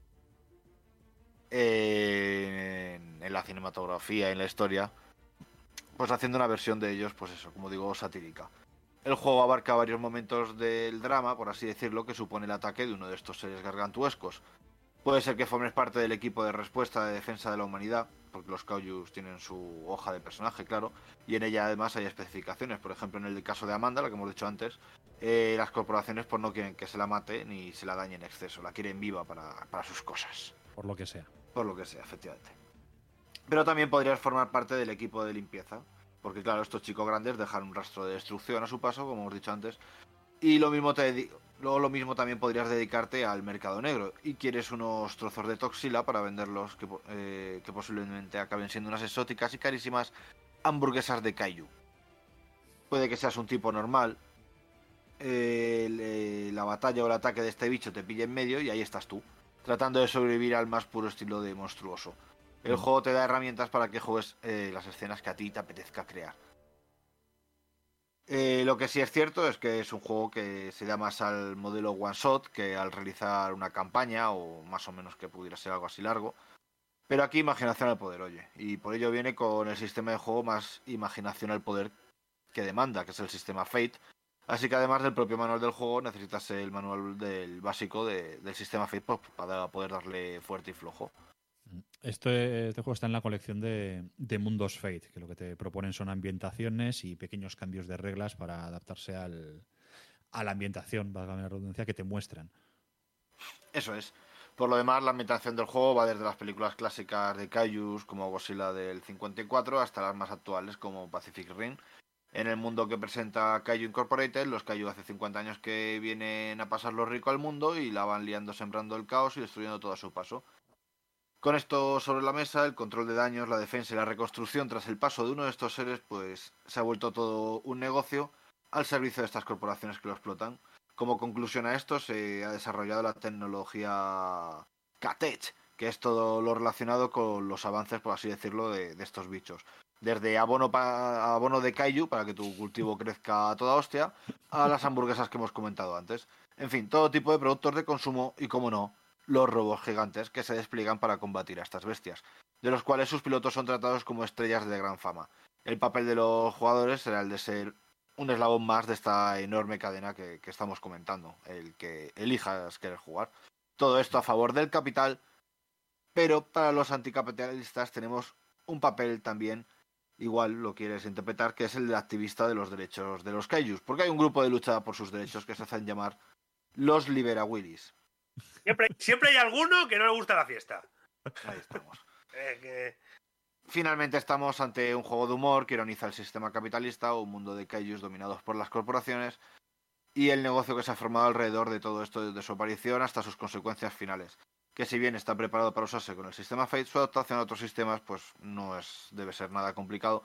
Speaker 4: en, en la cinematografía y en la historia, pues haciendo una versión de ellos, pues eso, como digo, satírica. El juego abarca varios momentos del drama, por así decirlo, que supone el ataque de uno de estos seres gargantuescos. Puede ser que formes parte del equipo de respuesta de defensa de la humanidad, porque los Kaijus tienen su hoja de personaje, claro, y en ella además hay especificaciones. Por ejemplo, en el caso de Amanda, la que hemos dicho antes, eh, las corporaciones pues no quieren que se la mate ni se la dañe en exceso, la quieren viva para, para sus cosas.
Speaker 3: Por lo que sea.
Speaker 4: Por lo que sea, efectivamente. Pero también podrías formar parte del equipo de limpieza. porque claro, estos chicos grandes dejan un rastro de destrucción a su paso, como hemos dicho antes, y lo mismo, te dedi- luego lo mismo también podrías dedicarte al mercado negro, y quieres unos trozos de toxila para venderlos que, po- eh, que posiblemente acaben siendo unas exóticas y carísimas hamburguesas de kaiju. Puede que seas un tipo normal, eh, le- la batalla o el ataque de este bicho te pilla en medio y ahí estás tú, tratando de sobrevivir al más puro estilo de monstruoso. El
Speaker 3: Mm.
Speaker 4: juego te da herramientas para que juegues eh, las escenas que a ti te apetezca crear. Eh, lo que sí es cierto es que es un juego que se da más al modelo one shot que al realizar una campaña, o más o menos que pudiera ser algo así largo. Pero aquí imaginación al poder, oye, y por ello viene con el sistema de juego más imaginación al poder que demanda, que es el sistema Fate. Así que además del propio manual del juego, necesitas el manual del básico de- del sistema Fate, pues, para poder darle fuerte y flojo.
Speaker 3: Este, este juego está en la colección de, de Mundos Fate, que lo que te proponen son ambientaciones y pequeños cambios de reglas para adaptarse al, a la ambientación, valga la redundancia, que te muestran.
Speaker 4: Eso es. Por lo demás, la ambientación del juego va desde las películas clásicas de Kaijus como Godzilla del cincuenta y cuatro hasta las más actuales como Pacific Rim. En el mundo que presenta Kaiju Incorporated, los Kaiju hace cincuenta años que vienen a pasar lo rico al mundo y la van liando sembrando el caos y destruyendo todo a su paso. Con esto sobre la mesa, el control de daños, la defensa y la reconstrucción tras el paso de uno de estos seres, pues se ha vuelto todo un negocio al servicio de estas corporaciones que lo explotan. Como conclusión a esto, se ha desarrollado la tecnología K-Tech, que es todo lo relacionado con los avances, por así decirlo, de, de estos bichos. Desde abono, pa, abono de kaiju, para que tu cultivo crezca a toda hostia, a las hamburguesas que hemos comentado antes. En fin, todo tipo de productos de consumo y, como no, los robots gigantes que se despliegan para combatir a estas bestias, de los cuales sus pilotos son tratados como estrellas de gran fama. El papel de los jugadores será el de ser un eslabón más de esta enorme cadena que, que estamos comentando, el que elijas querer jugar. Todo esto a favor del capital, pero para los anticapitalistas tenemos un papel también, igual lo quieres interpretar, que es el de activista de los derechos de los kaijus, porque hay un grupo de lucha por sus derechos que se hacen llamar los Libera Willis.
Speaker 5: Siempre, siempre hay alguno que no le gusta la fiesta.
Speaker 4: Ahí estamos.
Speaker 5: Eh, que...
Speaker 4: Finalmente estamos ante un juego de humor que ironiza el sistema capitalista o un mundo de kaijus dominados por las corporaciones y el negocio que se ha formado alrededor de todo esto desde su aparición hasta sus consecuencias finales. Que si bien está preparado para usarse con el sistema Fate, su adaptación a otros sistemas pues no es debe ser nada complicado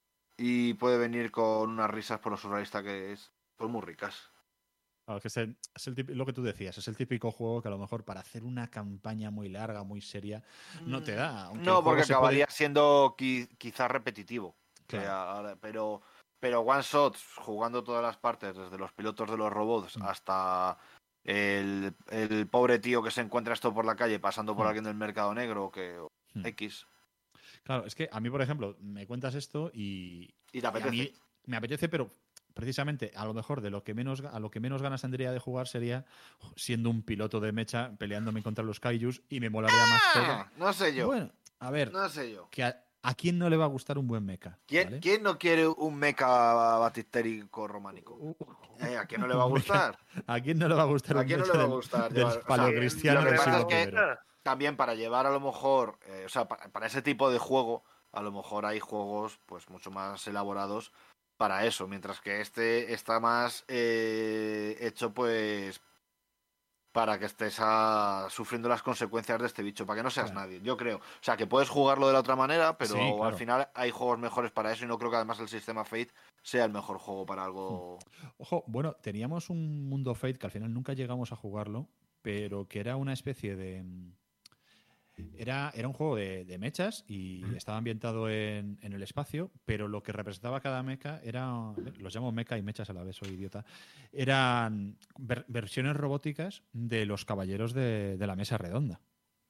Speaker 4: y puede venir con unas risas por lo surrealista que es, pues muy ricas.
Speaker 3: Claro, que es, el, es el típico, lo que tú decías, es el típico juego que a lo mejor para hacer una campaña muy larga, muy seria, no te da. Aunque
Speaker 4: No,
Speaker 3: el juego
Speaker 4: porque
Speaker 3: se
Speaker 4: acabaría
Speaker 3: puede-
Speaker 4: siendo qui- quizás repetitivo.
Speaker 3: Claro.
Speaker 4: O sea, ahora- pero, pero one shots, jugando todas las partes, desde los pilotos de los robots
Speaker 3: Mm.
Speaker 4: hasta el, el pobre tío que se encuentra esto por la calle pasando por
Speaker 3: Mm.
Speaker 4: alguien del mercado negro, que o
Speaker 3: Mm.
Speaker 4: X.
Speaker 3: Claro, es que a mí, por ejemplo, me cuentas esto y,
Speaker 4: Y te apetece.
Speaker 3: a mí me apetece, pero precisamente a lo mejor de lo que menos a lo que menos ganas tendría de jugar sería siendo un piloto de mecha peleándome contra los kaijus y me molaría más
Speaker 4: Ah,
Speaker 3: todo.
Speaker 4: no sé yo.
Speaker 3: Bueno, a ver,
Speaker 4: No sé yo.
Speaker 3: que a, a quién no le va a gustar un buen mecha.
Speaker 4: ¿Quién,
Speaker 3: ¿vale?
Speaker 4: quién no quiere un mecha batistérico románico? Eh, ¿A quién no le va a
Speaker 3: Un mecha-
Speaker 4: gustar?
Speaker 3: ¿A quién no le va a gustar
Speaker 4: ¿A
Speaker 3: un
Speaker 4: quién no
Speaker 3: mecha
Speaker 4: le va a
Speaker 3: del-
Speaker 4: gustar?
Speaker 3: del
Speaker 4: llevar- o sea,
Speaker 3: paleocristiano
Speaker 4: lo que
Speaker 3: del
Speaker 4: pasa es
Speaker 3: siglo
Speaker 4: que
Speaker 3: primero?
Speaker 4: también para llevar a lo mejor, eh, o sea, para, para ese tipo de juego, a lo mejor hay juegos pues mucho más elaborados para eso, mientras que este está más eh, hecho pues para que estés a- sufriendo las consecuencias de este bicho, para que no seas
Speaker 3: Claro.
Speaker 4: nadie, yo creo. O sea, que puedes jugarlo de la otra manera, pero
Speaker 3: Sí, claro.
Speaker 4: al final hay juegos mejores para eso y no creo que además el sistema Fate sea el mejor juego para algo...
Speaker 3: Ojo, bueno, teníamos un Mundo Fate que al final nunca llegamos a jugarlo, pero que era una especie de... Era, era un juego de, de mechas y estaba ambientado en, en el espacio, pero lo que representaba cada mecha era, los llamo mecha y mechas a la vez, soy idiota, eran ver- versiones robóticas de los caballeros de, de la mesa redonda.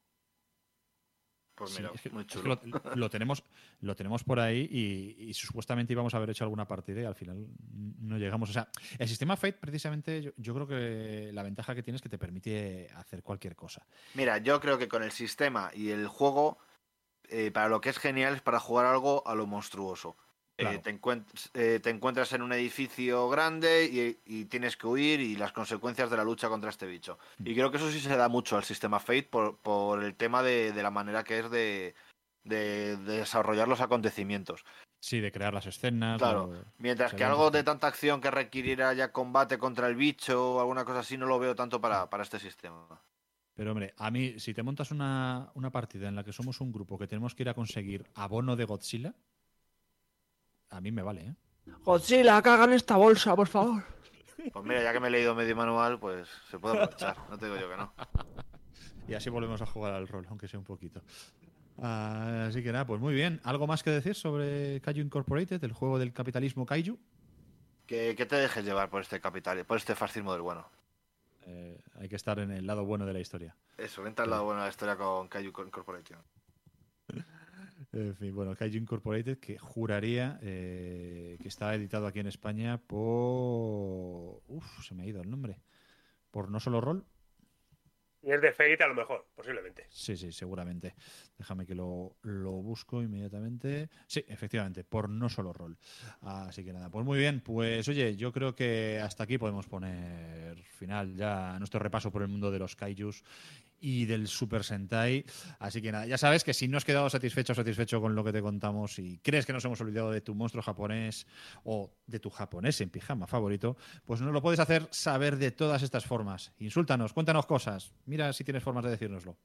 Speaker 4: Pues
Speaker 3: Sí,
Speaker 4: mira,
Speaker 3: es que-
Speaker 4: muy
Speaker 3: es que
Speaker 4: chulo.
Speaker 3: lo, lo tenemos, lo tenemos por ahí y, y supuestamente íbamos a haber hecho alguna partida y al final no llegamos. O sea, el sistema Fate, precisamente, yo, yo creo que la ventaja que tiene es que te permite hacer cualquier cosa.
Speaker 4: Mira, yo creo que con el sistema y el juego, eh, para lo que es genial es para jugar algo a lo monstruoso. Eh,
Speaker 3: Claro.
Speaker 4: te, encuent- eh, te encuentras en un edificio grande y, y tienes que huir y las consecuencias de la lucha contra este bicho. Y creo que eso sí se da mucho al sistema Fate por, por el tema de, de la manera que es de, de, de desarrollar los acontecimientos.
Speaker 3: Sí, de crear las escenas.
Speaker 4: Claro,
Speaker 3: o...
Speaker 4: mientras que
Speaker 3: sería
Speaker 4: algo
Speaker 3: un-
Speaker 4: de tanta acción que requiriera ya combate contra el bicho o alguna cosa así no lo veo tanto para, para este sistema.
Speaker 3: Pero hombre, a mí, si te montas una, una partida en la que somos un grupo que tenemos que ir a conseguir abono de Godzilla, a mí me vale, ¿eh?
Speaker 6: Godzilla, caga en esta bolsa, por favor.
Speaker 4: Pues mira, ya que me he leído medio manual, pues se puede aprovechar. No te digo yo que no.
Speaker 3: Y así volvemos a jugar al rol, aunque sea un poquito. Ah, así que nada, pues muy bien. ¿Algo más que decir sobre Kaiju Incorporated, el juego del capitalismo Kaiju?
Speaker 4: Que, que te dejes llevar por este capital, por este fascismo del bueno.
Speaker 3: Eh, hay que estar en el lado bueno de la historia.
Speaker 4: Eso, vente al lado bueno de la historia con Kaiju Incorporation.
Speaker 3: En fin, bueno, Kaiju Incorporated, que juraría eh, que está editado aquí en España por... Uf, se me ha ido el nombre. Por No Solo Roll.
Speaker 5: Y es de Fate a lo mejor, posiblemente.
Speaker 3: Sí, sí, seguramente. Déjame que lo, lo busco inmediatamente. Sí, efectivamente, por No Solo Roll. Así que nada, pues muy bien. Pues oye, yo creo que hasta aquí podemos poner final ya a nuestro repaso por el mundo de los kaijus y del Super Sentai. Así que nada, ya sabes que si no has quedado satisfecho o satisfecho con lo que te contamos y crees que nos hemos olvidado de tu monstruo japonés o de tu japonés en pijama favorito, pues nos lo puedes hacer saber de todas estas formas. Insúltanos, cuéntanos cosas. Mira si tienes formas de decírnoslo.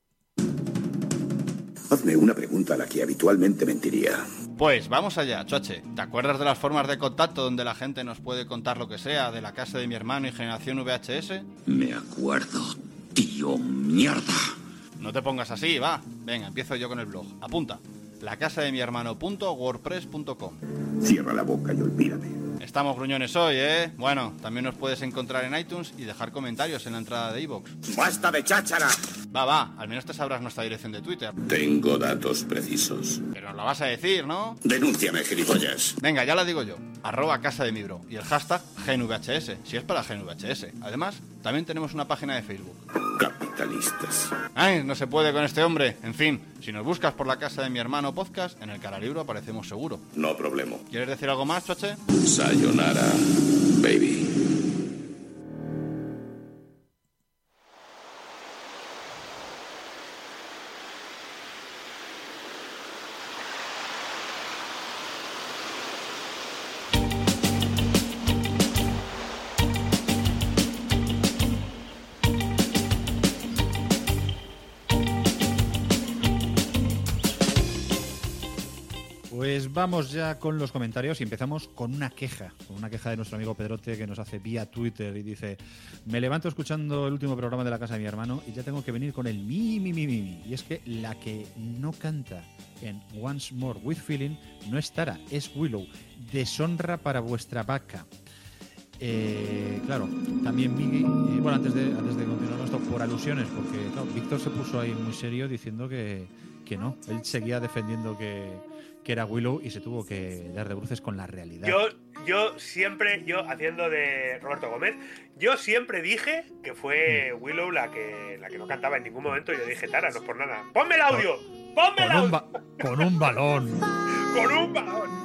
Speaker 14: Hazme una pregunta a la que habitualmente mentiría.
Speaker 15: Pues vamos allá, Choche. ¿Te acuerdas de las formas de contacto donde la gente nos puede contar lo que sea de la casa de mi hermano y Generación V H S?
Speaker 14: Me acuerdo, tío mierda.
Speaker 15: No te pongas así, va. Venga, empiezo yo con el blog. Apunta. la casa de mi hermano punto wordpress punto com.
Speaker 14: Cierra la boca y olvídame.
Speaker 15: Estamos gruñones hoy, ¿eh? Bueno, también nos puedes encontrar en iTunes y dejar comentarios en la entrada de iVoox.
Speaker 14: ¡Basta de cháchara!
Speaker 15: Va, va, al menos te sabrás nuestra dirección de Twitter.
Speaker 14: Tengo datos precisos.
Speaker 15: Pero nos la vas a decir, ¿no?
Speaker 14: Denúnciame, gilipollas.
Speaker 15: Venga, ya la digo yo. Arroba casa de mi bro. Y el hashtag G N V H S, si es para G N V H S. Además, también tenemos una página de Facebook.
Speaker 14: Capitalistas.
Speaker 15: Ay, no se puede con este hombre. En fin, si nos buscas por la casa de mi hermano podcast, en el Caralibro aparecemos seguro.
Speaker 14: No problema.
Speaker 15: ¿Quieres decir algo más, Choche?
Speaker 14: Sayonara, baby.
Speaker 3: Pues vamos ya con los comentarios y empezamos con una queja, con una queja de nuestro amigo Pedrote que nos hace vía Twitter y dice: me levanto escuchando el último programa de la casa de mi hermano y ya tengo que venir con el mi, mi, mi, mi, mi. Y es que la que no canta en Once More With Feeling no es Tara, es Willow. Deshonra para vuestra vaca. Eh, claro, también Miggy, eh, bueno, antes de, antes de continuar esto, por alusiones, porque claro, Víctor se puso ahí muy serio diciendo que, que no, él seguía defendiendo que, que era Willow y se tuvo que dar de bruces con la realidad.
Speaker 5: Yo, yo siempre, yo haciendo de Roberto Gómez, yo siempre dije que fue Willow la que, la que no cantaba en ningún momento. Y yo dije, Tara, no es por nada. ¡Ponme el audio! ¡Ponme el
Speaker 3: Con un,
Speaker 5: audio!
Speaker 3: ba- con un balón.
Speaker 5: ¡Con un balón!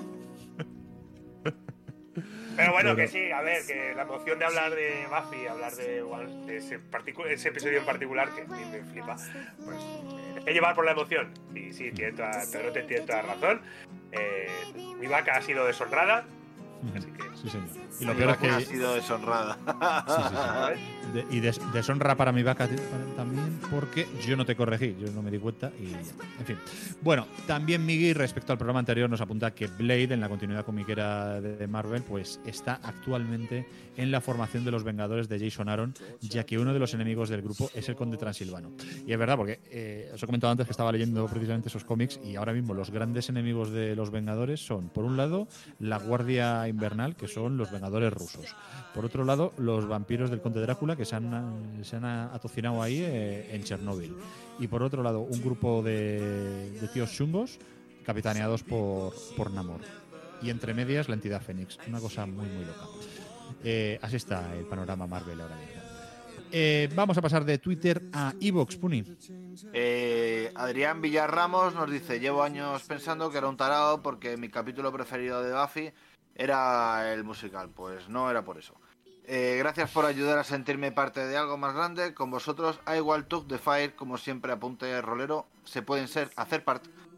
Speaker 5: Pero bueno,
Speaker 3: Bueno.
Speaker 5: que sí, a ver, que la emoción de hablar de Buffy, hablar de, de ese, particu- ese episodio en particular, que a mí me flipa, pues eh, es llevar por la emoción. Y sí, tiene toda, Pedrote tiene toda razón. Eh, mi vaca ha sido deshonrada, así que...
Speaker 3: Sí, señor. Y lo
Speaker 4: Mi
Speaker 3: peor es
Speaker 4: vaca
Speaker 3: que...
Speaker 4: ha sido deshonrada.
Speaker 3: Sí, sí, sí. De- y des- deshonra para mi vaca t- para- también porque yo no te corregí, yo no me di cuenta y ya está. En fin. Bueno, también Miggy respecto al programa anterior nos apunta que Blade, en la continuidad comiquera de de Marvel, pues está actualmente en la formación de los Vengadores de Jason Aaron, ya que uno de los enemigos del grupo es el Conde Transilvano. Y es verdad, porque eh, os he comentado antes que estaba leyendo precisamente esos cómics y ahora mismo los grandes enemigos de los Vengadores son, por un lado, la Guardia Invernal, que son los Vengadores rusos. Por otro lado, los vampiros del Conde Drácula, que se han, se han atocinado ahí eh, en Chernóbil. Y por otro lado, un grupo de, de tíos chungos capitaneados por, por Namor. Y entre medias, la entidad Fénix. Una cosa muy, muy loca. Eh, así está el panorama Marvel ahora mismo. Eh, vamos a pasar de Twitter a iVoox, Puni.
Speaker 4: Eh, Adrián Villarramos nos dice: llevo años pensando que era un tarado porque mi capítulo preferido de Buffy era el musical. Pues no era por eso. Eh, gracias por ayudar a sentirme parte de algo más grande. Con vosotros, I Will Took the Fire, como siempre, apunte rolero. Se pueden ser, hacer parte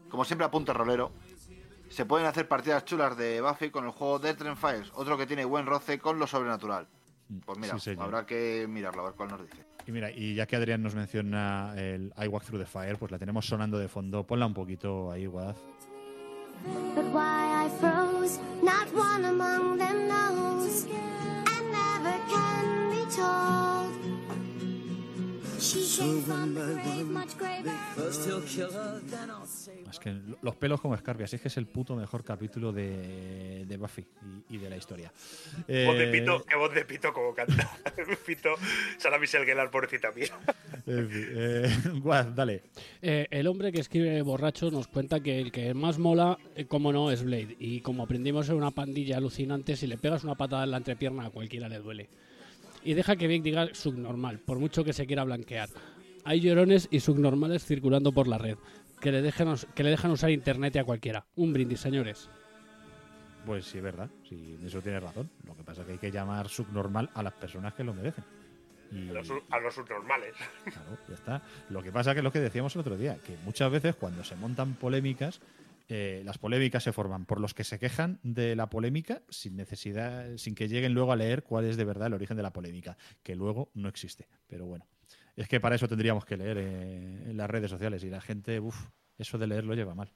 Speaker 4: como siempre apunte rolero, se pueden hacer partidas chulas de Buffy con el juego Death Trend Files, otro que tiene buen roce con lo sobrenatural. Pues mira,
Speaker 3: Sí, señor.
Speaker 4: habrá que mirarlo, a ver cuál nos dice.
Speaker 3: Y mira, y ya que Adrián nos menciona el I Walk Through the Fire, pues la tenemos sonando de fondo. Ponla un poquito ahí, Guadaz.
Speaker 17: But why I froze, not one among them knows, and never can be told. She came from the grave much graver.
Speaker 18: First he'll kill her, then I'll save her.
Speaker 3: Es que los pelos como escarpias, es que es el puto mejor capítulo de, de Buffy y, y de la historia. Eh,
Speaker 5: Voz de pito, qué voz de pito como canta. Pito, Sarah Michelle Gellar, pobrecita mía.
Speaker 3: En fin, eh, Guad, dale.
Speaker 1: Eh, el hombre que escribe borracho nos cuenta que el que más mola, eh, como no, es Blade. Y como aprendimos en una pandilla alucinante, si le pegas una patada en la entrepierna a cualquiera le duele. Y deja que Vic diga subnormal, por mucho que se quiera blanquear. Hay llorones y subnormales circulando por la red, que le, dejan, que le dejan usar internet a cualquiera. Un brindis, señores.
Speaker 3: Pues sí, es verdad, sí, eso tiene razón. Lo que pasa es que hay que llamar subnormal a las personas que lo merecen. Y,
Speaker 5: A los, a los subnormales.
Speaker 3: claro, ya está. Lo que pasa es que es lo que decíamos el otro día, que muchas veces cuando se montan polémicas, eh, las polémicas se forman por los que se quejan de la polémica sin necesidad, sin que lleguen luego a leer cuál es de verdad el origen de la polémica, que luego no existe. Pero bueno, es que para eso tendríamos que leer eh, en las redes sociales y la gente, uff, eso de leer lo lleva mal.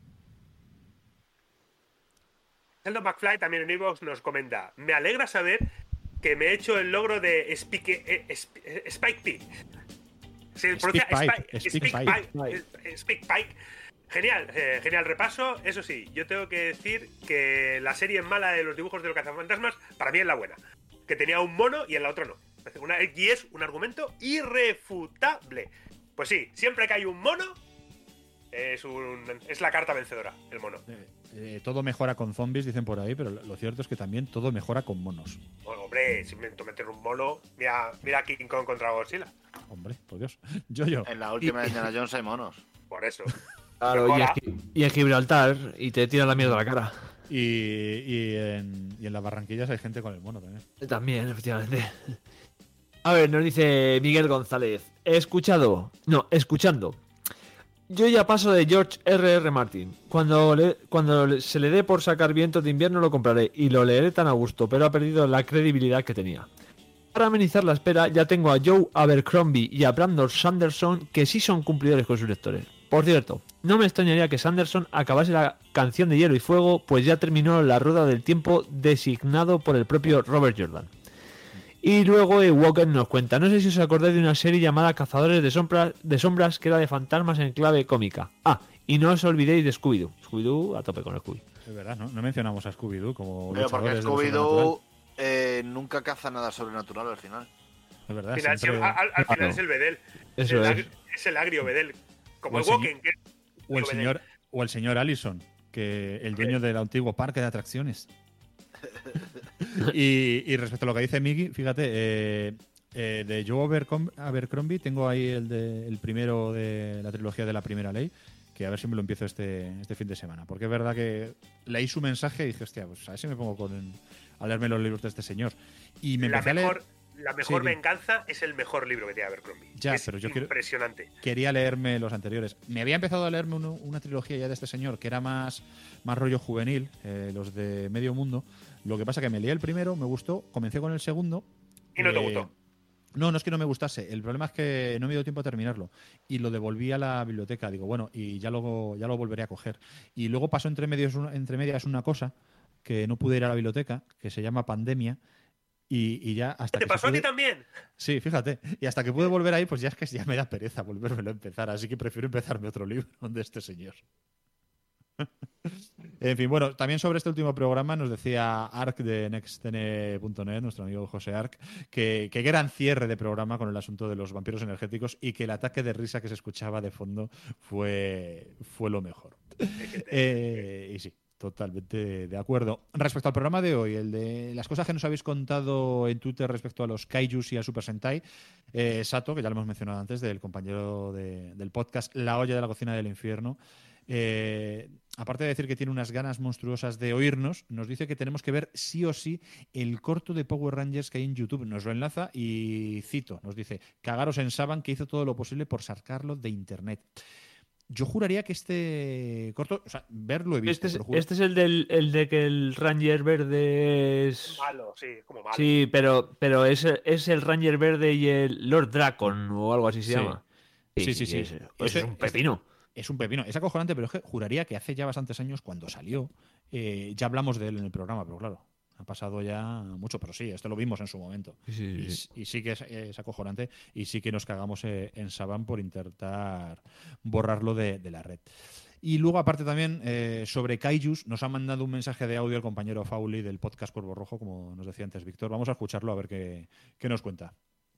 Speaker 5: Sheldon McFly también en iVoox nos comenta: me alegra saber que me he hecho el logro de Speak, eh, Sp- eh, Spike Pig. Se pronuncia
Speaker 3: Speak
Speaker 5: Spike-
Speaker 3: Pike,
Speaker 5: Speak
Speaker 3: Speak
Speaker 5: Pike,
Speaker 3: Pike.
Speaker 5: eh, Speak Pike. Genial, eh, genial repaso. Eso sí, yo tengo que decir que la serie mala de los dibujos de los cazafantasmas para mí es la buena. Que tenía un mono y en la otra no. Una, y es un argumento irrefutable. Pues sí, siempre que hay un mono, es, un, es la carta vencedora, el mono.
Speaker 3: Eh, eh, todo mejora con zombies, dicen por ahí, pero lo lo cierto es que también todo mejora con monos.
Speaker 5: Bueno, hombre, si me meter un mono, mira, mira King Kong contra Godzilla.
Speaker 3: Hombre, por Dios. Yo, yo.
Speaker 4: En la última de Indiana Jones hay monos.
Speaker 5: Por eso.
Speaker 6: Claro, y, en, y en Gibraltar, y te tiran la mierda a la cara.
Speaker 3: Y, y, en, y en las Barranquillas hay gente con el mono también.
Speaker 6: También, efectivamente. A ver, nos dice Miguel González. He escuchado. No, escuchando. Yo ya paso de George R R. Martin. Cuando, le- cuando se le dé por sacar Vientos de Invierno lo compraré y lo leeré tan a gusto, pero ha perdido la credibilidad que tenía. Para amenizar la espera, ya tengo a Joe Abercrombie y a Brandon Sanderson, que sí son cumplidores con sus lectores. Por cierto, no me extrañaría que Sanderson acabase la canción de Hielo y Fuego, pues ya terminó la rueda del tiempo designado por el propio Robert Jordan. Y luego E. Walker nos cuenta: no sé si os acordáis de una serie llamada Cazadores de Sombras, de Sombras, que era de fantasmas en clave cómica. Ah, y no os olvidéis de Scooby-Doo. Scooby-Doo a tope con el Scooby.
Speaker 3: Es verdad, ¿no? No mencionamos a Scooby-Doo como
Speaker 4: Pero porque
Speaker 3: luchadores de lo
Speaker 4: Scooby-Doo
Speaker 3: sobrenatural.
Speaker 4: eh, nunca caza nada sobrenatural al final.
Speaker 3: Es verdad,
Speaker 5: Al final,
Speaker 3: siempre-
Speaker 5: al, al- al final
Speaker 3: Claro.
Speaker 5: es el Bedel.
Speaker 3: Eso
Speaker 5: el,
Speaker 3: es.
Speaker 5: agrio- es el agrio Bedel. Como
Speaker 3: O
Speaker 5: el
Speaker 3: el
Speaker 5: Woken.
Speaker 3: señor-
Speaker 5: que-
Speaker 3: O el
Speaker 5: Bedel.
Speaker 3: señor, o el señor Allison, que el dueño del antiguo parque de atracciones. y, y respecto a lo que dice Miggy, fíjate, eh, eh, de Joe Abercrom- Abercrombie tengo ahí el, de, el primero de la trilogía de la Primera Ley, que a ver si me lo empiezo este, este fin de semana. Porque es verdad que leí su mensaje y dije, hostia, pues a ver si me pongo con, a leerme los libros de este señor. Y me
Speaker 5: La
Speaker 3: empecé a leer...
Speaker 5: mejor, la mejor
Speaker 3: Sí,
Speaker 5: venganza es el mejor libro que tiene Abercrombie.
Speaker 3: Ya,
Speaker 5: es
Speaker 3: pero yo quiero-
Speaker 5: impresionante.
Speaker 3: Quería leerme los anteriores. Me había empezado a leerme uno- una trilogía ya de este señor que era más, más rollo juvenil, eh, los de Medio Mundo. Lo que pasa que me leí el primero, me gustó, comencé con el segundo.
Speaker 5: ¿Y no te
Speaker 3: eh,
Speaker 5: gustó?
Speaker 3: No, no es que no me gustase. El problema es que no me dio tiempo a terminarlo. Y lo devolví a la biblioteca. Digo, bueno, y ya lo, ya lo volveré a coger. Y luego pasó entre, medios, una- entre medias una cosa que no pude ir a la biblioteca, que se llama Pandemia. Y, y ya hasta
Speaker 5: ¿Te
Speaker 3: que se
Speaker 5: pasó a ti
Speaker 3: pude-
Speaker 5: también?
Speaker 3: Sí, fíjate. Y hasta que pude volver ahí, pues ya es que ya me da pereza volvérmelo a empezar. Así que prefiero empezarme otro libro de este señor. En fin, bueno, también sobre este último programa nos decía Arc de nextn punto net, nuestro amigo José Arc, que, que gran cierre de programa con el asunto de los vampiros energéticos y que el ataque de risa que se escuchaba de fondo fue, fue lo mejor. Eh, y sí, totalmente de acuerdo. Respecto al programa de hoy, el de las cosas que nos habéis contado en Twitter respecto a los Kaijus y a Super Sentai, eh, Sato, que ya lo hemos mencionado antes, del compañero de- del podcast La olla de la cocina del infierno, eh, aparte de decir que tiene unas ganas monstruosas de oírnos, nos dice que tenemos que ver sí o sí el corto de Power Rangers que hay en YouTube. Nos lo enlaza y cito, nos dice: cagaros en Saban, que hizo todo lo posible por sacarlo de internet. Yo juraría que este corto, o sea, verlo he visto.
Speaker 6: Este es,
Speaker 3: te lo juro.
Speaker 6: este es el, del, el de que el Ranger verde es...
Speaker 5: Malo, sí, como malo.
Speaker 6: Sí, pero, pero es, es el Ranger verde y el Lord Dracon o algo así se
Speaker 3: Sí.
Speaker 6: llama.
Speaker 3: Sí, sí, sí.
Speaker 6: Es,
Speaker 3: Ese-
Speaker 6: es un pepino.
Speaker 3: Es, es un pepino. Es acojonante, pero es que juraría que hace ya bastantes años, cuando salió, eh, ya hablamos de él en el programa, pero claro, ha pasado ya mucho, pero sí, esto lo vimos en su momento.
Speaker 6: Sí, sí,
Speaker 3: y,
Speaker 6: sí.
Speaker 3: y sí que es, es acojonante y sí que nos cagamos eh, en Saban por intentar borrarlo de, de la red. Y luego, aparte también, eh, sobre Kaijus, nos ha mandado un mensaje de audio el compañero Fauli del podcast Cuervo Rojo, como nos decía antes Víctor. Vamos a escucharlo a ver qué, qué nos cuenta.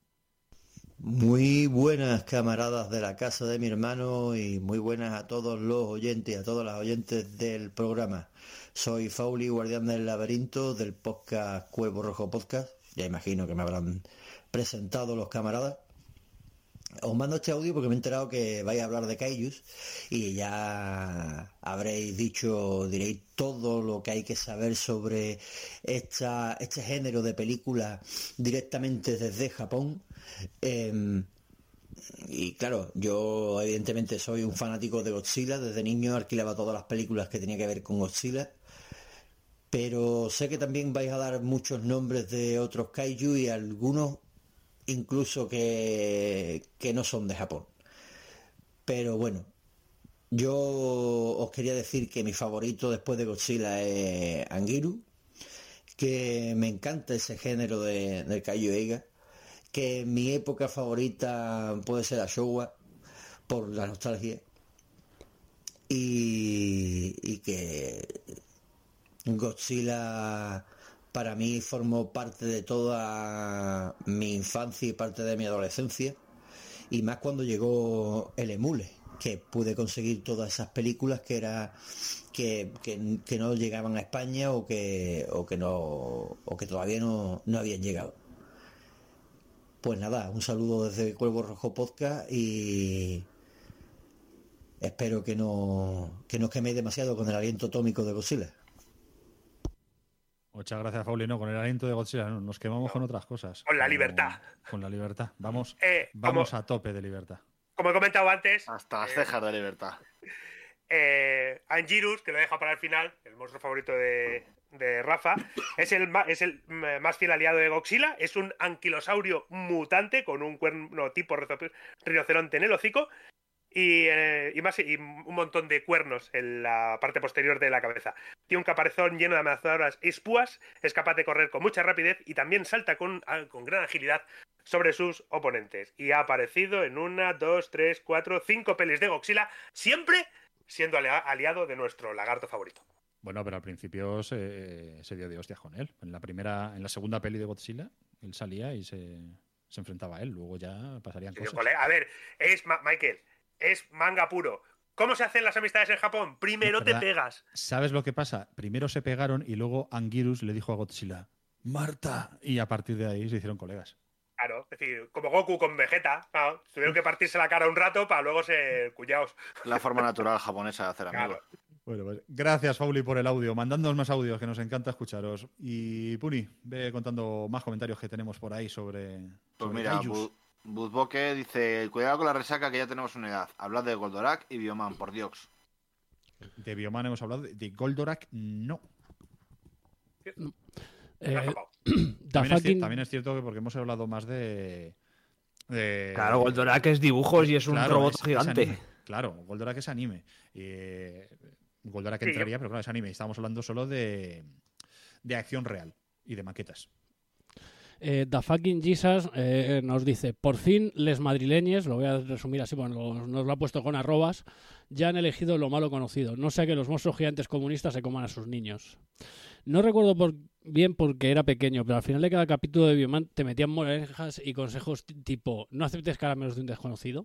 Speaker 7: Muy buenas camaradas de la casa de mi hermano y muy buenas a todos los oyentes y a todas las oyentes del programa. Soy Fauli, guardián del laberinto del podcast Cuervo Rojo Podcast. Ya imagino que me habrán presentado los camaradas. Os mando este audio porque me he enterado que vais a hablar de Kaijus y ya habréis dicho, diréis todo lo que hay que saber sobre esta, este género de película directamente desde Japón. Eh, y claro, yo evidentemente soy un fanático de Godzilla. Desde niño alquilaba todas las películas que tenía que ver con Godzilla. Pero sé que también vais a dar muchos nombres de otros kaiju y algunos incluso que, que no son de Japón. Pero bueno, yo os quería decir que mi favorito después de Godzilla es Anguirus, que me encanta ese género de, del kaiju eiga, que mi época favorita puede ser la Showa, por la nostalgia, y, y que Godzilla para mí formó parte de toda mi infancia y parte de mi adolescencia, y más cuando llegó el emule, que pude conseguir todas esas películas que era que, que, que no llegaban a España o que o que no o que todavía no, no habían llegado. Pues nada, un saludo desde Cuervo Rojo Podcast y espero que no que no os queméis demasiado con el aliento atómico de Godzilla.
Speaker 3: Muchas gracias, Fauli. No, con el aliento de Godzilla no, nos quemamos no. con otras cosas.
Speaker 5: Con la
Speaker 3: como,
Speaker 5: libertad.
Speaker 3: Con la libertad. Vamos,
Speaker 5: eh,
Speaker 3: vamos
Speaker 5: como,
Speaker 3: a tope de libertad.
Speaker 5: Como he comentado antes...
Speaker 4: Hasta las
Speaker 5: eh,
Speaker 4: cejas de libertad.
Speaker 5: Eh, Anguirus, que lo deja para el final, el monstruo favorito de, de Rafa, es el, es el más fiel aliado de Godzilla. Es un anquilosaurio mutante con un cuerno tipo rinoceronte en el hocico. Y, eh, y, más, y un montón de cuernos en la parte posterior de la cabeza. Tiene un caparazón lleno de amenazadoras espúas, es capaz de correr con mucha rapidez y también salta con, con gran agilidad sobre sus oponentes. Y ha aparecido en una, dos, tres, cuatro, cinco pelis de Godzilla, siempre siendo aliado de nuestro lagarto favorito.
Speaker 3: Bueno, pero al principio se, se dio de hostias con él. En la primera, en la segunda peli de Godzilla, él salía y se, se enfrentaba a él. Luego ya pasarían cosas.
Speaker 5: A ver, es Ma- Michael. Es manga puro. ¿Cómo se hacen las amistades en Japón? Primero te pegas.
Speaker 3: ¿Sabes lo que pasa? Primero se pegaron y luego Anguirus le dijo a Godzilla, Marta. Y a partir de ahí se hicieron colegas.
Speaker 5: Claro, es decir, como Goku con Vegeta. Claro, tuvieron que partirse la cara un rato para luego ser cuñados.
Speaker 4: La forma natural japonesa de hacer amigos.
Speaker 5: Claro.
Speaker 3: Bueno, pues gracias, Fauli, por el audio. Mandándonos más audios, que nos encanta escucharos. Y Puni, ve contando más comentarios que tenemos por ahí sobre.
Speaker 4: Pues
Speaker 3: sobre
Speaker 4: mira, Bu- Buzboque dice: cuidado con la resaca, que ya tenemos una edad. Hablad de Goldorak y Bioman, por Dios.
Speaker 3: De Bioman hemos hablado, de Goldorak no.
Speaker 1: No. Eh,
Speaker 3: también, es,
Speaker 1: fucking...
Speaker 3: también es cierto que porque hemos hablado más de. de...
Speaker 6: Claro, Goldorak es dibujos y es un
Speaker 3: Claro,
Speaker 6: robot
Speaker 3: es- es
Speaker 6: gigante.
Speaker 3: anime. Claro, Goldorak es anime. Eh, Goldorak
Speaker 5: Sí,
Speaker 3: entraría, pero claro, es anime. Estábamos hablando solo de, de acción real y de maquetas.
Speaker 1: Eh, The Fucking Jesus eh, nos dice: por fin, les madrileñes, lo voy a resumir así, bueno, lo- nos lo ha puesto con arrobas, ya han elegido lo malo conocido. No sea que los monstruos gigantes comunistas se coman a sus niños. No recuerdo por, bien porque era pequeño, pero al final de cada capítulo de Bioman te metían moralejas y consejos t- tipo: no aceptes caramelos de un desconocido.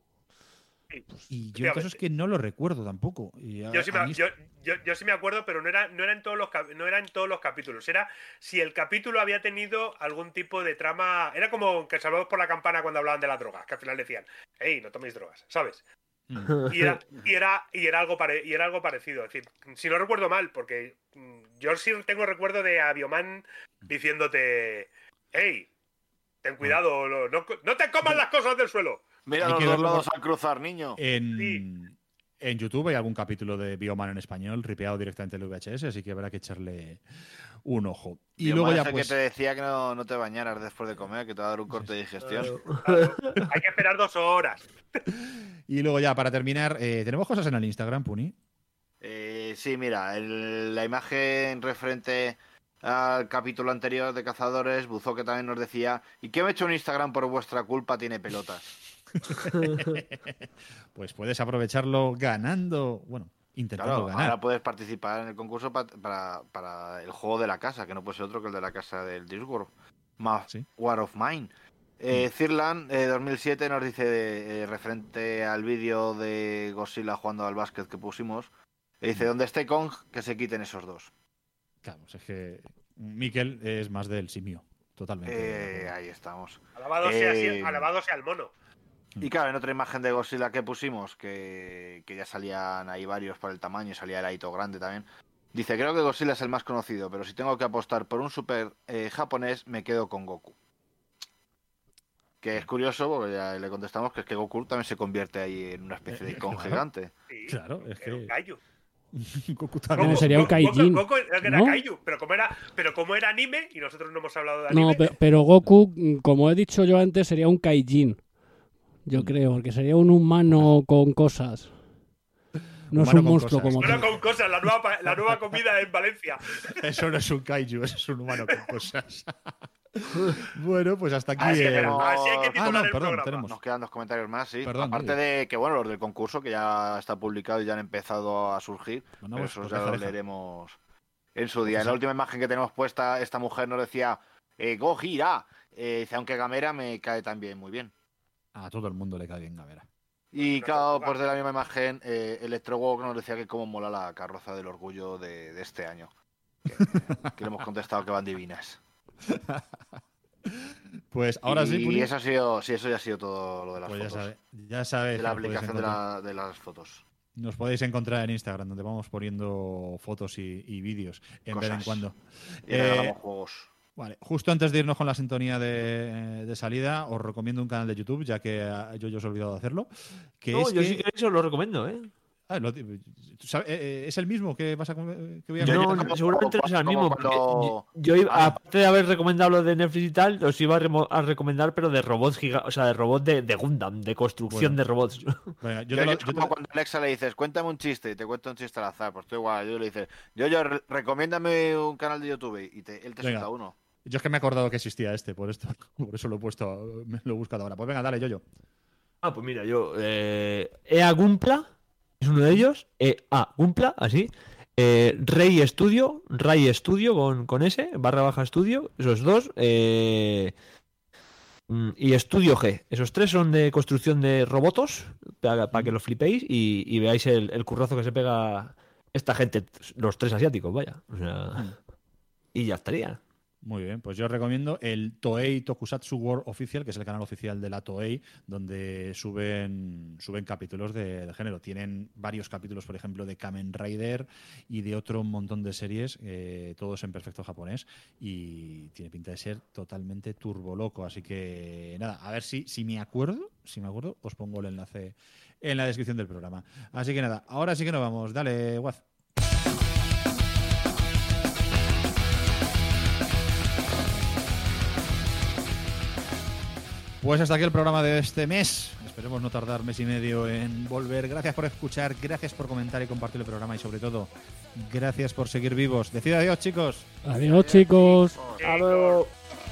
Speaker 3: Y yo el caso es que no lo recuerdo tampoco. Y a-
Speaker 5: Yo sí,
Speaker 3: a
Speaker 5: me,
Speaker 3: mí-
Speaker 5: yo, yo, yo sí me acuerdo, pero no era, no, era en todos los, cap- no era en todos los capítulos. Era si el capítulo había tenido algún tipo de trama. Era como que Salvados por la Campana cuando hablaban de las drogas, que al final decían: hey, no toméis drogas, ¿sabes? Y era, y era, y era, algo, pare, y era algo parecido. Es decir, si no recuerdo mal, porque mm, yo sí tengo recuerdo de a Bioman diciéndote: hey, ten cuidado, no, no, no te comas las cosas del suelo.
Speaker 4: Mira
Speaker 3: Hay
Speaker 4: los
Speaker 3: que
Speaker 4: dos
Speaker 3: verlo
Speaker 4: lados
Speaker 3: por-
Speaker 4: al cruzar, niño.
Speaker 3: En, En YouTube hay algún capítulo de Bioman en español, ripeado directamente del V H S, así que habrá que echarle un ojo. Y
Speaker 4: Bioman
Speaker 3: luego ya
Speaker 4: es el
Speaker 3: pues...
Speaker 4: que te decía que no, no te bañaras después de comer, que te va a dar un corte de digestión.
Speaker 5: Claro. Hay que esperar dos horas.
Speaker 3: Y luego ya, para terminar, eh, ¿tenemos cosas en el Instagram, Puni?
Speaker 4: Eh, sí, mira, el- la imagen referente al capítulo anterior de Cazadores, Buzo que también nos decía, ¿y qué me he hecho un Instagram por vuestra culpa? Tiene pelotas.
Speaker 3: Pues puedes aprovecharlo ganando, bueno, intentando
Speaker 4: Claro,
Speaker 3: ganar.
Speaker 4: ahora puedes participar en el concurso pa- para, para el juego de la casa, que no puede ser otro que el de la casa del Discworld, más War of Mine. Eh, Cirlan eh, dos mil siete nos dice, eh, referente al vídeo de Godzilla jugando al básquet que pusimos, eh, dice, donde esté Kong, que se quiten esos dos.
Speaker 3: Claro, pues es que Miquel es más del simio, totalmente.
Speaker 4: Eh, ahí estamos.
Speaker 5: Alabado, sea,
Speaker 4: Eh,
Speaker 5: alabado sea el mono.
Speaker 4: Y claro, en otra imagen de Godzilla que pusimos, que, que ya salían ahí varios por el tamaño, salía el Aito grande también. Dice, creo que Godzilla es el más conocido, pero si tengo que apostar por un super eh, japonés, me quedo con Goku. Que es curioso, porque ya le contestamos que es que Goku también se convierte ahí en una especie de icon
Speaker 3: claro.
Speaker 4: gigante.
Speaker 5: Sí,
Speaker 3: Claro, es
Speaker 5: era un
Speaker 3: que
Speaker 5: kaiju.
Speaker 3: Goku
Speaker 1: No,
Speaker 3: también.
Speaker 1: sería un Kaijin,
Speaker 5: Goku, Goku era
Speaker 1: ¿no?
Speaker 5: kaiju, pero como era, pero como era anime, y nosotros no hemos hablado de
Speaker 1: No,
Speaker 5: anime,
Speaker 1: pe- pero Goku, mm, como he dicho yo antes, sería un Kaijin. Yo creo, porque sería un humano con cosas. No es
Speaker 3: Humano
Speaker 1: un
Speaker 3: con
Speaker 1: monstruo
Speaker 3: cosas.
Speaker 1: como
Speaker 5: bueno,
Speaker 1: tal.
Speaker 5: con cosas, la nueva, pa- la nueva comida en Valencia.
Speaker 3: Eso no es un kaiju, eso es un humano con cosas. Bueno, pues hasta aquí.
Speaker 4: Así, que
Speaker 3: el-
Speaker 4: tenemos-
Speaker 5: Así hay que
Speaker 3: Ah,
Speaker 5: titular
Speaker 3: no,
Speaker 5: el
Speaker 3: perdón,
Speaker 5: programa.
Speaker 3: tenemos.
Speaker 4: Nos quedan dos comentarios más, sí.
Speaker 3: Perdón,
Speaker 4: Aparte
Speaker 3: dale.
Speaker 4: de que, bueno, los del concurso, que ya está publicado y ya han empezado a surgir.
Speaker 3: Bueno,
Speaker 4: pero
Speaker 3: pues,
Speaker 4: eso
Speaker 3: pues
Speaker 4: ya
Speaker 3: deja,
Speaker 4: lo
Speaker 3: deja.
Speaker 4: leeremos en su día.
Speaker 3: Pues
Speaker 4: En la
Speaker 3: sí.
Speaker 4: última imagen que tenemos puesta, esta mujer nos decía, eh, Gojira. Eh, dice, aunque Gamera me cae también muy bien.
Speaker 3: A todo el mundo le cae bien Gamera.
Speaker 4: Y claro, pues de la misma imagen, eh, Electrowalk nos decía que cómo mola la carroza del orgullo de, de este año. Que, que le hemos contestado que van divinas.
Speaker 3: Pues ahora
Speaker 4: y,
Speaker 3: sí,
Speaker 4: Y
Speaker 3: Puni,
Speaker 4: eso ha sido, sí, eso ya ha sido todo lo de las
Speaker 3: pues ya
Speaker 4: fotos.
Speaker 3: sabe- ya sabes
Speaker 4: de la
Speaker 3: que nos podéis
Speaker 4: aplicación de,
Speaker 3: encontrar.
Speaker 4: la- de las fotos.
Speaker 3: Nos podéis encontrar en Instagram, donde vamos poniendo fotos y, y vídeos en vez en
Speaker 4: Cosas.
Speaker 3: cuando.
Speaker 4: Y
Speaker 3: Eh,
Speaker 4: regalamos juegos.
Speaker 3: Vale, justo antes de irnos con la sintonía de, de salida, os recomiendo un canal de YouTube, ya que ah, yo, yo os he olvidado de hacerlo. Que
Speaker 6: No,
Speaker 3: es
Speaker 6: yo
Speaker 3: que-
Speaker 6: sí que eso lo recomiendo, ¿eh?
Speaker 3: Ah, lo- ¿tú sabes? Eh, eh, ¿Es el mismo que vas a com- que voy a
Speaker 6: No,
Speaker 3: comentar?
Speaker 6: no, seguramente no sea el
Speaker 4: como
Speaker 6: mismo. porque
Speaker 4: cuando-
Speaker 6: yo, yo iba-
Speaker 3: Ah.
Speaker 6: aparte de haber recomendado lo de Netflix y tal, os iba a, remo- a recomendar, pero de robots gigantes, o sea, de robots de, de Gundam, de construcción
Speaker 3: Bueno.
Speaker 6: de robots.
Speaker 3: Venga, yo
Speaker 4: Yo,
Speaker 3: te lo-
Speaker 4: yo
Speaker 3: yo te
Speaker 4: como
Speaker 3: lo-
Speaker 4: cuando a Alexa le dices, cuéntame un chiste, y te cuenta un chiste al azar, pues tú igual, yo le dices, yo, yo, re- recomiéndame un canal de YouTube, y te- él te
Speaker 3: Venga.
Speaker 4: suelta uno.
Speaker 3: yo es que me he acordado que existía este, por esto, por eso lo he puesto, me lo he buscado ahora. Pues venga, dale, yo, yo.
Speaker 6: Ah, pues mira, yo. Eh, E A Gumpla es uno de ellos. E A Gumpla, así. Eh, Rey Studio, Ray Studio con, con S, barra baja Studio, esos dos. Eh, mm, y Studio G. Esos tres son de construcción de robotos, para, para que lo flipéis y, y veáis el, el currazo que se pega esta gente, los tres asiáticos, vaya. O sea, y ya estaría.
Speaker 3: Muy bien, pues yo os recomiendo el Toei Tokusatsu World Official, que es el canal oficial de la Toei, donde suben, suben capítulos de, de género. Tienen varios capítulos, por ejemplo, de Kamen Rider y de otro montón de series, eh, todos en perfecto japonés, y tiene pinta de ser totalmente turboloco. Así que nada, a ver si, si me acuerdo, si me acuerdo, os pongo el enlace en la descripción del programa. Así que nada, ahora sí que nos vamos. Dale, Waz. Pues hasta aquí el programa de este mes. Esperemos no tardar mes y medio en volver. Gracias por escuchar, gracias por comentar y compartir el programa y sobre todo, gracias por seguir vivos. Decid adiós, chicos.
Speaker 1: Adiós, chicos.
Speaker 6: Hasta luego.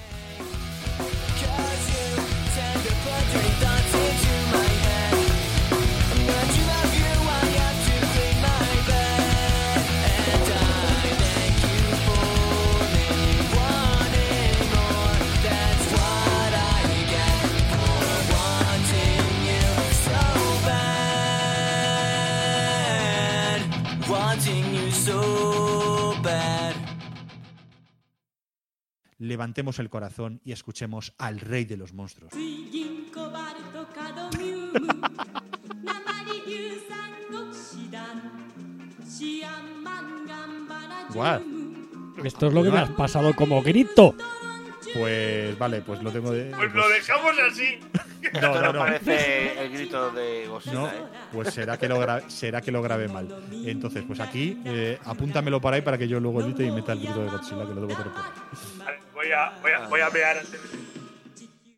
Speaker 18: Wanting you so bad.
Speaker 3: Levantemos el corazón y escuchemos al rey de los monstruos.
Speaker 8: 水銀コバルトカドミウム鉛硫酸オキシダンシアンマンガンバラジ
Speaker 3: Guau.
Speaker 8: ウム
Speaker 1: Esto es lo que me has pasado como grito.
Speaker 3: Pues vale, pues lo tengo de.
Speaker 5: Pues lo dejamos así.
Speaker 4: Esto
Speaker 3: No,
Speaker 4: no,
Speaker 3: no, no.
Speaker 4: parece el grito de Godzilla,
Speaker 3: No,
Speaker 4: ¿eh?
Speaker 3: pues será que lo gra- será que lo grabé mal. Entonces, pues aquí, eh, apúntamelo para ahí para que yo luego edite y meta el grito de Godzilla, que lo debo tener por ahí.
Speaker 5: Vale, voy a, voy a, voy a mear antes de